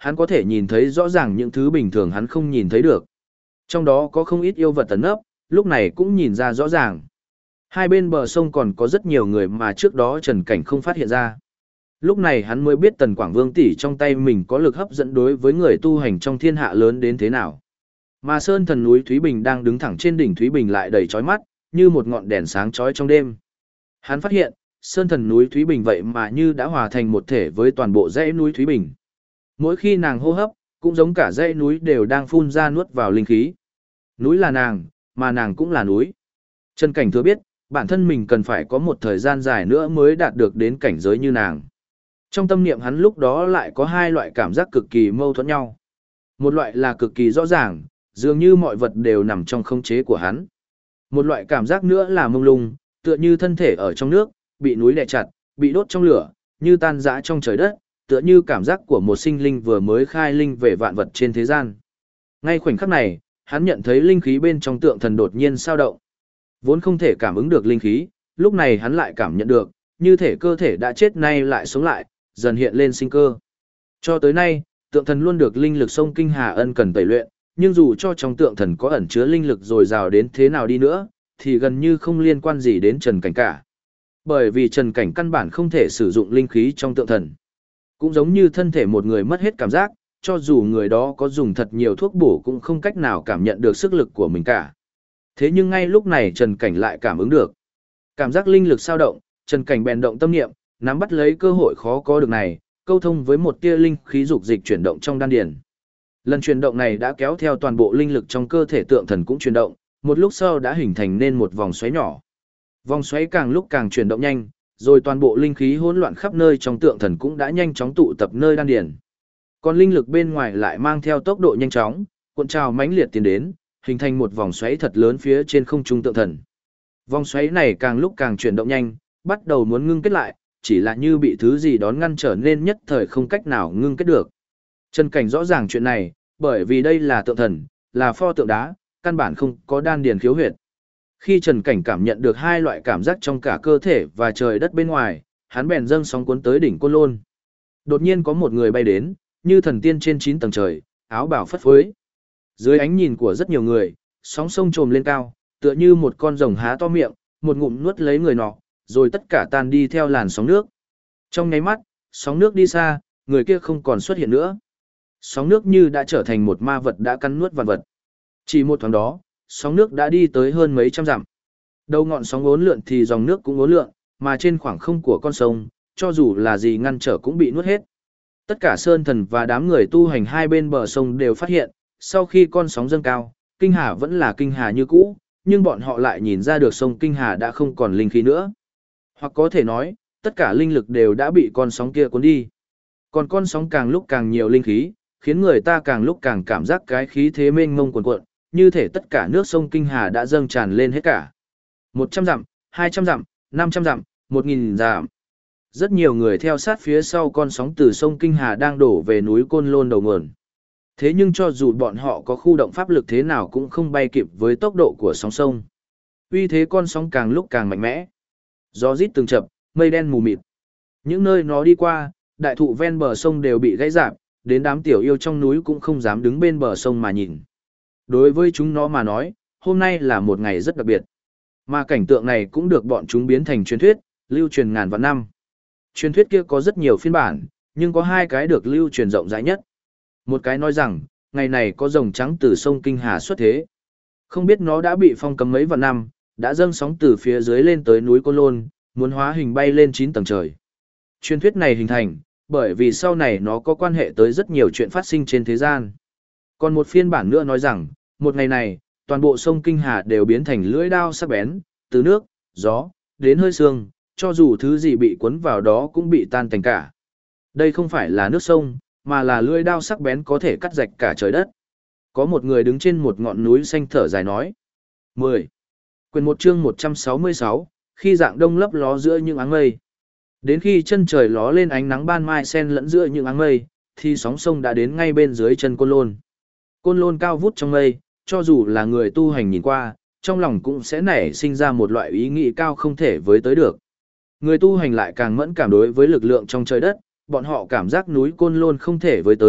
A: Hắn có thể nhìn thấy rõ ràng những thứ bình thường hắn không nhìn thấy được. Trong đó có không ít yêu vật tấn ấp, lúc này cũng nhìn ra rõ ràng. Hai bên bờ sông còn có rất nhiều người mà trước đó Trần Cảnh không phát hiện ra. Lúc này hắn mới biết Tần Quảng Vương tỷ trong tay mình có lực hấp dẫn đối với người tu hành trong thiên hạ lớn đến thế nào. Mà sơn thần núi Thúy Bình đang đứng thẳng trên đỉnh Thúy Bình lại đầy chói mắt, như một ngọn đèn sáng chói trong đêm. Hắn phát hiện, sơn thần núi Thúy Bình vậy mà như đã hòa thành một thể với toàn bộ dãy núi Thúy Bình. Mỗi khi nàng hô hấp, cũng giống cả dãy núi đều đang phun ra nuốt vào linh khí. Núi là nàng, mà nàng cũng là núi. Trần Cảnh thừa biết, bản thân mình cần phải có một thời gian dài nữa mới đạt được đến cảnh giới như nàng. Trong tâm niệm hắn lúc đó lại có hai loại cảm giác cực kỳ mâu thuẫn nhau. Một loại là cực kỳ rõ ràng, dường như mọi vật đều nằm trong khống chế của hắn. Một loại cảm giác nữa là mông lung, tựa như thân thể ở trong nước, bị núi đè chặt, bị đốt trong lửa, như tan rã trong trời đất, tựa như cảm giác của một sinh linh vừa mới khai linh về vạn vật trên thế gian. Ngay khoảnh khắc này, hắn nhận thấy linh khí bên trong tượng thần đột nhiên sao động. Vốn không thể cảm ứng được linh khí, lúc này hắn lại cảm nhận được, như thể cơ thể đã chết nay lại sống lại, dần hiện lên sinh cơ. Cho tới nay, tượng thần luôn được linh lực sông Kinh Hà ân cần tẩy luyện, nhưng dù cho trong tượng thần có ẩn chứa linh lực dồi dào đến thế nào đi nữa, thì gần như không liên quan gì đến Trần Cảnh cả. Bởi vì Trần Cảnh căn bản không thể sử dụng linh khí trong tượng thần. Cũng giống như thân thể một người mất hết cảm giác, cho dù người đó có dùng thật nhiều thuốc bổ cũng không cách nào cảm nhận được sức lực của mình cả. Thế nhưng ngay lúc này Trần Cảnh lại cảm ứng được. Cảm giác linh lực sao động, Trần Cảnh bèn động tâm niệm, nắm bắt lấy cơ hội khó có được này, câu thông với một tia linh khí dục dịch chuyển động trong đan điền. Lần chuyển động này đã kéo theo toàn bộ linh lực trong cơ thể tượng thần cũng chuyển động, một lúc sau đã hình thành nên một vòng xoáy nhỏ. Vòng xoáy càng lúc càng chuyển động nhanh, rồi toàn bộ linh khí hỗn loạn khắp nơi trong tượng thần cũng đã nhanh chóng tụ tập nơi đan điền. Còn linh lực bên ngoài lại mang theo tốc độ nhanh chóng, cuộn trào mãnh liệt tiến đến, hình thành một vòng xoáy thật lớn phía trên không trung tượng thần. Vòng xoáy này càng lúc càng chuyển động nhanh, bắt đầu muốn ngưng kết lại, chỉ là như bị thứ gì đón ngăn trở nên nhất thời không cách nào ngưng kết được. Trần Cảnh rõ ràng chuyện này, bởi vì đây là tượng thần, là pho tượng đá, căn bản không có đan điền khiếu huyệt. Khi Trần Cảnh cảm nhận được hai loại cảm giác trong cả cơ thể và trời đất bên ngoài, hắn bèn dâng sóng cuốn tới đỉnh Côn Lôn. Đột nhiên có một người bay đến, như thần tiên trên 9 tầng trời, áo bào phất phới. Dưới ánh nhìn của rất nhiều người, sóng sông trồm lên cao, tựa như một con rồng há to miệng, một ngụm nuốt lấy người nọ, rồi tất cả tan đi theo làn sóng nước. Trong nháy mắt, sóng nước đi xa, người kia không còn xuất hiện nữa. Sóng nước như đã trở thành một ma vật đã cắn nuốt vạn vật. Chỉ một thoáng đó, sóng nước đã đi tới hơn mấy trăm dặm. Đầu ngọn sóng uốn lượn thì dòng nước cũng uốn lượn, mà trên khoảng không của con sông, cho dù là gì ngăn trở cũng bị nuốt hết. Tất cả sơn thần và đám người tu hành hai bên bờ sông đều phát hiện, sau khi con sóng dâng cao, Kinh Hà vẫn là Kinh Hà như cũ, nhưng bọn họ lại nhìn ra được sông Kinh Hà đã không còn linh khí nữa. Hoặc có thể nói, tất cả linh lực đều đã bị con sóng kia cuốn đi. Còn con sóng càng lúc càng nhiều linh khí, khiến người ta càng lúc càng cảm giác cái khí thế mênh mông cuồn cuộn, như thể tất cả nước sông Kinh Hà đã dâng tràn lên hết cả. 100 dặm, 200 dặm, 500 dặm, 1000 dặm. Rất nhiều người theo sát phía sau con sóng từ sông Kinh Hà đang đổ về núi Côn Lôn đầu nguồn. Thế nhưng cho dù bọn họ có khu động pháp lực thế nào cũng không bay kịp với tốc độ của sóng sông. Uy thế con sóng càng lúc càng mạnh mẽ. Gió rít từng chập, mây đen mù mịt. Những nơi nó đi qua, đại thụ ven bờ sông đều bị gãy rạp, đến đám tiểu yêu trong núi cũng không dám đứng bên bờ sông mà nhìn. Đối với chúng nó mà nói, hôm nay là một ngày rất đặc biệt. Mà cảnh tượng này cũng được bọn chúng biến thành truyền thuyết, lưu truyền ngàn vạn năm. Truyền thuyết kia có rất nhiều phiên bản, nhưng có hai cái được lưu truyền rộng rãi nhất. Một cái nói rằng, ngày này có rồng trắng từ sông Kinh Hà xuất thế. Không biết nó đã bị phong cấm mấy vạn năm, đã dâng sóng từ phía dưới lên tới núi Côn Lôn, muốn hóa hình bay lên 9 tầng trời. Truyền thuyết này hình thành, bởi vì sau này nó có quan hệ tới rất nhiều chuyện phát sinh trên thế gian. Còn một phiên bản nữa nói rằng, một ngày này, toàn bộ sông Kinh Hà đều biến thành lưỡi đao sắc bén, từ nước, gió, đến hơi sương, cho dù thứ gì bị cuốn vào đó cũng bị tan thành cả. Đây không phải là nước sông, mà là lưỡi đao sắc bén có thể cắt rạch cả trời đất. Có một người đứng trên một ngọn núi xanh thở dài nói. 10. Quyền 1 chương 166, khi dạng đông lấp ló giữa những áng mây. Đến khi chân trời ló lên ánh nắng ban mai xen lẫn giữa những áng mây, thì sóng sông đã đến ngay bên dưới chân Côn Lôn. Côn Lôn cao vút trong mây, cho dù là người tu hành nhìn qua, trong lòng cũng sẽ nảy sinh ra một loại ý nghĩ cao không thể với tới được. Người tu hành lại càng mẫn cảm đối với lực lượng trong trời đất, bọn họ cảm giác núi Côn Lôn không thể với tới,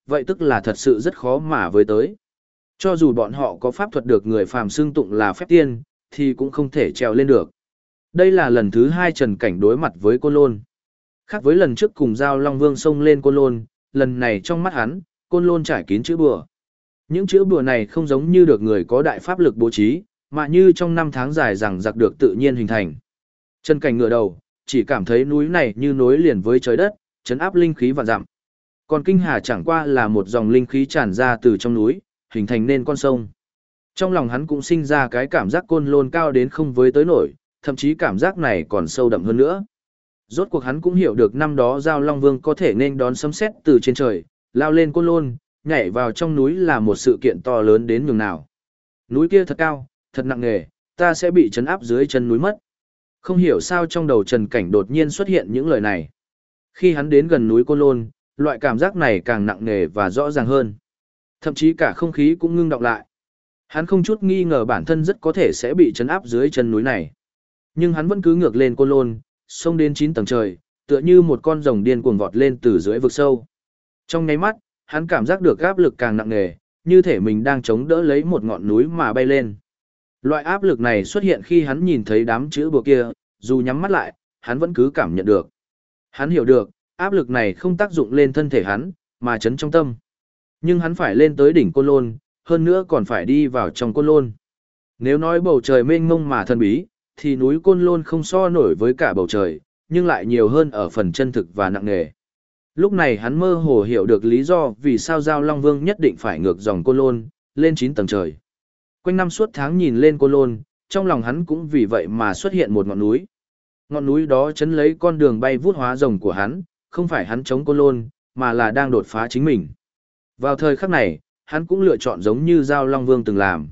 A: vậy tức là thật sự rất khó mà với tới. Cho dù bọn họ có pháp thuật được người phàm xưng tụng là phép tiên, thì cũng không thể trèo lên được. Đây là lần thứ 2 Trần Cảnh đối mặt với Côn Lôn. Khác với lần trước cùng Giao Long Vương xông lên Côn Lôn, lần này trong mắt hắn, Côn Lôn trải kín chữ bùa. Những chữ bùa này không giống như được người có đại pháp lực bố trí, mà như trong 5 tháng dài rằng giặc được tự nhiên hình thành. Trần Cảnh ngửa đầu, chỉ cảm thấy núi này như nối liền với trời đất, trấn áp linh khí vạn dặm. Còn Kinh Hà chẳng qua là một dòng linh khí tràn ra từ trong núi, hình thành nên con sông. Trong lòng hắn cũng sinh ra cái cảm giác Côn Lôn cao đến không với tới nổi, thậm chí cảm giác này còn sâu đậm hơn nữa. Rốt cuộc hắn cũng hiểu được năm đó Giao Long Vương có thể nên đón sấm sét từ trên trời, lao lên Côn Lôn, nhảy vào trong núi là một sự kiện to lớn đến nhường nào. Núi kia thật cao, thật nặng nề, ta sẽ bị trấn áp dưới chân núi mất. Không hiểu sao trong đầu Trần Cảnh đột nhiên xuất hiện những lời này. Khi hắn đến gần núi Côn Lôn, loại cảm giác này càng nặng nề và rõ ràng hơn. Thậm chí cả không khí cũng ngưng đọng lại. Hắn không chút nghi ngờ bản thân rất có thể sẽ bị trấn áp dưới chân núi này. Nhưng hắn vẫn cứ ngược lên Côn Lôn, xông đến 9 tầng trời, tựa như một con rồng điên cuồng vọt lên từ dưới vực sâu. Trong nháy mắt, hắn cảm giác được áp lực càng nặng nề, như thể mình đang chống đỡ lấy một ngọn núi mà bay lên. Loại áp lực này xuất hiện khi hắn nhìn thấy đám chữ bùa kia, dù nhắm mắt lại, hắn vẫn cứ cảm nhận được. Hắn hiểu được, áp lực này không tác dụng lên thân thể hắn, mà chấn trong tâm. Nhưng hắn phải lên tới đỉnh Côn Lôn, hơn nữa còn phải đi vào trong Côn Lôn. Nếu nói bầu trời mênh mông mà thần bí, thì núi Côn Lôn không so nổi với cả bầu trời, nhưng lại nhiều hơn ở phần chân thực và nặng nề. Lúc này hắn mơ hồ hiểu được lý do vì sao Giao Long Vương nhất định phải ngược dòng Côn Lôn, lên 9 tầng trời. Quanh năm suốt tháng nhìn lên Côn Lôn, trong lòng hắn cũng vì vậy mà xuất hiện một ngọn núi. Ngọn núi đó chấn lấy con đường bay vút hóa rồng của hắn, không phải hắn chống Côn Lôn, mà là đang đột phá chính mình. Vào thời khắc này, hắn cũng lựa chọn giống như Giao Long Vương từng làm.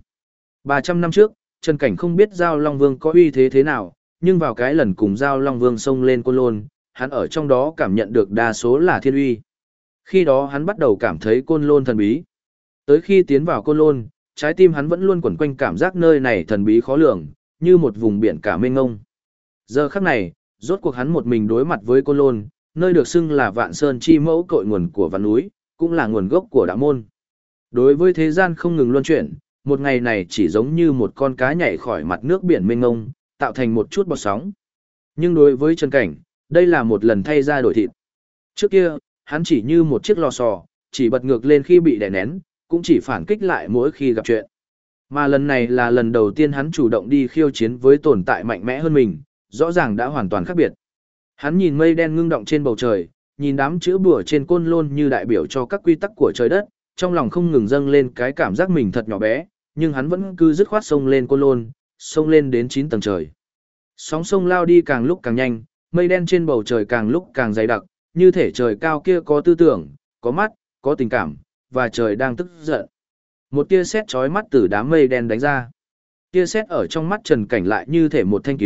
A: 300 năm trước, Trần Cảnh không biết Giao Long Vương có uy thế thế nào, nhưng vào cái lần cùng Giao Long Vương xông lên Côn Lôn, hắn ở trong đó cảm nhận được đa số là thiên uy. Khi đó hắn bắt đầu cảm thấy Côn Lôn thần bí. Tới khi tiến vào Côn Lôn, trái tim hắn vẫn luôn quẩn quanh cảm giác nơi này thần bí khó lường, như một vùng biển cả mênh mông. Giờ khắc này, rốt cuộc hắn một mình đối mặt với Côn Lôn, nơi được xưng là Vạn Sơn chi mẫu cội nguồn của vạn núi, cũng là nguồn gốc của đạo môn. Đối với thế gian không ngừng luân chuyển, một ngày này chỉ giống như một con cá nhảy khỏi mặt nước biển mênh mông, tạo thành một chút bọt sóng. Nhưng đối với Trần Cảnh, đây là một lần thay ra đổi thịt. Trước kia, hắn chỉ như một chiếc lò xo, chỉ bật ngược lên khi bị đè nén, cũng chỉ phản kích lại mỗi khi gặp chuyện. Mà lần này là lần đầu tiên hắn chủ động đi khiêu chiến với tồn tại mạnh mẽ hơn mình, rõ ràng đã hoàn toàn khác biệt. Hắn nhìn mây đen ngưng động trên bầu trời, nhìn đám chữ bùa trên Côn Lôn như đại biểu cho các quy tắc của trời đất, trong lòng không ngừng dâng lên cái cảm giác mình thật nhỏ bé, nhưng hắn vẫn cứ dứt khoát xông lên Côn Lôn, xông lên đến 9 tầng trời. Sóng sông lao đi càng lúc càng nhanh, mây đen trên bầu trời càng lúc càng dày đặc, như thể trời cao kia có tư tưởng, có mắt, có tình cảm, và trời đang tức giận. Một tia sét chói mắt từ đám mây đen đánh ra. Tia sét ở trong mắt Trần Cảnh lại như thể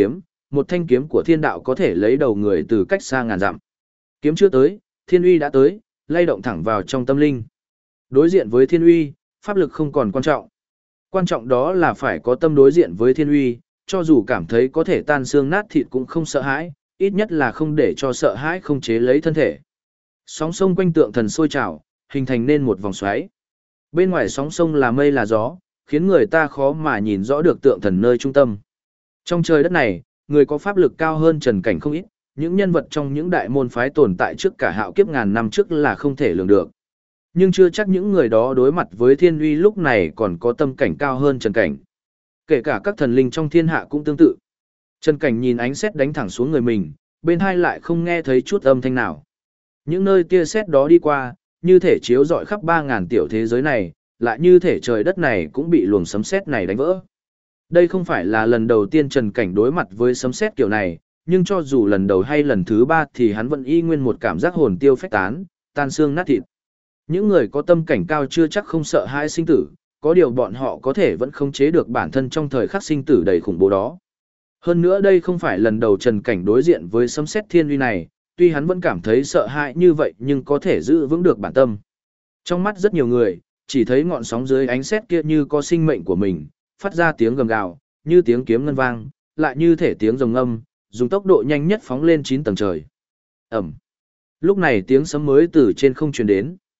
A: một thanh kiếm của thiên đạo có thể lấy đầu người từ cách xa ngàn dặm. Kiếm chưa tới, thiên uy đã tới, lay động thẳng vào trong tâm linh. Đối diện với thiên uy, pháp lực không còn quan trọng. Quan trọng đó là phải có tâm đối diện với thiên uy, cho dù cảm thấy có thể tan xương nát thịt cũng không sợ hãi, ít nhất là không để cho sợ hãi không chế lấy thân thể. Sóng sông quanh tượng thần sôi trào, hình thành nên một vòng xoáy. Bên ngoài sóng sông là mây là gió, khiến người ta khó mà nhìn rõ được tượng thần nơi trung tâm. Trong trời đất này, người có pháp lực cao hơn Trần Cảnh không ít, những nhân vật trong những đại môn phái tồn tại trước cả hạo kiếp ngàn năm trước là không thể lường được. Nhưng chưa chắc những người đó đối mặt với thiên uy lúc này còn có tâm cảnh cao hơn Trần Cảnh. Kể cả các thần linh trong thiên hạ cũng tương tự. Trần Cảnh nhìn ánh sét đánh thẳng xuống người mình, bên hai lại không nghe thấy chút âm thanh nào. Những nơi tia sét đó đi qua, như thể chiếu rọi khắp 3.000 tiểu thế giới này, lại như thể trời đất này cũng bị luồng sấm sét này đánh vỡ. Đây không phải là lần đầu tiên Trần Cảnh đối mặt với sấm sét kiểu này, nhưng cho dù lần đầu hay lần thứ 3 thì hắn vẫn y nguyên một cảm giác hồn tiêu phách tán, tan xương nát thịt. Những người có tâm cảnh cao chưa chắc không sợ hãi sinh tử, có điều bọn họ có thể vẫn khống chế được bản thân trong thời khắc sinh tử đầy khủng bố đó. Hơn nữa đây không phải lần đầu Trần Cảnh đối diện với sấm sét thiên uy này, tuy hắn vẫn cảm thấy sợ hãi như vậy nhưng có thể giữ vững được bản tâm. Trong mắt rất nhiều người, chỉ thấy ngọn sóng dưới ánh sét kia như có sinh mệnh của mình, phát ra tiếng gầm gào, như tiếng kiếm ngân vang, lại như thể tiếng rồng âm, dùng tốc độ nhanh nhất phóng lên 9 tầng trời. Ầm. Lúc này tiếng sấm mới từ trên không truyền đến.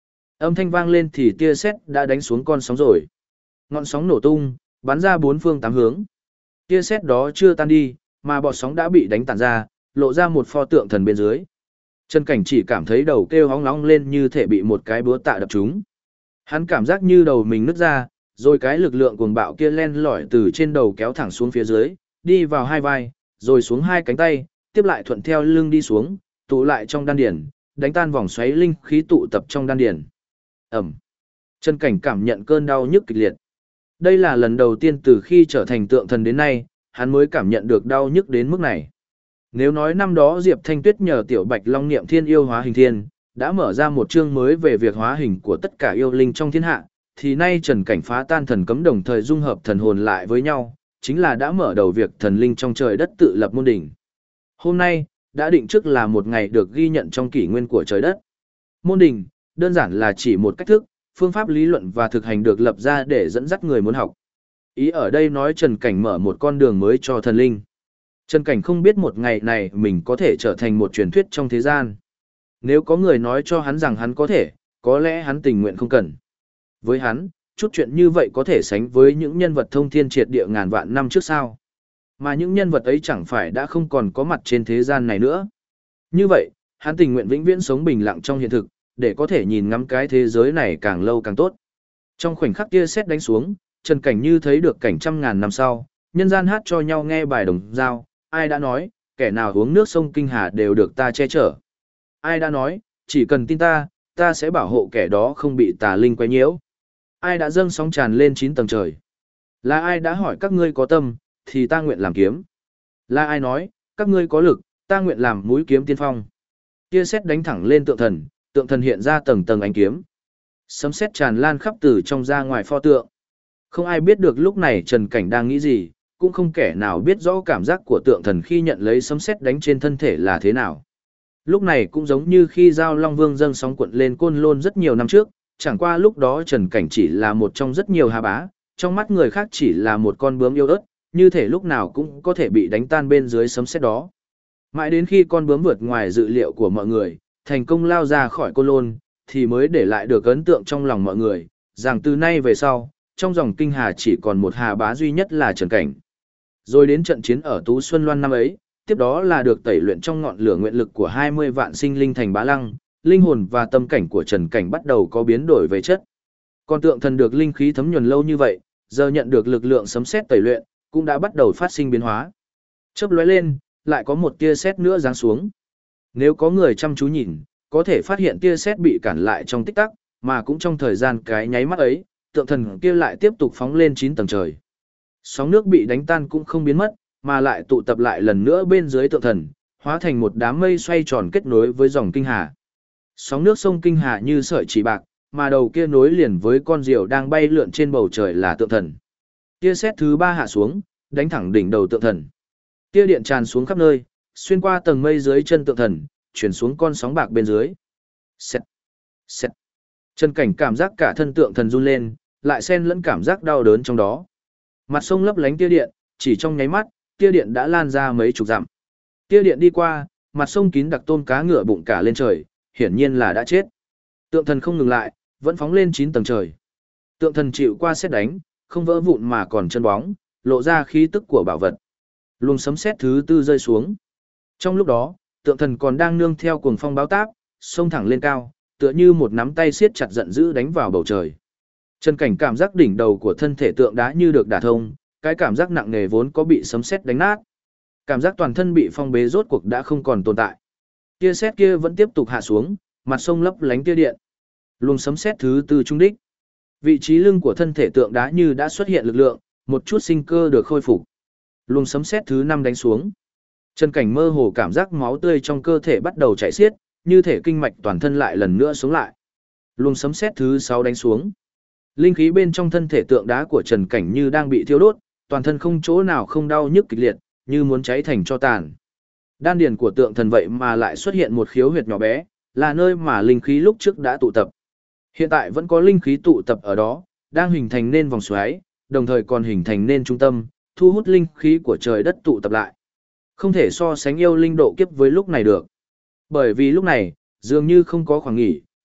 A: Âm thanh vang lên thì tia sét đã đánh xuống con sóng rồi. Ngọn sóng nổ tung, bắn ra bốn phương tám hướng. Tia sét đó chưa tan đi, mà bọt sóng đã bị đánh tản ra, lộ ra một pho tượng thần bên dưới. Trần Cảnh chỉ cảm thấy đầu kêu hóng nóng lên như thể bị một cái búa tạ đập trúng. Hắn cảm giác như đầu mình nứt ra, rồi cái lực lượng cuồng bạo kia len lỏi từ trên đầu kéo thẳng xuống phía dưới, đi vào hai vai, rồi xuống hai cánh tay, tiếp lại thuận theo lưng đi xuống, tụ lại trong đan điển, đánh tan vòng xoáy linh khí tụ tập trong đan điển. Ẩm. Trần Cảnh cảm nhận cơn đau nhức kịch liệt. Đây là lần đầu tiên từ khi trở thành tượng thần đến nay, hắn mới cảm nhận được đau nhức đến mức này. Nếu nói năm đó Diệp Thanh Tuyết nhờ Tiểu Bạch Long niệm thiên yêu hóa hình thiên, đã mở ra một chương mới về việc hóa hình của tất cả yêu linh trong thiên hạ, thì nay Trần Cảnh phá tan thần cấm đồng thời dung hợp thần hồn lại với nhau, chính là đã mở đầu việc thần linh trong trời đất tự lập môn đỉnh. Hôm nay, đã định trước là một ngày được ghi nhận trong kỷ nguyên của trời đất. Môn đỉnh, đơn giản là chỉ một cách thức, phương pháp lý luận và thực hành được lập ra để dẫn dắt người muốn học. Ý ở đây nói Trần Cảnh mở một con đường mới cho thần linh. Trần Cảnh không biết một ngày này mình có thể trở thành một truyền thuyết trong thế gian. Nếu có người nói cho hắn rằng hắn có thể, có lẽ hắn tình nguyện không cần. Với hắn, chút chuyện như vậy có thể sánh với những nhân vật thông thiên triệt địa ngàn vạn năm trước sao. Mà những nhân vật ấy chẳng phải đã không còn có mặt trên thế gian này nữa. Như vậy, hắn tình nguyện vĩnh viễn sống bình lặng trong hiện thực, để có thể nhìn ngắm cái thế giới này càng lâu càng tốt. Trong khoảnh khắc kia sét đánh xuống, Trần Cảnh như thấy được cảnh trăm ngàn năm sau, nhân gian hát cho nhau nghe bài đồng dao, ai đã nói, kẻ nào uống nước sông Kinh Hà đều được ta che chở. Ai đã nói, chỉ cần tin ta, ta sẽ bảo hộ kẻ đó không bị tà linh quấy nhiễu. Ai đã dâng sóng tràn lên 9 tầng trời. Là ai đã hỏi các ngươi có tâm, thì ta nguyện làm kiếm. Là ai nói, các ngươi có lực, ta nguyện làm mũi kiếm tiên phong. Tia sét đánh thẳng lên tượng thần hiện ra tầng tầng ánh kiếm. Sấm sét tràn lan khắp từ trong ra ngoài pho tượng. Không ai biết được lúc này Trần Cảnh đang nghĩ gì, cũng không kẻ nào biết rõ cảm giác của tượng thần khi nhận lấy sấm sét đánh trên thân thể là thế nào. Lúc này cũng giống như khi Giao Long Vương dâng sóng cuộn lên Côn Lôn rất nhiều năm trước, chẳng qua lúc đó Trần Cảnh chỉ là một trong rất nhiều hà bá, trong mắt người khác chỉ là một con bướm yêu ớt, như thể lúc nào cũng có thể bị đánh tan bên dưới sấm sét đó. Mãi đến khi con bướm vượt ngoài dự liệu của mọi người, thành công lao ra khỏi Côn Lôn, thì mới để lại được ấn tượng trong lòng mọi người, rằng từ nay về sau, trong dòng Kinh Hà chỉ còn một hà bá duy nhất là Trần Cảnh. Rồi đến trận chiến ở Tú Xuân Loan năm ấy, tiếp đó là được tẩy luyện trong ngọn lửa nguyện lực của 20 vạn sinh linh thành bá lăng, linh hồn và tâm cảnh của Trần Cảnh bắt đầu có biến đổi về chất. Còn tượng thần được linh khí thấm nhuần lâu như vậy, giờ nhận được lực lượng sấm sét tẩy luyện, cũng đã bắt đầu phát sinh biến hóa. Chớp lóe lên, lại có một tia sét nữa giáng xuống. Nếu có người chăm chú nhìn, có thể phát hiện tia sét bị cản lại trong tích tắc, mà cũng trong thời gian cái nháy mắt ấy, tượng thần kia lại tiếp tục phóng lên 9 tầng trời. Sóng nước bị đánh tan cũng không biến mất, mà lại tụ tập lại lần nữa bên dưới tượng thần, hóa thành một đám mây xoay tròn kết nối với dòng Kinh Hà. Sóng nước sông Kinh Hà như sợi chỉ bạc, mà đầu kia nối liền với con diều đang bay lượn trên bầu trời là tượng thần. Tia sét thứ 3 hạ xuống, đánh thẳng đỉnh đầu tượng thần. Tia điện tràn xuống khắp nơi, xuyên qua tầng mây dưới chân tượng thần, chuyển xuống con sóng bạc bên dưới. Xẹt, xẹt. Trần Cảnh cảm giác cả thân tượng thần run lên, lại xen lẫn cảm giác đau đớn trong đó. Mặt sông lấp lánh tia điện, chỉ trong nháy mắt, tia điện đã lan ra mấy chục dặm. Tia điện đi qua, mặt sông kín đặc tôm cá ngựa bụng cả lên trời, hiển nhiên là đã chết. Tượng thần không ngừng lại, vẫn phóng lên 9 tầng trời. Tượng thần chịu qua sét đánh, không vỡ vụn mà còn chân bóng, lộ ra khí tức của bảo vật. Luồng sấm sét thứ 4 rơi xuống. Trong lúc đó, tượng thần còn đang nương theo cuồng phong báo táp, xông thẳng lên cao, tựa như một nắm tay siết chặt giận dữ đánh vào bầu trời. Trần Cảnh cảm giác đỉnh đầu của thân thể tượng đá như được đả thông, cái cảm giác nặng nề vốn có bị sấm sét đánh nát. Cảm giác toàn thân bị phong bế rốt cuộc đã không còn tồn tại. Tia sét kia vẫn tiếp tục hạ xuống, mặt sông lấp lánh tia điện. Luồng sấm sét thứ 4 trung đích. Vị trí lưng của thân thể tượng đá như đã xuất hiện lực lượng, một chút sinh cơ được khôi phục. Luồng sấm sét thứ 5 đánh xuống. Trần Cảnh mơ hồ cảm giác máu tươi trong cơ thể bắt đầu chảy xiết, như thể kinh mạch toàn thân lại lần nữa sống lại. Luồng sấm sét thứ 6 đánh xuống. Linh khí bên trong thân thể tượng đá của Trần Cảnh như đang bị thiêu đốt, toàn thân không chỗ nào không đau nhức kịch liệt, như muốn cháy thành tro tàn. Đan điền của tượng thần vậy mà lại xuất hiện một khiếu huyệt nhỏ bé, là nơi mà linh khí lúc trước đã tụ tập. Hiện tại vẫn có linh khí tụ tập ở đó, đang hình thành nên vòng xoáy, đồng thời còn hình thành nên trung tâm, thu hút linh khí của trời đất tụ tập lại. Không thể so sánh yêu linh độ kiếp với lúc này được. Bởi vì lúc này, dường như không có khoảng nghỉ,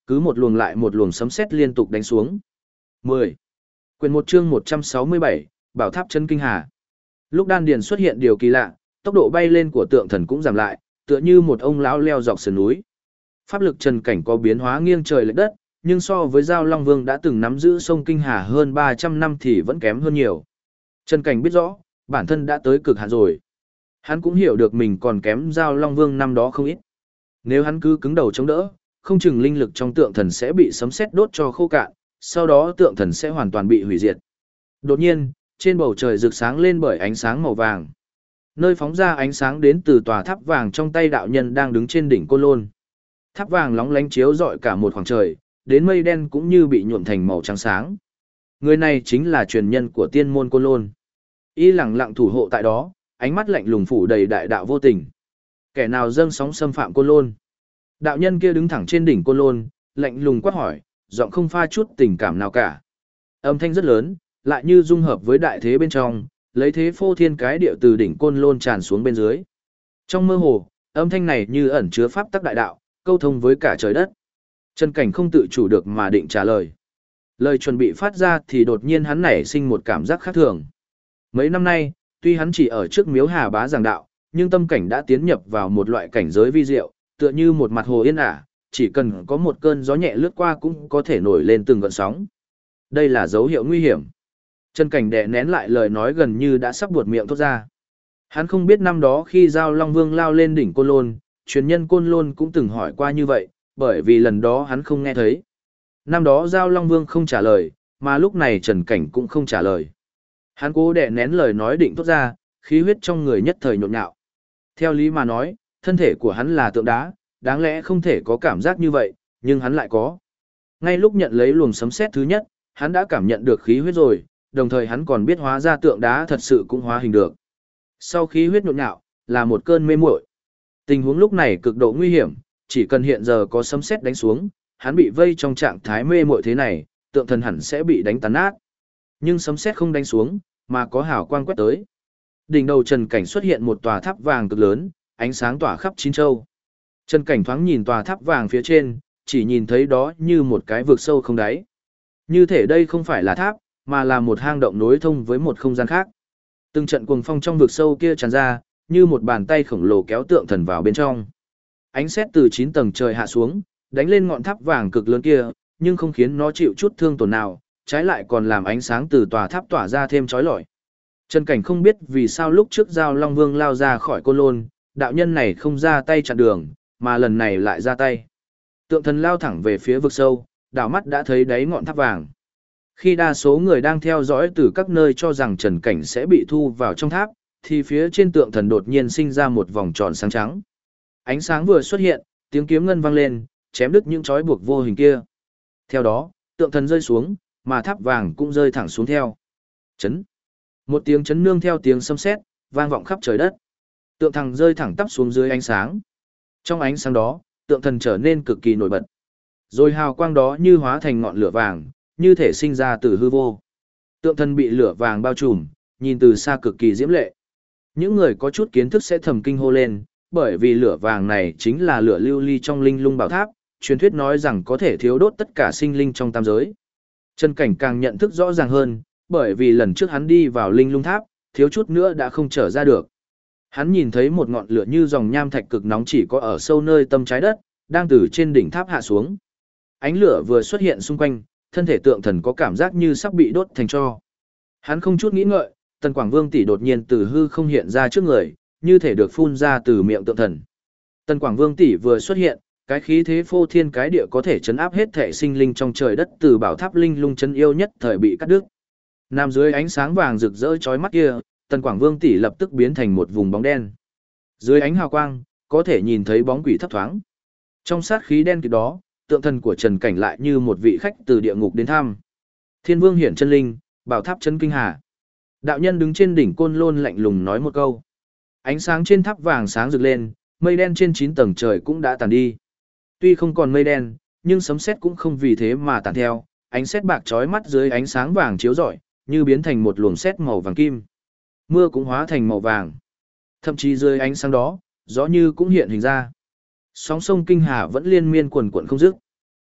A: Cứ một luồng lại một luồng sấm sét liên tục đánh xuống. 10. Quyền 1 chương 167, Bảo tháp chân kinh hà. Lúc đan điền xuất hiện điều kỳ lạ, tốc độ bay lên của tượng thần cũng giảm lại, tựa như một ông lão leo dọc sườn núi. Pháp lực Trần Cảnh có biến hóa nghiêng trời lệch đất, nhưng so với Giao Long Vương đã từng nắm giữ sông Kinh Hà hơn 300 năm thì vẫn kém hơn nhiều. Trần Cảnh biết rõ, bản thân đã tới cực hạn rồi. Hắn cũng hiểu được mình còn kém Giao Long Vương năm đó không ít. Nếu hắn cứ cứng đầu chống đỡ, không chừng linh lực trong tượng thần sẽ bị sấm sét đốt cho khô cạn, sau đó tượng thần sẽ hoàn toàn bị hủy diệt. Đột nhiên, trên bầu trời rực sáng lên bởi ánh sáng màu vàng. Nơi phóng ra ánh sáng đến từ tòa tháp vàng trong tay đạo nhân đang đứng trên đỉnh Côn Lôn. Tháp vàng lóng lánh chiếu rọi cả một khoảng trời, đến mây đen cũng như bị nhuộm thành màu trắng sáng. Người này chính là truyền nhân của tiên môn Côn Lôn. Y lặng lặng thủ hộ tại đó, ánh mắt lạnh lùng phủ đầy đại đạo vô tình. Kẻ nào dâng sóng xâm phạm Côn Lôn? Đạo nhân kia đứng thẳng trên đỉnh Côn Lôn, lạnh lùng quát hỏi, giọng không pha chút tình cảm nào cả. Âm thanh rất lớn, lại như dung hợp với đại thế bên trong, lấy thế phô thiên cái địa từ đỉnh Côn Lôn tràn xuống bên dưới. Trong mơ hồ, âm thanh này như ẩn chứa pháp tắc đại đạo, câu thông với cả trời đất. Trần Cảnh không tự chủ được mà định trả lời. Lời chuẩn bị phát ra thì đột nhiên hắn nảy sinh một cảm giác khác thường. Mấy năm nay, tuy hắn chỉ ở trước miếu Hà Bá giảng đạo, nhưng tâm cảnh đã tiến nhập vào một loại cảnh giới vi diệu, tựa như một mặt hồ yên ả, chỉ cần có một cơn gió nhẹ lướt qua cũng có thể nổi lên từng gợn sóng. Đây là dấu hiệu nguy hiểm. Trần Cảnh đè nén lại lời nói gần như đã sắp buột miệng thốt ra. Hắn không biết năm đó khi Giao Long Vương lao lên đỉnh Côn Lôn, truyền nhân Côn Lôn cũng từng hỏi qua như vậy, bởi vì lần đó hắn không nghe thấy. Năm đó Giao Long Vương không trả lời, mà lúc này Trần Cảnh cũng không trả lời. Hắn cố đè nén lời nói định thốt ra, khí huyết trong người nhất thời nhộn nhạo. Theo lý mà nói, thân thể của hắn là tượng đá, đáng lẽ không thể có cảm giác như vậy, nhưng hắn lại có. Ngay lúc nhận lấy luồng sấm sét thứ nhất, hắn đã cảm nhận được khí huyết rồi, đồng thời hắn còn biết hóa ra tượng đá thật sự cũng hóa hình được. Sau khí huyết nhộn nhạo, là một cơn mê muội. Tình huống lúc này cực độ nguy hiểm, chỉ cần hiện giờ có sấm sét đánh xuống, hắn bị vây trong trạng thái mê muội thế này, tượng thần hẳn sẽ bị đánh tan nát. Nhưng sấm sét không đánh xuống, mà có hào quang quét tới. Đỉnh đầu Trần Cảnh xuất hiện một tòa tháp vàng cực lớn, ánh sáng tỏa khắp chín châu. Trần Cảnh thoáng nhìn tòa tháp vàng phía trên, chỉ nhìn thấy đó như một cái vực sâu không đáy. Như thể đây không phải là tháp, mà là một hang động nối thông với một không gian khác. Từng trận cuồng phong trong vực sâu kia tràn ra, như một bàn tay khổng lồ kéo tượng thần vào bên trong. Ánh sét từ 9 tầng trời hạ xuống, đánh lên ngọn tháp vàng cực lớn kia, nhưng không khiến nó chịu chút thương tổn nào, trái lại còn làm ánh sáng từ tòa tháp tỏa ra thêm chói lọi. Trần Cảnh không biết vì sao lúc trước Giao Long Vương lao ra khỏi Côn Lôn, đạo nhân này không ra tay chặn đường, mà lần này lại ra tay. Tượng thần lao thẳng về phía vực sâu, đảo mắt đã thấy đáy ngọn tháp vàng. Khi đa số người đang theo dõi từ các nơi cho rằng Trần Cảnh sẽ bị thu vào trong tháp, thì phía trên tượng thần đột nhiên sinh ra một vòng tròn sáng trắng. Ánh sáng vừa xuất hiện, tiếng kiếm ngân vang lên, chém đứt những trói buộc vô hình kia. Theo đó, tượng thần rơi xuống, mà tháp vàng cũng rơi thẳng xuống theo. Chấn. Một tiếng chấn nương theo tiếng sấm sét, vang vọng khắp trời đất. Tượng thần rơi thẳng tắp xuống dưới ánh sáng. Trong ánh sáng đó, tượng thần trở nên cực kỳ nổi bật. Rồi hào quang đó như hóa thành ngọn lửa vàng, như thể sinh ra từ hư vô. Tượng thần bị lửa vàng bao trùm, nhìn từ xa cực kỳ diễm lệ. Những người có chút kiến thức sẽ thầm kinh hô lên, bởi vì lửa vàng này chính là lửa lưu ly trong linh lung bảo tháp, truyền thuyết nói rằng có thể thiếu đốt tất cả sinh linh trong tam giới. Trần Cảnh càng nhận thức rõ ràng hơn, bởi vì lần trước hắn đi vào linh lung tháp, thiếu chút nữa đã không trở ra được. Hắn nhìn thấy một ngọn lửa như dòng nham thạch cực nóng chỉ có ở sâu nơi tâm trái đất, đang từ trên đỉnh tháp hạ xuống. Ánh lửa vừa xuất hiện xung quanh, thân thể tượng thần có cảm giác như sắp bị đốt thành tro. Hắn không chút nghĩ ngợi, Tần Quảng Vương tỷ đột nhiên từ hư không hiện ra trước người, như thể được phun ra từ miệng tượng thần. Tần Quảng Vương tỷ vừa xuất hiện, cái khí thế phô thiên cái địa có thể chấn áp hết thể sinh linh trong trời đất từ bảo tháp linh lung chân yêu nhất thời bị cắt đứt. Nằm dưới ánh sáng vàng rực rỡ chói mắt kia, Tần Quảng Vương tỷ lập tức biến thành một vùng bóng đen. Dưới ánh hào quang, có thể nhìn thấy bóng quỷ thấp thoáng. Trong sát khí đen kịt đó, tượng thần của Trần Cảnh lại như một vị khách từ địa ngục đến thăm. Thiên Vương hiển chân linh, bảo tháp chân kinh hà. Đạo nhân đứng trên đỉnh Côn Lôn lạnh lùng nói một câu. Ánh sáng trên tháp vàng sáng rực lên, mây đen trên 9 tầng trời cũng đã tàn đi. Tuy không còn mây đen, nhưng sấm sét cũng không vì thế mà tàn theo, ánh sét bạc chói mắt dưới ánh sáng vàng chiếu rọi, như biến thành một luồng sét màu vàng kim. Mưa cũng hóa thành màu vàng. Thậm chí dưới ánh sáng đó, gió như cũng hiện hình ra. Sóng sông kinh hà vẫn liên miên quần quần không dứt.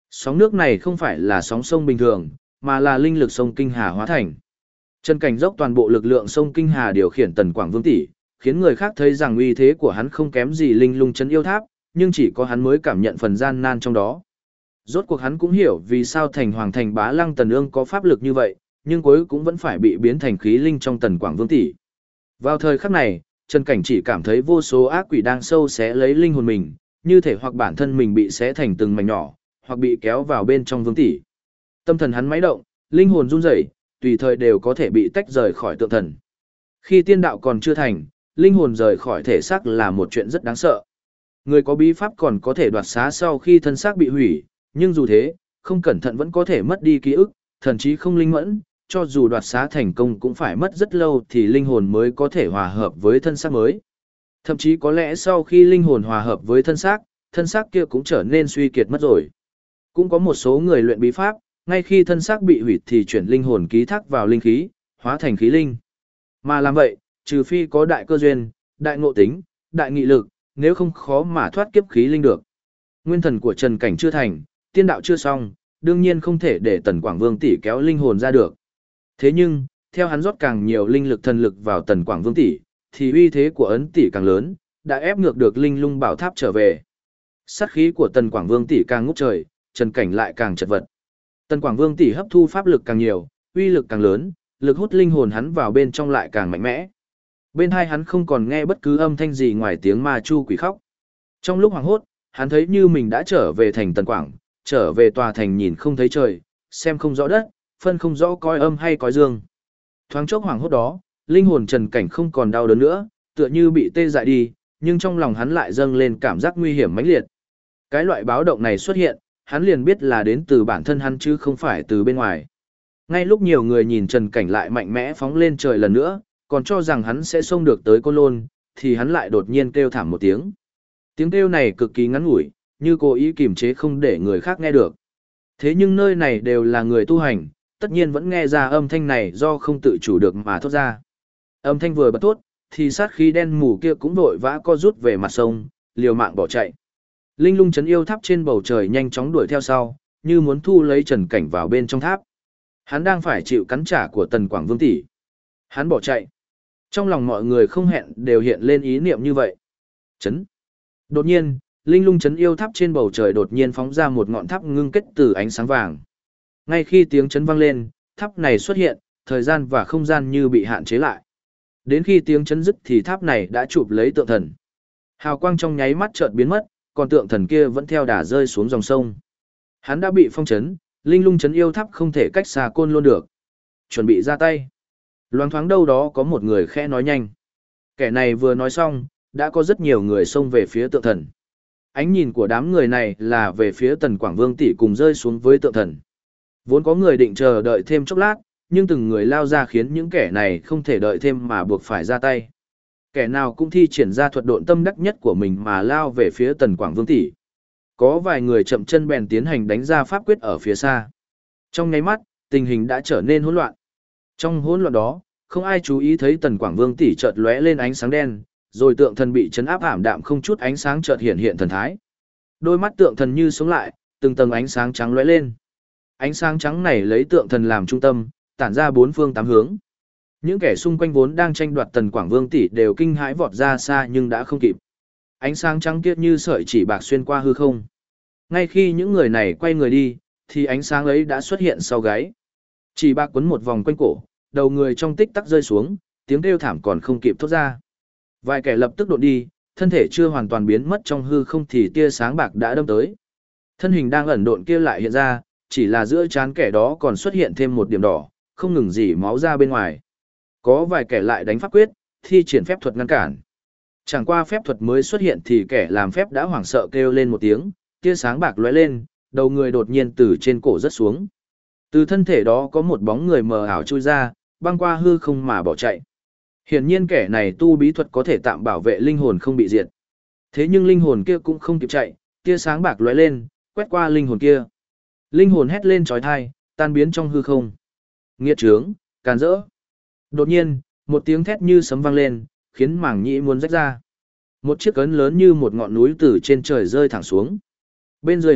A: Sóng nước này không phải là sóng sông bình thường, mà là linh lực sông Kinh Hà hóa thành. Trần Cảnh dốc toàn bộ lực lượng sông Kinh Hà điều khiển Tần Quảng Vương tỷ, khiến người khác thấy rằng uy thế của hắn không kém gì linh lung trấn yêu tháp, nhưng chỉ có hắn mới cảm nhận phần gian nan trong đó. Rốt cuộc hắn cũng hiểu vì sao thành hoàng thành Bá Lăng Tần Ương có pháp lực như vậy, nhưng cuối cũng vẫn phải bị biến thành khí linh trong Tần Quảng Vương tỷ. Vào thời khắc này, Trần Cảnh chỉ cảm thấy vô số ác quỷ đang sâu xé lấy linh hồn mình, như thể hoặc bản thân mình bị xé thành từng mảnh nhỏ, hoặc bị kéo vào bên trong vương tỷ. Tâm thần hắn máy động, linh hồn run rẩy, tùy thời đều có thể bị tách rời khỏi tượng thần. Khi tiên đạo còn chưa thành, linh hồn rời khỏi thể xác là một chuyện rất đáng sợ. Người có bí pháp còn có thể đoạt xá sau khi thân xác bị hủy, nhưng dù thế, không cẩn thận vẫn có thể mất đi ký ức, thần trí không linh mẫn, cho dù đoạt xá thành công cũng phải mất rất lâu thì linh hồn mới có thể hòa hợp với thân xác mới. Thậm chí có lẽ sau khi linh hồn hòa hợp với thân xác kia cũng trở nên suy kiệt mất rồi. Cũng có một số người luyện bí pháp, ngay khi thân xác bị hủy thì chuyển linh hồn ký thác vào linh khí, hóa thành khí linh. Mà làm vậy, trừ phi có đại cơ duyên, đại ngộ tính, đại nghị lực, nếu không khó mà thoát kiếp khí linh được. Nguyên thần của Trần Cảnh chưa thành, tiên đạo chưa xong, đương nhiên không thể để Tần Quảng Vương tỷ kéo linh hồn ra được. Thế nhưng, theo hắn rót càng nhiều linh lực thần lực vào Tần Quảng Vương tỷ, thì uy thế của ấn tỷ càng lớn, đã ép ngược được linh lung bảo tháp trở về. Sát khí của Tần Quảng Vương tỷ càng ngút trời, Trần Cảnh lại càng chật vật. Tần Quảng Vương tỷ hấp thu pháp lực càng nhiều, uy lực càng lớn, lực hút linh hồn hắn vào bên trong lại càng mạnh mẽ. Bên hai hắn không còn nghe bất cứ âm thanh gì ngoài tiếng ma chu quỷ khóc. Trong lúc hoảng hốt, hắn thấy như mình đã trở về thành Tần Quảng, trở về tòa thành nhìn không thấy trời, xem không rõ đất, phân không rõ cõi âm hay cõi dương. Thoáng chốc hoảng hốt đó, linh hồn Trần Cảnh không còn đau đớn nữa, tựa như bị tê dại đi, nhưng trong lòng hắn lại dâng lên cảm giác nguy hiểm mãnh liệt. Cái loại báo động này xuất hiện, hắn liền biết là đến từ bản thân hắn chứ không phải từ bên ngoài. Ngay lúc nhiều người nhìn Trần Cảnh lại mạnh mẽ phóng lên trời lần nữa, còn cho rằng hắn sẽ xông được tới Côn Lôn, thì hắn lại đột nhiên kêu thảm một tiếng. Tiếng kêu này cực kỳ ngắn ngủi, như cố ý kiềm chế không để người khác nghe được. Thế nhưng nơi này đều là người tu hành, tất nhiên vẫn nghe ra âm thanh này do không tự chủ được mà thốt ra. Âm thanh vừa bật thốt, thì sát khí đen mù kia cũng vội vã co rút về mặt sông, liều mạng bỏ chạy. Linh lung trấn yêu tháp trên bầu trời nhanh chóng đuổi theo sau, như muốn thu lấy Trần Cảnh vào bên trong tháp. Hắn đang phải chịu cắn trả của Tần Quảng Vương tỷ. Hắn bỏ chạy. Trong lòng mọi người không hẹn đều hiện lên ý niệm như vậy. Chấn. Đột nhiên, linh lung trấn yêu tháp trên bầu trời đột nhiên phóng ra một ngọn tháp ngưng kết từ ánh sáng vàng. Ngay khi tiếng chấn vang lên, tháp này xuất hiện, thời gian và không gian như bị hạn chế lại. Đến khi tiếng chấn dứt thì tháp này đã chụp lấy tượng thần. Hào quang trong nháy mắt chợt biến mất, còn tượng thần kia vẫn theo đà rơi xuống dòng sông. Hắn đã bị phong chấn, linh lung trấn yêu tháp không thể cách xa Côn Lôn được. Chuẩn bị ra tay. Loáng thoáng đâu đó có một người khẽ nói nhanh. Kẻ này vừa nói xong, đã có rất nhiều người xông về phía tượng thần. Ánh nhìn của đám người này là về phía Tần Quảng Vương tỷ cùng rơi xuống với tượng thần. Vốn có người định chờ đợi thêm chốc lát, nhưng từng người lao ra khiến những kẻ này không thể đợi thêm mà buộc phải ra tay. Kẻ nào cũng thi triển ra thuật độn tâm đắc nhất của mình mà lao về phía Tần Quảng Vương tỷ. Có vài người chậm chân bèn tiến hành đánh ra pháp quyết ở phía xa. Trong nháy mắt, tình hình đã trở nên hỗn loạn. Trong hỗn loạn đó, không ai chú ý thấy Tần Quảng Vương tỷ chợt lóe lên ánh sáng đen, rồi tượng thần bị chấn áp ảm đạm không chút ánh sáng chợt hiện thần thái. Đôi mắt tượng thần như sống lại, từng tầng ánh sáng trắng lóe lên. Ánh sáng trắng này lấy tượng thần làm trung tâm, tản ra bốn phương tám hướng. Những kẻ xung quanh vốn đang tranh đoạt Tần Quảng Vương tỷ đều kinh hãi vọt ra xa nhưng đã không kịp. Ánh sáng trắng kia như sợi chỉ bạc xuyên qua hư không. Ngay khi những người này quay người đi, thì ánh sáng ấy đã xuất hiện sau gáy. Chỉ bạc quấn một vòng quanh cổ, đầu người trong tích tắc rơi xuống, tiếng kêu thảm còn không kịp thốt ra. Vài kẻ lập tức độn đi, thân thể chưa hoàn toàn biến mất trong hư không thì tia sáng bạc đã đâm tới. Thân hình đang ẩn độn kia lại hiện ra, chỉ là giữa trán kẻ đó còn xuất hiện thêm một điểm đỏ, không ngừng rỉ máu ra bên ngoài. Có vài kẻ lại đánh pháp quyết, thi triển phép thuật ngăn cản. Chẳng qua phép thuật mới xuất hiện thì kẻ làm phép đã hoảng sợ kêu lên một tiếng, tia sáng bạc lóe lên, đầu người đột nhiên từ trên cổ rớt xuống. Từ thân thể đó có một bóng người mờ ảo chui ra, băng qua hư không mà bỏ chạy. Hiển nhiên kẻ này tu bí thuật có thể tạm bảo vệ linh hồn không bị diệt. Thế nhưng linh hồn kia cũng không kịp chạy, tia sáng bạc lóe lên, quét qua linh hồn kia. Linh hồn hét lên chói tai, tan biến trong hư không. Nghiệt trướng, càn rỡ. Đột nhiên, một tiếng thét như sấm vang lên, khiến mảng nhĩ muốn rách ra. Một chiếc ấn lớn như một ngọn núi từ trên trời rơi thẳng xuống. Bên dưới ấn,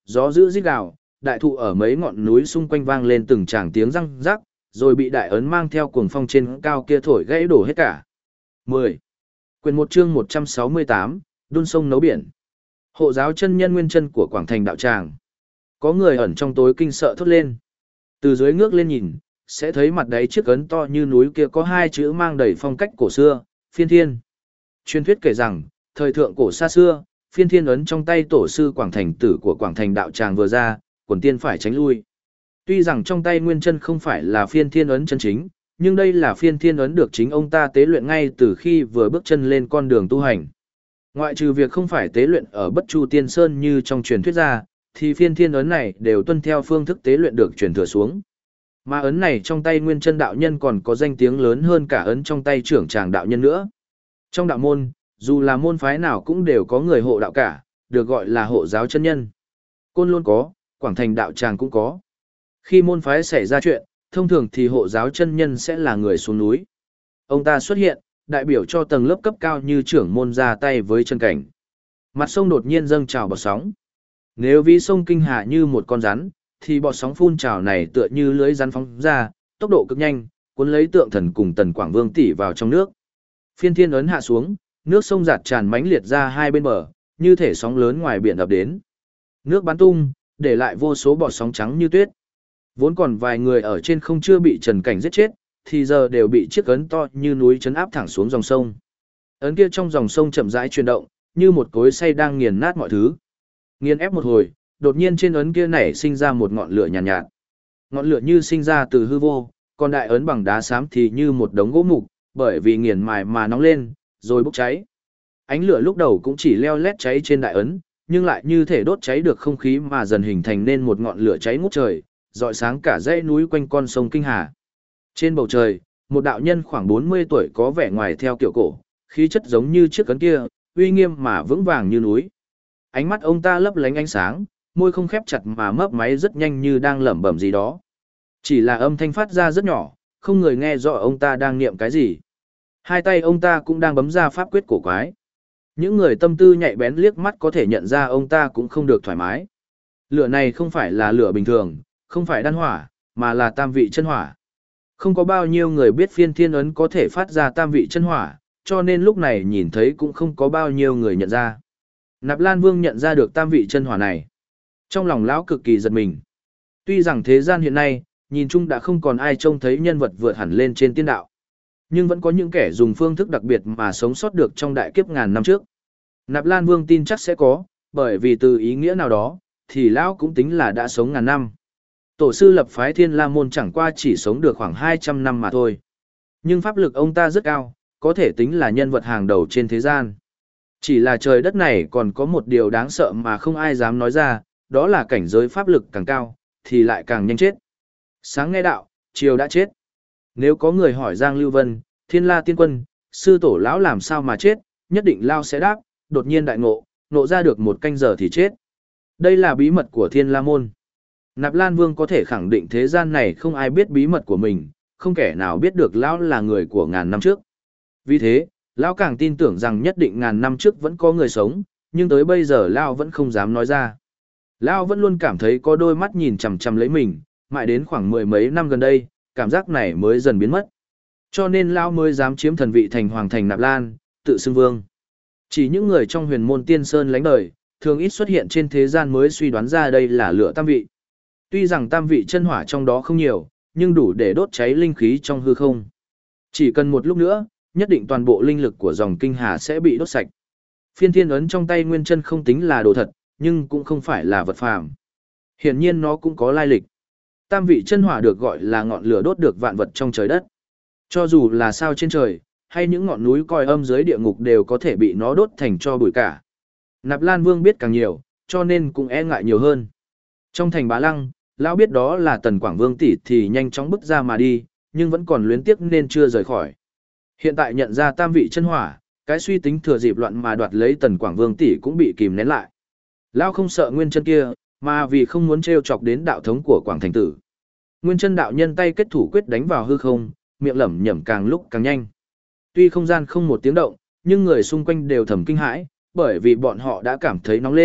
A: gió dữ rít gào, đại thụ ở mấy ngọn núi xung quanh vang lên từng tràng tiếng răng rắc, rồi bị đại ấn mang theo cuồng phong trên cao kia thổi gãy đổ hết cả. 10. Quyền 1 chương 168, đun sông nấu biển. Hộ giáo chân nhân nguyên chân của Quảng Thành đạo tràng. Có người ẩn trong tối kinh sợ thốt lên. Từ dưới ngước lên nhìn, sẽ thấy mặt đáy chiếc ấn to như núi kia có hai chữ mang đầy phong cách cổ xưa, Phiên Thiên. Truyền thuyết kể rằng, thời thượng cổ xa xưa, Phiên Thiên ấn trong tay tổ sư Quảng Thành tử của Quảng Thành đạo tràng vừa ra, quần tiên phải tránh lui. Tuy rằng trong tay nguyên chân không phải là Phiên Thiên ấn chân chính, nhưng đây là Phiên Thiên ấn được chính ông ta tế luyện ngay từ khi vừa bước chân lên con đường tu hành. Ngoại trừ việc không phải tế luyện ở Bất Chu Tiên Sơn như trong truyền thuyết ra, thì Phiên Thiên ấn này đều tuân theo phương thức tế luyện được truyền thừa xuống. Mà ấn này trong tay nguyên chân đạo nhân còn có danh tiếng lớn hơn cả ấn trong tay trưởng tràng đạo nhân nữa. Trong đạo môn, dù là môn phái nào cũng đều có người hộ đạo cả, được gọi là hộ giáo chân nhân. Côn Lôn có, Quảng Thành đạo tràng cũng có. Khi môn phái xảy ra chuyện, thông thường thì hộ giáo chân nhân sẽ là người xuống núi. Ông ta xuất hiện, đại biểu cho tầng lớp cấp cao như trưởng môn ra tay với chân cảnh. Mặt sông đột nhiên dâng trào bọt sóng. Nếu ví sông Kinh Hà như một con rắn, thì bọt sóng phun trào này tựa như lưới rắn phóng ra, tốc độ cực nhanh, cuốn lấy Tượng Thần cùng Tần Quảng Vương tỷ vào trong nước. Phiên Thiên ấn hạ xuống, nước sông giạt tràn mãnh liệt ra hai bên bờ, như thể sóng lớn ngoài biển ập đến. Nước bắn tung, để lại vô số bọt sóng trắng như tuyết. Vốn còn vài người ở trên không chưa bị Trần Cảnh giết chết, thì giờ đều bị chiếc ấn to như núi chấn áp thẳng xuống dòng sông. Ấn kia trong dòng sông chậm rãi chuyển động, như một cối xay đang nghiền nát mọi thứ. Nghiền ép một hồi, đột nhiên trên ấn kia nảy sinh ra một ngọn lửa nhàn nhạt. Ngọn lửa như sinh ra từ hư vô, còn đại ấn bằng đá xám thì như một đống gỗ mục, bởi vì nghiền mài mà nóng lên, rồi bốc cháy. Ánh lửa lúc đầu cũng chỉ leo lét cháy trên đại ấn, nhưng lại như thể đốt cháy được không khí mà dần hình thành nên một ngọn lửa cháy ngút trời, rọi sáng cả dãy núi quanh con sông Kinh Hà. Trên bầu trời, một đạo nhân khoảng 40 tuổi có vẻ ngoài theo kiểu cổ, khí chất giống như chiếc ấn kia, uy nghiêm mà vững vàng như núi. Ánh mắt ông ta lấp lánh ánh sáng, môi không khép chặt mà mấp máy rất nhanh như đang lẩm bẩm gì đó. Chỉ là âm thanh phát ra rất nhỏ, không người nghe rõ ông ta đang niệm cái gì. Hai tay ông ta cũng đang bấm ra pháp quyết cổ quái. Những người tâm tư nhạy bén liếc mắt có thể nhận ra ông ta cũng không được thoải mái. Lửa này không phải là lửa bình thường, không phải đan hỏa, mà là tam vị chân hỏa. Không có bao nhiêu người biết Phiên Thiên ấn có thể phát ra tam vị chân hỏa, cho nên lúc này nhìn thấy cũng không có bao nhiêu người nhận ra. Nạp Lan Vương nhận ra được tam vị chân hỏa này. Trong lòng lão cực kỳ giật mình. Tuy rằng thế gian hiện nay, nhìn chung đã không còn ai trông thấy nhân vật vượt hẳn lên trên tiên đạo. Nhưng vẫn có những kẻ dùng phương thức đặc biệt mà sống sót được trong đại kiếp ngàn năm trước. Nạp Lan Vương tin chắc sẽ có, bởi vì từ ý nghĩa nào đó, thì lão cũng tính là đã sống ngàn năm. Tổ sư lập phái Thiên La Môn chẳng qua chỉ sống được khoảng 200 năm mà thôi. Nhưng pháp lực ông ta rất cao, có thể tính là nhân vật hàng đầu trên thế gian. Chỉ là trời đất này còn có một điều đáng sợ mà không ai dám nói ra, đó là cảnh giới pháp lực càng cao, thì lại càng nhanh chết. Sáng nghe đạo, chiều đã chết. Nếu có người hỏi Giang Lưu Vân, Thiên La Tiên Quân, sư tổ lão làm sao mà chết, nhất định lao sẽ đáp, đột nhiên đại ngộ, ngộ ra được một canh giờ thì chết. Đây là bí mật của Thiên La Môn. Nạp Lan Vương có thể khẳng định thế gian này không ai biết bí mật của mình, không kẻ nào biết được lão là người của ngàn năm trước. Vì thế, lão càng tin tưởng rằng nhất định ngàn năm trước vẫn có người sống, nhưng tới bây giờ lão vẫn không dám nói ra. Lão vẫn luôn cảm thấy có đôi mắt nhìn chằm chằm lấy mình, mãi đến khoảng mười mấy năm gần đây, cảm giác này mới dần biến mất. Cho nên lão mới dám chiếm thần vị thành hoàng thành Nạp Lan, tự xưng vương. Chỉ những người trong huyền môn tiên sơn lánh đời, thường ít xuất hiện trên thế gian mới suy đoán ra đây là lửa tam vị. Tuy rằng tam vị chân hỏa trong đó không nhiều, nhưng đủ để đốt cháy linh khí trong hư không. Chỉ cần một lúc nữa, nhất định toàn bộ linh lực của dòng Kinh Hà sẽ bị đốt sạch. Phiên Thiên ấn trong tay nguyên chân không tính là đồ thật, nhưng cũng không phải là vật phàm. Hiển nhiên nó cũng có lai lịch. Tam vị chân hỏa được gọi là ngọn lửa đốt được vạn vật trong trời đất. Cho dù là sao trên trời, hay những ngọn núi coi âm dưới địa ngục đều có thể bị nó đốt thành tro bụi cả. Nạp Lan Vương biết càng nhiều, cho nên cũng e ngại nhiều hơn. Trong thành Bá Lăng, lão biết đó là Tần Quảng Vương tỷ thì nhanh chóng bước ra mà đi, nhưng vẫn còn luyến tiếc nên chưa rời khỏi. Hiện tại nhận ra tam vị chân hỏa, cái suy tính thừa dịp loạn mà đoạt lấy Tần Quảng Vương tỷ cũng bị kìm nén lại. Lão không sợ nguyên chân kia, mà vì không muốn trêu chọc đến đạo thống của Quảng Thành tử. Nguyên chân đạo nhân tay kết thủ quyết đánh vào hư không, miệng lẩm nhẩm càng lúc càng nhanh. Tuy không gian không một tiếng động, nhưng người xung quanh đều thầm kinh hãi, bởi vì bọn họ đã cảm thấy nóng lên,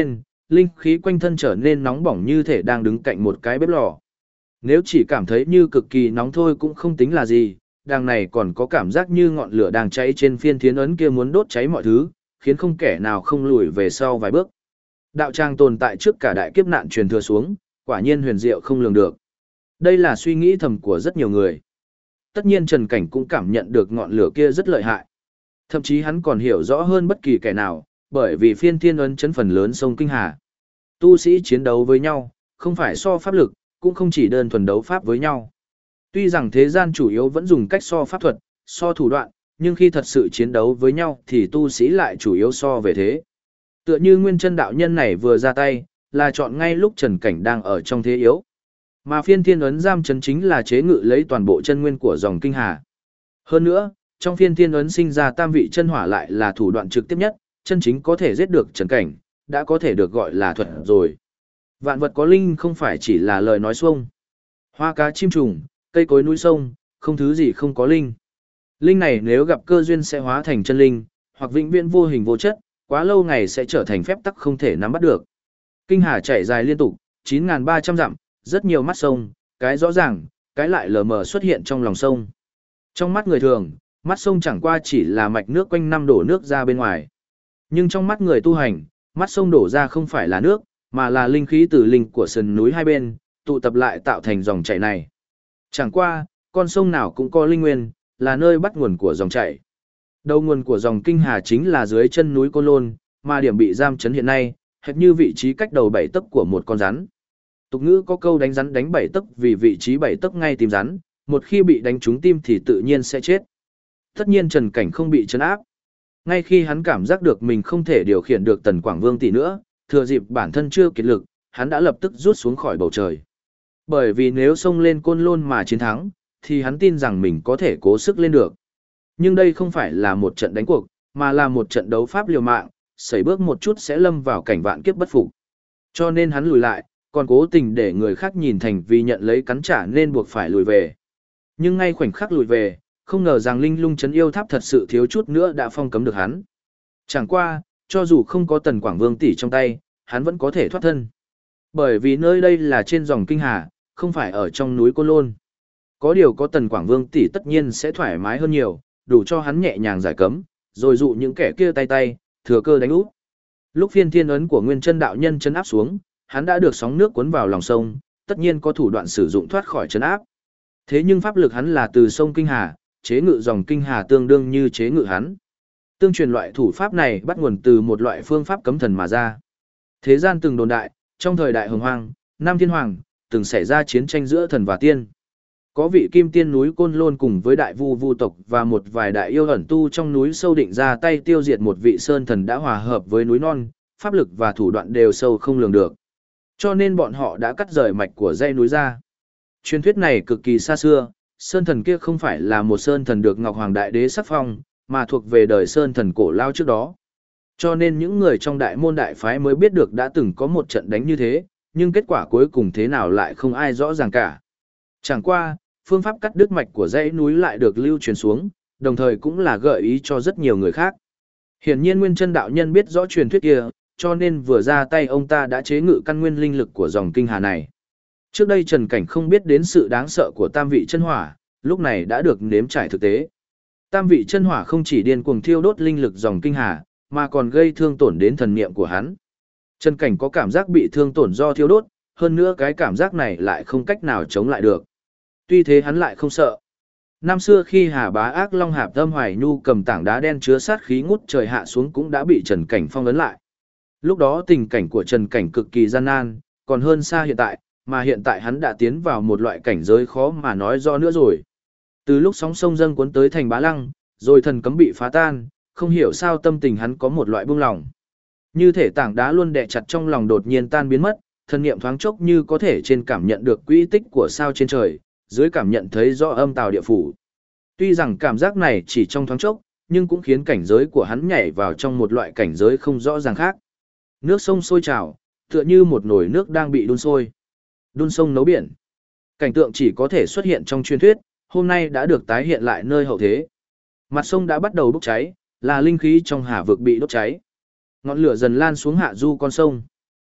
A: linh khí quanh thân trở nên nóng bỏng như thể đang đứng cạnh một cái bếp lò. Nếu chỉ cảm thấy như cực kỳ nóng thôi cũng không tính là gì, đằng này còn có cảm giác như ngọn lửa đang cháy trên phiên thiên ấn kia muốn đốt cháy mọi thứ, khiến không kẻ nào không lùi về sau vài bước. Đạo tràng tồn tại trước cả đại kiếp nạn truyền thừa xuống, quả nhiên huyền diệu không lường được. Đây là suy nghĩ thầm của rất nhiều người. Tất nhiên Trần Cảnh cũng cảm nhận được ngọn lửa kia rất lợi hại. Thậm chí hắn còn hiểu rõ hơn bất kỳ kẻ nào, bởi vì phiên thiên ấn chấn phần lớn sông Kinh Hà. Tu sĩ chiến đấu với nhau, không phải so pháp lực, cũng không chỉ đơn thuần đấu pháp với nhau. Tuy rằng thế gian chủ yếu vẫn dùng cách so pháp thuật, so thủ đoạn, nhưng khi thật sự chiến đấu với nhau thì tu sĩ lại chủ yếu so về thế. Tựa như Nguyên Chân đạo nhân này vừa ra tay, là chọn ngay lúc Trần Cảnh đang ở trong thế yếu. Mà phiên thiên ấn giam chấn chính là chế ngự lấy toàn bộ chân nguyên của dòng Kinh Hà. Hơn nữa, trong phiên thiên ấn sinh ra tam vị chân hỏa lại là thủ đoạn trực tiếp nhất, chân chính có thể giết được Trần Cảnh, đã có thể được gọi là thuật rồi. Vạn vật có linh không phải chỉ là lời nói xuông. Hoa cá chim trùng, cây cối núi sông, không thứ gì không có linh. Linh này nếu gặp cơ duyên sẽ hóa thành chân linh, hoặc vĩnh viễn vô hình vô chất, quá lâu ngày sẽ trở thành phép tắc không thể nắm bắt được. Kinh Hà chảy dài liên tục, 9.300 dặm, rất nhiều mắt sông, cái rõ ràng, cái lại lờ mờ xuất hiện trong lòng sông. Trong mắt người thường, mắt sông chẳng qua chỉ là mạch nước quanh năm đổ nước ra bên ngoài. Nhưng trong mắt người tu hành, mắt sông đổ ra không phải là nước, mà là linh khí từ linh của sườn núi hai bên, tụ tập lại tạo thành dòng chảy này. Chẳng qua, con sông nào cũng có linh nguyên, là nơi bắt nguồn của dòng chảy. Đầu nguồn của dòng Kinh Hà chính là dưới chân núi Côn Lôn, mà điểm bị giam chấn hiện nay, hệt như vị trí cách đầu 7 tấc của một con rắn. Tục ngữ có câu đánh rắn đánh 7 tấc vì vị trí 7 tấc ngay tim rắn, một khi bị đánh trúng tim thì tự nhiên sẽ chết. Tất nhiên Trần Cảnh không bị trấn áp. Ngay khi hắn cảm giác được mình không thể điều khiển được Tần Quảng Vương tỷ nữa, thừa dịp bản thân chưa kiệt lực, hắn đã lập tức rút xuống khỏi bầu trời. Bởi vì nếu xông lên Côn Lôn mà chiến thắng, thì hắn tin rằng mình có thể cố sức lên được. Nhưng đây không phải là một trận đánh cuộc, mà là một trận đấu pháp liều mạng, sẩy bước một chút sẽ lâm vào cảnh vạn kiếp bất phục. Cho nên hắn lùi lại, còn cố tình để người khác nhìn thành vì nhận lấy cắn trả nên buộc phải lùi về. Nhưng ngay khoảnh khắc lùi về, không ngờ rằng linh lung trấn yêu tháp thật sự thiếu chút nữa đã phong cấm được hắn. Chẳng qua, cho dù không có Tần Quảng Vương tỷ trong tay, hắn vẫn có thể thoát thân. Bởi vì nơi đây là trên dòng Kinh Hà, không phải ở trong núi Côn Lôn. Có điều có Tần Quảng Vương tỷ tất nhiên sẽ thoải mái hơn nhiều, đủ cho hắn nhẹ nhàng giải cấm, rồi dụ những kẻ kia tay, thừa cơ đánh úp. Lúc phiên thiên ấn của Nguyên Chân đạo nhân chấn áp xuống, hắn đã được sóng nước cuốn vào lòng sông, tất nhiên có thủ đoạn sử dụng thoát khỏi chấn áp. Thế nhưng pháp lực hắn là từ sông Kinh Hà, chế ngự dòng Kinh Hà tương đương như chế ngự hắn. Tương truyền loại thủ pháp này bắt nguồn từ một loại phương pháp cấm thần mà ra. Thế gian từng đồn đại, trong thời đại Hồng Hoang, Nam Thiên Hoàng, từng xảy ra chiến tranh giữa thần và tiên. Có vị kim tiên núi Côn Lôn cùng với đại vu vu tộc và một vài đại yêu ẩn tu trong núi sâu định ra tay tiêu diệt một vị sơn thần đã hòa hợp với núi non, pháp lực và thủ đoạn đều sâu không lường được. Cho nên bọn họ đã cắt rời mạch của dãy núi ra. Truyền thuyết này cực kỳ xa xưa, sơn thần kia không phải là một sơn thần được Ngọc Hoàng Đại Đế sắc phong, mà thuộc về đời sơn thần cổ lao trước đó. Cho nên những người trong đại môn đại phái mới biết được đã từng có một trận đánh như thế, nhưng kết quả cuối cùng thế nào lại không ai rõ ràng cả. Chẳng qua, phương pháp cắt đứt mạch của dãy núi lại được lưu truyền xuống, đồng thời cũng là gợi ý cho rất nhiều người khác. Hiển nhiên Nguyên Chân đạo nhân biết rõ truyền thuyết kia, cho nên vừa ra tay ông ta đã chế ngự căn nguyên linh lực của dòng Kinh Hà này. Trước đây Trần Cảnh không biết đến sự đáng sợ của tam vị chân hỏa, lúc này đã được nếm trải thực tế. Tam vị chân hỏa không chỉ điên cuồng thiêu đốt linh lực dòng Kinh Hà, mà còn gây thương tổn đến thần niệm của hắn. Trần Cảnh có cảm giác bị thương tổn do thiêu đốt, hơn nữa cái cảm giác này lại không cách nào chống lại được. Tuy thế hắn lại không sợ. Năm xưa khi Hà Bá Ác Long Hạp Âm Hoài Nhu cầm tảng đá đen chứa sát khí ngút trời hạ xuống cũng đã bị Trần Cảnh phong ấn lại. Lúc đó tình cảnh của Trần Cảnh cực kỳ gian nan, còn hơn xa hiện tại, mà hiện tại hắn đã tiến vào một loại cảnh giới khó mà nói rõ nữa rồi. Từ lúc sóng sông dâng cuốn tới thành Bá Lăng, rồi thần cấm bị phá tan, không hiểu sao tâm tình hắn có một loại buông lòng. Như thể tảng đá luôn đè chặt trong lòng đột nhiên tan biến mất, thần niệm thoáng chốc như có thể trên cảm nhận được quỹ tích của sao trên trời, dưới cảm nhận thấy rõ âm tào địa phủ. Tuy rằng cảm giác này chỉ trong thoáng chốc, nhưng cũng khiến cảnh giới của hắn nhảy vào trong một loại cảnh giới không rõ ràng khác. Nước sông sôi trào, tựa như một nồi nước đang bị đun sôi. Đun sông nấu biển. Cảnh tượng chỉ có thể xuất hiện trong truyền thuyết, hôm nay đã được tái hiện lại nơi hậu thế. Mặt sông đã bắt đầu bốc cháy, là linh khí trong hà vực bị đốt cháy. Ngọn lửa dần lan xuống hạ du con sông.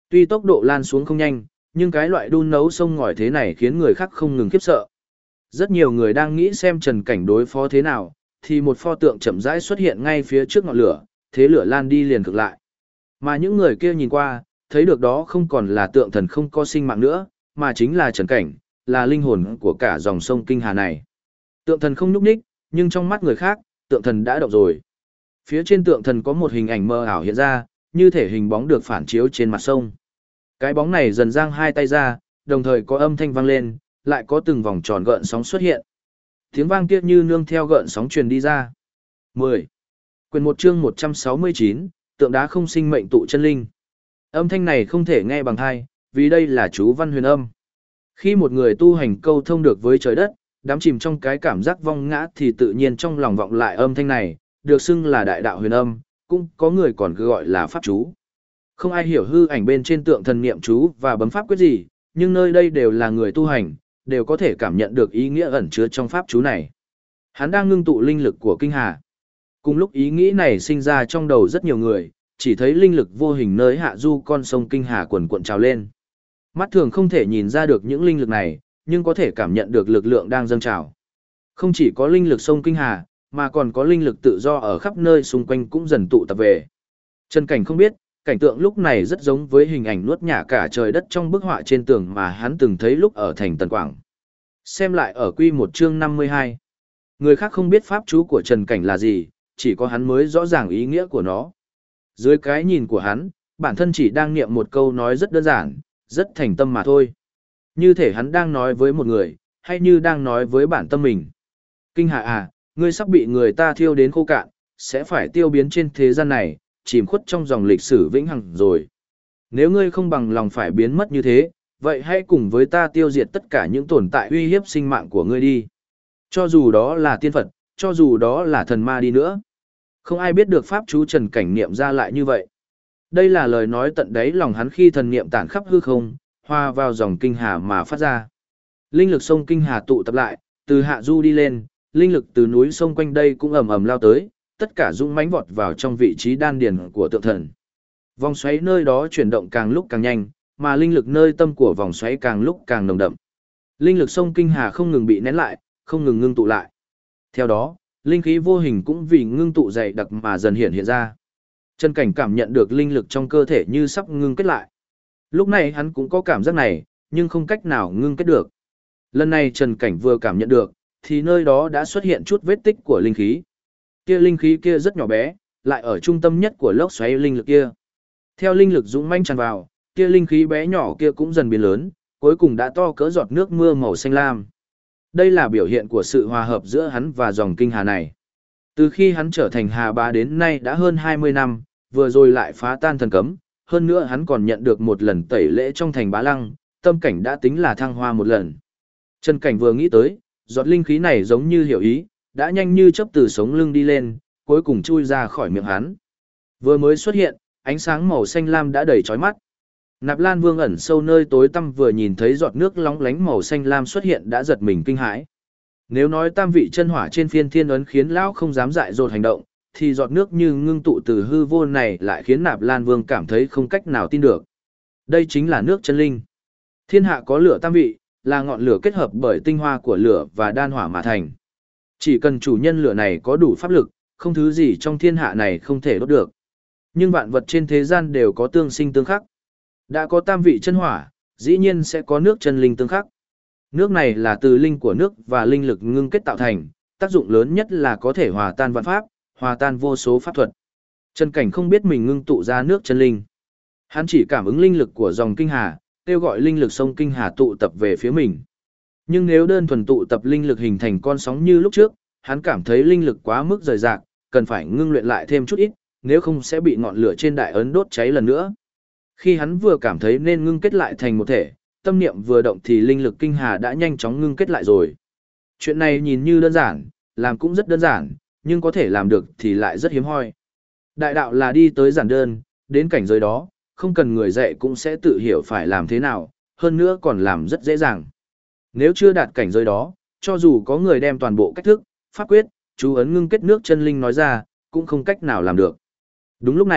A: Tuy tốc độ lan xuống không nhanh, nhưng cái loại đun nấu sông ngòi thế này khiến người khác không ngừng khiếp sợ. Rất nhiều người đang nghĩ xem Trần Cảnh đối phó thế nào, thì một pho tượng chậm rãi xuất hiện ngay phía trước ngọn lửa, thế lửa lan đi liền cực lại. Mà những người kia nhìn qua, thấy được đó không còn là tượng thần không có sinh mạng nữa, mà chính là Trần Cảnh, là linh hồn của cả dòng sông Kinh Hà này. Tượng thần không nhúc nhích, nhưng trong mắt người khác, tượng thần đã động rồi. Phía trên tượng thần có một hình ảnh mơ ảo hiện ra, như thể hình bóng được phản chiếu trên mặt sông. Cái bóng này dần giang hai tay ra, đồng thời có âm thanh vang lên, lại có từng vòng tròn gợn sóng xuất hiện. Tiếng vang kia như nương theo gợn sóng truyền đi ra. 10. Quyền 1 chương 169, tượng đá không sinh mệnh tụ chân linh. Âm thanh này không thể nghe bằng tai, vì đây là chú văn huyền âm. Khi một người tu hành câu thông được với trời đất, đắm chìm trong cái cảm giác vong ngã thì tự nhiên trong lòng vọng lại âm thanh này, được xưng là đại đạo huyền âm, cũng có người còn cứ gọi là pháp chú. Không ai hiểu hư ảnh bên trên tượng thần niệm chú và bấm pháp quyết gì, nhưng nơi đây đều là người tu hành, đều có thể cảm nhận được ý nghĩa ẩn chứa trong pháp chú này. Hắn đang ngưng tụ linh lực của Kinh Hà. Cùng lúc ý nghĩ này sinh ra trong đầu rất nhiều người, chỉ thấy linh lực vô hình nơi hạ du con sông Kinh Hà quần cuộn trào lên. Mắt thường không thể nhìn ra được những linh lực này, nhưng có thể cảm nhận được lực lượng đang dâng trào. Không chỉ có linh lực sông Kinh Hà, mà còn có linh lực tự do ở khắp nơi xung quanh cũng dần tụ tập về. Trần Cảnh không biết, cảnh tượng lúc này rất giống với hình ảnh nuốt nhả cả trời đất trong bức họa trên tường mà hắn từng thấy lúc ở thành Tần Quảng. Xem lại ở quy 1 chương 52. Người khác không biết pháp chú của Trần Cảnh là gì, chỉ có hắn mới rõ ràng ý nghĩa của nó. Dưới cái nhìn của hắn, bản thân chỉ đang niệm một câu nói rất đơn giản, rất thành tâm mà thôi. Như thể hắn đang nói với một người, hay như đang nói với bản tâm mình. Kinh Hà à, ngươi sắp bị người ta thiêu đến khô cạn, sẽ phải tiêu biến trên thế gian này, chìm khuất trong dòng lịch sử vĩnh hằng rồi. Nếu ngươi không bằng lòng phải biến mất như thế, vậy hãy cùng với ta tiêu diệt tất cả những tồn tại uy hiếp sinh mạng của ngươi đi. Cho dù đó là tiên Phật, cho dù đó là thần ma đi nữa. Không ai biết được pháp chú Trần Cảnh niệm ra lại như vậy. Đây là lời nói tận đáy lòng hắn khi thần niệm tản khắp hư không, hòa vào dòng Kinh Hà mà phát ra. Linh lực sông Kinh Hà tụ tập lại, từ hạ du đi lên, linh lực từ núi sông quanh đây cũng ầm ầm lao tới, tất cả dũng mãnh vọt vào trong vị trí đan điền của tượng thần. Vòng xoáy nơi đó chuyển động càng lúc càng nhanh, mà linh lực nơi tâm của vòng xoáy càng lúc càng nồng đậm. Linh lực sông Kinh Hà không ngừng bị nén lại, không ngừng ngưng tụ lại. Theo đó, linh khí vô hình cũng vì ngưng tụ dày đặc mà dần hiện ra. Trần Cảnh cảm nhận được linh lực trong cơ thể như sắp ngưng kết lại. Lúc này hắn cũng có cảm giác này, nhưng không cách nào ngưng kết được. Lần này Trần Cảnh vừa cảm nhận được, thì nơi đó đã xuất hiện chút vết tích của linh khí. Kia linh khí kia rất nhỏ bé, lại ở trung tâm nhất của lốc xoáy linh lực kia. Theo linh lực dũng mãnh tràn vào, kia linh khí bé nhỏ kia cũng dần biến lớn, cuối cùng đã to cỡ giọt nước mưa màu xanh lam. Đây là biểu hiện của sự hòa hợp giữa hắn và dòng Kinh Hà này. Từ khi hắn trở thành Hà Bá đến nay đã hơn 20 năm, vừa rồi lại phá tan thần cấm, hơn nữa hắn còn nhận được một lần tẩy lễ trong thành Bá Lăng, tâm cảnh đã tính là thăng hoa một lần. Trần Cảnh vừa nghĩ tới, giọt linh khí này giống như hiểu ý, đã nhanh như chớp từ sống lưng đi lên, cuối cùng chui ra khỏi miệng hắn. Vừa mới xuất hiện, ánh sáng màu xanh lam đã đầy chói mắt. Nạp Lan Vương ẩn sâu nơi tối tăm vừa nhìn thấy giọt nước lóng lánh màu xanh lam xuất hiện đã giật mình kinh hãi. Nếu nói tam vị chân hỏa trên phiên thiên ấn khiến lão không dám dại dột hành động, thì giọt nước như ngưng tụ từ hư vô này lại khiến Nạp Lan Vương cảm thấy không cách nào tin được. Đây chính là nước chân linh. Thiên hạ có lửa tam vị, là ngọn lửa kết hợp bởi tinh hoa của lửa và đan hỏa mà thành. Chỉ cần chủ nhân lửa này có đủ pháp lực, không thứ gì trong thiên hạ này không thể đốt được. Nhưng vạn vật trên thế gian đều có tương sinh tương khắc. Đã có tam vị chân hỏa, dĩ nhiên sẽ có nước chân linh tương khắc. Nước này là từ linh của nước và linh lực ngưng kết tạo thành, tác dụng lớn nhất là có thể hòa tan vạn pháp, hòa tan vô số pháp thuật. Trần Cảnh không biết mình ngưng tụ ra nước chân linh. Hắn chỉ cảm ứng linh lực của dòng Kinh Hà, kêu gọi linh lực sông Kinh Hà tụ tập về phía mình. Nhưng nếu đơn thuần tụ tập linh lực hình thành con sóng như lúc trước, hắn cảm thấy linh lực quá mức rời rạc, cần phải ngưng luyện lại thêm chút ít, nếu không sẽ bị ngọn lửa trên đại ấn đốt cháy lần nữa. Khi hắn vừa cảm thấy nên ngưng kết lại thành một thể, tâm niệm vừa động thì linh lực Kinh Hà đã nhanh chóng ngưng kết lại rồi. Chuyện này nhìn như đơn giản, làm cũng rất đơn giản, nhưng có thể làm được thì lại rất hiếm hoi. Đại đạo là đi tới giản đơn, đến cảnh giới đó, không cần người dạy cũng sẽ tự hiểu phải làm thế nào, hơn nữa còn làm rất dễ dàng. Nếu chưa đạt cảnh giới đó, cho dù có người đem toàn bộ cách thức, pháp quyết, chú ấn ngưng kết nước chân linh nói ra, cũng không cách nào làm được. Đúng lúc này,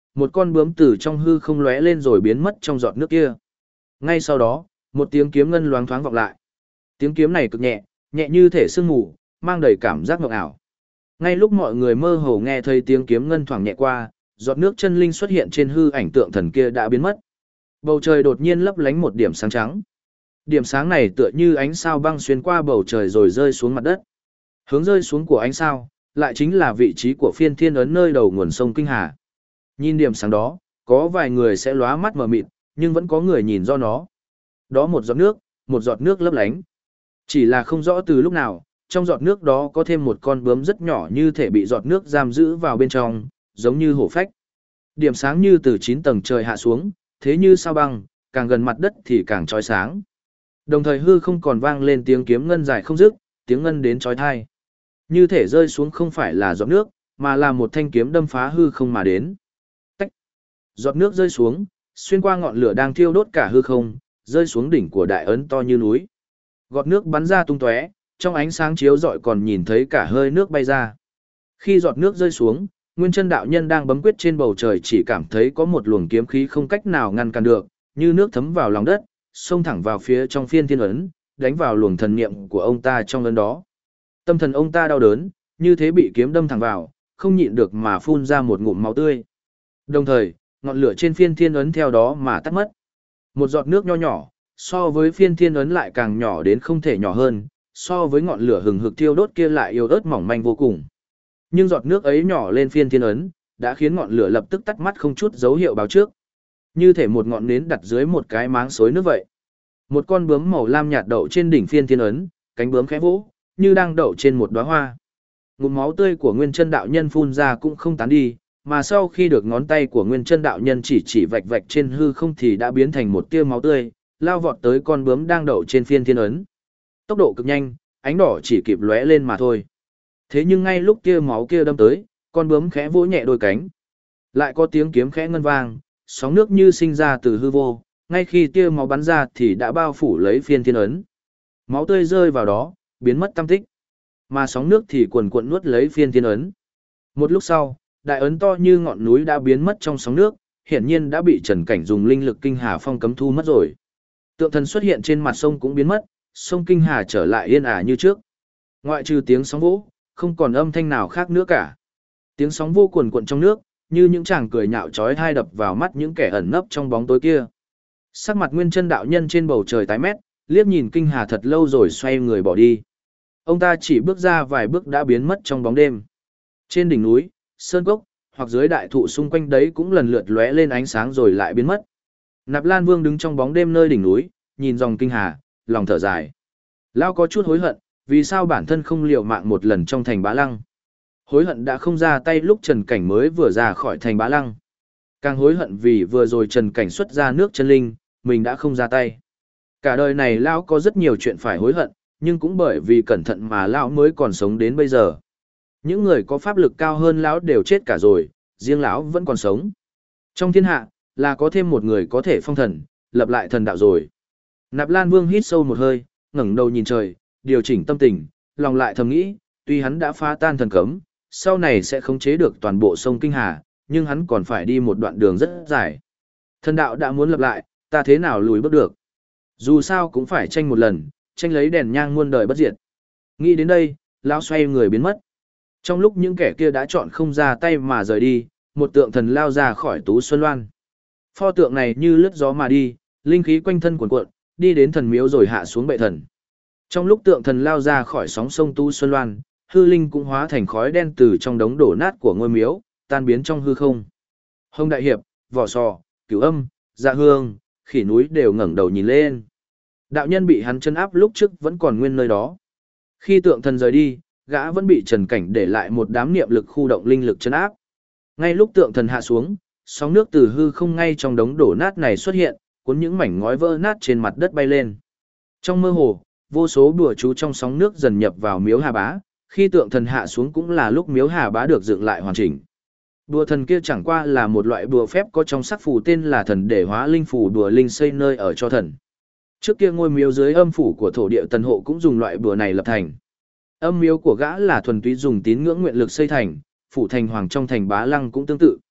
A: một con bướm từ trong hư không lóe lên rồi biến mất trong giọt nước kia. Ngay sau đó, một tiếng kiếm ngân loáng thoáng vọng lại. Tiếng kiếm này cực nhẹ, nhẹ như thể sương mù, mang đầy cảm giác mộng ảo. Ngay lúc mọi người mơ hồ nghe thấy tiếng kiếm ngân thoảng nhẹ qua, giọt nước chân linh xuất hiện trên hư ảnh tượng thần kia đã biến mất. Bầu trời đột nhiên lấp lánh một điểm sáng trắng. Điểm sáng này tựa như ánh sao băng xuyên qua bầu trời rồi rơi xuống mặt đất. Hướng rơi xuống của ánh sao, lại chính là vị trí của phiên thiên ấn nơi đầu nguồn sông Kinh Hà. Nhìn điểm sáng đó, có vài người sẽ lóa mắt mờ mịt, nhưng vẫn có người nhìn do nó. Đó một giọt nước lấp lánh. Chỉ là không rõ từ lúc nào, trong giọt nước đó có thêm một con bướm rất nhỏ như thể bị giọt nước giam giữ vào bên trong, giống như hổ phách. Điểm sáng như từ 9 tầng trời hạ xuống, thế như sao băng, càng gần mặt đất thì càng chói sáng. Đồng thời hư không còn vang lên tiếng kiếm ngân dài không dứt, tiếng ngân đến chói tai. Như thể rơi xuống không phải là giọt nước, mà là một thanh kiếm đâm phá hư không mà đến. Tách. Giọt nước rơi xuống, xuyên qua ngọn lửa đang thiêu đốt cả hư không, rơi xuống đỉnh của đại ấn to như núi. Gọt nước bắn ra tung tóe, trong ánh sáng chiếu rọi còn nhìn thấy cả hơi nước bay ra. Khi giọt nước rơi xuống, Nguyên Chân đạo nhân đang bấm quyết trên bầu trời chỉ cảm thấy có một luồng kiếm khí không cách nào ngăn cản được, như nước thấm vào lòng đất, xông thẳng vào phía trong phiên thiên ấn, đánh vào luồng thần niệm của ông ta trong ấn đó. Tâm thần ông ta đau đớn, như thế bị kiếm đâm thẳng vào, không nhịn được mà phun ra một ngụm máu tươi. Đồng thời, ngọn lửa trên phiên thiên ấn theo đó mà tắt mất. Một giọt nước nho nhỏ, so với phiên thiên ấn lại càng nhỏ đến không thể nhỏ hơn, so với ngọn lửa hừng hực thiêu đốt kia lại yếu ớt mỏng manh vô cùng. Nhưng giọt nước ấy nhỏ lên phiên thiên ấn, đã khiến ngọn lửa lập tức tắt mất không chút dấu hiệu báo trước. Như thể một ngọn nến đặt dưới một cái máng xối nước vậy. Một con bướm màu lam nhạt đậu trên đỉnh phiên thiên ấn, cánh bướm khẽ vỗ, như đang đậu trên một đóa hoa. Ngụm máu tươi của Nguyên Chân đạo nhân phun ra cũng không tán đi, mà sau khi được ngón tay của Nguyên Chân đạo nhân chỉ vạch vạch trên hư không thì đã biến thành một tia máu tươi, lao vọt tới con bướm đang đậu trên phiên thiên ấn. Tốc độ cực nhanh, ánh đỏ chỉ kịp lóe lên mà thôi. Thế nhưng ngay lúc tia máu kia đâm tới, con bướm khẽ vỗ nhẹ đôi cánh. Lại có tiếng kiếm khẽ ngân vang, sóng nước như sinh ra từ hư vô, ngay khi tia máu bắn ra thì đã bao phủ lấy phiên thiên ấn. Máu tươi rơi vào đó, biến mất tăm tích. Mà sóng nước thì cuồn cuộn nuốt lấy phiên thiên ấn. Một lúc sau, đại ấn to như ngọn núi đã biến mất trong sóng nước, hiển nhiên đã bị Trần Cảnh dùng linh lực Kinh Hà Phong cấm thu mất rồi. Tượng thần xuất hiện trên mặt sông cũng biến mất, sông Kinh Hà trở lại yên ả như trước. Ngoại trừ tiếng sóng vỗ, không còn âm thanh nào khác nữa cả. Tiếng sóng vô cuồn cuộn trong nước, như những chàng cười nhạo chói tai đập vào mắt những kẻ ẩn nấp trong bóng tối kia. Sắc mặt Nguyên Chân đạo nhân trên bầu trời tái mét, liếc nhìn Kinh Hà thật lâu rồi xoay người bỏ đi. Ông ta chỉ bước ra vài bước đã biến mất trong bóng đêm. Trên đỉnh núi, sơn cốc, hoặc dưới đại thụ xung quanh đấy cũng lần lượt lóe lên ánh sáng rồi lại biến mất. Nạp Lan Vương đứng trong bóng đêm nơi đỉnh núi, nhìn dòng Kinh Hà, lòng thở dài. Lão có chút hối hận, vì sao bản thân không liều mạng một lần trong thành Bá Lăng. Hối hận đã không ra tay lúc Trần Cảnh mới vừa ra khỏi thành Bá Lăng. Càng hối hận vì vừa rồi Trần Cảnh xuất ra nước chân linh, mình đã không ra tay. Cả đời này lão có rất nhiều chuyện phải hối hận, nhưng cũng bởi vì cẩn thận mà lão mới còn sống đến bây giờ. Những người có pháp lực cao hơn lão đều chết cả rồi, riêng lão vẫn còn sống. Trong thiên hạ, là có thêm một người có thể phong thần, lập lại thần đạo rồi. Nạp Lan Vương hít sâu một hơi, ngẩng đầu nhìn trời, điều chỉnh tâm tình, lòng lại thầm nghĩ, tuy hắn đã phá tan thần cấm, sau này sẽ khống chế được toàn bộ sông Kinh Hà, nhưng hắn còn phải đi một đoạn đường rất dài. Thần đạo đã muốn lập lại, ta thế nào lùi bước được. Dù sao cũng phải tranh một lần, tranh lấy đèn nhang muôn đời bất diệt. Nghĩ đến đây, lão xoay người biến mất. Trong lúc những kẻ kia đã chọn không ra tay mà rời đi, một tượng thần lao ra khỏi Tú Xuân Loan. Pho tượng này như lướt gió mà đi, linh khí quanh thân cuồn cuộn, đi đến thần miếu rồi hạ xuống bệ thần. Trong lúc tượng thần lao ra khỏi sóng sông Tú Xuân Loan, hư linh cũng hóa thành khói đen từ trong đống đổ nát của ngôi miếu, tan biến trong hư không. Hồng Đại Hiệp, Vỏ Sò, Cửu Âm, Dạ Hương, Khỉ Núi đều ngẩng đầu nhìn lên. Đạo nhân bị hắn chân áp lúc trước vẫn còn nguyên nơi đó. Khi tượng thần rời đi, gã vẫn bị Trần Cảnh để lại một đám niệm lực khu động linh lực chân áp. Ngay lúc tượng thần hạ xuống, sóng nước từ hư không ngay trong đống đổ nát này xuất hiện, cuốn những mảnh ngói vỡ nát trên mặt đất bay lên. Trong mơ hồ, vô số bùa chú trong sóng nước dần nhập vào miếu Hà Bá, khi tượng thần hạ xuống cũng là lúc miếu Hà Bá được dựng lại hoàn chỉnh. Bùa thần kia chẳng qua là một loại bùa phép có trong sắc phù tên là thần để hóa linh phù bùa linh xây nơi ở cho thần. Trước kia ngôi miếu dưới âm phủ của thổ địa Tần Hộ cũng dùng loại bùa này lập thành. Âm miếu của gã là thuần túy dùng tín ngưỡng nguyện lực xây thành, phủ thành hoàng trong thành Bá Lăng cũng tương tự.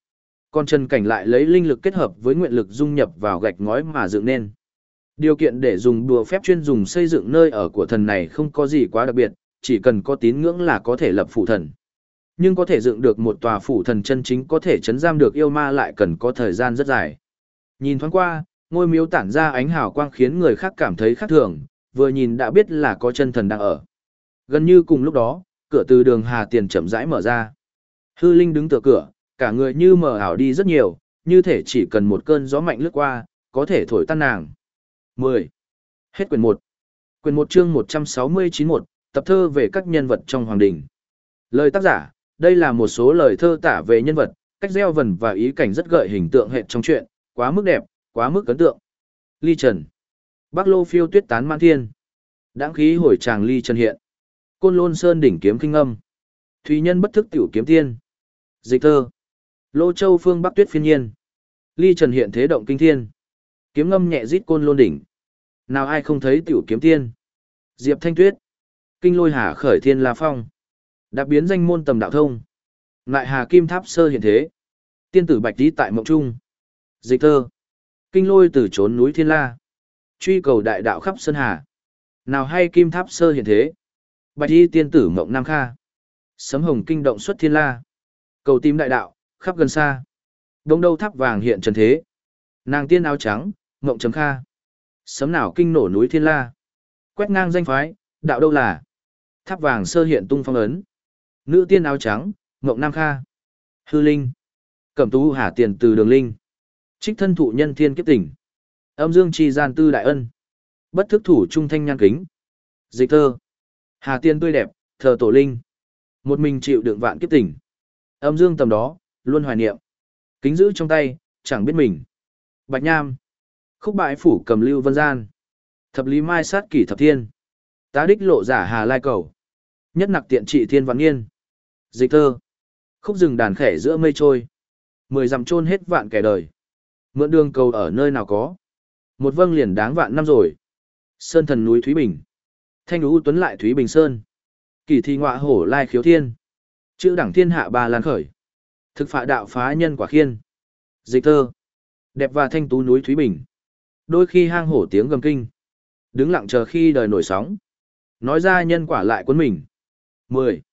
A: Còn Trần Cảnh lại lấy linh lực kết hợp với nguyện lực dung nhập vào gạch ngói mà dựng nên. Điều kiện để dùng đùa phép chuyên dùng xây dựng nơi ở của thần này không có gì quá đặc biệt, chỉ cần có tín ngưỡng là có thể lập phủ thần. Nhưng có thể dựng được một tòa phủ thần chân chính có thể trấn giam được yêu ma lại cần có thời gian rất dài. Nhìn thoáng qua, ngôi miếu tản ra ánh hào quang khiến người khác cảm thấy khác thường, vừa nhìn đã biết là có chân thần đang ở. Gần như cùng lúc đó, cửa từ đường Hà Tiền chậm rãi mở ra. Hư Linh đứng tựa cửa, cả người như mờ ảo đi rất nhiều, như thể chỉ cần một cơn gió mạnh lướt qua, có thể thổi tan nàng. 10. Hết quyển 1. Quyển 1 chương 169-1, tập thơ về các nhân vật trong Hoàng Đình. Lời tác giả, đây là một số lời thơ tả về nhân vật, cách gieo vần và ý cảnh rất gợi hình tượng hệ trong truyện, quá mức đẹp, quá mức ấn tượng. Ly Trần. Bắc Lô phiêu tuyết tán man thiên. Đãng khí hồi tràng ly trần hiện. Côn Lôn sơn đỉnh kiếm kinh âm. Thùy nhân bất thức tiểu kiếm tiên. Dịch thơ. Lô Châu phương Bắc tuyết phiên nhiên. Ly trần hiện thế động kinh thiên. Kiếm ngâm nhẹ rít Côn Lôn đỉnh. Nào ai không thấy tiểu kiếm tiên. Diệp Thanh Tuyết. Kinh lôi hà khởi thiên la phong. Đạp biến danh môn tầm đạo thông. Lại hà kim tháp sơ hiện thế. Tiên tử bạch tí tại mộng trung. Dịch thơ. Kinh lôi từ trốn núi thiên la. Truy cầu đại đạo khắp sơn hà. Nào hay kim tháp sơ hiện thế. Bạch y tiên tử mộng nam kha. Sấm hồng kinh động xuất thiên la. Cầu tìm đại đạo, khắp gần xa. Đông đâu tháp vàng hiện trần thế. Nàng tiên áo trắng, mộng chấm kha. Sấm nào kinh nổ núi thiên la. Quét ngang danh phái, đạo đâu là. Tháp vàng sơ hiện tung phong ấn. Nữ tiên áo trắng, mộng nam kha. Hư Linh. Cẩm tú hà tiền từ đường linh. Trích thân thụ nhân thiên kiếp tỉnh. Âm dương chi gian tư đại ân. Bất thức thủ trung thanh nhan kính. Dịch thơ. Hà tiên tươi đẹp, thờ tổ linh. Một mình chịu đựng vạn kiếp tỉnh. Âm dương tầm đó, luôn hoài niệm. Kính giữ trong tay, chẳng biết mình. Bạch Nham. Khúc bãi phủ cầm lưu vân gian. Thập lý mai sát kỷ thập thiên. Tá đích lộ giả hà lai cầu. Nhất nặc tiện trị thiên văn nghiên. Dịch thơ. Khúc rừng đàn khẻ giữa mây trôi. 10 dặm chôn hết vạn kẻ đời. Mượn đường cầu ở nơi nào có. Một vâng liền đáng vạn năm rồi. Sơn thần núi Thúy Bình. Thanh ú tuấn lại Thúy Bình Sơn. Kỳ thi ngọa hổ lai khiếu thiên. Chữ đẳng thiên hạ ba lan khởi. Thực phạ đạo phá nhân quả khiên. Dịch thơ. Đẹp và thanh tú núi Thúy Bình. Đôi khi hang hổ tiếng gầm kinh. Đứng lặng chờ khi đời nổi sóng. Nói ra nhân quả lại cuốn mình. 10.